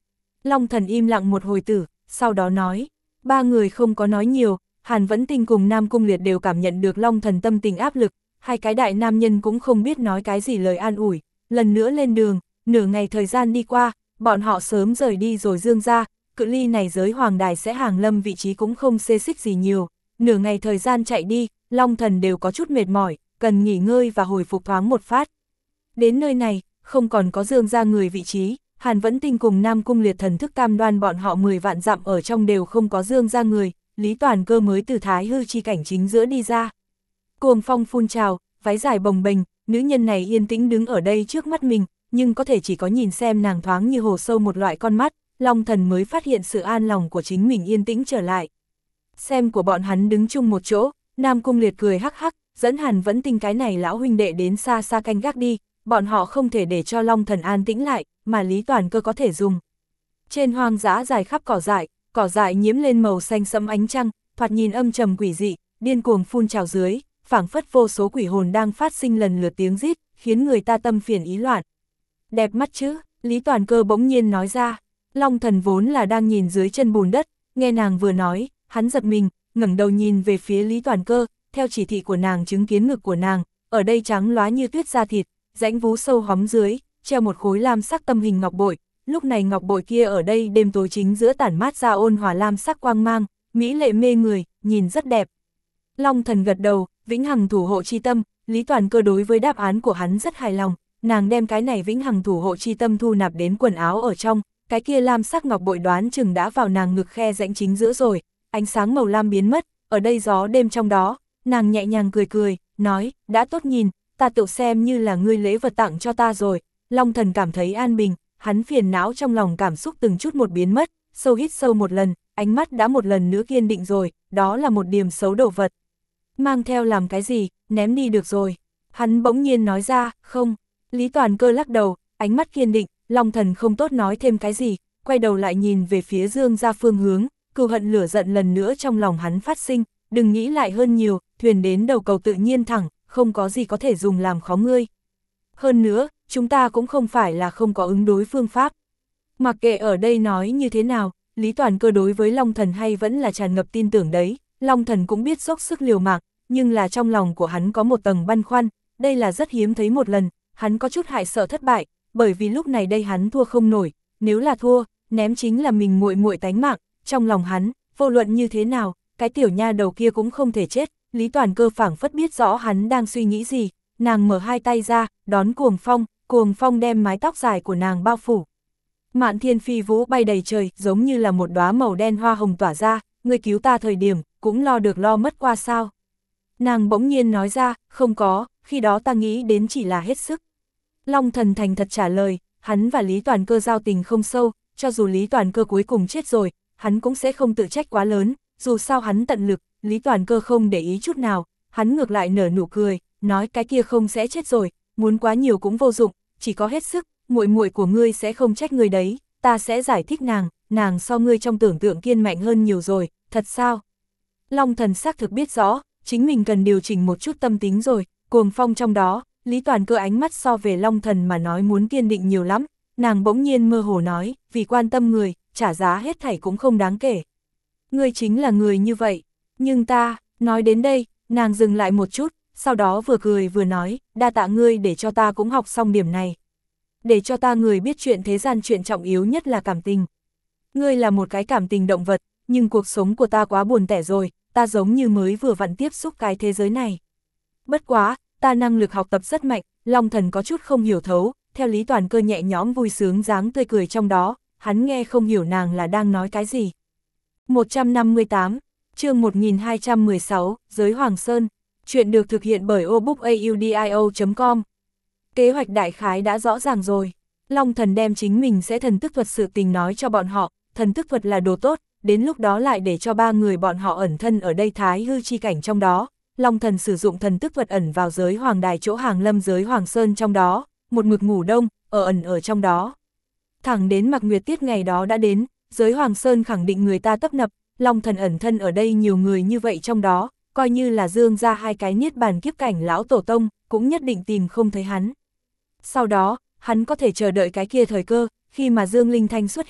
Long Thần im lặng một hồi tử, sau đó nói, ba người không có nói nhiều, Hàn Vẫn Tinh cùng Nam Cung Liệt đều cảm nhận được Long Thần tâm tình áp lực, hai cái đại nam nhân cũng không biết nói cái gì lời an ủi, lần nữa lên đường, nửa ngày thời gian đi qua, bọn họ sớm rời đi rồi Dương ra, cự ly này giới hoàng đài sẽ hàng lâm vị trí cũng không xê xích gì nhiều, nửa ngày thời gian chạy đi, Long Thần đều có chút mệt mỏi, cần nghỉ ngơi và hồi phục thoáng một phát. Đến nơi này, không còn có Dương ra người vị trí, Hàn Vẫn Tinh cùng Nam Cung Liệt thần thức cam đoan bọn họ mười vạn dặm ở trong đều không có Dương ra người, Lý Toàn Cơ mới từ Thái Hư chi cảnh chính giữa đi ra. Cuồng phong phun trào, váy dài bồng bềnh, nữ nhân này yên tĩnh đứng ở đây trước mắt mình, nhưng có thể chỉ có nhìn xem nàng thoáng như hồ sâu một loại con mắt, Long Thần mới phát hiện sự an lòng của chính mình yên tĩnh trở lại. Xem của bọn hắn đứng chung một chỗ, Nam Cung Liệt cười hắc hắc, dẫn Hàn Vẫn Tinh cái này lão huynh đệ đến xa xa canh gác đi, bọn họ không thể để cho Long Thần an tĩnh lại, mà Lý Toàn Cơ có thể dùng. Trên hoang dã dài khắp cỏ dại, cỏ dại nhiễm lên màu xanh sẫm ánh trăng, thoạt nhìn âm trầm quỷ dị, điên cuồng phun trào dưới, phảng phất vô số quỷ hồn đang phát sinh lần lượt tiếng rít, khiến người ta tâm phiền ý loạn. Đẹp mắt chứ, Lý Toàn Cơ bỗng nhiên nói ra. Long Thần vốn là đang nhìn dưới chân bùn đất, nghe nàng vừa nói, hắn giật mình, ngẩng đầu nhìn về phía Lý Toàn Cơ, theo chỉ thị của nàng chứng kiến ngực của nàng, ở đây trắng lóa như tuyết da thịt, rãnh vú sâu hóm dưới, treo một khối lam sắc tâm hình ngọc bội, lúc này ngọc bội kia ở đây đêm tối chính giữa tản mát ra ôn hòa lam sắc quang mang, mỹ lệ mê người, nhìn rất đẹp. Long Thần gật đầu, vĩnh hằng thủ hộ chi tâm, Lý Toàn Cơ đối với đáp án của hắn rất hài lòng, nàng đem cái này vĩnh hằng thủ hộ chi tâm thu nạp đến quần áo ở trong, cái kia lam sắc ngọc bội đoán chừng đã vào nàng ngực khe rãnh chính giữa rồi, ánh sáng màu lam biến mất, ở đây gió đêm trong đó, nàng nhẹ nhàng cười cười, nói, đã tốt nhìn, ta tự xem như là ngươi lễ vật tặng cho ta rồi. Long Thần cảm thấy an bình, hắn phiền não trong lòng cảm xúc từng chút một biến mất, sâu hít sâu một lần, ánh mắt đã một lần nữa kiên định rồi, đó là một điểm xấu đồ vật. Mang theo làm cái gì, ném đi được rồi. Hắn bỗng nhiên nói ra, không. Lý Toàn Cơ lắc đầu, ánh mắt kiên định, Long Thần không tốt nói thêm cái gì, quay đầu lại nhìn về phía Dương ra phương hướng, cừu hận lửa giận lần nữa trong lòng hắn phát sinh, đừng nghĩ lại hơn nhiều, thuyền đến đầu cầu tự nhiên thẳng, không có gì có thể dùng làm khó ngươi. Hơn nữa, chúng ta cũng không phải là không có ứng đối phương pháp. Mặc kệ ở đây nói như thế nào, Lý Toàn Cơ đối với Long Thần hay vẫn là tràn ngập tin tưởng đấy, Long Thần cũng biết dốc sức liều mạng, nhưng là trong lòng của hắn có một tầng băn khoăn, đây là rất hiếm thấy một lần, hắn có chút hại sợ thất bại, bởi vì lúc này đây hắn thua không nổi, nếu là thua, ném chính là mình muội muội tánh mạng, trong lòng hắn, vô luận như thế nào, cái tiểu nha đầu kia cũng không thể chết. Lý Toàn Cơ phảng phất biết rõ hắn đang suy nghĩ gì, nàng mở hai tay ra, đón cuồng phong, cuồng phong đem mái tóc dài của nàng bao phủ. Mạn thiên phi vũ bay đầy trời, giống như là một đóa màu đen hoa hồng tỏa ra, ngươi cứu ta thời điểm, cũng lo được lo mất qua sao. Nàng bỗng nhiên nói ra, không có, khi đó ta nghĩ đến chỉ là hết sức. Long Thần thành thật trả lời, hắn và Lý Toàn Cơ giao tình không sâu, cho dù Lý Toàn Cơ cuối cùng chết rồi, hắn cũng sẽ không tự trách quá lớn, dù sao hắn tận lực, Lý Toàn Cơ không để ý chút nào, hắn ngược lại nở nụ cười, nói cái kia không sẽ chết rồi, muốn quá nhiều cũng vô dụng, chỉ có hết sức, muội muội của ngươi sẽ không trách ngươi đấy, ta sẽ giải thích nàng, nàng so ngươi trong tưởng tượng kiên mạnh hơn nhiều rồi, thật sao? Long Thần xác thực biết rõ, chính mình cần điều chỉnh một chút tâm tính rồi, cuồng phong trong đó, Lý Toàn Cơ ánh mắt so về Long Thần mà nói muốn kiên định nhiều lắm, nàng bỗng nhiên mơ hồ nói, vì quan tâm người, trả giá hết thảy cũng không đáng kể. Ngươi chính là người như vậy, nhưng ta, nói đến đây, nàng dừng lại một chút, sau đó vừa cười vừa nói, đa tạ ngươi để cho ta cũng học xong điểm này. Để cho ta người biết chuyện thế gian chuyện trọng yếu nhất là cảm tình. Ngươi là một cái cảm tình động vật, nhưng cuộc sống của ta quá buồn tẻ rồi, ta giống như mới vừa vặn tiếp xúc cái thế giới này. Bất quá, ta năng lực học tập rất mạnh, Long Thần có chút không hiểu thấu, theo Lý Toàn Cơ nhẹ nhõm vui sướng dáng tươi cười trong đó, hắn nghe không hiểu nàng là đang nói cái gì. một trăm năm mươi tám, chương một nghìn hai trăm mười sáu, Giới Hoàng Sơn, chuyện được thực hiện bởi obookaudio chấm com. Kế hoạch đại khái đã rõ ràng rồi, Long Thần đem chính mình sẽ thần thức thuật sự tình nói cho bọn họ, thần thức thuật là đồ tốt, đến lúc đó lại để cho ba người bọn họ ẩn thân ở đây Thái Hư chi cảnh trong đó. Long Thần sử dụng thần thức thuật ẩn vào giới hoàng đài chỗ hàng lâm giới Hoàng Sơn trong đó, một mực ngủ đông, ở ẩn ở trong đó. Thẳng đến Mặc Nguyệt Tiết ngày đó đã đến, giới Hoàng Sơn khẳng định người ta tấp nập, Long Thần ẩn thân ở đây nhiều người như vậy trong đó, coi như là Dương ra hai cái niết bàn kiếp cảnh lão tổ tông, cũng nhất định tìm không thấy hắn. Sau đó, hắn có thể chờ đợi cái kia thời cơ, khi mà Dương Linh Thanh xuất hiện,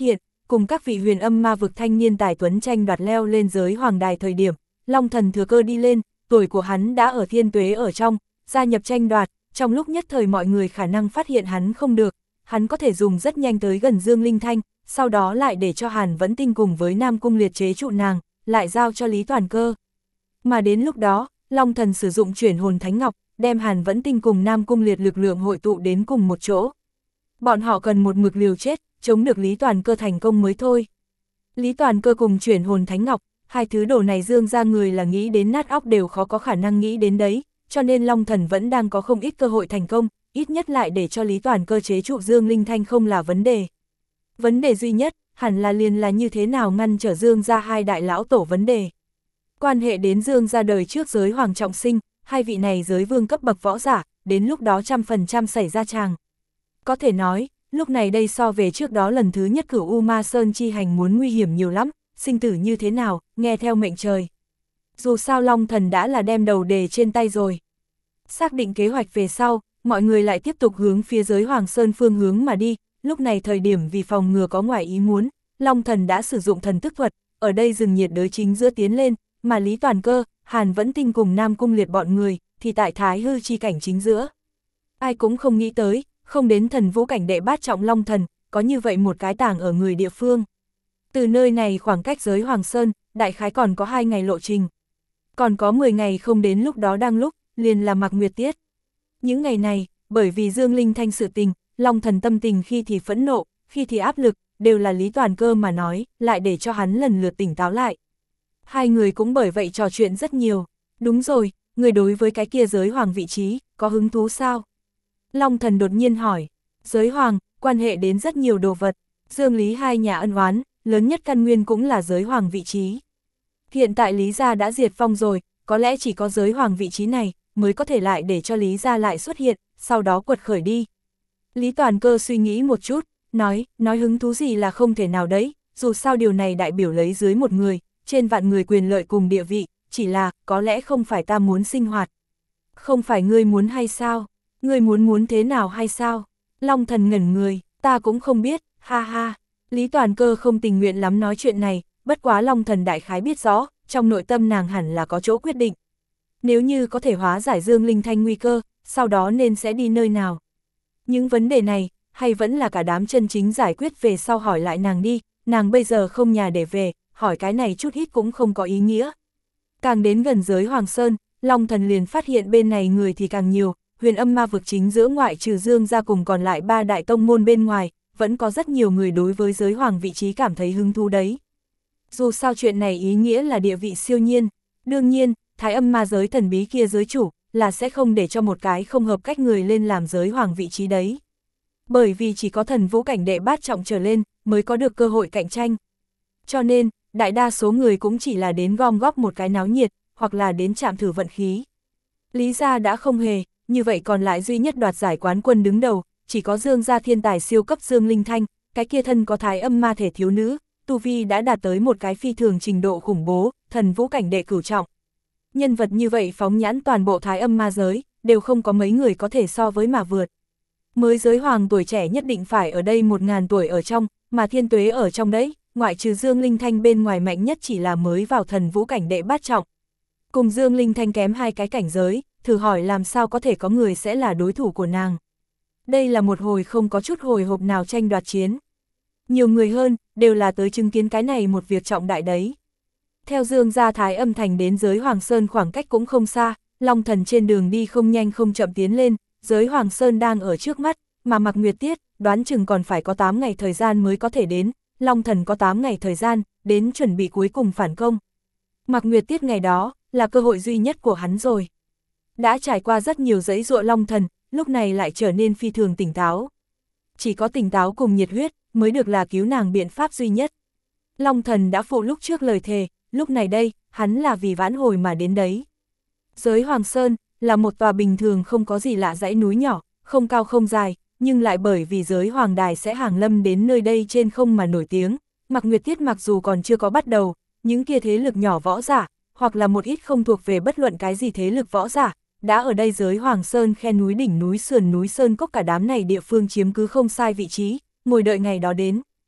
cùng các vị huyền âm ma vực thanh niên tài tuấn tranh đoạt leo lên giới hoàng đài thời điểm, Long Thần thừa cơ đi lên, tuổi của hắn đã ở thiên tuế ở trong, gia nhập tranh đoạt, trong lúc nhất thời mọi người khả năng phát hiện hắn không được, hắn có thể dùng rất nhanh tới gần Dương Linh Thanh, sau đó lại để cho Hàn Vẫn Tinh cùng với Nam Cung Liệt chế trụ nàng, lại giao cho Lý Toàn Cơ. Mà đến lúc đó, Long Thần sử dụng chuyển hồn thánh ngọc, đem Hàn Vẫn Tinh cùng Nam Cung Liệt lực lượng hội tụ đến cùng một chỗ. Bọn họ cần một mực liều chết, chống được Lý Toàn Cơ thành công mới thôi. Lý Toàn Cơ cùng chuyển hồn thánh ngọc, hai thứ đồ này Dương ra người là nghĩ đến nát óc đều khó có khả năng nghĩ đến đấy, cho nên Long Thần vẫn đang có không ít cơ hội thành công, ít nhất lại để cho Lý Toàn Cơ chế trụ Dương Linh Thanh không là vấn đề. Vấn đề duy nhất, hẳn là liền là như thế nào ngăn trở Dương ra hai đại lão tổ vấn đề. Quan hệ đến Dương ra đời trước giới hoàng trọng sinh, hai vị này giới vương cấp bậc võ giả, đến lúc đó trăm phần trăm xảy ra tràng. Có thể nói, lúc này đây so về trước đó lần thứ nhất cửu U Ma Sơn chi hành muốn nguy hiểm nhiều lắm, sinh tử như thế nào, nghe theo mệnh trời. Dù sao Long Thần đã là đem đầu đề trên tay rồi. Xác định kế hoạch về sau, mọi người lại tiếp tục hướng phía giới Hoàng Sơn phương hướng mà đi, lúc này thời điểm vì phòng ngừa có ngoài ý muốn, Long Thần đã sử dụng thần tức thuật, ở đây rừng nhiệt đới chính giữa tiến lên, mà Lý Toàn Cơ, Hàn Vẫn Tinh cùng Nam Cung Liệt bọn người, thì tại Thái Hư chi cảnh chính giữa. Ai cũng không nghĩ tới, không đến thần vũ cảnh đệ bát trọng Long Thần, có như vậy một cái tàng ở người địa phương. Từ nơi này khoảng cách giới Hoàng Sơn, đại khái còn có hai ngày lộ trình. Còn có mười ngày không đến lúc đó đang lúc, liền là Mạc Nguyệt Tiết. Những ngày này, bởi vì Dương Linh Thanh sự tình, Long Thần tâm tình khi thì phẫn nộ, khi thì áp lực, đều là Lý Toàn Cơ mà nói, lại để cho hắn lần lượt tỉnh táo lại. Hai người cũng bởi vậy trò chuyện rất nhiều. Đúng rồi, người đối với cái kia giới hoàng vị trí, có hứng thú sao? Long Thần đột nhiên hỏi. Giới hoàng, quan hệ đến rất nhiều đồ vật. Dương Lý hai nhà ân oán, lớn nhất căn nguyên cũng là giới hoàng vị trí. Hiện tại Lý gia đã diệt vong rồi, có lẽ chỉ có giới hoàng vị trí này, mới có thể lại để cho Lý gia lại xuất hiện, sau đó quật khởi đi. Lý Toàn Cơ suy nghĩ một chút, nói, nói hứng thú gì là không thể nào đấy, dù sao điều này đại biểu lấy dưới một người, trên vạn người quyền lợi cùng địa vị, chỉ là, có lẽ không phải ta muốn sinh hoạt. Không phải ngươi muốn hay sao? Ngươi muốn muốn thế nào hay sao? Long Thần ngẩn người, ta cũng không biết, ha ha. Lý Toàn Cơ không tình nguyện lắm nói chuyện này, bất quá Long Thần đại khái biết rõ, trong nội tâm nàng hẳn là có chỗ quyết định. Nếu như có thể hóa giải Dương Linh Thanh nguy cơ, sau đó nên sẽ đi nơi nào? Những vấn đề này, hay vẫn là cả đám chân chính giải quyết về sau hỏi lại nàng đi, nàng bây giờ không nhà để về, hỏi cái này chút ít cũng không có ý nghĩa. Càng đến gần giới Hoàng Sơn, Long Thần liền phát hiện bên này người thì càng nhiều, huyền âm ma vực chính giữa ngoại trừ Dương ra cùng còn lại ba đại tông môn bên ngoài, vẫn có rất nhiều người đối với giới hoàng vị trí cảm thấy hứng thú đấy. Dù sao chuyện này ý nghĩa là địa vị siêu nhiên, đương nhiên, thái âm ma giới thần bí kia giới chủ, là sẽ không để cho một cái không hợp cách người lên làm giới hoàng vị trí đấy. Bởi vì chỉ có thần vũ cảnh đệ bát trọng trở lên, mới có được cơ hội cạnh tranh. Cho nên, đại đa số người cũng chỉ là đến gom góp một cái náo nhiệt, hoặc là đến chạm thử vận khí. Lý gia đã không hề, như vậy còn lại duy nhất đoạt giải quán quân đứng đầu, chỉ có Dương gia thiên tài siêu cấp Dương Linh Thanh, cái kia thân có thái âm ma thể thiếu nữ, tu vi đã đạt tới một cái phi thường trình độ khủng bố, thần vũ cảnh đệ cửu trọng. Nhân vật như vậy phóng nhãn toàn bộ thái âm ma giới, đều không có mấy người có thể so với mà vượt. Mới giới hoàng tuổi trẻ nhất định phải ở đây một ngàn tuổi ở trong, mà thiên tuế ở trong đấy, ngoại trừ Dương Linh Thanh bên ngoài mạnh nhất chỉ là mới vào thần vũ cảnh đệ bát trọng. Cùng Dương Linh Thanh kém hai cái cảnh giới, thử hỏi làm sao có thể có người sẽ là đối thủ của nàng. Đây là một hồi không có chút hồi hộp nào tranh đoạt chiến. Nhiều người hơn, đều là tới chứng kiến cái này một việc trọng đại đấy. Theo Dương gia thái âm thành đến giới Hoàng Sơn khoảng cách cũng không xa, Long Thần trên đường đi không nhanh không chậm tiến lên, giới Hoàng Sơn đang ở trước mắt, mà Mạc Nguyệt Tiết, đoán chừng còn phải có tám ngày thời gian mới có thể đến, Long Thần có tám ngày thời gian, đến chuẩn bị cuối cùng phản công. Mạc Nguyệt Tiết ngày đó, là cơ hội duy nhất của hắn rồi. Đã trải qua rất nhiều giấy giụa Long Thần, lúc này lại trở nên phi thường tỉnh táo. Chỉ có tỉnh táo cùng nhiệt huyết, mới được là cứu nàng biện pháp duy nhất. Long Thần đã phụ lúc trước lời thề, lúc này đây, hắn là vì vãn hồi mà đến đấy. Giới Hoàng Sơn, là một tòa bình thường không có gì lạ dãy núi nhỏ, không cao không dài, nhưng lại bởi vì giới Hoàng Đài sẽ hàng lâm đến nơi đây trên không mà nổi tiếng. Mạc Nguyệt Tiết mặc dù còn chưa có bắt đầu, những kia thế lực nhỏ võ giả, hoặc là một ít không thuộc về bất luận cái gì thế lực võ giả, đã ở đây giới Hoàng Sơn khe núi đỉnh núi sườn núi sơn cốc cả đám này địa phương chiếm cứ không sai vị trí, ngồi đợi ngày đó đến.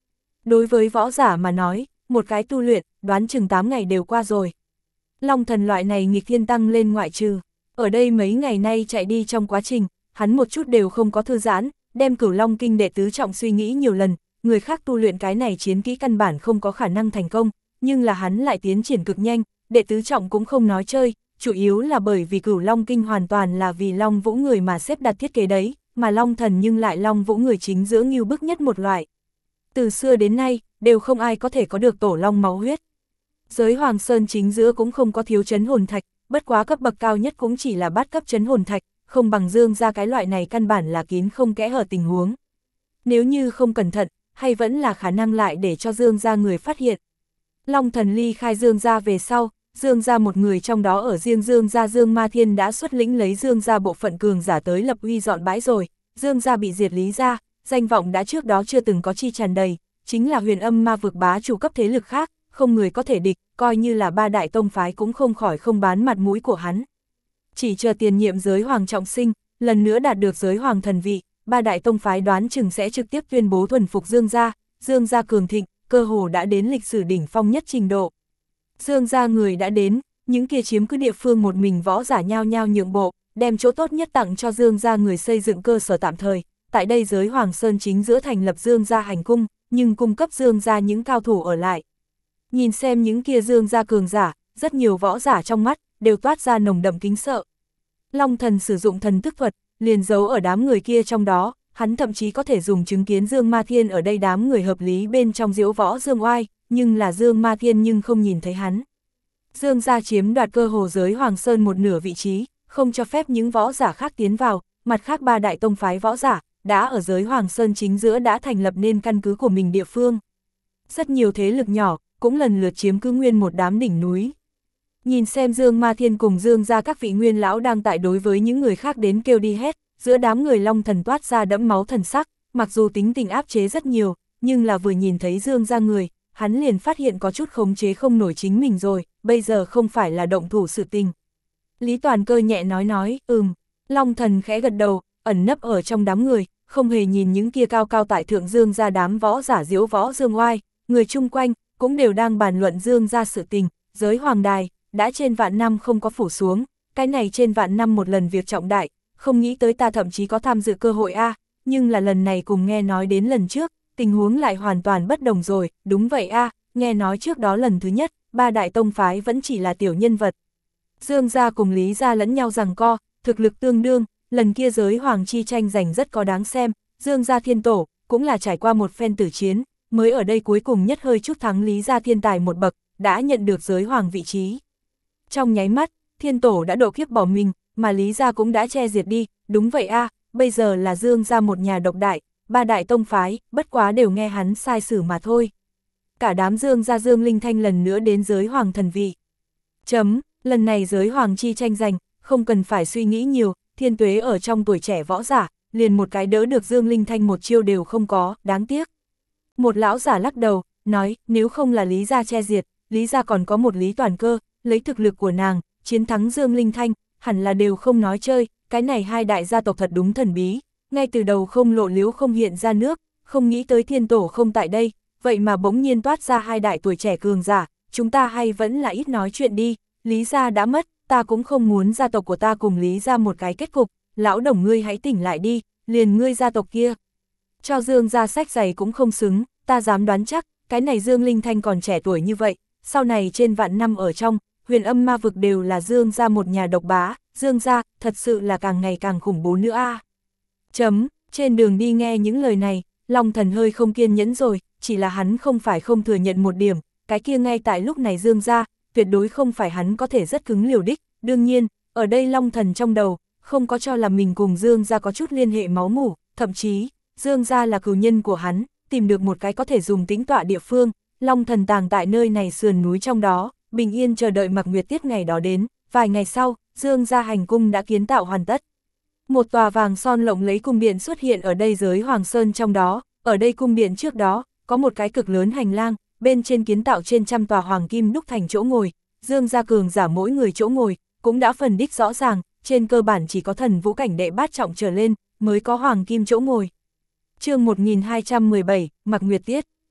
Đối với võ giả mà nói, một cái tu luyện, đoán chừng tám ngày đều qua rồi. Long thần loại này nghịch thiên tăng lên ngoại trừ. Ở đây mấy ngày nay chạy đi trong quá trình, hắn một chút đều không có thư giãn, đem Cửu Long Kinh đệ tứ trọng suy nghĩ nhiều lần, người khác tu luyện cái này chiến kỹ căn bản không có khả năng thành công, nhưng là hắn lại tiến triển cực nhanh, đệ tứ trọng cũng không nói chơi, chủ yếu là bởi vì Cửu Long Kinh hoàn toàn là vì Long Vũ người mà xếp đặt thiết kế đấy, mà Long thần nhưng lại Long Vũ người chính giữa ngưu bức nhất một loại. Từ xưa đến nay, đều không ai có thể có được tổ long máu huyết. Giới Hoàng Sơn chính giữa cũng không có thiếu chấn hồn thạch, bất quá cấp bậc cao nhất cũng chỉ là bát cấp chấn hồn thạch, không bằng Dương gia cái loại này căn bản là kín không kẽ hở tình huống. Nếu như không cẩn thận, hay vẫn là khả năng lại để cho Dương gia người phát hiện. Long thần ly khai Dương gia về sau, Dương gia một người trong đó ở riêng Dương gia Dương Ma Thiên đã xuất lĩnh lấy Dương gia bộ phận cường giả tới lập uy dọn bãi rồi, Dương gia bị diệt Lý gia, danh vọng đã trước đó chưa từng có chi tràn đầy, chính là huyền âm ma vực bá chủ cấp thế lực khác, không người có thể địch, coi như là ba đại tông phái cũng không khỏi không bán mặt mũi của hắn. Chỉ chờ tiền nhiệm giới hoàng trọng sinh, lần nữa đạt được giới hoàng thần vị, ba đại tông phái đoán chừng sẽ trực tiếp tuyên bố thuần phục Dương gia, Dương gia cường thịnh, cơ hồ đã đến lịch sử đỉnh phong nhất trình độ. Dương gia người đã đến, những kia chiếm cứ địa phương một mình võ giả nhao nhao nhượng bộ, đem chỗ tốt nhất tặng cho Dương gia người xây dựng cơ sở tạm thời, tại đây giới Hoàng Sơn chính giữa thành lập Dương gia hành cung, nhưng cung cấp Dương gia những cao thủ ở lại. Nhìn xem những kia Dương gia cường giả, rất nhiều võ giả trong mắt, đều toát ra nồng đậm kính sợ. Long thần sử dụng thần thức thuật, liền giấu ở đám người kia trong đó, hắn thậm chí có thể dùng chứng kiến Dương Ma Thiên ở đây đám người hợp lý bên trong diễu võ Dương oai, nhưng là Dương Ma Thiên nhưng không nhìn thấy hắn. Dương gia chiếm đoạt cơ hồ giới Hoàng Sơn một nửa vị trí, không cho phép những võ giả khác tiến vào, mặt khác ba đại tông phái võ giả, đã ở giới Hoàng Sơn chính giữa đã thành lập nên căn cứ của mình địa phương. Rất nhiều thế lực nhỏ, cũng lần lượt chiếm cứ nguyên một đám đỉnh núi. Nhìn xem Dương Ma Thiên cùng Dương gia các vị nguyên lão đang tại đối với những người khác đến kêu đi hết, giữa đám người Long thần toát ra đẫm máu thần sắc, mặc dù tính tình áp chế rất nhiều, nhưng là vừa nhìn thấy Dương gia người, hắn liền phát hiện có chút khống chế không nổi chính mình rồi, bây giờ không phải là động thủ sự tình. Lý Toàn Cơ nhẹ nói nói, ừm, Long thần khẽ gật đầu, ẩn nấp ở trong đám người, không hề nhìn những kia cao cao tại thượng Dương gia đám võ giả diễu võ Dương oai, người chung quanh cũng đều đang bàn luận Dương gia sự tình, giới hoàng đài đã trên vạn năm không có phủ xuống, cái này trên vạn năm một lần việc trọng đại, không nghĩ tới ta thậm chí có tham dự cơ hội a, nhưng là lần này cùng nghe nói đến lần trước, tình huống lại hoàn toàn bất đồng rồi, đúng vậy a, nghe nói trước đó lần thứ nhất, ba đại tông phái vẫn chỉ là tiểu nhân vật. Dương gia cùng Lý gia lẫn nhau giằng co, thực lực tương đương, lần kia giới hoàng chi tranh giành rất có đáng xem, Dương gia thiên tổ, cũng là trải qua một phen tử chiến, mới ở đây cuối cùng nhất hơi chút thắng Lý gia thiên tài một bậc, đã nhận được giới hoàng vị trí. Trong nháy mắt, thiên tổ đã độ kiếp bỏ mình, mà Lý gia cũng đã che diệt đi, đúng vậy a, bây giờ là Dương gia một nhà độc đại, ba đại tông phái, bất quá đều nghe hắn sai sử mà thôi. Cả đám Dương gia Dương Linh Thanh lần nữa đến giới hoàng thần vị. Chấm, lần này giới hoàng chi tranh giành, không cần phải suy nghĩ nhiều, Thiên Tuế ở trong tuổi trẻ võ giả, liền một cái đỡ được Dương Linh Thanh một chiêu đều không có, đáng tiếc. Một lão giả lắc đầu, nói, nếu không là Lý gia che diệt, Lý gia còn có một Lý Toàn Cơ, lấy thực lực của nàng, chiến thắng Dương Linh Thanh, hẳn là đều không nói chơi, cái này hai đại gia tộc thật đúng thần bí, ngay từ đầu không lộ liếu không hiện ra nước, không nghĩ tới thiên tổ không tại đây, vậy mà bỗng nhiên toát ra hai đại tuổi trẻ cường giả, chúng ta hay vẫn là ít nói chuyện đi, Lý gia đã mất, ta cũng không muốn gia tộc của ta cùng Lý gia một cái kết cục, lão Đồng ngươi hãy tỉnh lại đi, liền ngươi gia tộc kia. Cho Dương gia sách giày cũng không xứng, ta dám đoán chắc, cái này Dương Linh Thanh còn trẻ tuổi như vậy, sau này trên vạn năm ở trong, huyền âm ma vực đều là Dương gia một nhà độc bá, Dương gia, thật sự là càng ngày càng khủng bố nữa a. À. Chấm, trên đường đi nghe những lời này, Long thần hơi không kiên nhẫn rồi, chỉ là hắn không phải không thừa nhận một điểm, cái kia ngay tại lúc này Dương gia, tuyệt đối không phải hắn có thể rất cứng liều đích, đương nhiên, ở đây Long thần trong đầu, không có cho là mình cùng Dương gia có chút liên hệ máu mủ, thậm chí, Dương gia là cừu nhân của hắn, tìm được một cái có thể dùng tĩnh tọa địa phương, Long thần tàng tại nơi này sườn núi trong đó, bình yên chờ đợi Mặc Nguyệt Tiết ngày đó đến, vài ngày sau, Dương gia hành cung đã kiến tạo hoàn tất. Một tòa vàng son lộng lẫy cung điện xuất hiện ở đây giới Hoàng Sơn trong đó, ở đây cung điện trước đó, có một cái cực lớn hành lang, bên trên kiến tạo trên trăm tòa hoàng kim đúc thành chỗ ngồi, Dương gia cường giả mỗi người chỗ ngồi, cũng đã phần đích rõ ràng, trên cơ bản chỉ có thần vũ cảnh đệ bát trọng trở lên, mới có hoàng kim chỗ ngồi. Chương một nghìn hai trăm mười bảy, Mặc Nguyệt Tiết.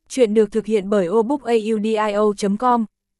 Chuyện được thực hiện bởi o book audio chấm com.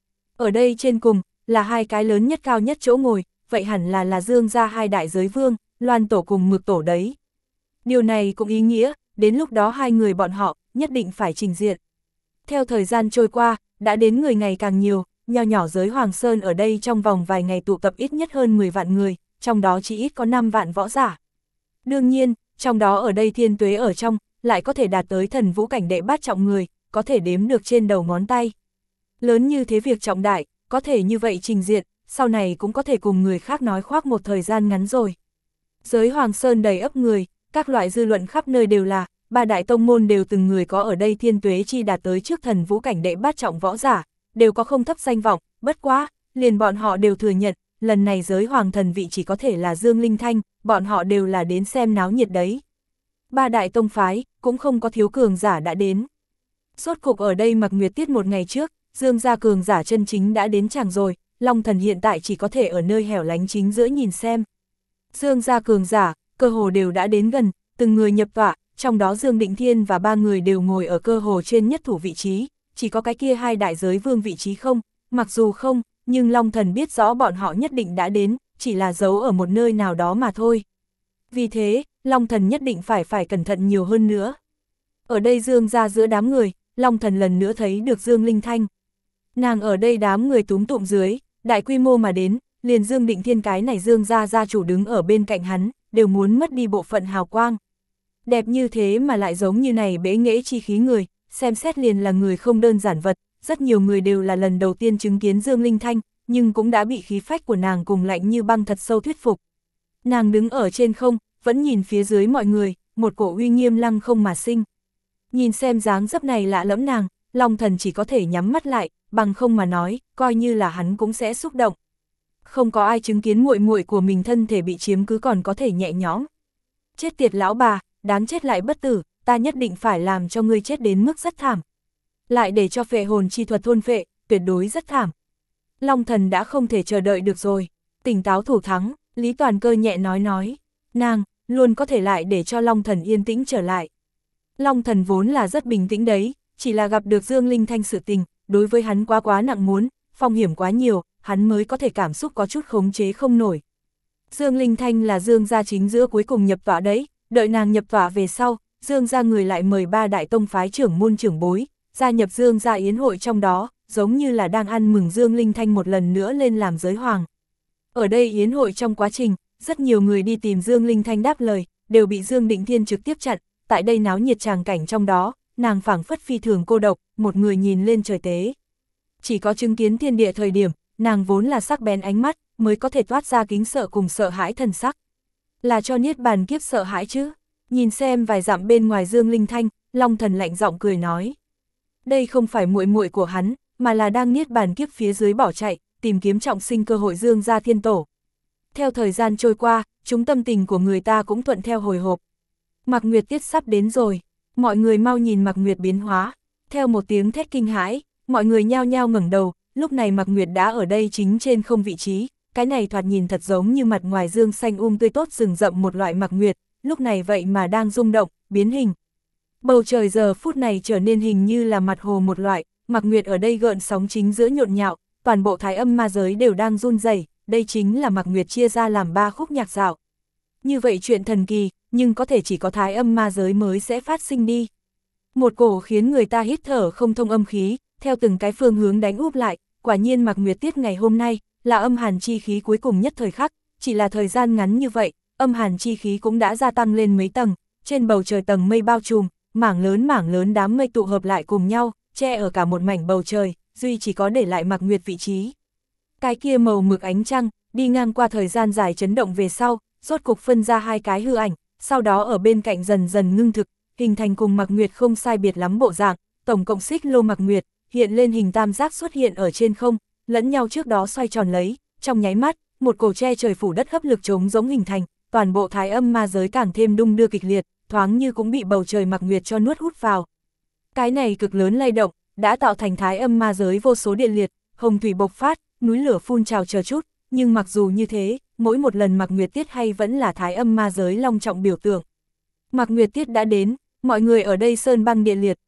Ở đây trên cùng, là hai cái lớn nhất cao nhất chỗ ngồi, vậy hẳn là là Dương gia hai đại giới vương, Loan tổ cùng Mực tổ đấy. Điều này cũng ý nghĩa, đến lúc đó hai người bọn họ, nhất định phải trình diện. Theo thời gian trôi qua, đã đến người ngày càng nhiều, nho nhỏ giới Hoàng Sơn ở đây trong vòng vài ngày tụ tập ít nhất hơn mười vạn người, trong đó chỉ ít có năm vạn võ giả. Đương nhiên, trong đó ở đây Thiên Tuế ở trong, lại có thể đạt tới thần vũ cảnh đệ bát trọng người, có thể đếm được trên đầu ngón tay. Lớn như thế việc trọng đại, có thể như vậy trình diện, sau này cũng có thể cùng người khác nói khoác một thời gian ngắn rồi. Giới Hoàng Sơn đầy ấp người, các loại dư luận khắp nơi đều là, ba đại tông môn đều từng người có ở đây Thiên Tuế chi đạt tới trước thần vũ cảnh đệ bát trọng võ giả, đều có không thấp danh vọng, bất quá, liền bọn họ đều thừa nhận, lần này giới Hoàng thần vị chỉ có thể là Dương Linh Thanh, bọn họ đều là đến xem náo nhiệt đấy. Ba đại tông phái, cũng không có thiếu cường giả đã đến. Rốt cục ở đây Mạc Nguyệt Tiết một ngày trước, Dương gia cường giả chân chính đã đến chàng rồi, Long Thần hiện tại chỉ có thể ở nơi hẻo lánh chính giữa nhìn xem. Dương gia cường giả, cơ hồ đều đã đến gần, từng người nhập tọa, trong đó Dương Định Thiên và ba người đều ngồi ở cơ hồ trên nhất thủ vị trí, chỉ có cái kia hai đại giới vương vị trí không, mặc dù không, nhưng Long Thần biết rõ bọn họ nhất định đã đến, chỉ là giấu ở một nơi nào đó mà thôi. Vì thế, Long Thần nhất định phải phải cẩn thận nhiều hơn nữa. Ở đây Dương gia giữa đám người, Long Thần lần nữa thấy được Dương Linh Thanh. Nàng ở đây đám người túm tụm dưới, đại quy mô mà đến, liền Dương Định Thiên cái này Dương gia gia chủ đứng ở bên cạnh hắn, đều muốn mất đi bộ phận hào quang. Đẹp như thế mà lại giống như này bế nghễ chi khí người, xem xét liền là người không đơn giản vật, rất nhiều người đều là lần đầu tiên chứng kiến Dương Linh Thanh, nhưng cũng đã bị khí phách của nàng cùng lạnh như băng thật sâu thuyết phục. Nàng đứng ở trên không, vẫn nhìn phía dưới mọi người, một cổ uy nghiêm lăng không mà sinh. Nhìn xem dáng dấp này lạ lẫm nàng, Long Thần chỉ có thể nhắm mắt lại, bằng không mà nói, coi như là hắn cũng sẽ xúc động. Không có ai chứng kiến muội muội của mình thân thể bị chiếm cứ còn có thể nhẹ nhõm. Chết tiệt lão bà, đáng chết lại bất tử, ta nhất định phải làm cho ngươi chết đến mức rất thảm. Lại để cho phệ hồn chi thuật thôn phệ, tuyệt đối rất thảm. Long Thần đã không thể chờ đợi được rồi, tỉnh táo thủ thắng, Lý Toàn Cơ nhẹ nói nói, nàng, luôn có thể lại để cho Long Thần yên tĩnh trở lại. Long Thần vốn là rất bình tĩnh đấy, chỉ là gặp được Dương Linh Thanh sự tình, đối với hắn quá quá nặng muốn, phong hiểm quá nhiều, hắn mới có thể cảm xúc có chút khống chế không nổi. Dương Linh Thanh là Dương gia chính giữa cuối cùng nhập tọa đấy, đợi nàng nhập tọa về sau, Dương gia người lại mời ba đại tông phái trưởng môn trưởng bối, gia nhập Dương gia yến hội trong đó, giống như là đang ăn mừng Dương Linh Thanh một lần nữa lên làm giới hoàng. Ở đây yến hội trong quá trình, rất nhiều người đi tìm Dương Linh Thanh đáp lời, đều bị Dương Định Thiên trực tiếp chặn, tại đây náo nhiệt tràng cảnh trong đó, nàng phảng phất phi thường cô độc, một người nhìn lên trời tế. Chỉ có chứng kiến thiên địa thời điểm, nàng vốn là sắc bén ánh mắt, mới có thể toát ra kính sợ cùng sợ hãi thần sắc. Là cho niết bàn kiếp sợ hãi chứ? Nhìn xem vài dặm bên ngoài Dương Linh Thanh, Long Thần lạnh giọng cười nói. Đây không phải muội muội của hắn, mà là đang niết bàn kiếp phía dưới bỏ chạy, tìm kiếm trọng sinh cơ hội Dương gia thiên tổ. Theo thời gian trôi qua, chúng tâm tình của người ta cũng thuận theo hồi hộp. Mạc Nguyệt Tiết sắp đến rồi, mọi người mau nhìn Mạc Nguyệt biến hóa. Theo một tiếng thét kinh hãi, mọi người nhao nhao ngẩng đầu, lúc này Mạc Nguyệt đã ở đây chính trên không vị trí, cái này thoạt nhìn thật giống như mặt ngoài dương xanh um tươi tốt rừng rậm một loại Mạc Nguyệt, lúc này vậy mà đang rung động, biến hình. Bầu trời giờ phút này trở nên hình như là mặt hồ một loại, Mạc Nguyệt ở đây gợn sóng chính giữa nhộn nhạo, toàn bộ thái âm ma giới đều đang run rẩy, đây chính là Mạc Nguyệt chia ra làm ba khúc nhạc dạo. Như vậy chuyện thần kỳ, nhưng có thể chỉ có thái âm ma giới mới sẽ phát sinh đi. Một cổ khiến người ta hít thở không thông âm khí, theo từng cái phương hướng đánh úp lại, quả nhiên Mạc Nguyệt Tiết ngày hôm nay, là âm hàn chi khí cuối cùng nhất thời khắc, chỉ là thời gian ngắn như vậy, âm hàn chi khí cũng đã gia tăng lên mấy tầng, trên bầu trời tầng mây bao trùm, mảng lớn mảng lớn đám mây tụ hợp lại cùng nhau, che ở cả một mảnh bầu trời, duy chỉ có để lại Mạc Nguyệt vị trí. Cái kia màu mực ánh trăng, đi ngang qua thời gian dài chấn động về sau, rốt cục phân ra hai cái hư ảnh, sau đó ở bên cạnh dần dần ngưng thực, hình thành cùng Mạc Nguyệt không sai biệt lắm bộ dạng, tổng cộng xích lô Mạc Nguyệt, hiện lên hình tam giác xuất hiện ở trên không, lẫn nhau trước đó xoay tròn lấy, trong nháy mắt, một cổ che trời phủ đất hấp lực trống giống hình thành, toàn bộ thái âm ma giới càng thêm đung đưa kịch liệt, thoáng như cũng bị bầu trời Mạc Nguyệt cho nuốt hút vào. Cái này cực lớn lay động, đã tạo thành thái âm ma giới vô số điện liệt, hồng thủy bộc phát, núi lửa phun trào chờ chút, nhưng mặc dù như thế, mỗi một lần Mạc Nguyệt Tiết hay vẫn là thái âm ma giới long trọng biểu tượng. Mạc Nguyệt Tiết đã đến, mọi người ở đây sơn băng địa liệt,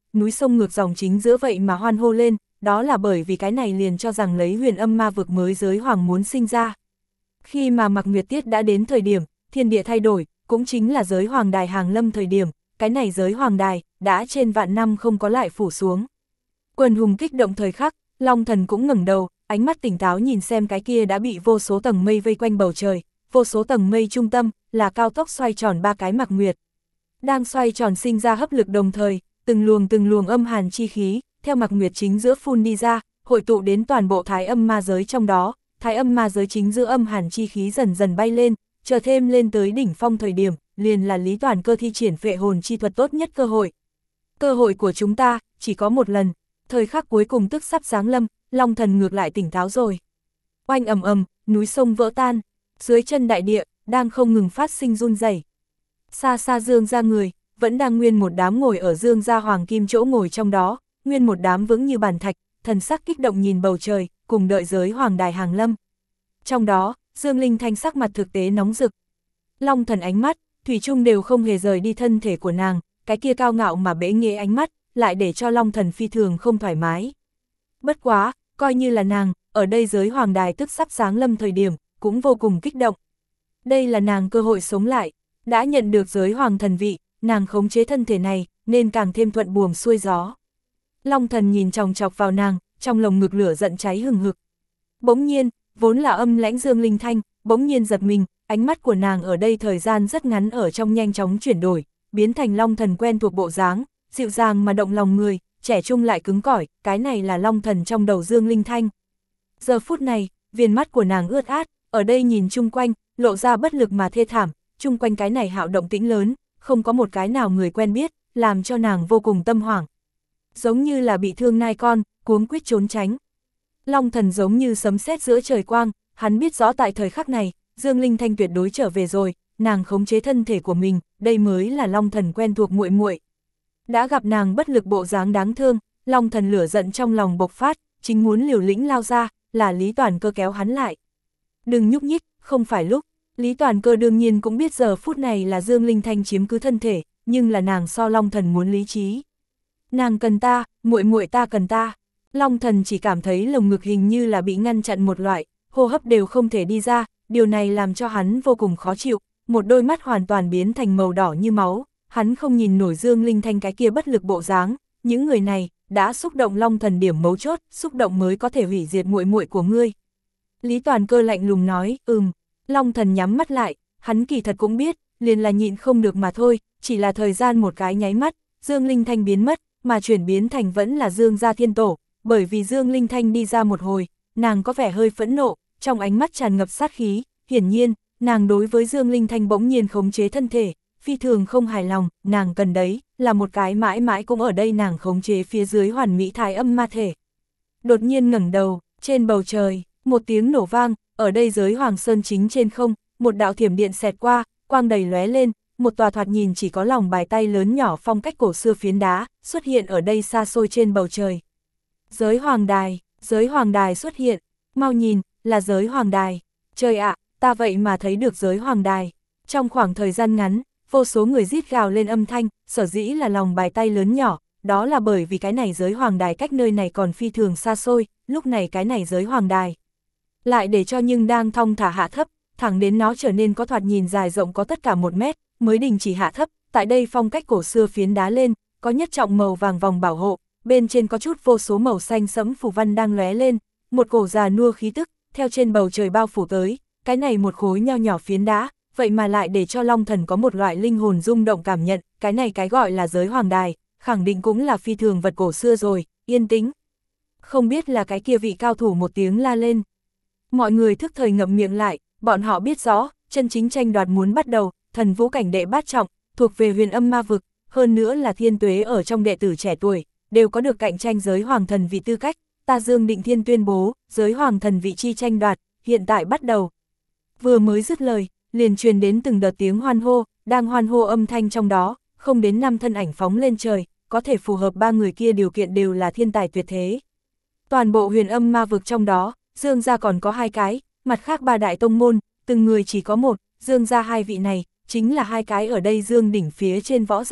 núi sông ngược dòng chính giữa vậy mà hoan hô lên, đó là bởi vì cái này liền cho rằng lấy huyền âm ma vực mới giới hoàng muốn sinh ra. Khi mà Mạc Nguyệt Tiết đã đến thời điểm, thiên địa thay đổi, cũng chính là giới hoàng đài hàng lâm thời điểm, cái này giới hoàng đài, đã trên vạn năm không có lại phủ xuống. Quần hùng kích động thời khắc, Long Thần cũng ngẩng đầu, ánh mắt tỉnh táo nhìn xem cái kia đã bị vô số tầng mây vây quanh bầu trời, vô số tầng mây trung tâm, là cao tốc xoay tròn ba cái Mạc Nguyệt. Đang xoay tròn sinh ra hấp lực đồng thời, từng luồng từng luồng âm hàn chi khí, theo Mạc Nguyệt chính giữa phun đi ra, hội tụ đến toàn bộ thái âm ma giới trong đó, thái âm ma giới chính giữa âm hàn chi khí dần dần bay lên, chờ thêm lên tới đỉnh phong thời điểm, liền là Lý Toàn Cơ thi triển phệ hồn chi thuật tốt nhất cơ hội. Cơ hội của chúng ta, chỉ có một lần, thời khắc cuối cùng tức sắp giáng lâm, Long Thần ngược lại tỉnh táo rồi. Oanh ầm ầm, núi sông vỡ tan, dưới chân đại địa, đang không ngừng phát sinh run rẩy. Xa xa Dương gia người, vẫn đang nguyên một đám ngồi ở Dương gia hoàng kim chỗ ngồi trong đó, nguyên một đám vững như bàn thạch, thần sắc kích động nhìn bầu trời, cùng đợi giới hoàng đài hàng lâm. Trong đó, Dương Linh Thanh sắc mặt thực tế nóng rực. Long Thần ánh mắt, thủy chung đều không hề rời đi thân thể của nàng, cái kia cao ngạo mà bẽ nghệ ánh mắt, lại để cho Long Thần phi thường không thoải mái. Bất quá, coi như là nàng, ở đây giới hoàng đài tức sắp sáng lâm thời điểm, cũng vô cùng kích động. Đây là nàng cơ hội sống lại, đã nhận được giới hoàng thần vị, nàng khống chế thân thể này, nên càng thêm thuận buồm xuôi gió. Long Thần nhìn chòng chọc vào nàng, trong lồng ngực lửa giận cháy hừng hực. Bỗng nhiên, vốn là âm lãnh Dương Linh Thanh, bỗng nhiên giật mình, ánh mắt của nàng ở đây thời gian rất ngắn ở trong nhanh chóng chuyển đổi, biến thành Long Thần quen thuộc bộ dáng, dịu dàng mà động lòng người, trẻ trung lại cứng cỏi, cái này là Long Thần trong đầu Dương Linh Thanh. Giờ phút này, viền mắt của nàng ướt át, ở đây nhìn chung quanh, lộ ra bất lực mà thê thảm, chung quanh cái này hạo động tĩnh lớn, không có một cái nào người quen biết, làm cho nàng vô cùng tâm hoảng. Giống như là bị thương nai con, cuống quýt trốn tránh. Long Thần giống như sấm sét giữa trời quang, hắn biết rõ tại thời khắc này, Dương Linh Thanh tuyệt đối trở về rồi, nàng khống chế thân thể của mình, đây mới là Long Thần quen thuộc muội muội. Đã gặp nàng bất lực bộ dáng đáng thương, Long Thần lửa giận trong lòng bộc phát, chính muốn liều lĩnh lao ra, là Lý Toàn Cơ kéo hắn lại. Đừng nhúc nhích, không phải lúc. Lý Toàn Cơ đương nhiên cũng biết giờ phút này là Dương Linh Thanh chiếm cứ thân thể, nhưng là nàng so Long Thần muốn lý trí. Nàng cần ta, muội muội ta cần ta. Long Thần chỉ cảm thấy lồng ngực hình như là bị ngăn chặn một loại, hô hấp đều không thể đi ra, điều này làm cho hắn vô cùng khó chịu, một đôi mắt hoàn toàn biến thành màu đỏ như máu, hắn không nhìn nổi Dương Linh Thanh cái kia bất lực bộ dáng, những người này đã xúc động Long Thần điểm mấu chốt, xúc động mới có thể hủy diệt muội muội của ngươi. Lý Toàn Cơ lạnh lùng nói, ừm. Long Thần nhắm mắt lại, hắn kỳ thật cũng biết, liền là nhịn không được mà thôi, chỉ là thời gian một cái nháy mắt, Dương Linh Thanh biến mất, mà chuyển biến thành vẫn là Dương gia thiên tổ, bởi vì Dương Linh Thanh đi ra một hồi, nàng có vẻ hơi phẫn nộ, trong ánh mắt tràn ngập sát khí, hiển nhiên, nàng đối với Dương Linh Thanh bỗng nhiên khống chế thân thể, phi thường không hài lòng, nàng cần đấy, là một cái mãi mãi cũng ở đây nàng khống chế phía dưới hoàn mỹ thái âm ma thể. Đột nhiên ngẩng đầu, trên bầu trời, một tiếng nổ vang, ở đây giới Hoàng Sơn chính trên không, một đạo thiểm điện xẹt qua, quang đầy lóe lên, một tòa thoạt nhìn chỉ có lòng bài tay lớn nhỏ phong cách cổ xưa phiến đá, xuất hiện ở đây xa xôi trên bầu trời. Giới Hoàng Đài, giới Hoàng Đài xuất hiện, mau nhìn, là giới Hoàng Đài. Trời ạ, ta vậy mà thấy được giới Hoàng Đài. Trong khoảng thời gian ngắn, vô số người rít gào lên âm thanh, sở dĩ là lòng bài tay lớn nhỏ, đó là bởi vì cái này giới Hoàng Đài cách nơi này còn phi thường xa xôi, lúc này cái này giới Hoàng Đài lại để cho nhưng đang thong thả hạ thấp, thẳng đến nó trở nên có thoạt nhìn dài rộng có tất cả một mét, mới đình chỉ hạ thấp, tại đây phong cách cổ xưa phiến đá lên, có nhất trọng màu vàng vòng bảo hộ, bên trên có chút vô số màu xanh sẫm phù văn đang lóe lên, một cổ già nua khí tức, theo trên bầu trời bao phủ tới, cái này một khối nho nhỏ phiến đá, vậy mà lại để cho Long Thần có một loại linh hồn rung động cảm nhận, cái này cái gọi là giới Hoàng Đài, khẳng định cũng là phi thường vật cổ xưa rồi, yên tĩnh. Không biết là cái kia vị cao thủ một tiếng la lên. Mọi người thức thời ngậm miệng lại, bọn họ biết rõ, chân chính tranh đoạt muốn bắt đầu, thần vũ cảnh đệ bát trọng, thuộc về huyền âm ma vực, hơn nữa là thiên tuế ở trong đệ tử trẻ tuổi, đều có được cạnh tranh giới hoàng thần vị tư cách, ta Dương Định Thiên tuyên bố, giới hoàng thần vị chi tranh đoạt, hiện tại bắt đầu. Vừa mới dứt lời, liền truyền đến từng đợt tiếng hoan hô, đang hoan hô âm thanh trong đó, không đến năm thân ảnh phóng lên trời, có thể phù hợp ba người kia điều kiện đều là thiên tài tuyệt thế. Toàn bộ huyền âm ma vực trong đó, Dương gia còn có hai cái, mặt khác ba đại tông môn, từng người chỉ có một, Dương gia hai vị này, chính là hai cái ở đây Dương đỉnh phía trên võ giả,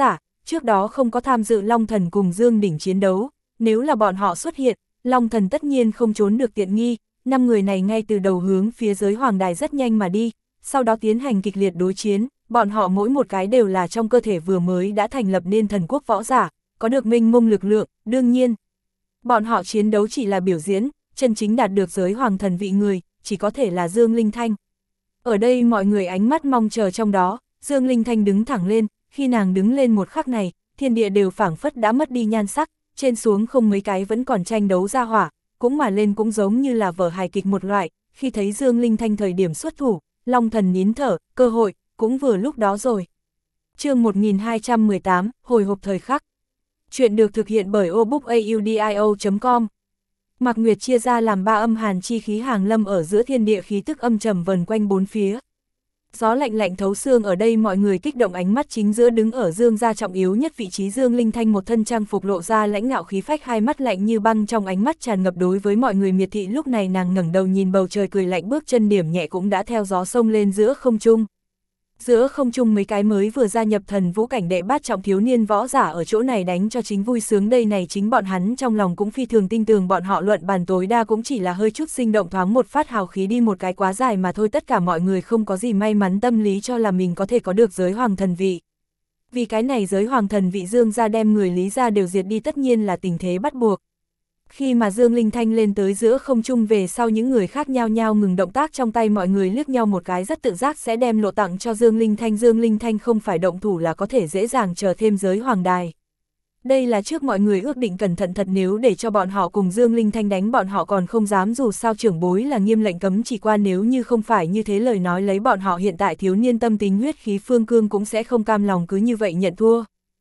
trước đó không có tham dự Long Thần cùng Dương Đỉnh chiến đấu, nếu là bọn họ xuất hiện, Long Thần tất nhiên không trốn được tiện nghi, năm người này ngay từ đầu hướng phía giới hoàng đài rất nhanh mà đi, sau đó tiến hành kịch liệt đối chiến, bọn họ mỗi một cái đều là trong cơ thể vừa mới đã thành lập nên thần quốc võ giả, có được mênh mông lực lượng, đương nhiên. Bọn họ chiến đấu chỉ là biểu diễn, chân chính đạt được giới hoàng thần vị người, chỉ có thể là Dương Linh Thanh. Ở đây mọi người ánh mắt mong chờ trong đó, Dương Linh Thanh đứng thẳng lên, khi nàng đứng lên một khắc này, thiên địa đều phảng phất đã mất đi nhan sắc, trên xuống không mấy cái vẫn còn tranh đấu ra hỏa, cũng mà lên cũng giống như là vở hài kịch một loại, khi thấy Dương Linh Thanh thời điểm xuất thủ, Long Thần nín thở, cơ hội, cũng vừa lúc đó rồi. Chương một nghìn hai trăm mười tám, hồi hộp thời khắc. Chuyện được thực hiện bởi obookaudio chấm com. Mạc Nguyệt chia ra làm ba âm hàn chi khí hàng lâm ở giữa thiên địa, khí tức âm trầm vần quanh bốn phía. Gió lạnh lạnh thấu xương, ở đây mọi người kích động ánh mắt chính giữa đứng ở Dương gia trọng yếu nhất vị trí Dương Linh Thanh, một thân trang phục lộ ra lãnh ngạo khí phách, hai mắt lạnh như băng, trong ánh mắt tràn ngập đối với mọi người miệt thị. Lúc này nàng ngẩng đầu nhìn bầu trời cười lạnh, bước chân điểm nhẹ cũng đã theo gió sông lên giữa không trung. Giữa không trung mấy cái mới vừa gia nhập thần vũ cảnh đệ bát trọng thiếu niên võ giả ở chỗ này đánh cho chính vui sướng, đây này chính bọn hắn trong lòng cũng phi thường tin tưởng, bọn họ luận bàn tối đa cũng chỉ là hơi chút sinh động thoáng một phát hào khí đi một cái quá dài mà thôi, tất cả mọi người không có gì may mắn tâm lý cho là mình có thể có được giới hoàng thần vị. Vì cái này giới hoàng thần vị Dương gia đem người Lý gia đều diệt đi tất nhiên là tình thế bắt buộc. Khi mà Dương Linh Thanh lên tới giữa không trung về sau, những người khác nhao nhao ngừng động tác trong tay, mọi người liếc nhau một cái rất tự giác sẽ đem lộ tặng cho Dương Linh Thanh. Dương Linh Thanh không phải động thủ là có thể dễ dàng chờ thêm giới hoàng đài. Đây là trước mọi người ước định cẩn thận thật, nếu để cho bọn họ cùng Dương Linh Thanh đánh bọn họ còn không dám, dù sao trưởng bối là nghiêm lệnh cấm chỉ qua, nếu như không phải như thế lời nói lấy bọn họ hiện tại thiếu niên tâm tính huyết khí phương cương cũng sẽ không cam lòng cứ như vậy nhận thua.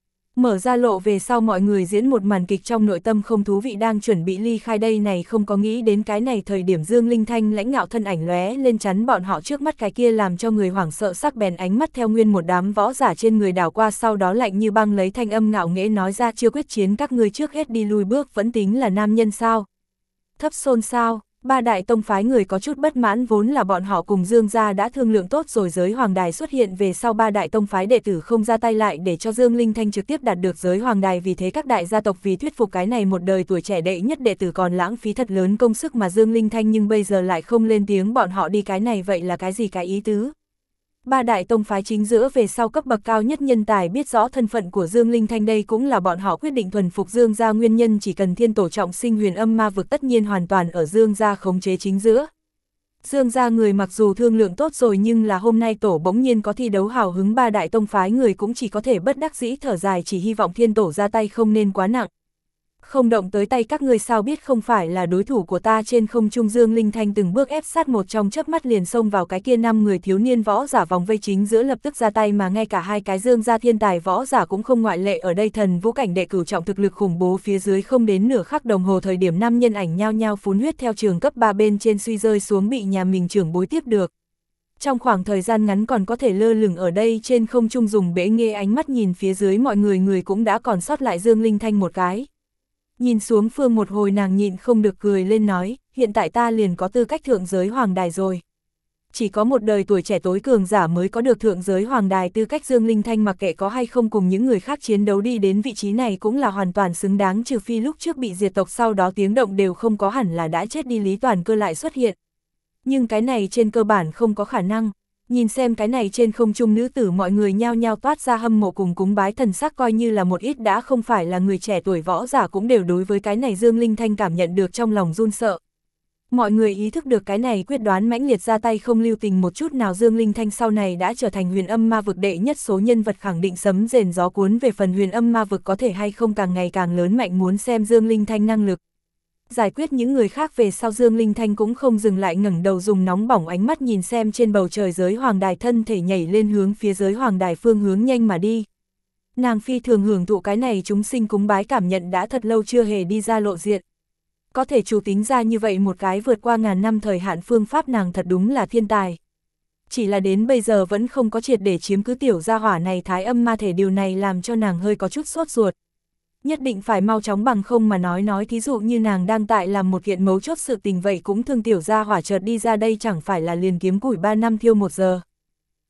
Mở ra lộ về sau mọi người diễn một màn kịch trong nội tâm không thú vị, đang chuẩn bị ly khai đây này không có nghĩ đến cái này thời điểm Dương Linh Thanh lãnh ngạo thân ảnh lóe lên chắn bọn họ trước mắt, cái kia làm cho người hoảng sợ sắc bén ánh mắt theo nguyên một đám võ giả trên người đảo qua, sau đó lạnh như băng lấy thanh âm ngạo nghễ nói ra, chưa quyết chiến các ngươi trước hết đi lui bước, vẫn tính là nam nhân sao? Thấp xôn xao. Ba đại tông phái người có chút bất mãn, vốn là bọn họ cùng Dương gia đã thương lượng tốt rồi, giới hoàng đài xuất hiện về sau ba đại tông phái đệ tử không ra tay lại để cho Dương Linh Thanh trực tiếp đạt được giới hoàng đài, vì thế các đại gia tộc vì thuyết phục cái này một đời tuổi trẻ đệ nhất đệ tử còn lãng phí thật lớn công sức mà Dương Linh Thanh nhưng bây giờ lại không lên tiếng, bọn họ đi cái này vậy là cái gì cái ý tứ? Ba đại tông phái chính giữa về sau cấp bậc cao nhất nhân tài biết rõ thân phận của Dương Linh Thanh, đây cũng là bọn họ quyết định thuần phục Dương gia nguyên nhân, chỉ cần thiên tổ trọng sinh huyền âm ma vực tất nhiên hoàn toàn ở Dương gia khống chế chính giữa. Dương gia người mặc dù thương lượng tốt rồi nhưng là hôm nay tổ bỗng nhiên có thi đấu hào hứng, ba đại tông phái người cũng chỉ có thể bất đắc dĩ thở dài, chỉ hy vọng thiên tổ ra tay không nên quá nặng. Không động tới tay các ngươi sao biết không phải là đối thủ của ta? Trên không trung Dương Linh Thanh từng bước ép sát, một trong chớp mắt liền xông vào cái kia năm người thiếu niên võ giả vòng vây chính giữa, lập tức ra tay mà ngay cả hai cái Dương gia thiên tài võ giả cũng không ngoại lệ, ở đây thần vũ cảnh đệ cửu trọng thực lực khủng bố phía dưới không đến nửa khắc đồng hồ thời điểm năm nhân ảnh nhao nhao phun huyết theo trường cấp ba bên trên suy rơi xuống, bị nhà mình trưởng bối tiếp được. Trong khoảng thời gian ngắn còn có thể lơ lửng ở đây trên không trung dùng bẽ nghê ánh mắt nhìn phía dưới mọi người, người cũng đã còn sót lại Dương Linh Thanh một cái. Nhìn xuống phương một hồi nàng nhịn không được cười lên nói, hiện tại ta liền có tư cách thượng giới hoàng đài rồi. Chỉ có một đời tuổi trẻ tối cường giả mới có được thượng giới hoàng đài tư cách, Dương Linh Thanh mặc kệ có hay không cùng những người khác chiến đấu đi đến vị trí này cũng là hoàn toàn xứng đáng, trừ phi lúc trước bị diệt tộc sau đó tiếng động đều không có, hẳn là đã chết đi Lý Toàn Cơ lại xuất hiện. Nhưng cái này trên cơ bản không có khả năng. Nhìn xem cái này trên không trung nữ tử, mọi người nhao nhao toát ra hâm mộ cùng cúng bái thần sắc, coi như là một ít đã không phải là người trẻ tuổi võ giả cũng đều đối với cái này Dương Linh Thanh cảm nhận được trong lòng run sợ. Mọi người ý thức được cái này quyết đoán mãnh liệt ra tay không lưu tình một chút nào, Dương Linh Thanh sau này đã trở thành huyền âm ma vực đệ nhất số nhân vật, khẳng định sấm rền gió cuốn. Về phần huyền âm ma vực có thể hay không càng ngày càng lớn mạnh, muốn xem Dương Linh Thanh năng lực. Giải quyết những người khác về sau, Dương Linh Thanh cũng không dừng lại, ngẩng đầu dùng nóng bỏng ánh mắt nhìn xem trên bầu trời giới hoàng đài, thân thể nhảy lên hướng phía giới hoàng đài phương hướng nhanh mà đi. Nàng phi thường hưởng thụ cái này chúng sinh cúng bái cảm nhận, đã thật lâu chưa hề đi ra lộ diện. Có thể chủ tính ra như vậy một cái vượt qua ngàn năm thời hạn phương pháp, nàng thật đúng là thiên tài. Chỉ là đến bây giờ vẫn không có triệt để chiếm cứ tiểu gia hỏa này thái âm ma thể, điều này làm cho nàng hơi có chút sốt ruột. Nhất định phải mau chóng, bằng không mà nói nói thí dụ như nàng đang tại làm một kiện mấu chốt sự tình vậy cũng thương tiểu gia hỏa chợt đi ra đây chẳng phải là liền kiếm củi ba năm thiêu một giờ.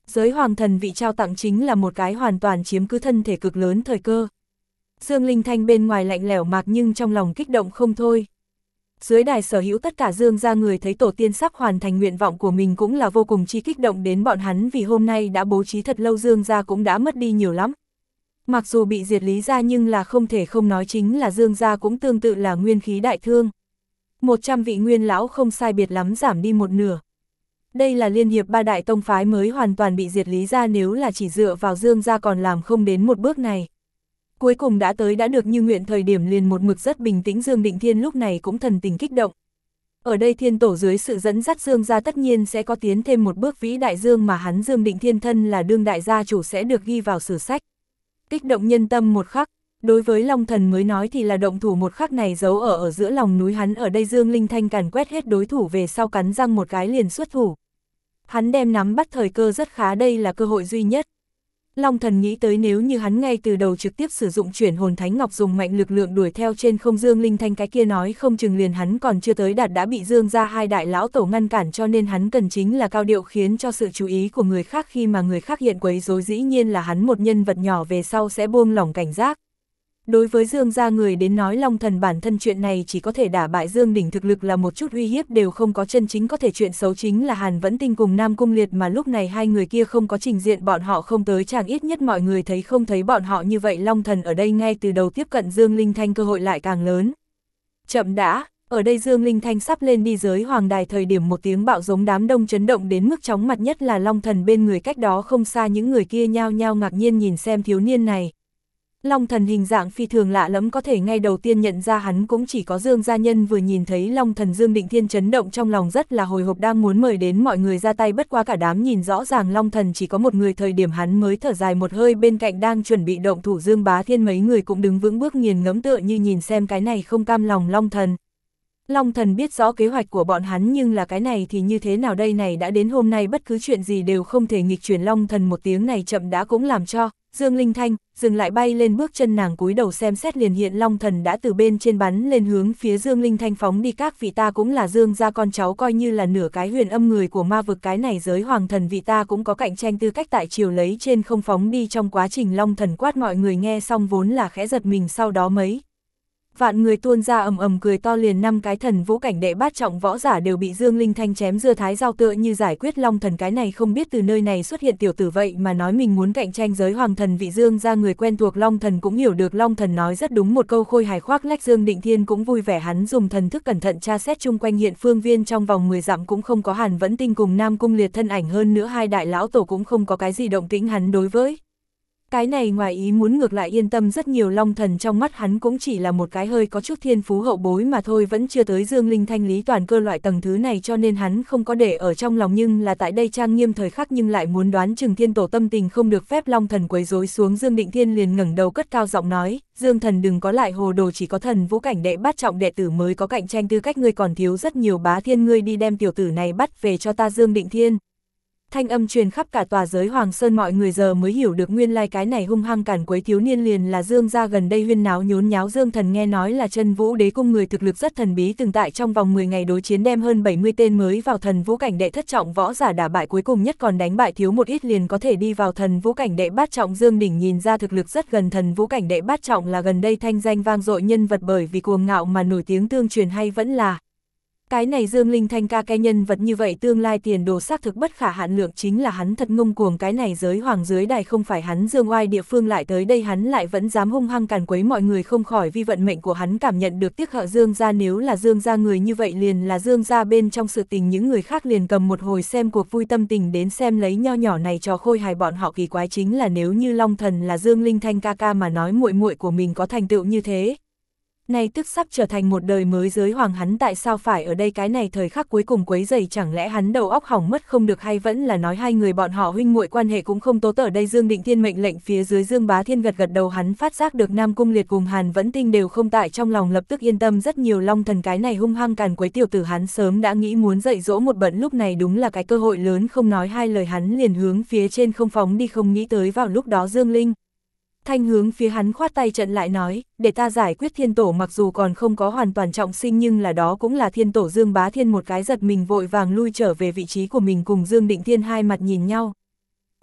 Giới hoàng thần vị trao tặng chính là một cái hoàn toàn chiếm cứ thân thể cực lớn thời cơ. Dương Linh Thanh bên ngoài lạnh lẽo mạc nhưng trong lòng kích động không thôi. Dưới đài sở hữu tất cả Dương gia người thấy tổ tiên sắp hoàn thành nguyện vọng của mình cũng là vô cùng chi kích động đến bọn hắn vì hôm nay đã bố trí thật lâu Dương gia cũng đã mất đi nhiều lắm. Mặc dù bị diệt Lý gia nhưng là không thể không nói chính là Dương gia cũng tương tự là nguyên khí đại thương. một trăm vị nguyên lão không sai biệt lắm giảm đi một nửa. Đây là liên hiệp ba đại tông phái mới hoàn toàn bị diệt Lý gia, nếu là chỉ dựa vào Dương gia còn làm không đến một bước này. Cuối cùng đã tới đã được như nguyện thời điểm liền một mực rất bình tĩnh Dương Định Thiên lúc này cũng thần tình kích động. Ở đây thiên tổ dưới sự dẫn dắt Dương gia tất nhiên sẽ có tiến thêm một bước vĩ đại Dương mà hắn Dương Định Thiên thân là đương đại gia chủ sẽ được ghi vào sử sách. Kích động nhân tâm một khắc, đối với Long Thần mới nói thì là động thủ một khắc này giấu ở ở giữa lòng núi hắn ở đây Dương Linh Thanh càn quét hết đối thủ về sau cắn răng một cái liền xuất thủ. Hắn đem nắm bắt thời cơ rất khá, đây là cơ hội duy nhất. Long Thần nghĩ tới nếu như hắn ngay từ đầu trực tiếp sử dụng chuyển hồn thánh ngọc dùng mạnh lực lượng đuổi theo trên không Dương Linh Thanh cái kia nói không chừng liền hắn còn chưa tới đạt đã bị Dương gia hai đại lão tổ ngăn cản, cho nên hắn cần chính là cao điệu khiến cho sự chú ý của người khác, khi mà người khác hiện quấy rối dĩ nhiên là hắn một nhân vật nhỏ về sau sẽ buông lỏng cảnh giác. Đối với Dương gia người đến nói Long Thần bản thân chuyện này chỉ có thể đả bại Dương Đỉnh thực lực là một chút uy hiếp đều không có, chân chính có thể chuyện xấu chính là Hàn Vẫn Tinh cùng Nam Cung Liệt, mà lúc này hai người kia không có trình diện, bọn họ không tới chàng ít nhất mọi người thấy không thấy bọn họ, như vậy Long Thần ở đây ngay từ đầu tiếp cận Dương Linh Thanh cơ hội lại càng lớn. Chậm đã, ở đây Dương Linh Thanh sắp lên đi giới hoàng đài thời điểm một tiếng bạo giống đám đông chấn động đến mức chóng mặt, nhất là Long Thần bên người cách đó không xa những người kia nhao nhao ngạc nhiên nhìn xem thiếu niên này. Long Thần hình dạng phi thường lạ lẫm, có thể ngay đầu tiên nhận ra hắn cũng chỉ có Dương gia nhân. Vừa nhìn thấy Long Thần Dương Định Thiên chấn động trong lòng rất là hồi hộp, đang muốn mời đến mọi người ra tay, bất quá cả đám nhìn rõ ràng Long Thần chỉ có một người thời điểm hắn mới thở dài một hơi, bên cạnh đang chuẩn bị động thủ Dương Bá Thiên mấy người cũng đứng vững bước nghiền ngẫm tựa như nhìn xem cái này không cam lòng Long Thần. Long Thần biết rõ kế hoạch của bọn hắn nhưng là cái này thì như thế nào đây, này đã đến hôm nay bất cứ chuyện gì đều không thể nghịch chuyển. Long Thần một tiếng này chậm đã cũng làm cho Dương Linh Thanh dừng lại bay lên bước chân, nàng cúi đầu xem xét liền hiện Long Thần đã từ bên trên bắn lên hướng phía Dương Linh Thanh phóng đi. Các vị ta cũng là Dương gia con cháu, coi như là nửa cái huyền âm người của ma vực cái này giới hoàng thần vị ta cũng có cạnh tranh tư cách tại triều lấy trên không phóng đi. Trong quá trình Long Thần quát mọi người nghe xong vốn là khẽ giật mình, sau đó mấy vạn người tuôn ra ầm ầm cười to, liền năm cái thần vũ cảnh đệ bát trọng võ giả đều bị Dương Linh Thanh chém dưa thái rau tựa như giải quyết Long Thần cái này không biết từ nơi này xuất hiện tiểu tử vậy mà nói mình muốn cạnh tranh giới hoàng thần vị. Dương ra người quen thuộc Long Thần cũng hiểu được Long Thần nói rất đúng, một câu khôi hài khoác lách. Dương Định Thiên cũng vui vẻ, hắn dùng thần thức cẩn thận tra xét chung quanh hiện phương viên trong vòng mười dặm cũng không có Hàn Vẫn Tinh cùng Nam Cung Liệt thân ảnh, hơn nữa hai đại lão tổ cũng không có cái gì động tĩnh, hắn đối với cái này ngoài ý muốn ngược lại yên tâm rất nhiều. Long Thần trong mắt hắn cũng chỉ là một cái hơi có chút thiên phú hậu bối mà thôi, vẫn chưa tới Dương Linh Thanh lý toàn cơ loại tầng thứ này, cho nên hắn không có để ở trong lòng, nhưng là tại đây trang nghiêm thời khắc nhưng lại muốn đoán chừng thiên tổ tâm tình không được phép Long Thần quấy rối xuống. Dương Định Thiên liền ngẩng đầu cất cao giọng nói, Dương Thần đừng có lại hồ đồ, chỉ có thần vũ cảnh đệ bát trọng đệ tử mới có cạnh tranh tư cách, ngươi còn thiếu rất nhiều. Bá Thiên ngươi đi đem tiểu tử này bắt về cho ta. Dương Định Thiên thanh âm truyền khắp cả tòa giới Hoàng Sơn, mọi người giờ mới hiểu được nguyên lai cái này hung hăng cản quấy thiếu niên liền là Dương gia gần đây huyên náo nhốn nháo. Dương Thần nghe nói là Chân Vũ Đế cung người thực lực rất thần bí, từng tại trong vòng mười ngày đối chiến đem hơn bảy mươi tên mới vào thần vũ cảnh đệ thất trọng võ giả đả bại, cuối cùng nhất còn đánh bại thiếu một ít liền có thể đi vào thần vũ cảnh đệ bát trọng. Dương Đỉnh nhìn ra thực lực rất gần, thần vũ cảnh đệ bát trọng là gần đây thanh danh vang dội nhân vật, bởi vì cuồng ngạo mà nổi tiếng, tương truyền hay vẫn là cái này Dương Linh Thanh ca cái nhân vật như vậy tương lai tiền đồ xác thực bất khả hạn lượng, chính là hắn thật ngông cuồng, cái này giới hoàng dưới đài không phải hắn Dương oai địa phương, lại tới đây hắn lại vẫn dám hung hăng càn quấy mọi người, không khỏi vi vận mệnh của hắn cảm nhận được tiếc hận. Dương gia nếu là Dương gia người như vậy liền là Dương gia bên trong sự tình, những người khác liền cầm một hồi xem cuộc vui tâm tình đến xem lấy nho nhỏ này trò khôi hài. Bọn họ kỳ quái chính là nếu như Long Thần là Dương Linh Thanh ca ca mà nói muội muội của mình có thành tựu như thế này tức sắp trở thành một đời mới giới hoàng, hắn tại sao phải ở đây cái này thời khắc cuối cùng quấy rầy, chẳng lẽ hắn đầu óc hỏng mất không được, hay vẫn là nói hai người bọn họ huynh muội quan hệ cũng không tốt. Ở đây Dương Định Thiên mệnh lệnh phía dưới Dương Bá Thiên gật gật đầu, hắn phát giác được Nam Cung Liệt cùng Hàn Vẫn Tinh đều không tại, trong lòng lập tức yên tâm rất nhiều. Long Thần cái này hung hăng càn quấy tiểu tử hắn sớm đã nghĩ muốn dạy dỗ một bận, lúc này đúng là cái cơ hội lớn, không nói hai lời hắn liền hướng phía trên không phóng đi, không nghĩ tới vào lúc đó Dương Linh Thanh hướng phía hắn khoát tay trận lại nói, để ta giải quyết thiên tổ, mặc dù còn không có hoàn toàn trọng sinh nhưng là đó cũng là thiên tổ. Dương Bá Thiên một cái giật mình vội vàng lui trở về vị trí của mình, cùng Dương Định Thiên hai mặt nhìn nhau.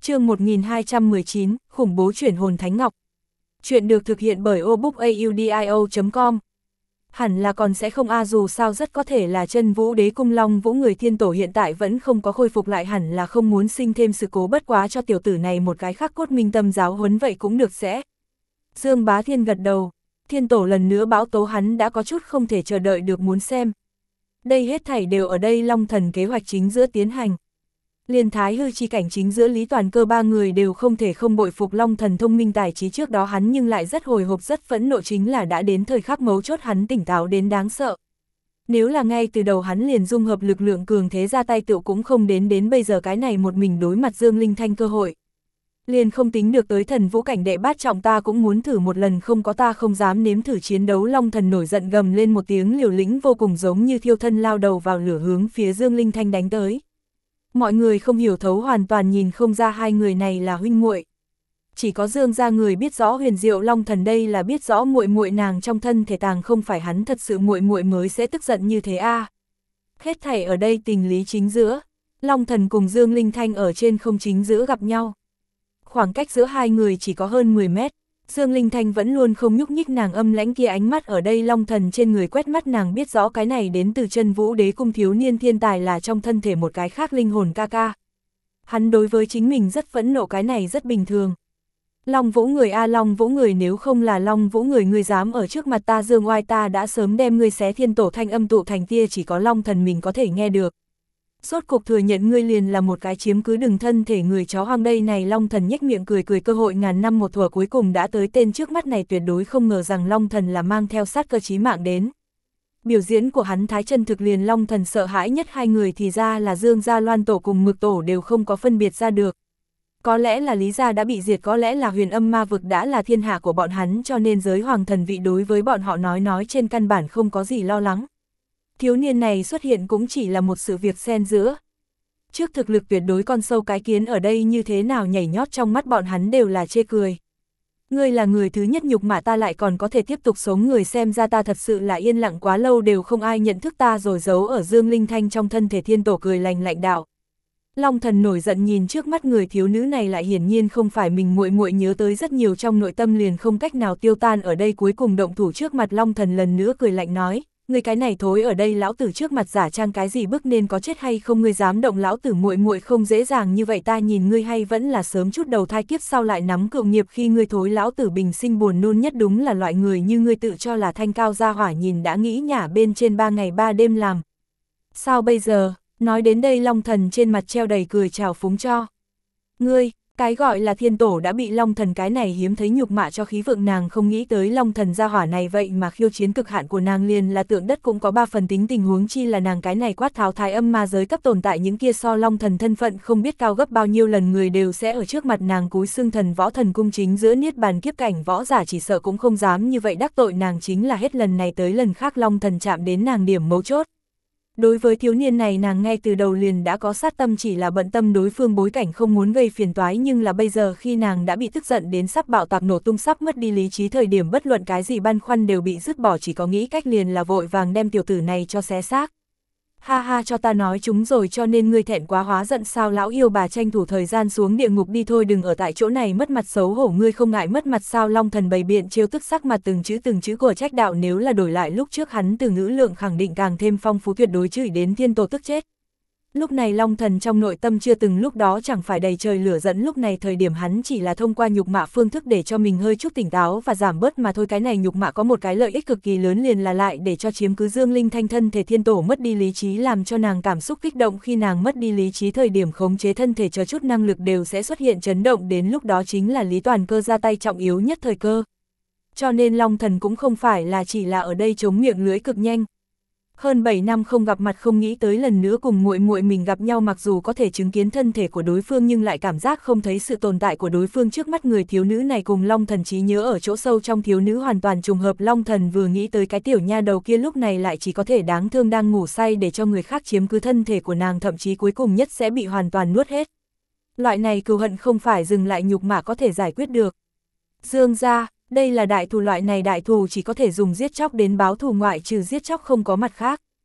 Chương một nghìn hai trăm mười chín, khủng bố chuyển hồn Thánh Ngọc. Chuyện được thực hiện bởi obookaudio chấm com. Hẳn là còn sẽ không a dù sao rất có thể là Chân Vũ Đế Cung Long Vũ người thiên tổ hiện tại vẫn không có khôi phục lại, hẳn là không muốn sinh thêm sự cố, bất quá cho tiểu tử này một cái khắc cốt minh tâm giáo huấn vậy cũng được sẽ. Dương Bá Thiên gật đầu, thiên tổ lần nữa bão tố hắn đã có chút không thể chờ đợi được muốn xem. Đây hết thảy đều ở đây Long Thần kế hoạch chính giữa tiến hành. Liên Thái Hư chi cảnh chính giữa Lý Toàn Cơ ba người đều không thể không bội phục Long Thần thông minh tài trí, trước đó hắn nhưng lại rất hồi hộp rất phẫn nộ, chính là đã đến thời khắc mấu chốt hắn tỉnh táo đến đáng sợ. Nếu là ngay từ đầu hắn liền dung hợp lực lượng cường thế ra tay tựu cũng không đến đến bây giờ cái này một mình đối mặt Dương Linh Thanh cơ hội. Liền không tính được tới thần vũ cảnh đệ bát trọng ta cũng muốn thử một lần, không có ta không dám nếm thử chiến đấu. Long Thần nổi giận gầm lên một tiếng, liều lĩnh vô cùng giống như thiêu thân lao đầu vào lửa hướng phía Dương Linh Thanh đánh tới. Mọi người không hiểu thấu hoàn toàn nhìn không ra hai người này là huynh muội. Chỉ có Dương gia người biết rõ huyền diệu, Long Thần đây là biết rõ muội muội nàng trong thân thể tàng không phải hắn thật sự muội muội mới sẽ tức giận như thế a. À. Hết thảy ở đây tình lý chính giữa, Long Thần cùng Dương Linh Thanh ở trên không chính giữa gặp nhau. Khoảng cách giữa hai người chỉ có hơn mười mét, Dương Linh Thanh vẫn luôn không nhúc nhích, nàng âm lãnh kia ánh mắt ở đây Long Thần trên người quét mắt, nàng biết rõ cái này đến từ Chân Vũ Đế Cung thiếu niên thiên tài là trong thân thể một cái khác linh hồn ca ca. Hắn đối với chính mình rất phẫn nộ, cái này rất bình thường. Long Vũ người a, Long Vũ người, nếu không là Long Vũ người ngươi dám ở trước mặt ta dương oai, ta đã sớm đem ngươi xé thiên tổ, thanh âm tụ thành tia chỉ có Long Thần mình có thể nghe được. Rốt cục thừa nhận ngươi liền là một cái chiếm cứ đừng thân thể người chó hoang đây này. Long Thần nhếch miệng cười cười, cơ hội ngàn năm một thuở cuối cùng đã tới, tên trước mắt này tuyệt đối không ngờ rằng Long Thần là mang theo sát cơ chí mạng đến. Biểu diễn của hắn thái chân thực, liền Long Thần sợ hãi nhất hai người thì ra là Dương gia Loan tổ cùng Mực tổ đều không có phân biệt ra được. Có lẽ là Lý gia đã bị diệt, có lẽ là huyền âm ma vực đã là thiên hạ của bọn hắn, cho nên giới hoàng thần vị đối với bọn họ nói nói trên căn bản không có gì lo lắng. Thiếu niên này xuất hiện cũng chỉ là một sự việc xen giữa. Trước thực lực tuyệt đối con sâu cái kiến ở đây như thế nào nhảy nhót trong mắt bọn hắn đều là chê cười. Ngươi là người thứ nhất nhục mạ ta lại còn có thể tiếp tục sống, người xem ra ta thật sự là yên lặng quá lâu đều không ai nhận thức ta rồi. Giấu ở Dương Linh Thanh trong thân thể thiên tổ cười lành lạnh đạo. Long Thần nổi giận nhìn trước mắt người thiếu nữ này, lại hiển nhiên không phải mình muội muội, nhớ tới rất nhiều trong nội tâm liền không cách nào tiêu tan, ở đây cuối cùng động thủ trước mặt Long Thần lần nữa cười lạnh nói. Ngươi cái này thối, ở đây lão tử trước mặt giả trang cái gì bức, nên có chết hay không, ngươi dám động lão tử muội muội không dễ dàng như vậy, ta nhìn ngươi hay vẫn là sớm chút đầu thai kiếp sau lại nắm cựu nghiệp khi ngươi thối, lão tử bình sinh buồn nôn nhất đúng là loại người như ngươi, tự cho là thanh cao gia hỏa, nhìn đã nghĩ nhả bên trên ba ngày ba đêm làm. Sao bây giờ? Nói đến đây Long Thần trên mặt treo đầy cười trào phúng cho. Ngươi, cái gọi là thiên tổ đã bị Long Thần cái này hiếm thấy nhục mạ cho khí vượng, nàng không nghĩ tới Long Thần gia hỏa này vậy mà khiêu chiến cực hạn của nàng, liền là tượng đất cũng có ba phần tính tình, huống chi là nàng cái này quát tháo thái âm ma giới cấp tồn tại, những kia so Long Thần thân phận không biết cao gấp bao nhiêu lần người đều sẽ ở trước mặt nàng cúi xưng thần võ thần cung chính giữa niết bàn kiếp cảnh võ giả chỉ sợ cũng không dám như vậy đắc tội nàng, chính là hết lần này tới lần khác Long Thần chạm đến nàng điểm mấu chốt. Đối với thiếu niên này nàng ngay từ đầu liền đã có sát tâm, chỉ là bận tâm đối phương bối cảnh không muốn gây phiền toái, nhưng là bây giờ khi nàng đã bị tức giận đến sắp bạo tạc nổ tung, sắp mất đi lý trí thời điểm, bất luận cái gì băn khoăn đều bị dứt bỏ, chỉ có nghĩ cách liền là vội vàng đem tiểu tử này cho xé xác. Ha ha, cho ta nói chúng rồi, cho nên ngươi thẹn quá hóa giận sao? Lão yêu bà, tranh thủ thời gian xuống địa ngục đi thôi, đừng ở tại chỗ này mất mặt xấu hổ, ngươi không ngại mất mặt sao? Long Thần bày biện trêu tức, sắc mặt từng chữ từng chữ của trách đạo, nếu là đổi lại lúc trước hắn từ ngữ lượng khẳng định càng thêm phong phú, tuyệt đối chửi đến thiên tổ tức chết. Lúc này Long Thần trong nội tâm chưa từng lúc đó chẳng phải đầy trời lửa giận, lúc này thời điểm hắn chỉ là thông qua nhục mạ phương thức để cho mình hơi chút tỉnh táo và giảm bớt mà thôi. Cái này nhục mạ có một cái lợi ích cực kỳ lớn, liền là lại để cho chiếm cứ Dương Linh Thanh thân thể thiên tổ mất đi lý trí, làm cho nàng cảm xúc kích động, khi nàng mất đi lý trí thời điểm khống chế thân thể chờ chút năng lực đều sẽ xuất hiện chấn động, đến lúc đó chính là Lý Toàn Cơ ra tay trọng yếu nhất thời cơ. Cho nên Long Thần cũng không phải là chỉ là ở đây chống miệng lưỡi cực nhanh. Hơn bảy năm không gặp mặt, không nghĩ tới lần nữa cùng muội muội mình gặp nhau, mặc dù có thể chứng kiến thân thể của đối phương nhưng lại cảm giác không thấy sự tồn tại của đối phương trước mắt. Người thiếu nữ này cùng Long Thần trí nhớ ở chỗ sâu trong thiếu nữ hoàn toàn trùng hợp, Long Thần vừa nghĩ tới cái tiểu nha đầu kia lúc này lại chỉ có thể đáng thương đang ngủ say để cho người khác chiếm cứ thân thể của nàng, thậm chí cuối cùng nhất sẽ bị hoàn toàn nuốt hết. Loại này cừu hận không phải dừng lại nhục mạ có thể giải quyết được. Dương gia, đây là đại thù, loại này đại thù chỉ có thể dùng giết chóc đến báo thù, ngoại trừ giết chóc không có mặt khác.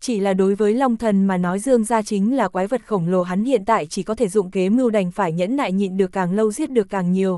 Chỉ là đối với Long Thần mà nói Dương gia chính là quái vật khổng lồ, hắn hiện tại chỉ có thể dụng kế mưu đành phải nhẫn nại nhịn được càng lâu giết được càng nhiều.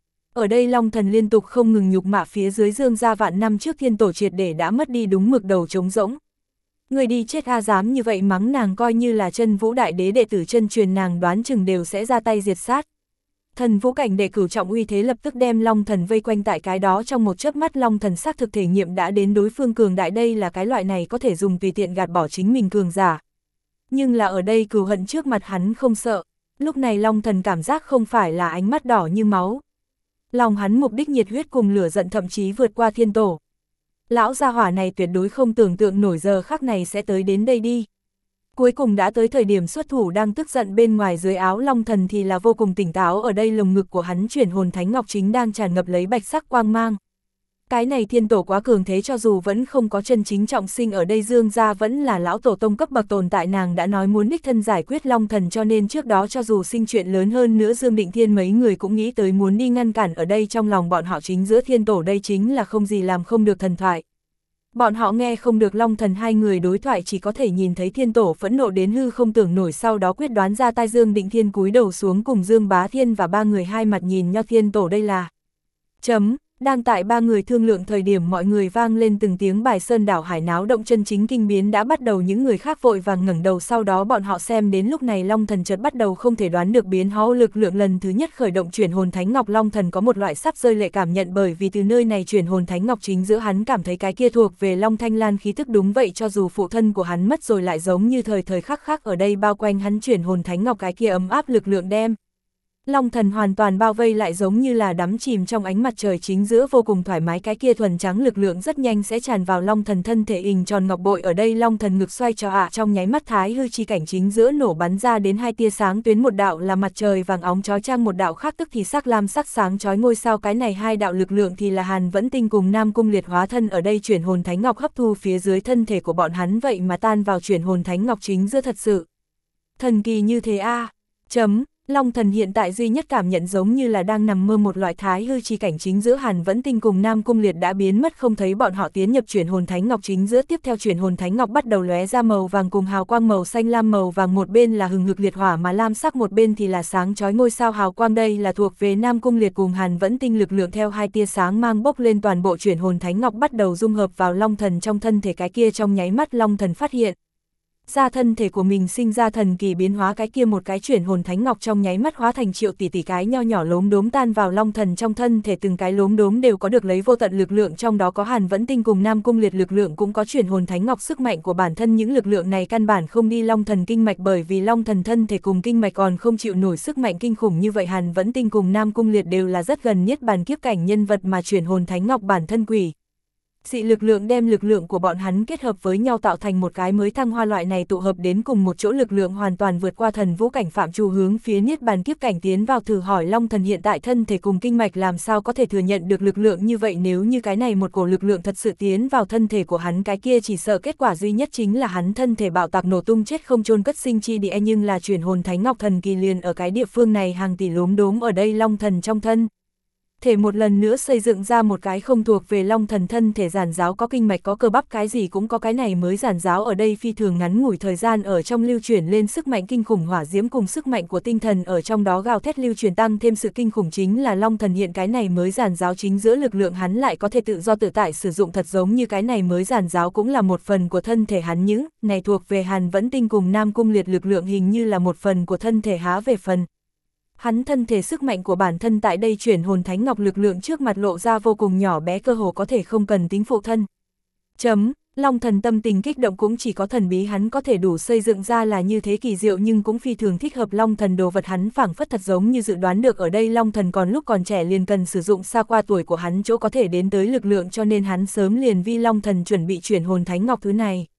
Ở đây Long Thần liên tục không ngừng nhục mạ phía dưới Dương gia vạn năm trước thiên tổ triệt để đã mất đi đúng mực đầu trống rỗng. Người đi chết a, dám như vậy mắng nàng, coi như là Chân Vũ đại đế đệ tử chân truyền nàng đoán chừng đều sẽ ra tay diệt sát. Thần vũ cảnh đệ cửu trọng uy thế lập tức đem Long Thần vây quanh tại cái đó, trong một chớp mắt Long Thần xác thực thể nghiệm đã đến đối phương cường đại, đây là cái loại này có thể dùng tùy tiện gạt bỏ chính mình cường giả. Nhưng là ở đây cừu hận trước mặt hắn không sợ, lúc này Long Thần cảm giác không phải là ánh mắt đỏ như máu. Lòng hắn mục đích nhiệt huyết cùng lửa giận thậm chí vượt qua thiên tổ. Lão gia hỏa này tuyệt đối không tưởng tượng nổi giờ khắc này sẽ tới đến đây đi. Cuối cùng đã tới thời điểm xuất thủ, đang tức giận bên ngoài dưới áo Long Thần thì là vô cùng tỉnh táo, ở đây lồng ngực của hắn chuyển hồn thánh ngọc chính đang tràn ngập lấy bạch sắc quang mang. Cái này thiên tổ quá cường thế, cho dù vẫn không có chân chính trọng sinh, ở đây Dương gia vẫn là lão tổ tông cấp bậc tồn tại, nàng đã nói muốn đích thân giải quyết Long Thần, cho nên trước đó cho dù sinh chuyện lớn hơn nữa Dương Định Thiên mấy người cũng nghĩ tới muốn đi ngăn cản, ở đây trong lòng bọn họ chính giữa thiên tổ đây chính là không gì làm không được thần thoại. Bọn họ nghe không được Long Thần hai người đối thoại, chỉ có thể nhìn thấy thiên tổ phẫn nộ đến hư không tưởng nổi, sau đó quyết đoán ra tay. Dương Định Thiên cúi đầu xuống cùng Dương Bá Thiên và ba người hai mặt nhìn nhau, thiên tổ đây là... Chấm, đang tại ba người thương lượng thời điểm mọi người vang lên từng tiếng bài sơn đảo hải, náo động chân chính kinh biến đã bắt đầu, những người khác vội vàng ngẩng đầu, sau đó bọn họ xem đến lúc này Long Thần chợt bắt đầu không thể đoán được biến hóa, lực lượng lần thứ nhất khởi động chuyển hồn thánh ngọc. Long Thần có một loại sắp rơi lệ cảm nhận, bởi vì từ nơi này chuyển hồn thánh ngọc chính giữa hắn cảm thấy cái kia thuộc về Long Thanh Lan khí thức, đúng vậy, cho dù phụ thân của hắn mất rồi lại giống như thời thời khắc khắc ở đây bao quanh hắn chuyển hồn thánh ngọc, cái kia ấm áp lực lượng đem Long Thần hoàn toàn bao vây lại, giống như là đắm chìm trong ánh mặt trời chính giữa, vô cùng thoải mái, cái kia thuần trắng lực lượng rất nhanh sẽ tràn vào Long Thần thân thể hình tròn ngọc bội. Ở đây Long Thần ngực xoay trò ạ, trong nháy mắt thái hư chi cảnh chính giữa nổ bắn ra đến hai tia sáng tuyến, một đạo là mặt trời vàng óng chói chang, một đạo khác tức thì sắc lam sắc sáng chói ngôi sao, cái này hai đạo lực lượng thì là Hàn Vẫn Tinh cùng Nam Cung Liệt hóa thân. Ở đây chuyển hồn thánh ngọc hấp thu phía dưới thân thể của bọn hắn, vậy mà tan vào chuyển hồn thánh ngọc chính giữa, thật sự thần kỳ như thế a. À. Chấm. Long Thần hiện tại duy nhất cảm nhận giống như là đang nằm mơ, một loại thái hư chi cảnh chính giữa Hàn Vẫn Tinh cùng Nam Cung Liệt đã biến mất không thấy, bọn họ tiến nhập chuyển hồn thánh ngọc chính giữa. Tiếp theo chuyển hồn thánh ngọc bắt đầu lóe ra màu vàng cùng hào quang màu xanh lam, màu vàng một bên là hừng hực liệt hỏa mà lam sắc, một bên thì là sáng chói ngôi sao hào quang, đây là thuộc về Nam Cung Liệt cùng Hàn Vẫn Tinh lực lượng. Theo hai tia sáng mang bốc lên, toàn bộ chuyển hồn thánh ngọc bắt đầu dung hợp vào Long Thần trong thân thể, cái kia trong nháy mắt Long Thần phát hiện ra thân thể của mình sinh ra thần kỳ biến hóa, cái kia một cái chuyển hồn thánh ngọc trong nháy mắt hóa thành triệu tỷ tỷ cái nho nhỏ lốm đốm tan vào Long Thần trong thân thể, từng cái lốm đốm đều có được lấy vô tận lực lượng, trong đó có Hàn Vẫn Tinh cùng Nam Cung Liệt lực lượng, cũng có chuyển hồn thánh ngọc sức mạnh của bản thân. Những lực lượng này căn bản không đi Long Thần kinh mạch, bởi vì Long Thần thân thể cùng kinh mạch còn không chịu nổi sức mạnh kinh khủng như vậy. Hàn Vẫn Tinh cùng Nam Cung Liệt đều là rất gần niết bàn kiếp cảnh nhân vật, mà chuyển hồn thánh ngọc bản thân quỷ dị lực lượng đem lực lượng của bọn hắn kết hợp với nhau tạo thành một cái mới thăng hoa, loại này tụ hợp đến cùng một chỗ lực lượng hoàn toàn vượt qua thần vũ cảnh phạm trù, hướng phía niết bàn kiếp cảnh tiến vào. Thử hỏi Long Thần hiện tại thân thể cùng kinh mạch làm sao có thể thừa nhận được lực lượng như vậy, nếu như cái này một cổ lực lượng thật sự tiến vào thân thể của hắn, cái kia chỉ sợ kết quả duy nhất chính là hắn thân thể bạo tạc nổ tung chết không chôn cất sinh chi địa. Nhưng là chuyển hồn thánh ngọc thần kỳ liền ở cái địa phương này, hàng tỷ lốm đốm ở đây Long Thần trong thân thể một lần nữa xây dựng ra một cái không thuộc về Long Thần thân thể giản giáo, có kinh mạch có cơ bắp, cái gì cũng có, cái này mới giản giáo ở đây phi thường ngắn ngủi thời gian ở trong lưu chuyển lên sức mạnh kinh khủng, hỏa diễm cùng sức mạnh của tinh thần ở trong đó gào thét lưu truyền, tăng thêm sự kinh khủng chính là Long Thần hiện cái này mới giản giáo chính giữa lực lượng hắn lại có thể tự do tự tại sử dụng, thật giống như cái này mới giản giáo cũng là một phần của thân thể hắn, những này thuộc về Hàn Vẫn Tinh cùng Nam Cung Liệt lực lượng hình như là một phần của thân thể há về phần hắn thân thể sức mạnh của bản thân tại đây chuyển hồn thánh ngọc lực lượng trước mặt lộ ra vô cùng nhỏ bé, cơ hồ có thể không cần tính phụ thân. Chấm, Long Thần tâm tình kích động, cũng chỉ có thần bí hắn có thể đủ xây dựng ra là như thế kỳ diệu nhưng cũng phi thường thích hợp Long Thần đồ vật, hắn phảng phất thật giống như dự đoán được ở đây Long Thần còn lúc còn trẻ liền cần sử dụng xa qua tuổi của hắn chỗ có thể đến tới lực lượng, cho nên hắn sớm liền vi Long Thần chuẩn bị chuyển hồn thánh ngọc thứ này.